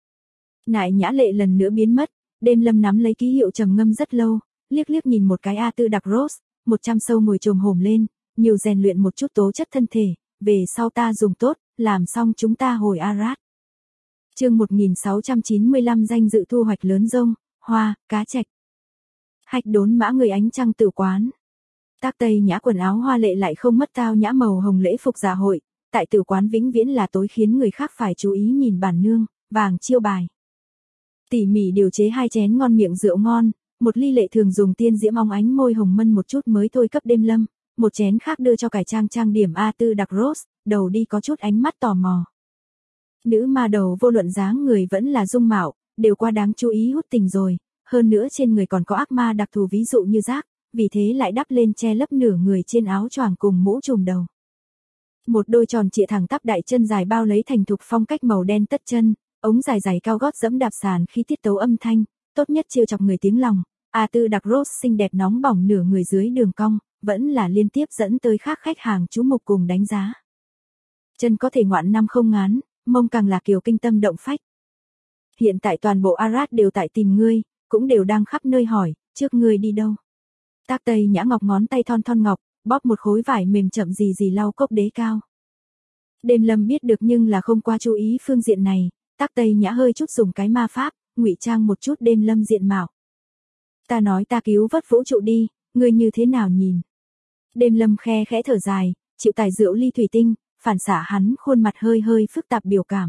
Nại Nhã Lệ lần nữa biến mất, Đêm Lâm nắm lấy ký hiệu trầm ngâm rất lâu, liếc nhìn một cái A Tư Đặc Rose, 100 sâu ngồi chồm hổm lên, nhiều rèn luyện một chút tố chất thân thể, về sau ta dùng tốt, làm xong chúng ta hồi Arad. Chương 1695 danh dự thu hoạch lớn rông, hoa, cá trạch. Hạch Đốn Mã người ánh trăng tử quán. Tác Tây Nhã quần áo hoa lệ lại không mất tao nhã màu hồng lễ phục dạ hội, tại tử quán vĩnh viễn là tối khiến người khác phải chú ý nhìn bản nương, vàng chiêu bài. Tỉ mỉ điều chế 2 chén ngon miệng rượu ngon, một ly lệ thường dùng tiên diễm óng ánh môi hồng mân một chút mới thôi cấp Đêm Lâm, một chén khác đưa cho cải trang điểm A Tư Đặc Rose, đầu đi có chút ánh mắt tò mò. Nữ ma đầu vô luận dáng người vẫn là dung mạo, đều qua đáng chú ý hút tình rồi, hơn nữa trên người còn có ác ma đặc thù ví dụ như rác, vì thế lại đắp lên che lấp nửa người trên áo choàng cùng mũ trùm đầu. Một đôi tròn trịa thẳng tắp đại chân dài bao lấy thành thục phong cách màu đen tất chân, ống dài dày cao gót dẫm đạp sàn khi tiết tấu âm thanh, tốt nhất trêu chọc người tiếng lòng. A Tư Đặc Rose xinh đẹp nóng bỏng nửa người dưới đường cong, vẫn là liên tiếp dẫn tới khác khách hàng chú mục cùng đánh giá. Chân có thể ngoạn năm không ngán, mông càng là kiều kinh tâm động phách. Hiện tại toàn bộ Arad đều tại tìm ngươi, cũng đều đang khắp nơi hỏi, trước ngươi đi đâu. Tác Tây Nhã ngọc ngón tay thon ngọc, bóp một khối vải mềm chậm gì lau cốc đế cao. Đêm Lâm biết được nhưng là không qua chú ý phương diện này, Tác Tây Nhã hơi chút dùng cái ma pháp, ngụy trang một chút Đêm Lâm diện mạo. Ta nói ta cứu vớt vũ trụ đi, ngươi như thế nào nhìn? Đêm Lâm khe khẽ thở dài, chịu tải rượu ly thủy tinh, phản xạ hắn khuôn mặt hơi phức tạp biểu cảm.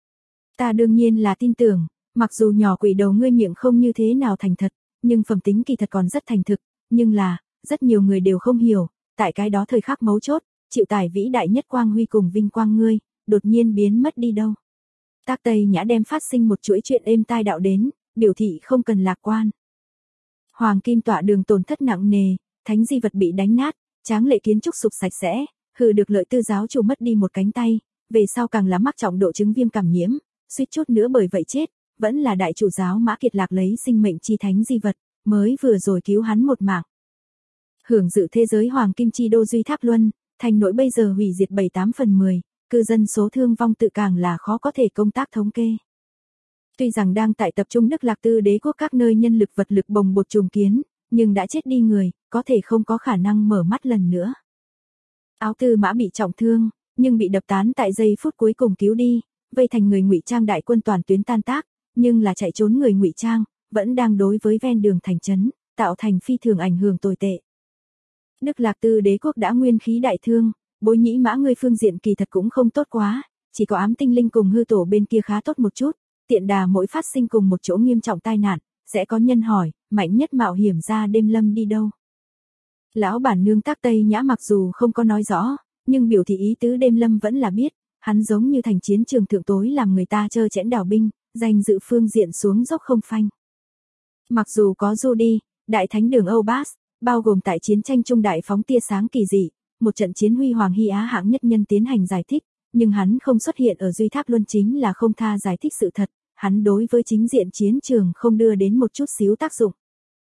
Ta đương nhiên là tin tưởng, mặc dù nhỏ quỷ đầu ngươi miệng không như thế nào thành thật, nhưng phẩm tính kỳ thật còn rất thành thực, Nhưng là, rất nhiều người đều không hiểu, tại cái đó thời khắc mấu chốt, chịu tải vĩ đại nhất quang huy cùng vinh quang ngươi, đột nhiên biến mất đi đâu. Tác Tây Nhã đem phát sinh một chuỗi chuyện êm tai đạo đến, biểu thị không cần lạc quan. Hoàng kim tọa đường tổn thất nặng nề, thánh di vật bị đánh nát, tráng lệ kiến trúc sụp sạch sẽ, hừ được lợi tư giáo chủ mất đi một cánh tay, về sau càng là mắc trọng độ chứng viêm cảm nhiễm, suýt chút nữa bởi vậy chết, vẫn là đại chủ giáo Mã Kiệt Lạc lấy sinh mệnh chi thánh di vật, mới vừa rồi cứu hắn một mạng. Hưởng dự thế giới hoàng kim chi đô Duy Tháp Luân, thành nỗi bây giờ hủy diệt 7/8/10, cư dân số thương vong tự càng là khó có thể công tác thống kê. Tuy rằng đang tại tập trung Đức Lạc Tư đế quốc các nơi nhân lực vật lực bồng bột trùng kiến, nhưng đã chết đi người, có thể không có khả năng mở mắt lần nữa. Áo Tư Mã bị trọng thương, nhưng bị đập tán tại giây phút cuối cùng cứu đi, vây thành người ngụy trang đại quân toàn tuyến tan tác, nhưng là chạy trốn người ngụy trang, vẫn đang đối với ven đường thành trấn, tạo thành phi thường ảnh hưởng tồi tệ. Đức Lạc Tư đế quốc đã nguyên khí đại thương, Bối Nhĩ Mã ngươi phương diện kỳ thật cũng không tốt quá, chỉ có Ám Tinh Linh cùng Hư Tổ bên kia khá tốt một chút, tiện đà mỗi phát sinh cùng một chỗ nghiêm trọng tai nạn, sẽ có nhân hỏi, mạnh nhất mạo hiểm ra đêm lâm đi đâu. Lão bản nương Tác Tây Nhã mặc dù không có nói rõ, nhưng biểu thị ý tứ đêm lâm vẫn là biết, hắn giống như thành chiến trường thượng tối làm người ta trơ chẽn đảo binh, danh dự phương diện xuống dốc không phanh. Mặc dù có Judy, đại thánh đường Âu Bass, bao gồm tại chiến tranh trung đại phóng tia sáng kỳ dị, một trận chiến huy hoàng hy á hạng nhất nhân tiến hành giải thích, nhưng hắn không xuất hiện ở Duy Tháp Luân chính là không tha giải thích sự thật, hắn đối với chính diện chiến trường không đưa đến một chút xíu tác dụng.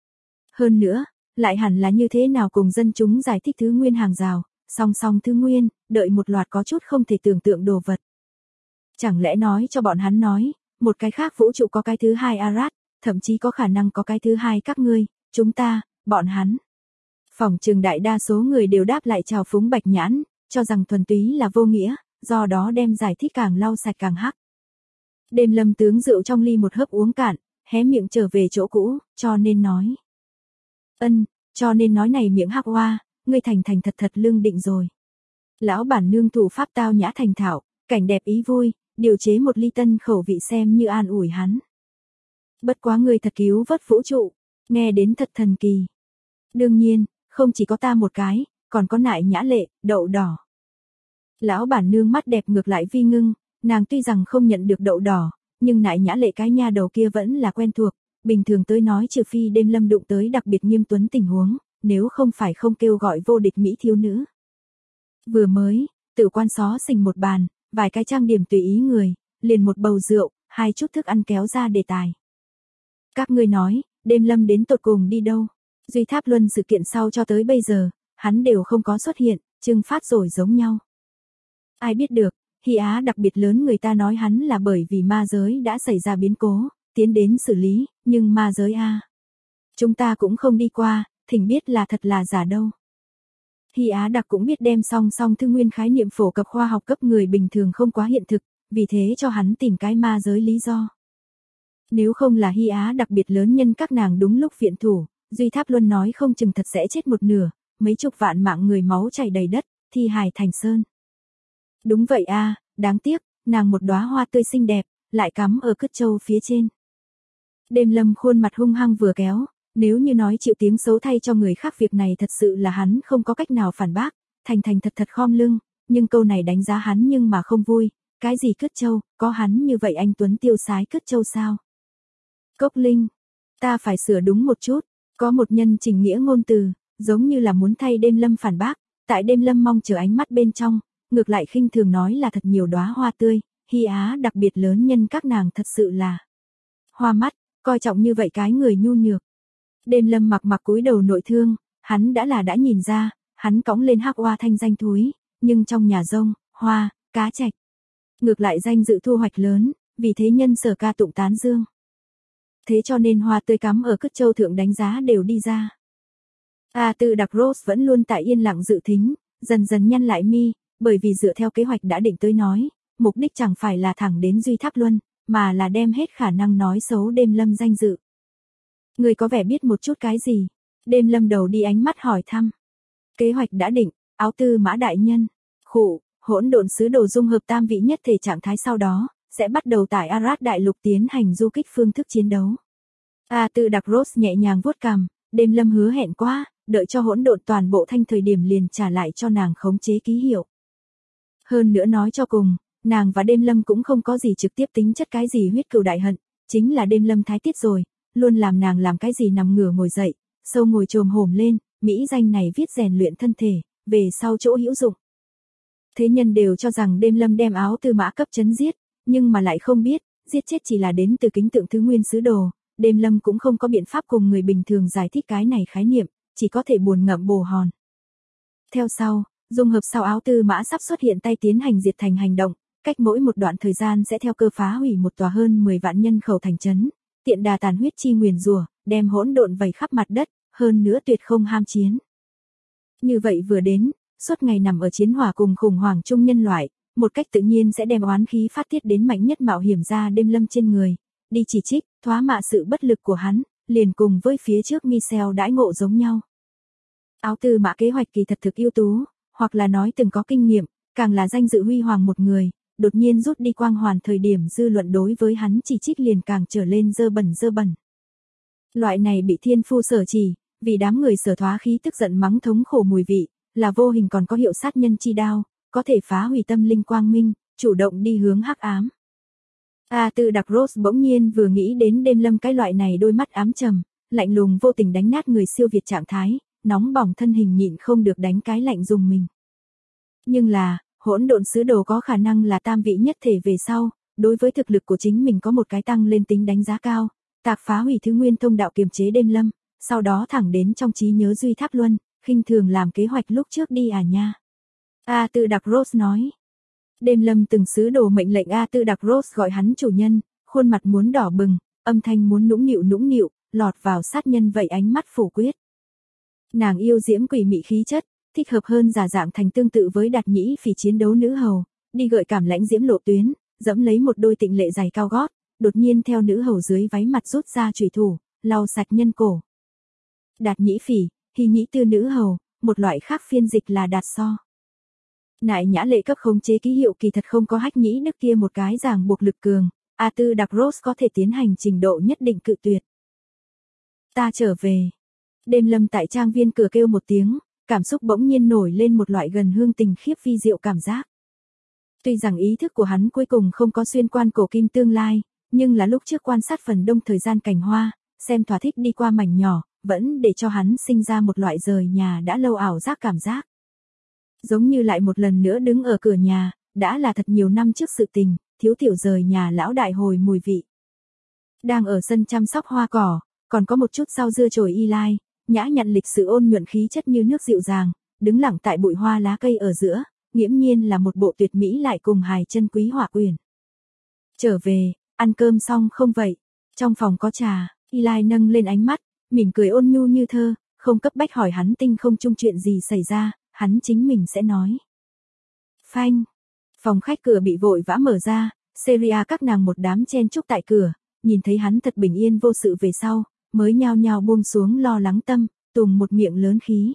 Hơn nữa, lại hẳn là như thế nào cùng dân chúng giải thích thứ nguyên hàng rào, song song thứ nguyên, đợi một loạt có chút không thể tưởng tượng đồ vật. Chẳng lẽ nói cho bọn hắn nói, một cái khác vũ trụ có cái thứ hai Arad, thậm chí có khả năng có cái thứ hai các ngươi, chúng ta, bọn hắn. Phỏng chừng đại đa số người đều đáp lại trào phúng Bạch Nhãn, cho rằng thuần túy là vô nghĩa, do đó đem giải thích càng lau sạch càng hắc. Đêm lâm tướng rượu trong ly một hớp uống cạn, hé miệng trở về chỗ cũ, cho nên nói. Cho nên nói này miệng hắc hoa, ngươi thành thật thật lương định rồi. Lão bản nương thủ pháp tao nhã thành thạo, cảnh đẹp ý vui, điều chế một ly tân khẩu vị xem như an ủi hắn. Bất quá ngươi thật cứu vớt vũ trụ, nghe đến thật thần kỳ. Đương nhiên, không chỉ có ta một cái, còn có Nại Nhã Lệ, đậu đỏ. Lão bản nương mắt đẹp ngược lại vi ngưng, nàng tuy rằng không nhận được đậu đỏ, nhưng Nại Nhã Lệ cái nha đầu kia vẫn là quen thuộc, bình thường tới nói trừ phi đêm lâm đụng tới đặc biệt nghiêm tuấn tình huống, nếu không phải không kêu gọi vô địch mỹ thiếu nữ. Vừa mới, tự quan xó xình một bàn, vài cái trang điểm tùy ý người, liền một bầu rượu, hai chút thức ăn kéo ra đề tài. Các ngươi nói, đêm lâm đến tột cùng đi đâu? Duy Tháp Luân sự kiện sau cho tới bây giờ, hắn đều không có xuất hiện, trừng phát rồi giống nhau. Ai biết được, Hy Á đặc biệt lớn người ta nói hắn là bởi vì ma giới đã xảy ra biến cố, tiến đến xử lý, nhưng ma giới a, chúng ta cũng không đi qua, thỉnh biết là thật là giả đâu. Hy Á đặc cũng biết đem song song thư nguyên khái niệm phổ cập khoa học cấp người bình thường không quá hiện thực, vì thế cho hắn tìm cái ma giới lý do. Nếu không là Hy Á đặc biệt lớn nhân các nàng đúng lúc viện thủ, Duy Tháp Luân nói không chừng thật sẽ chết một nửa, mấy chục vạn mạng người máu chảy đầy đất, thi hài thành sơn. Đúng vậy a, đáng tiếc, nàng một đóa hoa tươi xinh đẹp, lại cắm ở cứt châu phía trên. Đêm lâm khuôn mặt hung hăng vừa kéo, nếu như nói chịu tiếng xấu thay cho người khác việc này thật sự là hắn không có cách nào phản bác, thành thật khom lưng, nhưng câu này đánh giá hắn nhưng mà không vui, cái gì cứt châu, có hắn như vậy anh Tuấn tiêu sái cứt châu sao? Cốc Linh, ta phải sửa đúng một chút, có một nhân trình nghĩa ngôn từ, giống như là muốn thay đêm lâm phản bác, tại đêm lâm mong chờ ánh mắt bên trong, ngược lại khinh thường nói là thật nhiều đóa hoa tươi, Hy Á đặc biệt lớn nhân các nàng thật sự là hoa mắt, coi trọng như vậy cái người nhu nhược. Đêm lâm mặc cúi đầu nội thương, hắn đã nhìn ra, hắn cõng lên hắc oa thanh danh thúi, nhưng trong nhà rông, hoa, cá trạch. Ngược lại danh dự thu hoạch lớn, vì thế nhân sở ca tụng tán dương. Thế cho nên hoa tươi cắm ở cứt châu thượng đánh giá đều đi ra. Từ Đặc Rose vẫn luôn tại yên lặng dự thính, dần dần nhăn lại mi, bởi vì dựa theo kế hoạch đã định tới nói, mục đích chẳng phải là thẳng đến Duy Tháp Luân, mà là đem hết khả năng nói xấu đêm lâm danh dự. Người có vẻ biết một chút cái gì? Đêm lâm đầu đi ánh mắt hỏi thăm. Kế hoạch đã định, Áo Tư Mã đại nhân, khụ, hỗn độn sứ đồ dung hợp tam vị nhất thể trạng thái sau đó, sẽ bắt đầu tại Arad đại lục tiến hành du kích phương thức chiến đấu. Tư Đặc Rose nhẹ nhàng vuốt cằm, đêm lâm hứa hẹn qua, đợi cho hỗn độn toàn bộ thanh thời điểm liền trả lại cho nàng khống chế ký hiệu. Hơn nữa nói cho cùng, nàng và Đêm Lâm cũng không có gì trực tiếp tính chất cái gì huyết cừu đại hận, chính là Đêm Lâm thái tiết rồi, luôn làm nàng làm cái gì nằm ngửa ngồi dậy, sâu ngồi chồm hổm lên, mỹ danh này viết rèn luyện thân thể, về sau chỗ hữu dụng. Thế nhân đều cho rằng Đêm Lâm đem Áo Tư Mã cấp chấn giết, nhưng mà lại không biết, giết chết chỉ là đến từ kính tượng thứ nguyên sứ đồ, Đêm Lâm cũng không có biện pháp cùng người bình thường giải thích cái này khái niệm, chỉ có thể buồn ngậm bồ hòn. Theo sau, dung hợp sau Áo Tư Mã sắp xuất hiện tay tiến hành diệt thành hành động, cách mỗi một đoạn thời gian sẽ theo cơ phá hủy một tòa hơn 10 vạn nhân khẩu thành trấn, tiện đà tàn huyết chi nguyền rủa, đem hỗn độn vẩy khắp mặt đất, hơn nữa tuyệt không ham chiến. Như vậy vừa đến, suốt ngày nằm ở chiến hỏa cùng khủng hoảng chung nhân loại, một cách tự nhiên sẽ đem oán khí phát tiết đến mạnh nhất mạo hiểm ra Đêm Lâm trên người, đi chỉ trích, thoá mạ sự bất lực của hắn, liền cùng với phía trước Michel đãi ngộ giống nhau. Áo Tư Mã kế hoạch kỳ thật thực ưu tú, hoặc là nói từng có kinh nghiệm, càng là danh dự huy hoàng một người, đột nhiên rút đi quang hoàn thời điểm dư luận đối với hắn chỉ trích liền càng trở lên dơ bẩn. Loại này bị thiên phu sở chỉ, vì đám người sở thoá khí tức giận mắng thống khổ mùi vị, là vô hình còn có hiệu sát nhân chi đao, có thể phá hủy tâm linh quang minh, chủ động đi hướng hắc ám. Tư Đặc Rose bỗng nhiên vừa nghĩ đến Đêm Lâm cái loại này đôi mắt ám trầm, lạnh lùng vô tình đánh nát người siêu việt trạng thái, nóng bỏng thân hình nhịn không được đánh cái lạnh dùng mình. Nhưng là, hỗn độn sứ đồ có khả năng là tam vị nhất thể về sau, đối với thực lực của chính mình có một cái tăng lên tính đánh giá cao, tạc phá hủy thứ nguyên thông đạo kiềm chế Đêm Lâm, sau đó thẳng đến trong trí nhớ Duy Tháp Luân, khinh thường làm kế hoạch lúc trước đi à nha. Tư Đặc Rose nói. Đêm Lâm từng sứ đồ mệnh lệnh Tư Đặc Rose gọi hắn chủ nhân, khuôn mặt muốn đỏ bừng, âm thanh muốn nũng nịu, lọt vào sát nhân vậy ánh mắt phủ quyết. Nàng yêu diễm quỷ mị khí chất, thích hợp hơn giả dạng thành tương tự với Đạt Nhĩ Phỉ chiến đấu nữ hầu, đi gợi cảm lãnh diễm lộ tuyến, dẫm lấy một đôi tịnh lệ giày cao gót, đột nhiên theo nữ hầu dưới váy mặt rút ra chủy thủ, lau sạch nhân cổ. Đạt Nhĩ Phỉ, Hy Nhĩ Tư nữ hầu, một loại khác phiên dịch là Đạt So. Nại nhã lệ cấp khống chế ký hiệu kỳ thật không có Hách Nhĩ Đức kia một cái ràng buộc lực cường, Tư Đặc Rose có thể tiến hành trình độ nhất định cự tuyệt. Ta trở về. Đêm Lâm tại trang viên cửa kêu một tiếng, cảm xúc bỗng nhiên nổi lên một loại gần hương tình khiếp vi diệu cảm giác. Tuy rằng ý thức của hắn cuối cùng không có xuyên quan cổ kim tương lai, nhưng là lúc trước quan sát phần đông thời gian cảnh hoa, xem thỏa thích đi qua mảnh nhỏ, vẫn để cho hắn sinh ra một loại rời nhà đã lâu ảo giác cảm giác. Giống như lại một lần nữa đứng ở cửa nhà, đã là thật nhiều năm trước sự tình, thiếu tiểu rời nhà lão đại hồi mùi vị. Đang ở sân chăm sóc hoa cỏ, còn có một chút rau dưa chồi y lai, nhã nhặn lịch sự ôn nhuận khí chất như nước dịu dàng, đứng lặng tại bụi hoa lá cây ở giữa, nghiễm nhiên là một bộ tuyệt mỹ lại cùng hài chân quý hỏa quyển. Trở về, ăn cơm xong không vậy? Trong phòng có trà, y lai nâng lên ánh mắt, mỉm cười ôn nhu như thơ, không cấp bách hỏi hắn tinh không chung chuyện gì xảy ra, hắn chính mình sẽ nói. Phanh, phòng khách cửa bị vội vã mở ra, Seria các nàng một đám chen chúc tại cửa, nhìn thấy hắn thật bình yên vô sự về sau, mới nhao nhao buông xuống lo lắng tâm, tùng một miệng lớn khí.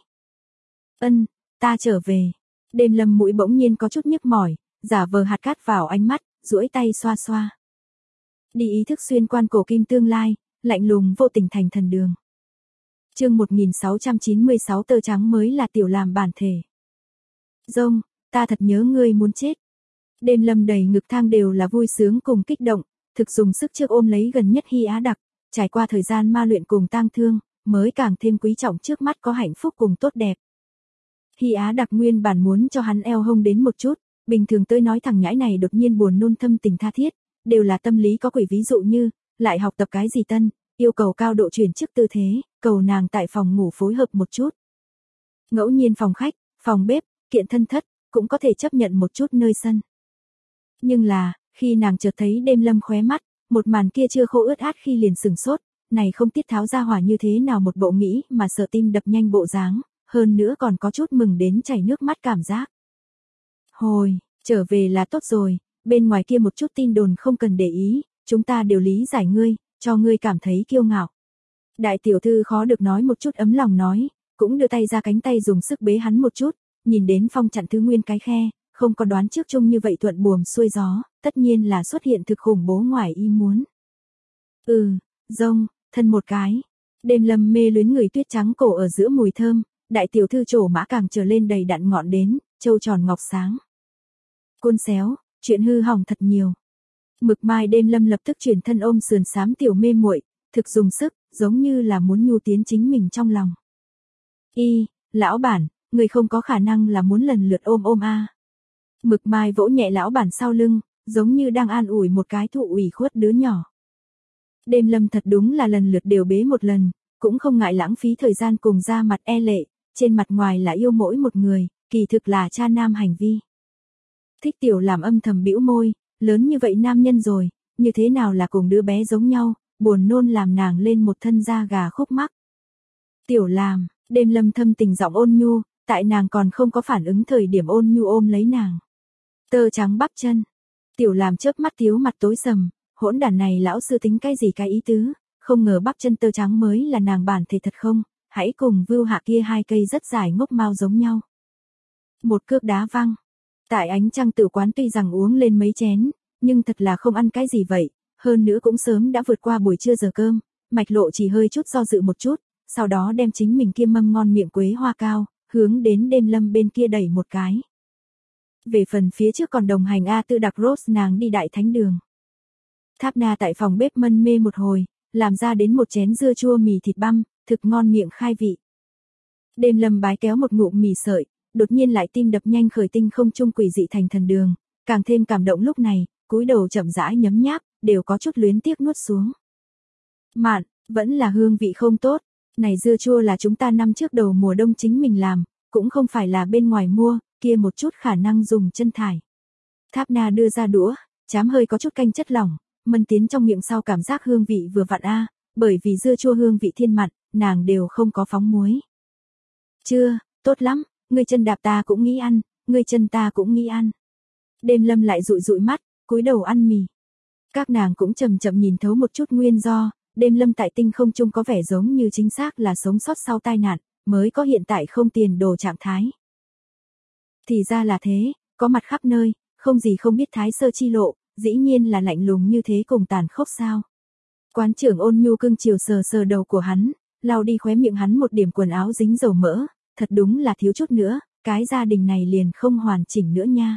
Ta trở về. Đêm Lâm mũi bỗng nhiên có chút nhức mỏi, giả vờ hạt cát vào ánh mắt, duỗi tay xoa xoa. Đi ý thức xuyên quan cổ kim tương lai, lạnh lùng vô tình thành thần đường. Chương 1696 tơ trắng mới là tiểu làm bản thể. Rông, ta thật nhớ ngươi muốn chết. Đêm Lâm đầy ngực thang đều là vui sướng cùng kích động, thực dùng sức trước ôm lấy gần nhất Hy Á Đặc, trải qua thời gian ma luyện cùng tang thương, mới càng thêm quý trọng trước mắt có hạnh phúc cùng tốt đẹp. Hy Á Đặc nguyên bản muốn cho hắn eo hông đến một chút, bình thường tôi nói thằng nhãi này đột nhiên buồn nôn thâm tình tha thiết, đều là tâm lý có quỷ ví dụ như, lại học tập cái gì tân, yêu cầu cao độ chuyển chức tư thế, cầu nàng tại phòng ngủ phối hợp một chút. Ngẫu nhiên phòng khách, phòng bếp, kiện thân thất, cũng có thể chấp nhận một chút nơi sân. Nhưng là, khi nàng chợt thấy Đêm Lâm khóe mắt, một màn kia chưa khô ướt át khi liền sừng sốt, này không tiết tháo ra hỏa như thế nào một bộ nghĩ mà sợ tim đập nhanh bộ dáng, hơn nữa còn có chút mừng đến chảy nước mắt cảm giác. Hồi, trở về là tốt rồi, bên ngoài kia một chút tin đồn không cần để ý, chúng ta đều lý giải ngươi, cho ngươi cảm thấy kiêu ngạo. Đại tiểu thư khó được nói một chút ấm lòng nói, cũng đưa tay ra cánh tay dùng sức bế hắn một chút, nhìn đến phong chặn thứ nguyên cái khe, không có đoán trước chung như vậy thuận buồm xuôi gió, tất nhiên là xuất hiện thực khủng bố ngoài ý muốn. Rông, thân một cái. Đêm lâm mê luyến người tuyết trắng cổ ở giữa mùi thơm, đại tiểu thư trổ mã càng trở lên đầy đặn ngọn đến, trâu tròn ngọc sáng. Côn xéo, chuyện hư hỏng thật nhiều. Mực mai đêm lâm lập tức chuyển thân ôm sườn xám tiểu mê muội, thực dùng sức, giống như là muốn nhu tiến chính mình trong lòng. Lão bản, người không có khả năng là muốn lần lượt ôm a. Mực mai vỗ nhẹ lão bản sau lưng, giống như đang an ủi một cái thụ ủy khuất đứa nhỏ. Đêm lâm thật đúng là lần lượt đều bế một lần, cũng không ngại lãng phí thời gian cùng ra mặt e lệ, trên mặt ngoài là yêu mỗi một người, kỳ thực là cha nam hành vi. Thích tiểu làm âm thầm bĩu môi, lớn như vậy nam nhân rồi, như thế nào là cùng đứa bé giống nhau, buồn nôn làm nàng lên một thân da gà khúc mắc. Tiểu làm, đêm lâm thâm tình giọng ôn nhu, tại nàng còn không có phản ứng thời điểm ôn nhu ôm lấy nàng. Tơ trắng bắp chân. Tiểu làm chớp mắt thiếu mặt tối sầm, hỗn đản này lão sư tính cái gì cái ý tứ, không ngờ bắp chân tơ trắng mới là nàng bản thể thật không, hãy cùng vưu hạ kia hai cây rất dài ngốc mau giống nhau. Một cước đá văng. Tại ánh trăng tử quán tuy rằng uống lên mấy chén, nhưng thật là không ăn cái gì vậy, hơn nữa cũng sớm đã vượt qua buổi trưa giờ cơm, Mạch Lộ chỉ hơi chút do dự một chút, sau đó đem chính mình kia mâm ngon miệng quế hoa cao, hướng đến đêm lâm bên kia đẩy một cái. Về phần phía trước còn đồng hành A Tư đặc Rose nàng đi đại thánh đường. Tháp Na tại phòng bếp mân mê một hồi, làm ra đến một chén dưa chua mì thịt băm, thực ngon miệng khai vị. Đêm lâm bái kéo một ngụm mì sợi, đột nhiên lại tim đập nhanh khởi tinh không trung quỷ dị thành thần đường, càng thêm cảm động lúc này, cúi đầu chậm rãi nhấm nháp, đều có chút luyến tiếc nuốt xuống. Mạn, vẫn là hương vị không tốt, này dưa chua là chúng ta năm trước đầu mùa đông chính mình làm, cũng không phải là bên ngoài mua, kia một chút khả năng dùng chân thải. Tháp Na đưa ra đũa, chám hơi có chút canh chất lỏng, mân tiến trong miệng sau cảm giác hương vị vừa vặn a, bởi vì dưa chua hương vị thiên mặn, nàng đều không có phóng muối. Chưa, tốt lắm, ngươi chân đạp ta cũng nghĩ ăn, ngươi chân ta cũng nghĩ ăn. Đêm lâm lại dụi dụi mắt, cúi đầu ăn mì. Các nàng cũng chậm chậm nhìn thấu một chút nguyên do, đêm lâm tại tinh không trung có vẻ giống như chính xác là sống sót sau tai nạn, mới có hiện tại không tiền đồ trạng thái. Thì ra là thế, có mặt khắp nơi, không gì không biết thái sơ chi lộ, dĩ nhiên là lạnh lùng như thế cùng tàn khốc sao. Quán trưởng ôn nhu cưng chiều sờ sờ đầu của hắn, lau đi khóe miệng hắn một điểm quần áo dính dầu mỡ, thật đúng là thiếu chút nữa, cái gia đình này liền không hoàn chỉnh nữa nha.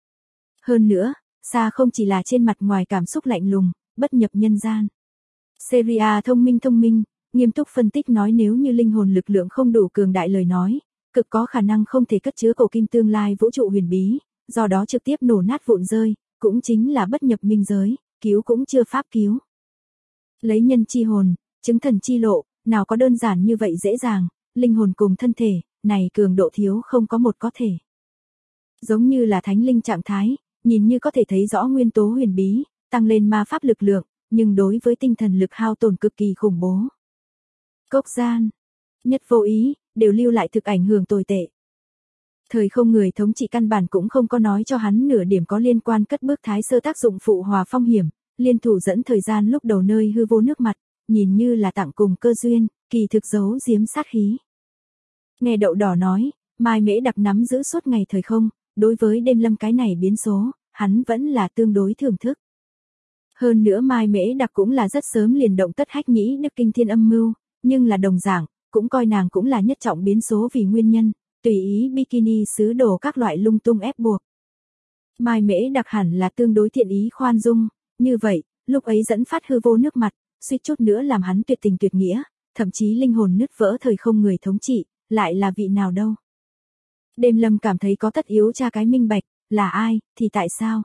Hơn nữa, xa không chỉ là trên mặt ngoài cảm xúc lạnh lùng, bất nhập nhân gian. Seria thông minh, nghiêm túc phân tích nói nếu như linh hồn lực lượng không đủ cường đại lời nói, cực có khả năng không thể cất chứa cầu kim tương lai vũ trụ huyền bí, do đó trực tiếp nổ nát vụn rơi, cũng chính là bất nhập minh giới, cứu cũng chưa pháp cứu. Lấy nhân chi hồn, chứng thần chi lộ, nào có đơn giản như vậy dễ dàng, linh hồn cùng thân thể, này cường độ thiếu không có một có thể. Giống như là thánh linh trạng thái, nhìn như có thể thấy rõ nguyên tố huyền bí, tăng lên ma pháp lực lượng, nhưng đối với tinh thần lực hao tổn cực kỳ khủng bố. Cốc gian, nhất vô ý, đều lưu lại thực ảnh hưởng tồi tệ. Thời không người thống trị căn bản cũng không có nói cho hắn nửa điểm có liên quan cất bước thái sơ tác dụng phụ hòa phong hiểm, liên thủ dẫn thời gian lúc đầu nơi hư vô nước mặt, nhìn như là tặng cùng cơ duyên, kỳ thực giấu giếm sát khí. Nghe đậu đỏ nói, Mai Mễ Đặc nắm giữ suốt ngày thời không, đối với đêm lâm cái này biến số, hắn vẫn là tương đối thưởng thức. Hơn nữa Mai Mễ Đặc cũng là rất sớm liền động tất hách nhĩ đức kinh thiên âm mưu, nhưng là đồng dạng, cũng coi nàng cũng là nhất trọng biến số vì nguyên nhân, tùy ý bikini sứ đồ các loại lung tung ép buộc. Mai Mễ Đặc hẳn là tương đối thiện ý khoan dung, như vậy, lúc ấy dẫn phát hư vô nước mặt, suýt chút nữa làm hắn tuyệt tình tuyệt nghĩa, thậm chí linh hồn nứt vỡ thời không người thống trị, lại là vị nào đâu. Đêm lâm cảm thấy có tất yếu tra cái minh bạch, là ai, thì tại sao?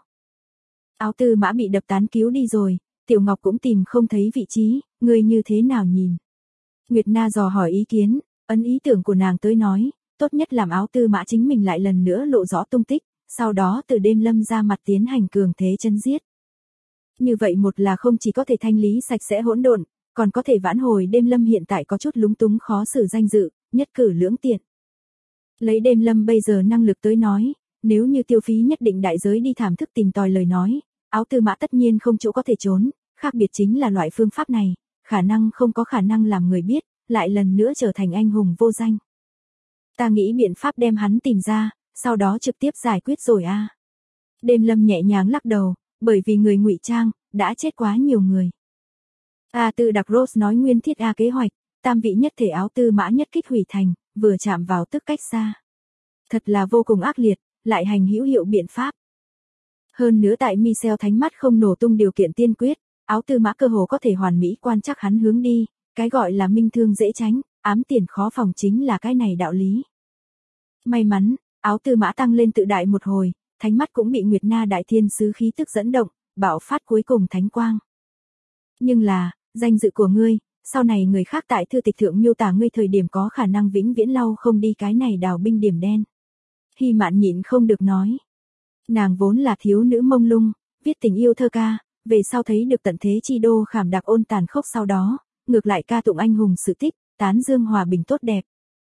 Áo Tư Mã bị đập tán cứu đi rồi, Tiểu Ngọc cũng tìm không thấy vị trí, người như thế nào nhìn? Nguyệt Na dò hỏi ý kiến, ấn ý tưởng của nàng tới nói, tốt nhất làm Áo Tư Mã chính mình lại lần nữa lộ rõ tung tích, sau đó từ đêm lâm ra mặt tiến hành cường thế chân giết. Như vậy một là không chỉ có thể thanh lý sạch sẽ hỗn độn, còn có thể vãn hồi đêm lâm hiện tại có chút lúng túng khó xử danh dự, nhất cử lưỡng tiện. Lấy đêm lâm bây giờ năng lực tới nói, nếu như tiêu phí nhất định đại giới đi thảm thức tìm tòi lời nói, Áo Tư Mã tất nhiên không chỗ có thể trốn, khác biệt chính là loại phương pháp này, khả năng không có khả năng làm người biết, lại lần nữa trở thành anh hùng vô danh. Ta nghĩ biện pháp đem hắn tìm ra, sau đó trực tiếp giải quyết rồi a. Đêm lâm nhẹ nhàng lắc đầu, bởi vì người ngụy trang, đã chết quá nhiều người. A Tư đặc Rose nói nguyên thiết A kế hoạch, tam vị nhất thể áo tư mã nhất kích hủy thành, vừa chạm vào tức cách xa. Thật là vô cùng ác liệt, lại hành hữu hiệu biện pháp. Hơn nữa tại Michel thánh mắt không nổ tung điều kiện tiên quyết, áo tư mã cơ hồ có thể hoàn mỹ quan trắc hắn hướng đi, cái gọi là minh thương dễ tránh, ám tiền khó phòng chính là cái này đạo lý. May mắn, áo tư mã tăng lên tự đại một hồi, thánh mắt cũng bị Nguyệt Na đại thiên sứ khí tức dẫn động, bạo phát cuối cùng thánh quang. Nhưng là, danh dự của ngươi, sau này người khác tại thư tịch thượng miêu tả ngươi thời điểm có khả năng vĩnh viễn lau không đi cái này đào binh điểm đen. Hy Mạn nhịn không được nói. Nàng vốn là thiếu nữ mông lung, viết tình yêu thơ ca, về sau thấy được tận thế chi đô khảm đặc ôn tàn khốc sau đó, ngược lại ca tụng anh hùng sự tích, tán dương hòa bình tốt đẹp.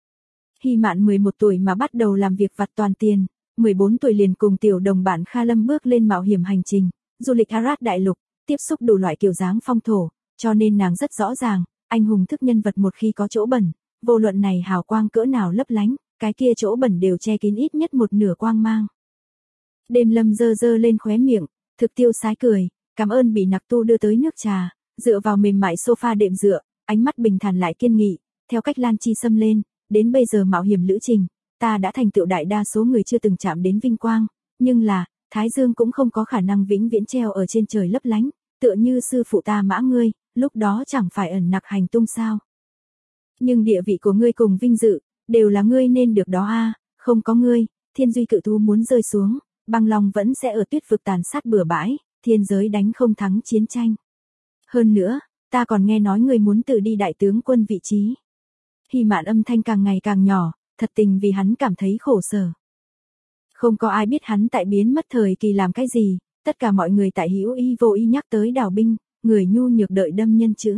Hy Mạn 11 tuổi mà bắt đầu làm việc vặt toàn tiền, 14 tuổi liền cùng tiểu đồng bạn Kha Lâm bước lên mạo hiểm hành trình, du lịch Arad đại lục, tiếp xúc đủ loại kiểu dáng phong thổ, cho nên nàng rất rõ ràng, anh hùng thức nhân vật một khi có chỗ bẩn, vô luận này hào quang cỡ nào lấp lánh, cái kia chỗ bẩn đều che kín ít nhất một nửa quang mang. Đêm Lâm giơ giơ lên khóe miệng, thực tiêu sái cười, cảm ơn bị nặc tu đưa tới nước trà, dựa vào mềm mại sofa đệm dựa, ánh mắt bình thản lại kiên nghị, theo cách Lan Chi xâm lên, đến bây giờ mạo hiểm lữ trình, ta đã thành tựu đại đa số người chưa từng chạm đến vinh quang, nhưng là, Thái Dương cũng không có khả năng vĩnh viễn treo ở trên trời lấp lánh, tựa như sư phụ ta mã ngươi, lúc đó chẳng phải ẩn nặc hành tung sao. Nhưng địa vị của ngươi cùng vinh dự, đều là ngươi nên được đó a, không có ngươi, thiên duy cự thú muốn rơi xuống, băng long vẫn sẽ ở tuyết vực tàn sát bừa bãi, thiên giới đánh không thắng chiến tranh. Hơn nữa, ta còn nghe nói ngươi muốn tự đi đại tướng quân vị trí. Hy Mạn âm thanh càng ngày càng nhỏ, thật tình vì hắn cảm thấy khổ sở. Không có ai biết hắn tại biến mất thời kỳ làm cái gì, tất cả mọi người tại hữu ý vô ý nhắc tới đào binh, người nhu nhược đợi đâm nhân chữ.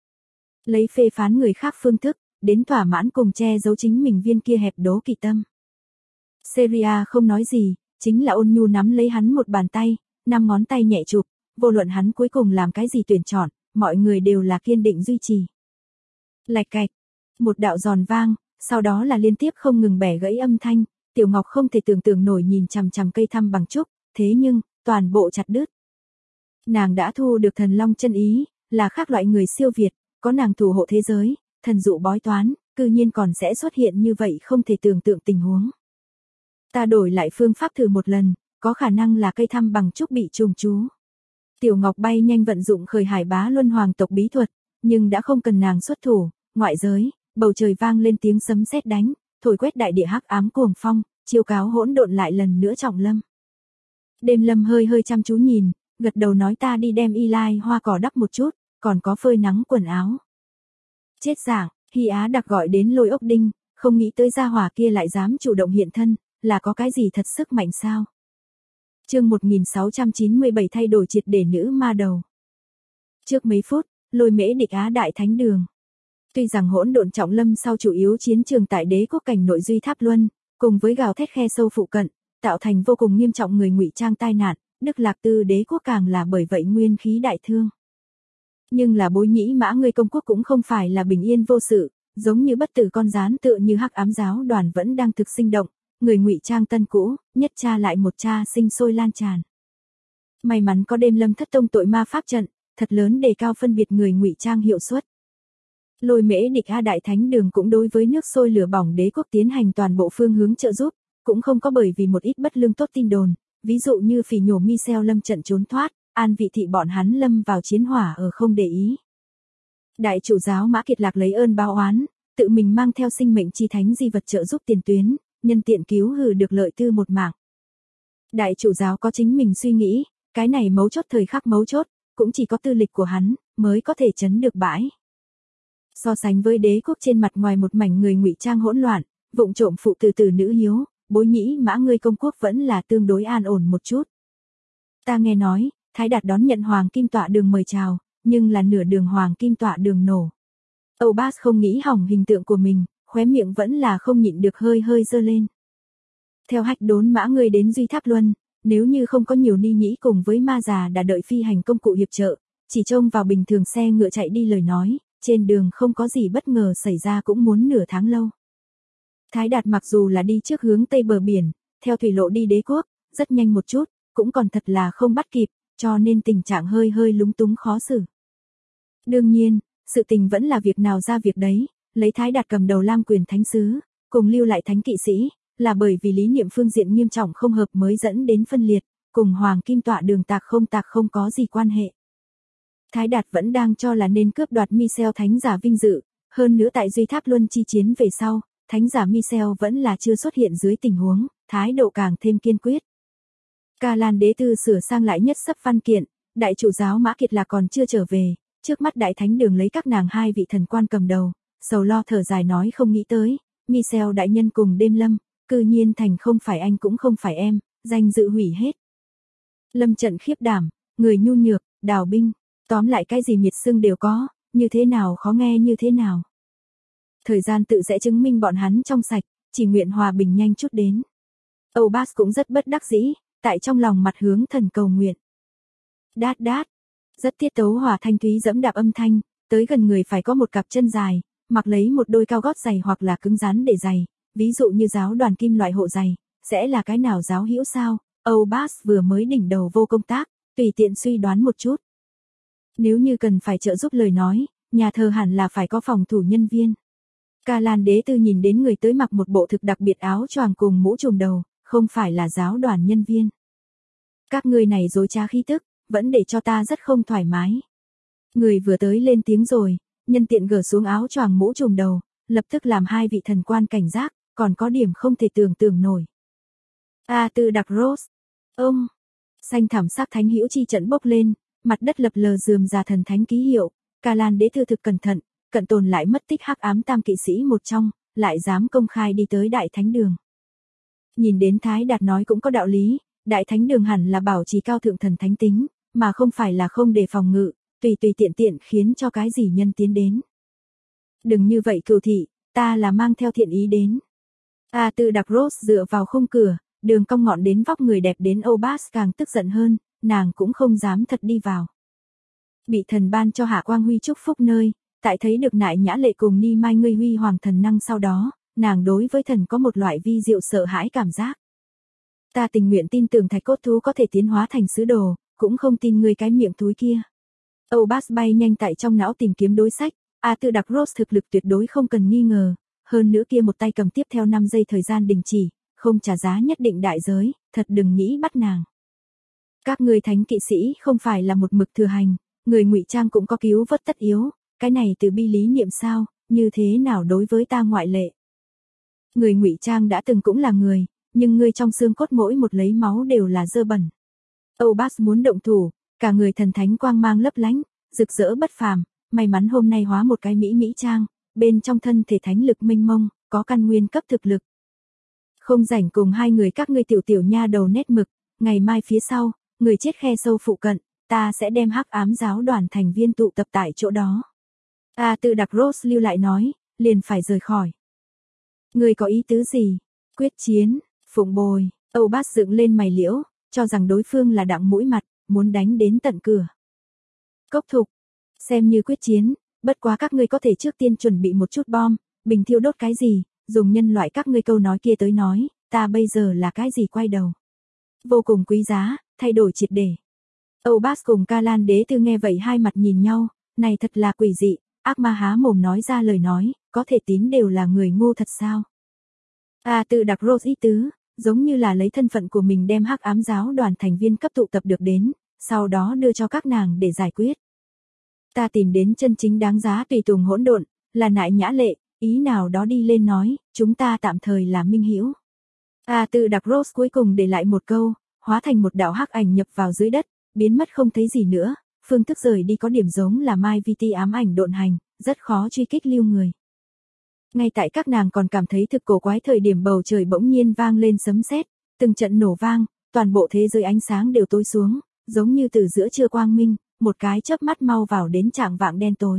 Lấy phê phán người khác phương thức, đến thỏa mãn cùng che giấu chính mình viên kia hẹp đố kỵ tâm. Seria không nói gì, chính là ôn nhu nắm lấy hắn một bàn tay, 5 ngón tay nhẹ chụp, vô luận hắn cuối cùng làm cái gì tuyển chọn, mọi người đều là kiên định duy trì. Lạch cạch, một đạo giòn vang, sau đó là liên tiếp không ngừng bẻ gãy âm thanh, Tiểu Ngọc không thể tưởng tượng nổi nhìn chằm chằm cây thăm bằng trúc, thế nhưng, toàn bộ chặt đứt. Nàng đã thu được thần long chân ý, là khác loại người siêu việt, có nàng thủ hộ thế giới, thần dụ bói toán, cư nhiên còn sẽ xuất hiện như vậy không thể tưởng tượng tình huống. Ta đổi lại phương pháp thử một lần, có khả năng là cây thăm bằng trúc bị trùng chú. Tiểu Ngọc bay nhanh vận dụng khởi hải bá luân hoàng tộc bí thuật, nhưng đã không cần nàng xuất thủ, ngoại giới, bầu trời vang lên tiếng sấm sét đánh, thổi quét đại địa hắc ám cuồng phong, chiếu cáo hỗn độn lại lần nữa trọng lâm. Đêm Lâm hơi hơi chăm chú nhìn, gật đầu nói ta đi đem y lai hoa cỏ đắp một chút, còn có phơi nắng quần áo. Chết dạng, Hy Á đặc gọi đến Lôi Ốc Đinh, không nghĩ tới gia hỏa kia lại dám chủ động hiện thân, là có cái gì thật sức mạnh sao? Chương 1697 thay đổi triệt để nữ ma đầu. Trước mấy phút, Lôi Mễ địch Á đại thánh đường. Tuy rằng hỗn độn trọng lâm sau chủ yếu chiến trường tại đế quốc cảnh nội duy tháp luân, cùng với gào thét khe sâu phụ cận, tạo thành vô cùng nghiêm trọng người ngụy trang tai nạn, Đức Lạc Tư đế quốc càng là bởi vậy nguyên khí đại thương. Nhưng là Bối Nhĩ Mã người công quốc cũng không phải là bình yên vô sự, giống như bất tử con gián tựa như hắc ám giáo đoàn vẫn đang thực sinh động, người ngụy trang tân cũ, nhất cha lại một cha sinh sôi lan tràn. May mắn có Đêm Lâm thất tông tội ma pháp trận, thật lớn đề cao phân biệt người ngụy trang hiệu suất. Lôi Mễ địch A đại thánh đường cũng đối với nước sôi lửa bỏng đế quốc tiến hành toàn bộ phương hướng trợ giúp, cũng không có bởi vì một ít bất lương tốt tin đồn, ví dụ như phỉ nhổ Michel lâm trận trốn thoát, an vị thị bọn hắn lâm vào chiến hỏa ở không để ý. Đại chủ giáo Mã Kiệt Lạc lấy ơn báo oán, tự mình mang theo sinh mệnh chi thánh di vật trợ giúp tiền tuyến, nhân tiện cứu hừ được lợi tư một mạng. Đại chủ giáo có chính mình suy nghĩ, cái này mấu chốt thời khắc mấu chốt, cũng chỉ có tư lịch của hắn, mới có thể chấn được bãi. So sánh với đế quốc trên mặt ngoài một mảnh người ngụy trang hỗn loạn, vụng trộm phụ từ nữ hiếu, Bối Nhĩ Mã ngươi công quốc vẫn là tương đối an ổn một chút. Ta nghe nói, Thái Đạt đón nhận Hoàng Kim Tọa Đường mời chào, nhưng là nửa đường Hoàng Kim Tọa Đường nổ. Âu Bas không nghĩ hỏng hình tượng của mình, khóe miệng vẫn là không nhịn được hơi hơi dơ lên. Theo Hách Đốn Mã ngươi đến Duy Tháp Luân, nếu như không có nhiều ni nhĩ cùng với ma già đã đợi phi hành công cụ hiệp trợ, chỉ trông vào bình thường xe ngựa chạy đi lời nói, trên đường không có gì bất ngờ xảy ra cũng muốn nửa tháng lâu. Thái Đạt mặc dù là đi trước hướng tây bờ biển, theo thủy lộ đi đế quốc, rất nhanh một chút, cũng còn thật là không bắt kịp, cho nên tình trạng hơi hơi lúng túng khó xử. Đương nhiên, sự tình vẫn là việc nào ra việc đấy, lấy Thái Đạt cầm đầu Lam Quyền Thánh Sứ, cùng lưu lại thánh kỵ sĩ, là bởi vì lý niệm phương diện nghiêm trọng không hợp mới dẫn đến phân liệt, cùng Hoàng Kim Tọa đường tạc không có gì quan hệ. Thái Đạt vẫn đang cho là nên cướp đoạt Michel thánh giả vinh dự, hơn nữa tại Duy Tháp Luân chi chiến về sau, thánh giả Michel vẫn là chưa xuất hiện dưới tình huống, thái độ càng thêm kiên quyết. Ca Lan Đế Tư sửa sang lại nhất sấp văn kiện, đại chủ giáo Mã Kiệt là còn chưa trở về, trước mắt đại thánh đường lấy các nàng hai vị thần quan cầm đầu, sầu lo thở dài nói không nghĩ tới, Michel đại nhân cùng đêm lâm, cư nhiên thành không phải anh cũng không phải em, danh dự hủy hết. Lâm trận khiếp đảm, người nhu nhược, đào binh, tóm lại cái gì miệt xưng đều có, như thế nào khó nghe như thế nào. Thời gian tự sẽ chứng minh bọn hắn trong sạch, chỉ nguyện hòa bình nhanh chút đến. Âu Bas cũng rất bất đắc dĩ, tại trong lòng mặt hướng thần cầu nguyện. Đát đát, rất tiết tấu hòa thanh thúy dẫm đạp âm thanh, tới gần người phải có một cặp chân dài, mặc lấy một đôi cao gót giày hoặc là cứng rắn để giày, ví dụ như giáo đoàn kim loại hộ giày, sẽ là cái nào giáo hữu sao? Âu Bas vừa mới đỉnh đầu vô công tác, tùy tiện suy đoán một chút. Nếu như cần phải trợ giúp lời nói, nhà thờ hẳn là phải có phòng thủ nhân viên. Ca Lan Đế Tư nhìn đến người tới mặc một bộ thực đặc biệt áo choàng cùng mũ trùm đầu, không phải là giáo đoàn nhân viên. Các người này dối trá khí tức, vẫn để cho ta rất không thoải mái. Người vừa tới lên tiếng rồi, nhân tiện gỡ xuống áo choàng mũ trùm đầu, lập tức làm hai vị thần quan cảnh giác, còn có điểm không thể tưởng tượng nổi. Tư Đặc Rose, ông, xanh thảm sắc thánh hữu chi trận bốc lên, mặt đất lập lờ rườm rà thần thánh ký hiệu, Ca Lan Đế Tư thực cẩn thận, cận tồn lại mất tích hắc ám tam kỵ sĩ một trong, lại dám công khai đi tới đại thánh đường. Nhìn đến Thái Đạt nói cũng có đạo lý, đại thánh đường hẳn là bảo trì cao thượng thần thánh tính, mà không phải là không để phòng ngự, tùy tiện khiến cho cái gì nhân tiến đến. Đừng như vậy cừu thị, ta là mang theo thiện ý đến. Tư Đặc Rose dựa vào khung cửa, đường cong ngọn đến vóc người đẹp đến Âu Bas càng tức giận hơn, nàng cũng không dám thật đi vào. Bị thần ban cho hạ quang huy chúc phúc nơi, tại thấy được nại nhã lệ cùng ni mai ngươi huy hoàng thần năng sau đó, nàng đối với thần có một loại vi diệu sợ hãi cảm giác. Ta tình nguyện tin tưởng thạch cốt thú có thể tiến hóa thành sứ đồ, cũng không tin ngươi cái miệng túi kia. Âu Bas bay nhanh tại trong não tìm kiếm đối sách, Tư Đặc Rose thực lực tuyệt đối không cần nghi ngờ, hơn nữa kia một tay cầm tiếp theo 5 giây thời gian đình chỉ, không trả giá nhất định đại giới, thật đừng nghĩ bắt nàng. Các ngươi thánh kỵ sĩ không phải là một mực thừa hành, người ngụy trang cũng có cứu vớt tất yếu, cái này từ bi lý niệm sao, như thế nào đối với ta ngoại lệ. Người ngụy trang đã từng cũng là người, nhưng ngươi trong xương cốt mỗi một lấy máu đều là dơ bẩn. Âu Bas muốn động thủ, cả người thần thánh quang mang lấp lánh, rực rỡ bất phàm, may mắn hôm nay hóa một cái mỹ trang, bên trong thân thể thánh lực mênh mông, có căn nguyên cấp thực lực. Không rảnh cùng hai người các ngươi tiểu nha đầu nét mực, ngày mai phía sau, người chết khe sâu phụ cận, ta sẽ đem hắc ám giáo đoàn thành viên tụ tập tại chỗ đó. Tư Đặc Rose lưu lại nói, liền phải rời khỏi. Người có ý tứ gì? Quyết chiến, phụng bồi, Âu Bas dựng lên mày liễu, cho rằng đối phương là đặng mũi mặt, muốn đánh đến tận cửa. Cốc thục, xem như quyết chiến, bất quá các ngươi có thể trước tiên chuẩn bị một chút bom, bình thiêu đốt cái gì, dùng nhân loại các ngươi câu nói kia tới nói, ta bây giờ là cái gì quay đầu. Vô cùng quý giá, thay đổi triệt để. Âu Bas cùng Ca Lan Đế Tư nghe vậy hai mặt nhìn nhau, này thật là quỷ dị, ác ma há mồm nói ra lời nói, có thể tín đều là người ngu thật sao. Tư Đặc Rose ý tứ, giống như là lấy thân phận của mình đem hắc ám giáo đoàn thành viên cấp tụ tập được đến, sau đó đưa cho các nàng để giải quyết. Ta tìm đến chân chính đáng giá tùy tùng hỗn độn, là nại nhã lệ, ý nào đó đi lên nói, chúng ta tạm thời là minh hữu. Tư Đặc Rose cuối cùng để lại một câu, hóa thành một đạo hắc ảnh nhập vào dưới đất, biến mất không thấy gì nữa, phương thức rời đi có điểm giống là Mai VT ám ảnh độn hành, rất khó truy kích lưu người. Ngay tại các nàng còn cảm thấy thực cổ quái thời điểm bầu trời bỗng nhiên vang lên sấm sét, từng trận nổ vang, toàn bộ thế giới ánh sáng đều tối xuống, giống như từ giữa trưa quang minh, một cái chớp mắt mau vào đến trạng vạng đen tối.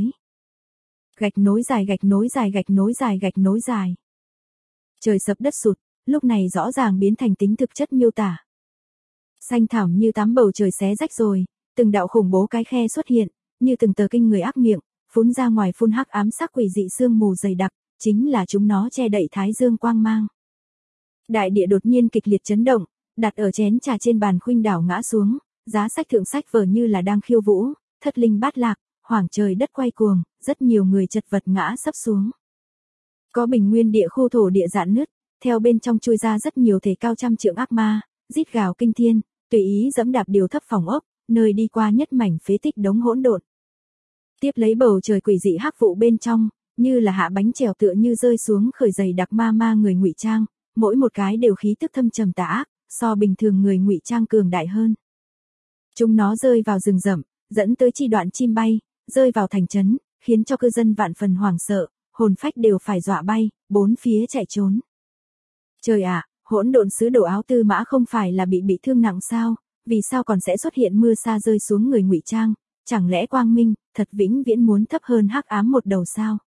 Gạch nối dài gạch nối dài gạch nối dài gạch nối dài. Trời sập đất sụt, lúc này rõ ràng biến thành tính thực chất miêu tả. Xanh thảm như tắm bầu trời xé rách rồi, từng đạo khủng bố cái khe xuất hiện, như từng tờ kinh người ác miệng, phun ra ngoài phun hắc ám sắc quỷ dị sương mù dày đặc, chính là chúng nó che đậy thái dương quang mang. Đại địa đột nhiên kịch liệt chấn động, đặt ở chén trà trên bàn khuynh đảo ngã xuống, giá sách thượng sách vở như là đang khiêu vũ, thất linh bát lạc, hoảng trời đất quay cuồng, rất nhiều người chật vật ngã sấp xuống. Có bình nguyên địa khu thổ địa rạn nứt, theo bên trong chui ra rất nhiều thể cao trăm trượng ác ma, rít gào kinh thiên, tùy ý dẫm đạp điều thấp phòng ốc, nơi đi qua nhất mảnh phế tích đống hỗn độn. Tiếp lấy bầu trời quỷ dị hắc vụ bên trong, như là hạ bánh trèo tựa như rơi xuống khởi dày đặc ma người ngụy trang, mỗi một cái đều khí tức thâm trầm tà ác, so bình thường người ngụy trang cường đại hơn. Chúng nó rơi vào rừng rậm, dẫn tới chi đoạn chim bay, rơi vào thành trấn, khiến cho cư dân vạn phần hoảng sợ, hồn phách đều phải dọa bay, bốn phía chạy trốn. Trời ạ, hỗn độn sứ đồ áo tư mã không phải là bị thương nặng sao, vì sao còn sẽ xuất hiện mưa sa rơi xuống người ngụy trang, chẳng lẽ quang minh, thật vĩnh viễn muốn thấp hơn hắc ám một đầu sao?